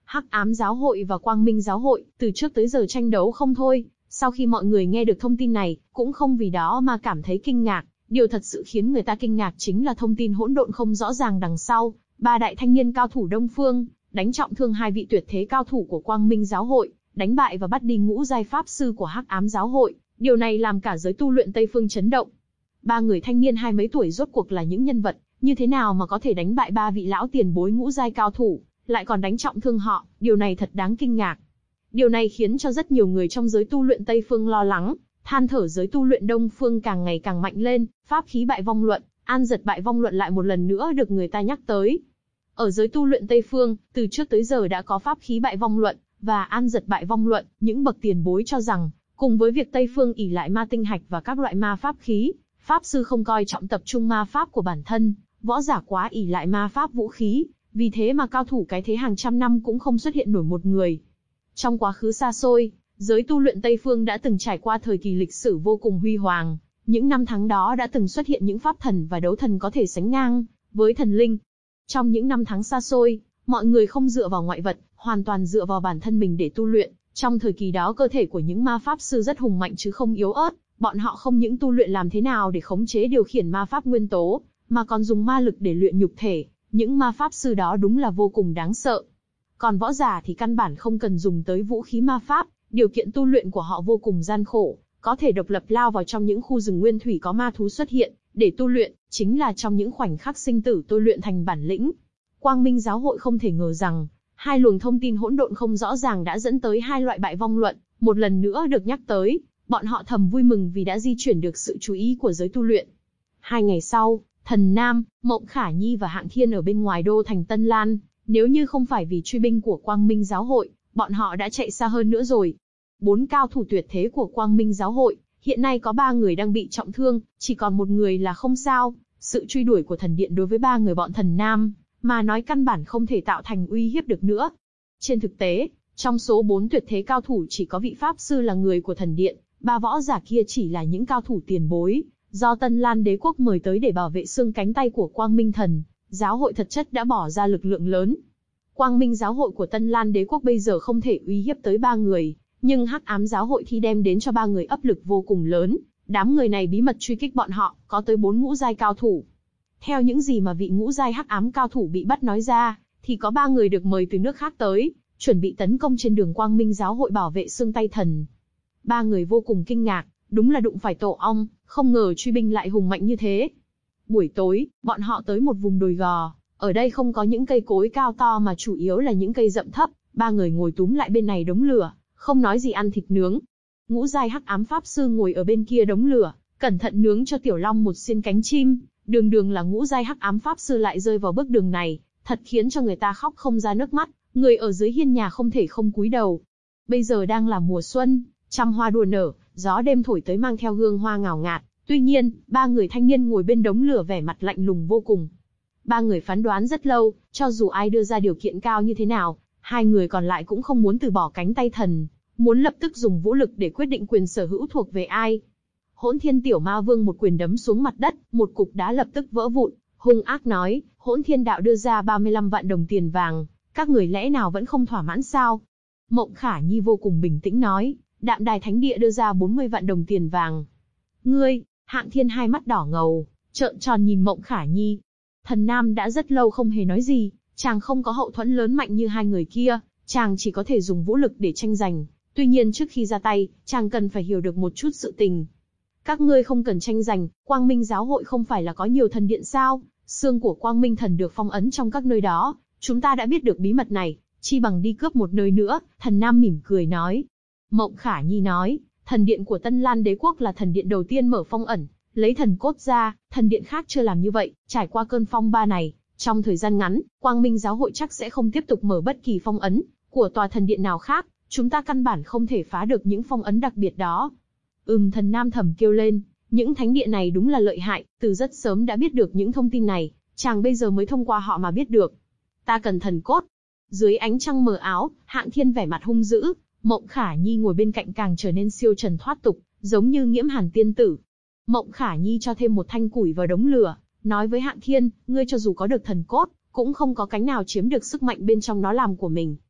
Hắc ám giáo hội và Quang Minh giáo hội, từ trước tới giờ tranh đấu không thôi. Sau khi mọi người nghe được thông tin này, cũng không vì đó mà cảm thấy kinh ngạc. Điều thật sự khiến người ta kinh ngạc chính là thông tin hỗn độn không rõ ràng đằng sau. Ba đại thanh niên cao thủ Đông Phương, đánh trọng thương hai vị tuyệt thế cao thủ của Quang Minh giáo hội, đánh bại và bắt đi ngũ giai pháp sư của Hắc ám giáo hội. Điều này làm cả giới tu luyện Tây Phương chấn động. Ba người thanh niên hai mấy tuổi rốt cuộc là những nhân vật, như thế nào mà có thể đánh bại ba vị lão tiền bối ngũ giai cao thủ, lại còn đánh trọng thương họ, điều này thật đáng kinh ngạc. Điều này khiến cho rất nhiều người trong giới tu luyện Tây Phương lo lắng, than thở giới tu luyện Đông Phương càng ngày càng mạnh lên, pháp khí bại vong luận, an giật bại vong luận lại một lần nữa được người ta nhắc tới. Ở giới tu luyện Tây Phương, từ trước tới giờ đã có pháp khí bại vong luận và an giật bại vong luận, những bậc tiền bối cho rằng, cùng với việc Tây Phương ỷ lại ma tinh hạch và các loại ma pháp khí, pháp sư không coi trọng tập trung ma pháp của bản thân, võ giả quá ỷ lại ma pháp vũ khí, vì thế mà cao thủ cái thế hàng trăm năm cũng không xuất hiện nổi một người. Trong quá khứ xa xôi, giới tu luyện Tây Phương đã từng trải qua thời kỳ lịch sử vô cùng huy hoàng, những năm tháng đó đã từng xuất hiện những pháp thần và đấu thần có thể sánh ngang với thần linh. Trong những năm tháng xa xôi, mọi người không dựa vào ngoại vật, hoàn toàn dựa vào bản thân mình để tu luyện. Trong thời kỳ đó cơ thể của những ma pháp sư rất hùng mạnh chứ không yếu ớt, bọn họ không những tu luyện làm thế nào để khống chế điều khiển ma pháp nguyên tố, mà còn dùng ma lực để luyện nhục thể. Những ma pháp sư đó đúng là vô cùng đáng sợ. Còn võ giả thì căn bản không cần dùng tới vũ khí ma pháp, điều kiện tu luyện của họ vô cùng gian khổ, có thể độc lập lao vào trong những khu rừng nguyên thủy có ma thú xuất hiện, để tu luyện, chính là trong những khoảnh khắc sinh tử tôi luyện thành bản lĩnh. Quang Minh giáo hội không thể ngờ rằng, hai luồng thông tin hỗn độn không rõ ràng đã dẫn tới hai loại bại vong luận, một lần nữa được nhắc tới, bọn họ thầm vui mừng vì đã di chuyển được sự chú ý của giới tu luyện. Hai ngày sau, Thần Nam, Mộng Khả Nhi và Hạng Thiên ở bên ngoài đô thành Tân Lan, nếu như không phải vì truy binh của Quang Minh giáo hội, bọn họ đã chạy xa hơn nữa rồi. Bốn cao thủ tuyệt thế của Quang Minh giáo hội, hiện nay có ba người đang bị trọng thương, chỉ còn một người là không sao. Sự truy đuổi của thần điện đối với ba người bọn Thần Nam, mà nói căn bản không thể tạo thành uy hiếp được nữa. Trên thực tế, trong số bốn tuyệt thế cao thủ chỉ có vị pháp sư là người của thần điện, ba võ giả kia chỉ là những cao thủ tiền bối, do Tân Lan đế quốc mời tới để bảo vệ xương cánh tay của Quang Minh thần. Giáo hội thật chất đã bỏ ra lực lượng lớn. Quang Minh giáo hội của Tân Lan đế quốc bây giờ không thể uy hiếp tới ba người, nhưng Hắc ám giáo hội thì đem đến cho ba người áp lực vô cùng lớn. Đám người này bí mật truy kích bọn họ, có tới bốn ngũ giai cao thủ. Theo những gì mà vị ngũ giai hắc ám cao thủ bị bắt nói ra, thì có ba người được mời từ nước khác tới, chuẩn bị tấn công trên đường Quang Minh giáo hội bảo vệ xương tay thần. Ba người vô cùng kinh ngạc, đúng là đụng phải tổ ong, không ngờ truy binh lại hùng mạnh như thế. Buổi tối, bọn họ tới một vùng đồi gò, ở đây không có những cây cối cao to mà chủ yếu là những cây rậm thấp. Ba người ngồi túm lại bên này đống lửa, không nói gì ăn thịt nướng. Ngũ giai hắc ám pháp sư ngồi ở bên kia đống lửa, cẩn thận nướng cho Tiểu Long một xiên cánh chim. Đường đường là ngũ giai hắc ám pháp sư lại rơi vào bước đường này, thật khiến cho người ta khóc không ra nước mắt. Người ở dưới hiên nhà không thể không cúi đầu. Bây giờ đang là mùa xuân, trăm hoa đua nở, gió đêm thổi tới mang theo hương hoa ngào ngạt. Tuy nhiên, ba người thanh niên ngồi bên đống lửa vẻ mặt lạnh lùng vô cùng. Ba người phán đoán rất lâu, cho dù ai đưa ra điều kiện cao như thế nào, hai người còn lại cũng không muốn từ bỏ cánh tay thần, muốn lập tức dùng vũ lực để quyết định quyền sở hữu thuộc về ai. Hỗn Thiên Tiểu Ma Vương một quyền đấm xuống mặt đất, một cục đá lập tức vỡ vụn, hung ác nói, Hỗn Thiên Đạo đưa ra ba mươi lăm vạn đồng tiền vàng, các người lẽ nào vẫn không thỏa mãn sao? Mộng Khả Nhi vô cùng bình tĩnh nói, Đạm Đài Thánh Địa đưa ra bốn mươi vạn đồng tiền vàng. Ngươi, Hạng Thiên hai mắt đỏ ngầu, trợn tròn nhìn Mộng Khả Nhi. Thần Nam đã rất lâu không hề nói gì, chàng không có hậu thuẫn lớn mạnh như hai người kia, chàng chỉ có thể dùng vũ lực để tranh giành. Tuy nhiên trước khi ra tay, chàng cần phải hiểu được một chút sự tình. Các ngươi không cần tranh giành, Quang Minh giáo hội không phải là có nhiều thần điện sao? Xương của Quang Minh thần được phong ấn trong các nơi đó, chúng ta đã biết được bí mật này, chi bằng đi cướp một nơi nữa. Thần Nam mỉm cười nói. Mộng Khả Nhi nói, thần điện của Tân Lan đế quốc là thần điện đầu tiên mở phong ẩn, lấy thần cốt ra, thần điện khác chưa làm như vậy. Trải qua cơn phong ba này, trong thời gian ngắn, Quang Minh giáo hội chắc sẽ không tiếp tục mở bất kỳ phong ấn của tòa thần điện nào khác. Chúng ta căn bản không thể phá được những phong ấn đặc biệt đó. Ừm, Thần Nam thầm kêu lên, những thánh địa này đúng là lợi hại, từ rất sớm đã biết được những thông tin này, chàng bây giờ mới thông qua họ mà biết được. Ta cần thần cốt. Dưới ánh trăng mờ áo, Hạng Thiên vẻ mặt hung dữ, Mộng Khả Nhi ngồi bên cạnh càng trở nên siêu trần thoát tục, giống như Nghiễm Hàn tiên tử. Mộng Khả Nhi cho thêm một thanh củi vào đống lửa, nói với Hạng Thiên, ngươi cho dù có được thần cốt, cũng không có cánh nào chiếm được sức mạnh bên trong nó làm của mình.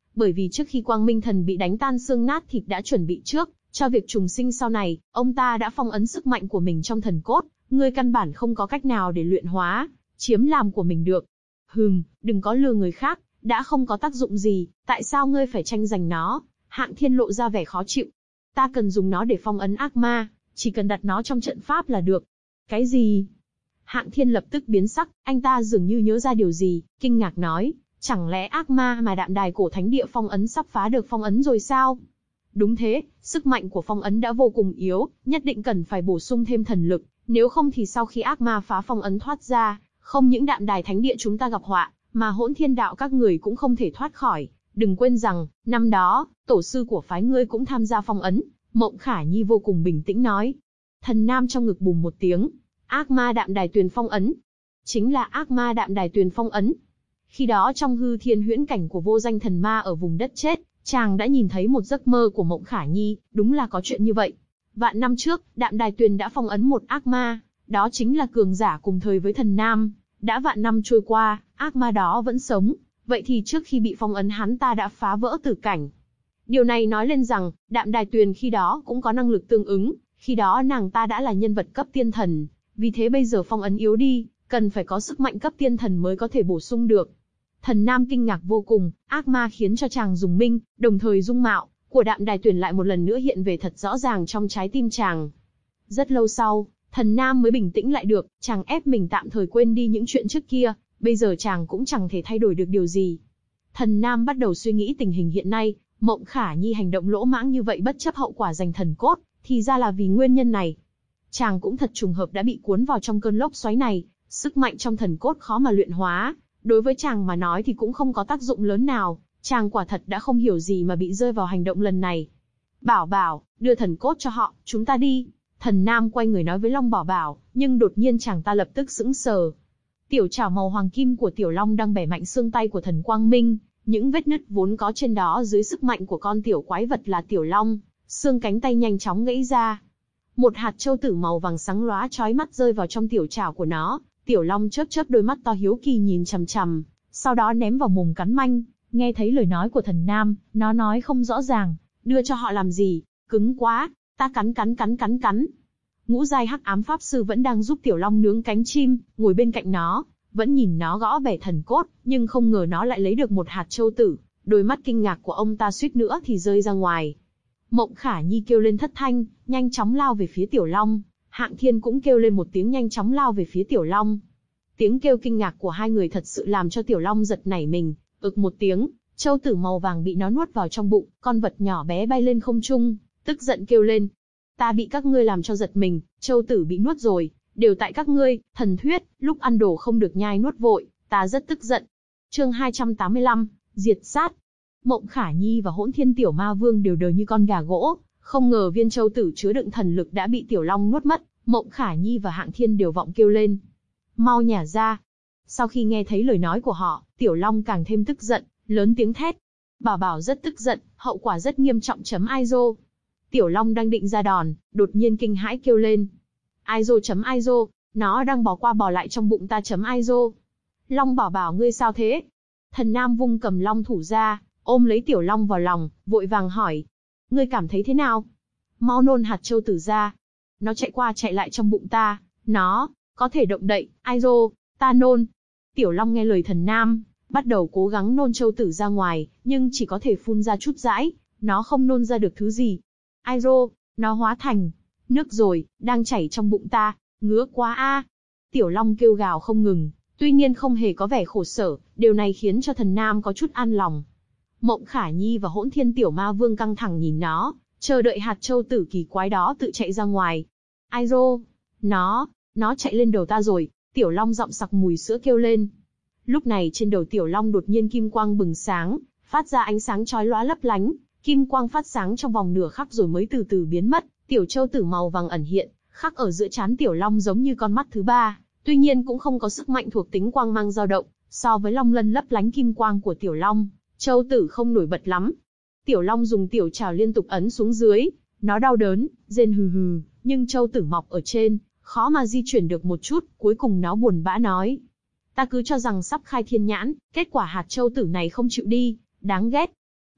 bởi vì trước khi Quang Minh Thần bị đánh tan xương nát thịt đã chuẩn bị trước, cho việc trùng sinh sau này, ông ta đã phong ấn sức mạnh của mình trong thần cốt, ngươi căn bản không có cách nào để luyện hóa, chiếm làm của mình được. Hừm, đừng có lừa người khác, đã không có tác dụng gì, tại sao ngươi phải tranh giành nó? Hạng Thiên lộ ra vẻ khó chịu. Ta cần dùng nó để phong ấn ác ma, chỉ cần đặt nó trong trận pháp là được. Cái gì? Hạng Thiên lập tức biến sắc, anh ta dường như nhớ ra điều gì, kinh ngạc nói, chẳng lẽ ác ma mà Đạm Đài Cổ Thánh Địa phong ấn sắp phá được phong ấn rồi sao? Đúng thế, sức mạnh của phong ấn đã vô cùng yếu, nhất định cần phải bổ sung thêm thần lực, nếu không thì sau khi ác ma phá phong ấn thoát ra, không những Đạm Đài Thánh Địa chúng ta gặp họa, mà Hỗn Thiên Đạo các người cũng không thể thoát khỏi. Đừng quên rằng, năm đó, tổ sư của phái ngươi cũng tham gia phong ấn. Mộng Khả Nhi vô cùng bình tĩnh nói. Thần Nam trong ngực bùm một tiếng. Ác ma Đạm Đài Tuyền phong ấn. Chính là ác ma Đạm Đài Tuyền phong ấn. Khi đó trong hư thiên huyễn cảnh của vô danh thần ma ở vùng đất chết, chàng đã nhìn thấy một giấc mơ của Mộng Khả Nhi, đúng là có chuyện như vậy. Vạn năm trước, Đạm Đài Tuyền đã phong ấn một ác ma, đó chính là cường giả cùng thời với thần Nam. Đã vạn năm trôi qua, ác ma đó vẫn sống, vậy thì trước khi bị phong ấn hắn ta đã phá vỡ tử cảnh. Điều này nói lên rằng, Đạm Đài Tuyền khi đó cũng có năng lực tương ứng, khi đó nàng ta đã là nhân vật cấp tiên thần, vì thế bây giờ phong ấn yếu đi, cần phải có sức mạnh cấp tiên thần mới có thể bổ sung được. Thần Nam kinh ngạc vô cùng, ác ma khiến cho chàng dùng minh, đồng thời dung mạo của Đạm Đài Tuyền lại một lần nữa hiện về thật rõ ràng trong trái tim chàng. Rất lâu sau, Thần Nam mới bình tĩnh lại được, chàng ép mình tạm thời quên đi những chuyện trước kia, bây giờ chàng cũng chẳng thể thay đổi được điều gì. Thần Nam bắt đầu suy nghĩ tình hình hiện nay, Mộng Khả Nhi hành động lỗ mãng như vậy bất chấp hậu quả giành thần cốt, thì ra là vì nguyên nhân này. Chàng cũng thật trùng hợp đã bị cuốn vào trong cơn lốc xoáy này, sức mạnh trong thần cốt khó mà luyện hóa, đối với chàng mà nói thì cũng không có tác dụng lớn nào, chàng quả thật đã không hiểu gì mà bị rơi vào hành động lần này. Bảo Bảo, đưa thần cốt cho họ, chúng ta đi. Thần Nam quay người nói với Long Bảo Bảo, nhưng đột nhiên chàng ta lập tức sững sờ. Tiểu trảo màu hoàng kim của Tiểu Long đang bẻ mạnh xương tay của Thần Quang Minh, những vết nứt vốn có trên đó dưới sức mạnh của con tiểu quái vật là Tiểu Long, xương cánh tay nhanh chóng gãy ra. Một hạt châu tử màu vàng sáng lóa chói mắt rơi vào trong tiểu trảo của nó, Tiểu Long chớp chớp đôi mắt to hiếu kỳ nhìn chằm chằm, sau đó ném vào mồm cắn manh. Nghe thấy lời nói của Thần Nam, nó nói không rõ ràng, đưa cho họ làm gì, cứng quá, ta cắn cắn cắn cắn cắn. Ngũ giai hắc ám pháp sư vẫn đang giúp Tiểu Long nướng cánh chim, ngồi bên cạnh nó, vẫn nhìn nó gõ bẻ thần cốt, nhưng không ngờ nó lại lấy được một hạt châu tử, đôi mắt kinh ngạc của ông ta suýt nữa thì rơi ra ngoài. Mộng Khả Nhi kêu lên thất thanh, nhanh chóng lao về phía Tiểu Long, Hạng Thiên cũng kêu lên một tiếng nhanh chóng lao về phía Tiểu Long. Tiếng kêu kinh ngạc của hai người thật sự làm cho Tiểu Long giật nảy mình, ực một tiếng, châu tử màu vàng bị nó nuốt vào trong bụng, con vật nhỏ bé bay lên không trung, tức giận kêu lên. Ta bị các ngươi làm cho giật mình, châu tử bị nuốt rồi, đều tại các ngươi, thần thuyết, lúc ăn đồ không được nhai nuốt vội, ta rất tức giận. Chương hai trăm tám mươi lăm, diệt sát. Mộng Khả Nhi và Hỗn Thiên Tiểu Ma Vương đều đờ như con gà gỗ, không ngờ viên châu tử chứa đựng thần lực đã bị Tiểu Long nuốt mất, Mộng Khả Nhi và Hạng Thiên đều vọng kêu lên. Mau nhả ra. Sau khi nghe thấy lời nói của họ, Tiểu Long càng thêm tức giận, lớn tiếng thét. Bảo Bảo rất tức giận, hậu quả rất nghiêm trọng chấm Aizo. Tiểu Long đang định ra đòn, đột nhiên kinh hãi kêu lên. Aizo chấm Aizo, nó đang bò qua bò lại trong bụng ta chấm Aizo. Long Bảo Bảo ngươi sao thế? Thần Nam vung cầm long thủ ra, ôm lấy Tiểu Long vào lòng, vội vàng hỏi. Ngươi cảm thấy thế nào? Mau nôn hạt châu tử ra. Nó chạy qua chạy lại trong bụng ta, nó có thể động đậy, Aizo, ta nôn. Tiểu Long nghe lời Thần Nam, bắt đầu cố gắng nôn châu tử ra ngoài, nhưng chỉ có thể phun ra chút dãi, nó không nôn ra được thứ gì. Aizo, nó hóa thành nước rồi, đang chảy trong bụng ta, ngứa quá a. Tiểu Long kêu gào không ngừng, tuy nhiên không hề có vẻ khổ sở, điều này khiến cho Thần Nam có chút an lòng. Mộng Khả Nhi và Hỗn Thiên Tiểu Ma Vương căng thẳng nhìn nó, chờ đợi hạt châu tử kỳ quái đó tự chạy ra ngoài. Aizo, nó, nó chạy lên đầu ta rồi, Tiểu Long giọng sặc mùi sữa kêu lên. Lúc này trên đầu Tiểu Long đột nhiên kim quang bừng sáng, phát ra ánh sáng chói lóa lấp lánh, kim quang phát sáng trong vòng nửa khắc rồi mới từ từ biến mất, tiểu châu tử màu vàng ẩn hiện, khắc ở giữa trán Tiểu Long giống như con mắt thứ ba, tuy nhiên cũng không có sức mạnh thuộc tính quang mang dao động, so với long lân lấp lánh kim quang của Tiểu Long, châu tử không nổi bật lắm. Tiểu Long dùng tiểu trảo liên tục ấn xuống dưới, nó đau đớn, rên hừ hừ, nhưng châu tử mọc ở trên, khó mà di chuyển được một chút, cuối cùng nó buồn bã nói. Ta cứ cho rằng sắp khai thiên nhãn, kết quả hạt châu tử này không chịu đi, đáng ghét.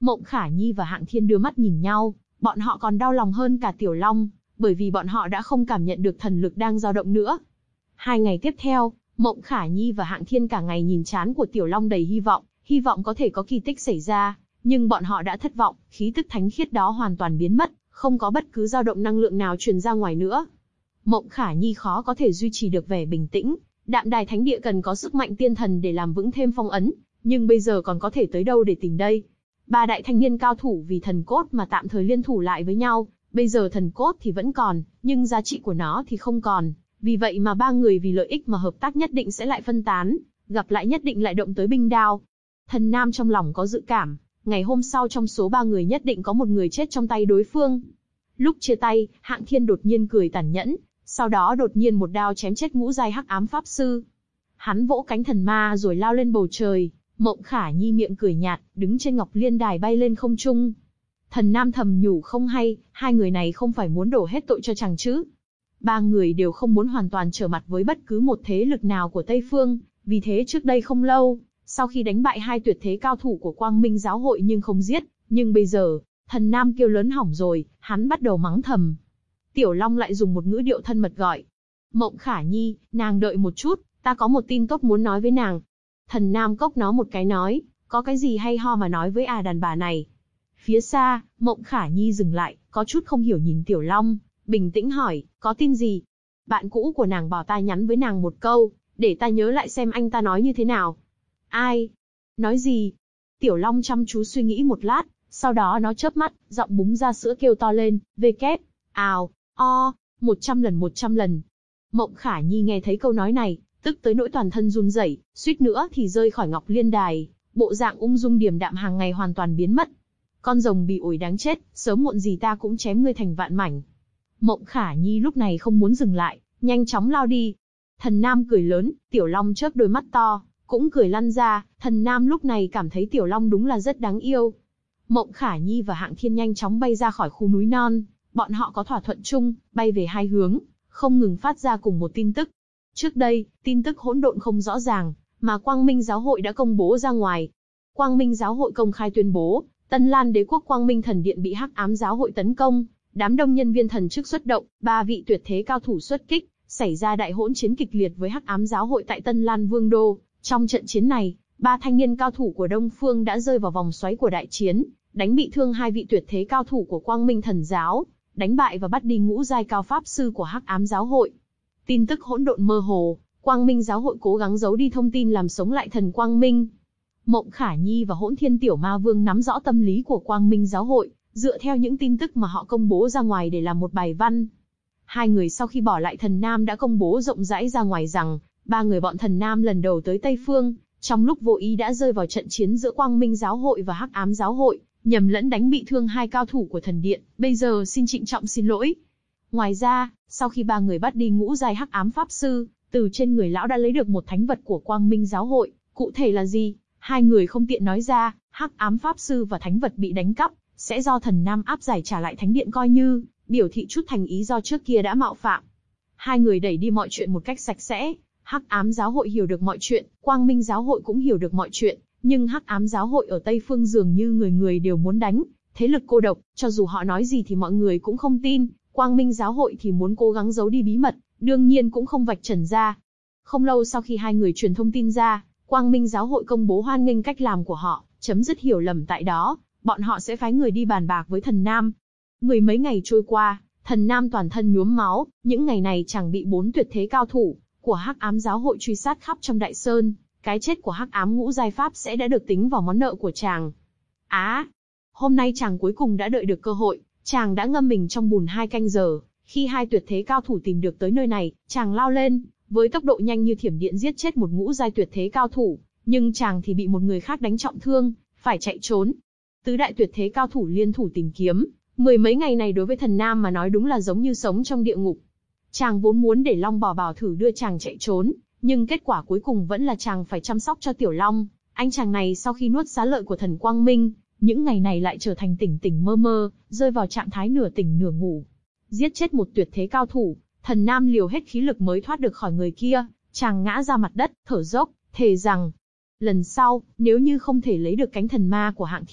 Mộng Khả Nhi và Hạng Thiên đưa mắt nhìn nhau, bọn họ còn đau lòng hơn cả Tiểu Long, bởi vì bọn họ đã không cảm nhận được thần lực đang dao động nữa. Hai ngày tiếp theo, Mộng Khả Nhi và Hạng Thiên cả ngày nhìn trán của Tiểu Long đầy hy vọng, hy vọng có thể có kỳ tích xảy ra, nhưng bọn họ đã thất vọng, khí tức thánh khiết đó hoàn toàn biến mất, không có bất cứ dao động năng lượng nào truyền ra ngoài nữa. Mộng Khả Nhi khó có thể duy trì được vẻ bình tĩnh, Đạm Đài Thánh Địa cần có sức mạnh tiên thần để làm vững thêm phong ấn, nhưng bây giờ còn có thể tới đâu để tìm đây? Ba đại thanh niên cao thủ vì thần cốt mà tạm thời liên thủ lại với nhau, bây giờ thần cốt thì vẫn còn, nhưng giá trị của nó thì không còn, vì vậy mà ba người vì lợi ích mà hợp tác nhất định sẽ lại phân tán, gặp lại nhất định lại động tới binh đao. Thần Nam trong lòng có dự cảm, ngày hôm sau trong số ba người nhất định có một người chết trong tay đối phương. Lúc chia tay, Hạng Thiên đột nhiên cười tàn nhẫn, sau đó đột nhiên một đao chém chết ngũ giai hắc ám pháp sư. Hắn vỗ cánh thần ma rồi lao lên bầu trời, Mộng Khả Nhi miệng cười nhạt, đứng trên Ngọc Liên Đài bay lên không trung. Thần Nam thầm nhủ không hay, hai người này không phải muốn đổ hết tội cho chàng chứ. Ba người đều không muốn hoàn toàn trở mặt với bất cứ một thế lực nào của Tây Phương, vì thế trước đây không lâu, sau khi đánh bại hai tuyệt thế cao thủ của Quang Minh giáo hội nhưng không giết, nhưng bây giờ, Thần Nam kêu lớn hỏng rồi, hắn bắt đầu mắng thầm. Tiểu Long lại dùng một ngữ điệu thân mật gọi. Mộng Khả Nhi, nàng đợi một chút, ta có một tin tốt muốn nói với nàng. Thần Nam cốc nó một cái nói, có cái gì hay ho mà nói với à đàn bà này. Phía xa, Mộng Khả Nhi dừng lại, có chút không hiểu nhìn Tiểu Long, bình tĩnh hỏi, có tin gì? Bạn cũ của nàng bảo ta nhắn với nàng một câu, để ta nhớ lại xem anh ta nói như thế nào. Ai? Nói gì? Tiểu Long chăm chú suy nghĩ một lát, sau đó nó chớp mắt, giọng búng ra sữa kêu to lên, vê kép, ào, o, một trăm lần một trăm lần. Mộng Khả Nhi nghe thấy câu nói này, tức tới nỗi toàn thân run rẩy, suýt nữa thì rơi khỏi Ngọc Liên Đài, bộ dạng ung dung điềm đạm hàng ngày hoàn toàn biến mất. Con rồng bị ổi đáng chết, sớm muộn gì ta cũng chém ngươi thành vạn mảnh. Mộng Khả Nhi lúc này không muốn dừng lại, nhanh chóng lao đi. Thần Nam cười lớn, Tiểu Long chớp đôi mắt to, cũng cười lăn ra. Thần Nam lúc này cảm thấy Tiểu Long đúng là rất đáng yêu. Mộng Khả Nhi và Hạng Thiên nhanh chóng bay ra khỏi khu núi non, bọn họ có thỏa thuận chung, bay về hai hướng, không ngừng phát ra cùng một tin tức. Trước đây, tin tức hỗn độn không rõ ràng, mà Quang Minh giáo hội đã công bố ra ngoài. Quang Minh giáo hội công khai tuyên bố, Tân Lan đế quốc Quang Minh thần điện bị hắc ám giáo hội tấn công, đám đông nhân viên thần chức xuất động, ba vị tuyệt thế cao thủ xuất kích, xảy ra đại hỗn chiến kịch liệt với hắc ám giáo hội tại Tân Lan Vương đô. Trong trận chiến này, ba thanh niên cao thủ của Đông Phương đã rơi vào vòng xoáy của đại chiến, đánh bị thương hai vị tuyệt thế cao thủ của Quang Minh thần giáo, đánh bại và bắt đi ngũ giai cao pháp sư của hắc ám giáo hội. Tin tức hỗn độn mơ hồ, Quang Minh giáo hội cố gắng giấu đi thông tin làm sống lại thần Quang Minh. Mộng Khả Nhi và Hỗn Thiên Tiểu Ma Vương nắm rõ tâm lý của Quang Minh giáo hội, dựa theo những tin tức mà họ công bố ra ngoài để làm một bài văn. Hai người sau khi bỏ lại Thần Nam đã công bố rộng rãi ra ngoài rằng, ba người bọn Thần Nam lần đầu tới Tây Phương, trong lúc vô ý đã rơi vào trận chiến giữa Quang Minh giáo hội và hắc ám giáo hội, nhầm lẫn đánh bị thương hai cao thủ của thần điện, bây giờ xin trịnh trọng xin lỗi. Ngoài ra, sau khi ba người bắt đi ngũ giai hắc ám pháp sư, từ trên người lão đã lấy được một thánh vật của Quang Minh giáo hội, cụ thể là gì, hai người không tiện nói ra. Hắc ám pháp sư và thánh vật bị đánh cắp, sẽ do Thần Nam áp giải trả lại thánh điện, coi như biểu thị chút thành ý do trước kia đã mạo phạm. Hai người đẩy đi mọi chuyện một cách sạch sẽ. Hắc ám giáo hội hiểu được mọi chuyện, Quang Minh giáo hội cũng hiểu được mọi chuyện, nhưng hắc ám giáo hội ở Tây Phương dường như người người đều muốn đánh, thế lực cô độc, cho dù họ nói gì thì mọi người cũng không tin. Quang Minh giáo hội thì muốn cố gắng giấu đi bí mật, đương nhiên cũng không vạch trần ra. Không lâu sau khi hai người truyền thông tin ra, Quang Minh giáo hội công bố hoan nghênh cách làm của họ, chấm dứt hiểu lầm tại đó, bọn họ sẽ phái người đi bàn bạc với Thần Nam. Mười mấy ngày trôi qua, Thần Nam toàn thân nhuốm máu, những ngày này chàng bị bốn tuyệt thế cao thủ của hắc ám giáo hội truy sát khắp trong đại sơn, cái chết của hắc ám ngũ giai pháp sẽ đã được tính vào món nợ của chàng. Á, à, hôm nay chàng cuối cùng đã đợi được cơ hội, chàng đã ngâm mình trong bùn hai canh giờ, khi hai tuyệt thế cao thủ tìm được tới nơi này, chàng lao lên, với tốc độ nhanh như thiểm điện giết chết một ngũ giai tuyệt thế cao thủ, nhưng chàng thì bị một người khác đánh trọng thương, phải chạy trốn. Tứ đại tuyệt thế cao thủ liên thủ tìm kiếm, mười mấy ngày này đối với Thần Nam mà nói đúng là giống như sống trong địa ngục. Chàng vốn muốn để Long Bảo Bảo thử đưa chàng chạy trốn, nhưng kết quả cuối cùng vẫn là chàng phải chăm sóc cho Tiểu Long. Anh chàng này sau khi nuốt xá lợi của thần Quang Minh, những ngày này lại trở thành tỉnh tỉnh mơ mơ, rơi vào trạng thái nửa tỉnh nửa ngủ. Giết chết một tuyệt thế cao thủ, Thần Nam liều hết khí lực mới thoát được khỏi người kia, chàng ngã ra mặt đất, thở dốc, thề rằng lần sau, nếu như không thể lấy được cánh thần ma của Hạng Thiên,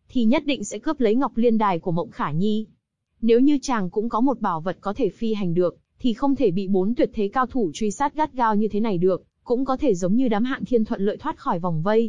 thì nhất định sẽ cướp lấy Ngọc Liên Đài của Mộng Khả Nhi. Nếu như chàng cũng có một bảo vật có thể phi hành được, thì không thể bị bốn tuyệt thế cao thủ truy sát gắt gao như thế này được, cũng có thể giống như đám Hạng Thiên thuận lợi thoát khỏi vòng vây.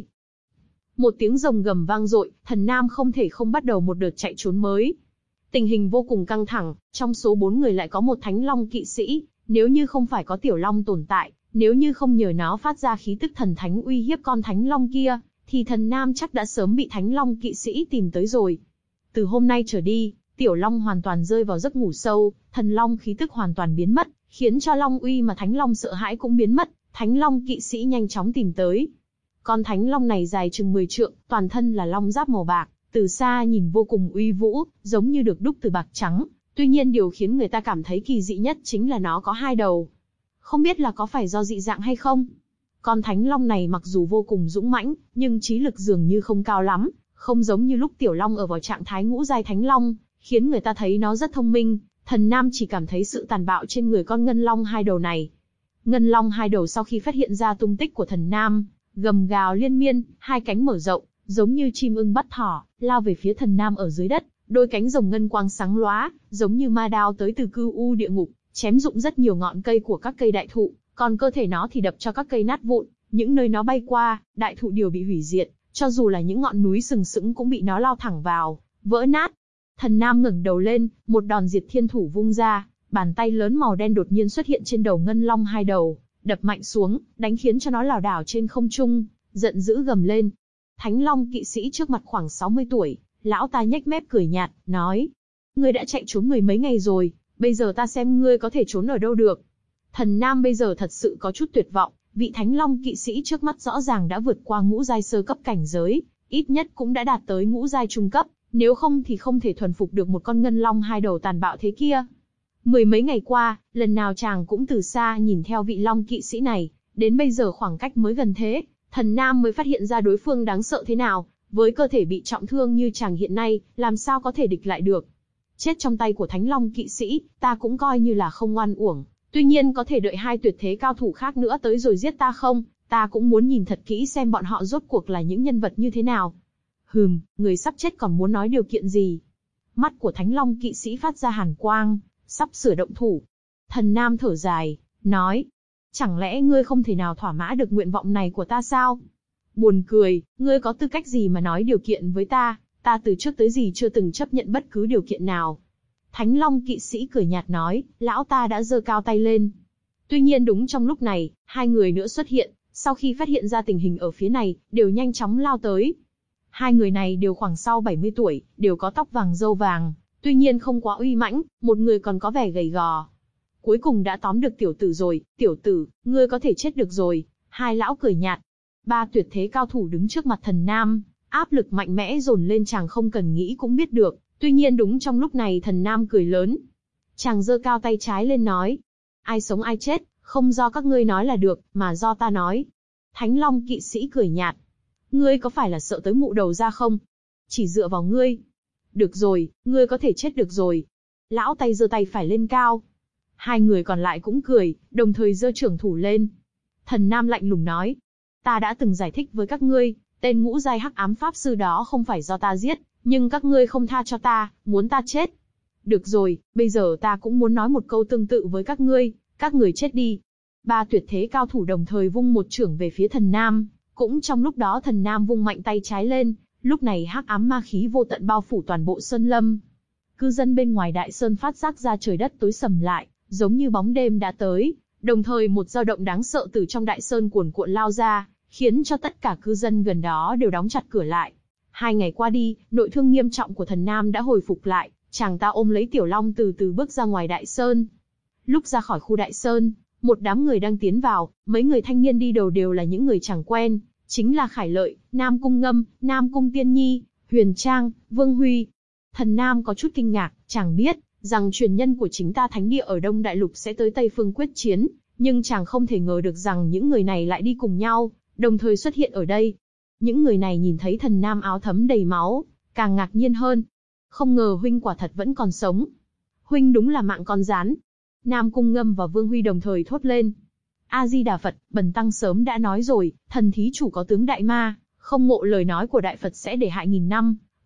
Một tiếng rồng gầm vang dội, Thần Nam không thể không bắt đầu một đợt chạy trốn mới. Tình hình vô cùng căng thẳng, trong số bốn người lại có một Thánh Long kỵ sĩ, nếu như không phải có Tiểu Long tồn tại, nếu như không nhờ nó phát ra khí tức thần thánh uy hiếp con Thánh Long kia, thì Thần Nam chắc đã sớm bị Thánh Long kỵ sĩ tìm tới rồi. Từ hôm nay trở đi, Tiểu Long hoàn toàn rơi vào giấc ngủ sâu, Thần Long khí tức hoàn toàn biến mất, khiến cho Long uy mà Thánh Long sợ hãi cũng biến mất. Thánh Long kỵ sĩ nhanh chóng tìm tới. Con Thánh Long này dài chừng mười trượng, toàn thân là long giáp màu bạc, từ xa nhìn vô cùng uy vũ, giống như được đúc từ bạc trắng. Tuy nhiên điều khiến người ta cảm thấy kỳ dị nhất chính là nó có hai đầu. Không biết là có phải do dị dạng hay không? Con Thánh Long này mặc dù vô cùng dũng mãnh, nhưng trí lực dường như không cao lắm, không giống như lúc Tiểu Long ở vào trạng thái ngũ giai Thánh Long, khiến người ta thấy nó rất thông minh. Thần Nam chỉ cảm thấy sự tàn bạo trên người con Ngân Long hai đầu này. Ngân Long hai đầu sau khi phát hiện ra tung tích của Thần Nam, gầm gào liên miên, hai cánh mở rộng, giống như chim ưng bắt thỏ, lao về phía Thần Nam ở dưới đất. Đôi cánh rồng ngân quang sáng lóa, giống như ma đao tới từ cư u địa ngục, chém rụng rất nhiều ngọn cây của các cây đại thụ, còn cơ thể nó thì đập cho các cây nát vụn. Những nơi nó bay qua, đại thụ đều bị hủy diệt, cho dù là những ngọn núi sừng sững cũng bị nó lao thẳng vào, vỡ nát. Thần Nam ngẩng đầu lên, một đòn diệt thiên thủ vung ra, bàn tay lớn màu đen đột nhiên xuất hiện trên đầu Ngân Long hai đầu, đập mạnh xuống, đánh khiến cho nó lảo đảo trên không trung, giận dữ gầm lên. Thánh Long kỵ sĩ trước mặt khoảng sáu mươi tuổi, lão ta nhếch mép cười nhạt, nói: "Ngươi đã chạy trốn mười mấy ngày rồi, bây giờ ta xem ngươi có thể trốn ở đâu được." Thần Nam bây giờ thật sự có chút tuyệt vọng, vị Thánh Long kỵ sĩ trước mắt rõ ràng đã vượt qua ngũ giai sơ cấp cảnh giới, ít nhất cũng đã đạt tới ngũ giai trung cấp, nếu không thì không thể thuần phục được một con Ngân Long hai đầu tàn bạo thế kia. Mười mấy ngày qua, lần nào chàng cũng từ xa nhìn theo vị Long kỵ sĩ này, đến bây giờ khoảng cách mới gần thế, Thần Nam mới phát hiện ra đối phương đáng sợ thế nào. Với cơ thể bị trọng thương như chàng hiện nay, làm sao có thể địch lại được? Chết trong tay của Thánh Long kỵ sĩ, ta cũng coi như là không oan uổng. Tuy nhiên có thể đợi hai tuyệt thế cao thủ khác nữa tới rồi giết ta không? Ta cũng muốn nhìn thật kỹ xem bọn họ rốt cuộc là những nhân vật như thế nào. Hừm, người sắp chết còn muốn nói điều kiện gì? Mắt của Thánh Long kỵ sĩ phát ra hàn quang, sắp sửa động thủ. Thần Nam thở dài, nói: "Chẳng lẽ ngươi không thể nào thỏa mãn được nguyện vọng này của ta sao?" Buồn cười, ngươi có tư cách gì mà nói điều kiện với ta, ta từ trước tới giờ chưa từng chấp nhận bất cứ điều kiện nào. Thánh Long kỵ sĩ cười nhạt nói, lão ta đã giơ cao tay lên. Tuy nhiên đúng trong lúc này, hai người nữa xuất hiện, sau khi phát hiện ra tình hình ở phía này, đều nhanh chóng lao tới. Hai người này đều khoảng sau bảy mươi tuổi, đều có tóc vàng râu vàng, tuy nhiên không quá uy mãnh, một người còn có vẻ gầy gò. Cuối cùng đã tóm được tiểu tử rồi, tiểu tử, ngươi có thể chết được rồi. Hai lão cười nhạt. Ba tuyệt thế cao thủ đứng trước mặt Thần Nam, áp lực mạnh mẽ dồn lên chàng không cần nghĩ cũng biết được. Tuy nhiên đúng trong lúc này Thần Nam cười lớn. Chàng giơ cao tay trái lên nói. Ai sống ai chết, không do các ngươi nói là được, mà do ta nói. Thánh Long kỵ sĩ cười nhạt. Ngươi có phải là sợ tới mụ đầu ra không? Chỉ dựa vào ngươi. Được rồi, ngươi có thể chết được rồi. Lão tay giơ tay phải lên cao. Hai người còn lại cũng cười, đồng thời giơ trưởng thủ lên. Thần Nam lạnh lùng nói. Ta đã từng giải thích với các ngươi, tên ngũ giai hắc ám pháp sư đó không phải do ta giết, nhưng các ngươi không tha cho ta, muốn ta chết. Được rồi, bây giờ ta cũng muốn nói một câu tương tự với các ngươi, các người chết đi. Ba tuyệt thế cao thủ đồng thời vung một chưởng về phía Thần Nam, cũng trong lúc đó Thần Nam vung mạnh tay trái lên, lúc này hắc ám ma khí vô tận bao phủ toàn bộ sơn lâm. Cư dân bên ngoài đại sơn phát giác ra trời đất tối sầm lại, giống như bóng đêm đã tới, đồng thời một dao động đáng sợ từ trong đại sơn cuồn cuộn lao ra, khiến cho tất cả cư dân gần đó đều đóng chặt cửa lại. Hai ngày qua đi, nội thương nghiêm trọng của Thần Nam đã hồi phục lại, chàng ta ôm lấy Tiểu Long từ từ bước ra ngoài đại sơn. Lúc ra khỏi khu đại sơn, một đám người đang tiến vào, mấy người thanh niên đi đầu đều là những người chẳng quen, chính là Khải Lợi, Nam Cung Ngâm, Nam Cung Tiên Nhi, Huyền Trang, Vương Huy. Thần Nam có chút kinh ngạc, chàng biết rằng truyền nhân của chính ta thánh địa ở Đông Đại Lục sẽ tới Tây Phương quyết chiến, nhưng chàng không thể ngờ được rằng những người này lại đi cùng nhau, đồng thời xuất hiện ở đây. Những người này nhìn thấy Thần Nam áo thấm đầy máu, càng ngạc nhiên hơn. Không ngờ huynh quả thật vẫn còn sống. Huynh đúng là mạng con rán. Nam Cung Ngâm và Vương Huy đồng thời thốt lên. A-di-đà Phật, bần tăng sớm đã nói rồi, thần thí chủ có tướng đại ma, không ngộ lời nói của đại Phật sẽ để hại nghìn năm.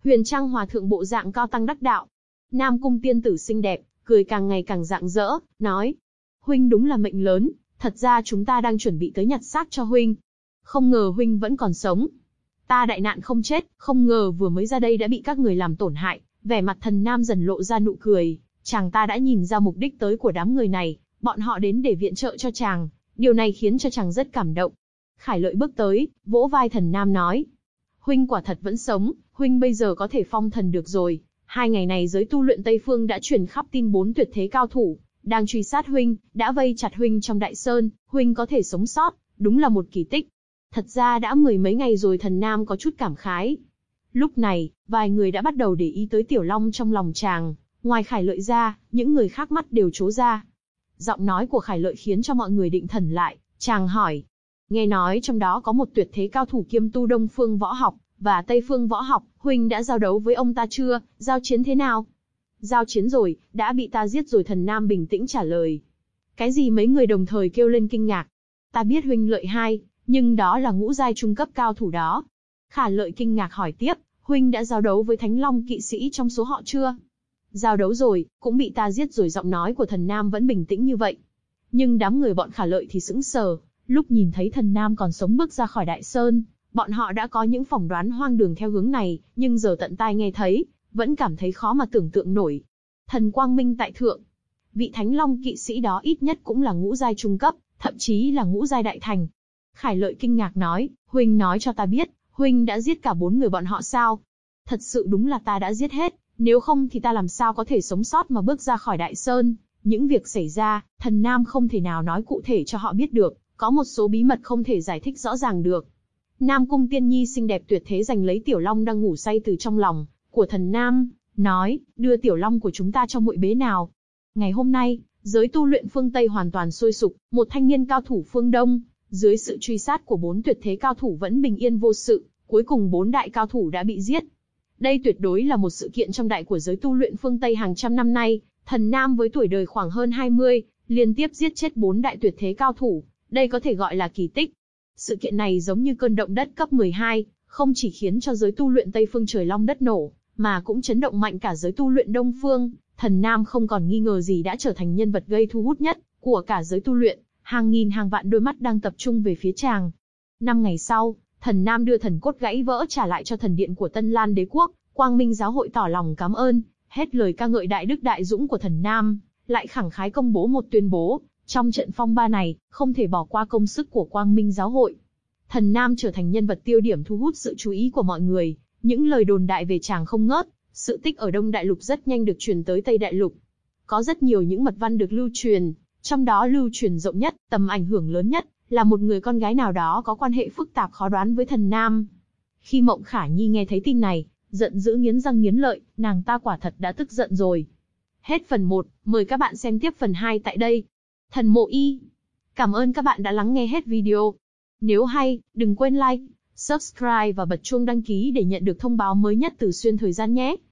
Huyền Trang Hòa thượng bộ dạng cao tăng đắc đạo. Nam Cung tiên tử xinh đẹp, cười càng ngày càng rạng rỡ, nói: huynh đúng là mệnh lớn, thật ra chúng ta đang chuẩn bị tới nhặt xác cho huynh. Không ngờ huynh vẫn còn sống. Ta đại nạn không chết, không ngờ vừa mới ra đây đã bị các người làm tổn hại. Vẻ mặt Thần Nam dần lộ ra nụ cười, chàng ta đã nhìn ra mục đích tới của đám người này, bọn họ đến để viện trợ cho chàng, điều này khiến cho chàng rất cảm động. Khải Lợi bước tới, vỗ vai Thần Nam nói: huynh quả thật vẫn sống, huynh bây giờ có thể phong thần được rồi. Hai ngày này giới tu luyện Tây Phương đã truyền khắp tin bốn tuyệt thế cao thủ đang truy sát huynh, đã vây chặt huynh trong đại sơn, huynh có thể sống sót, đúng là một kỳ tích. Thật ra đã mười mấy ngày rồi. Thần Nam có chút cảm khái. Lúc này, vài người đã bắt đầu để ý tới Tiểu Long trong lòng chàng, ngoài Khải Lợi ra, những người khác mắt đều trố ra. Giọng nói của Khải Lợi khiến cho mọi người định thần lại, chàng hỏi: nghe nói trong đó có một tuyệt thế cao thủ kiêm tu Đông Phương võ học và Tây Phương võ học, huynh đã giao đấu với ông ta chưa, giao chiến thế nào? Giao chiến rồi, đã bị ta giết rồi. Thần Nam bình tĩnh trả lời. Cái gì? Mấy người đồng thời kêu lên kinh ngạc. Ta biết huynh lợi hai, nhưng đó là ngũ giai trung cấp cao thủ đó. Khải Lợi kinh ngạc hỏi tiếp: huynh đã giao đấu với Thánh Long kỵ sĩ trong số họ chưa? Giao đấu rồi, cũng bị ta giết rồi. Giọng nói của Thần Nam vẫn bình tĩnh như vậy. Nhưng đám người bọn Khải Lợi thì sững sờ, lúc nhìn thấy Thần Nam còn sống bước ra khỏi đại sơn, bọn họ đã có những phỏng đoán hoang đường theo hướng này, nhưng giờ tận tai nghe thấy, vẫn cảm thấy khó mà tưởng tượng nổi. Thần Quang Minh tại thượng, vị Thánh Long kỵ sĩ đó ít nhất cũng là ngũ giai trung cấp, thậm chí là ngũ giai đại thành. Khải Lợi kinh ngạc nói: huynh nói cho ta biết, huynh đã giết cả bốn người bọn họ sao? Thật sự đúng là ta đã giết hết, nếu không thì ta làm sao có thể sống sót mà bước ra khỏi đại sơn. Những việc xảy ra, Thần Nam không thể nào nói cụ thể cho họ biết được, có một số bí mật không thể giải thích rõ ràng được. Nam Cung Tiên Nhi xinh đẹp tuyệt thế giành lấy Tiểu Long đang ngủ say từ trong lòng của Thần Nam, nói: đưa Tiểu Long của chúng ta cho muội bế nào. Ngày hôm nay, giới tu luyện phương Tây hoàn toàn sôi sục, một thanh niên cao thủ phương Đông, dưới sự truy sát của bốn tuyệt thế cao thủ vẫn bình yên vô sự, cuối cùng bốn đại cao thủ đã bị giết. Đây tuyệt đối là một sự kiện trọng đại của giới tu luyện phương Tây hàng trăm năm nay. Thần Nam với tuổi đời khoảng hơn hai mươi, liên tiếp giết chết bốn đại tuyệt thế cao thủ, đây có thể gọi là kỳ tích. Sự kiện này giống như cơn động đất cấp mười hai, không chỉ khiến cho giới tu luyện Tây Phương trời long đất nổ, mà cũng chấn động mạnh cả giới tu luyện Đông Phương. Thần Nam không còn nghi ngờ gì đã trở thành nhân vật gây thu hút nhất của cả giới tu luyện, hàng nghìn hàng vạn đôi mắt đang tập trung về phía chàng. Năm ngày sau, Thần Nam đưa thần cốt gãy vỡ trả lại cho thần điện của Tân Lan Đế quốc. Quang Minh giáo hội tỏ lòng cảm ơn, hết lời ca ngợi đại đức đại dũng của Thần Nam, lại khẳng khái công bố một tuyên bố: trong trận phong ba này, không thể bỏ qua công sức của Quang Minh giáo hội. Thần Nam trở thành nhân vật tiêu điểm thu hút sự chú ý của mọi người, những lời đồn đại về chàng không ngớt, sự tích ở Đông Đại Lục rất nhanh được truyền tới Tây Đại Lục. Có rất nhiều những mật văn được lưu truyền, trong đó lưu truyền rộng nhất, tầm ảnh hưởng lớn nhất, là một người con gái nào đó có quan hệ phức tạp khó đoán với Thần Nam. Khi Mộng Khả Nhi nghe thấy tin này, giận dữ nghiến răng nghiến lợi, nàng ta quả thật đã tức giận rồi. Hết phần một, mời các bạn xem tiếp phần hai tại đây. Thần Mộ Y. Cảm ơn các bạn đã lắng nghe hết video. Nếu hay, đừng quên like, subscribe và bật chuông đăng ký để nhận được thông báo mới nhất từ Xuyên Thời Gian nhé.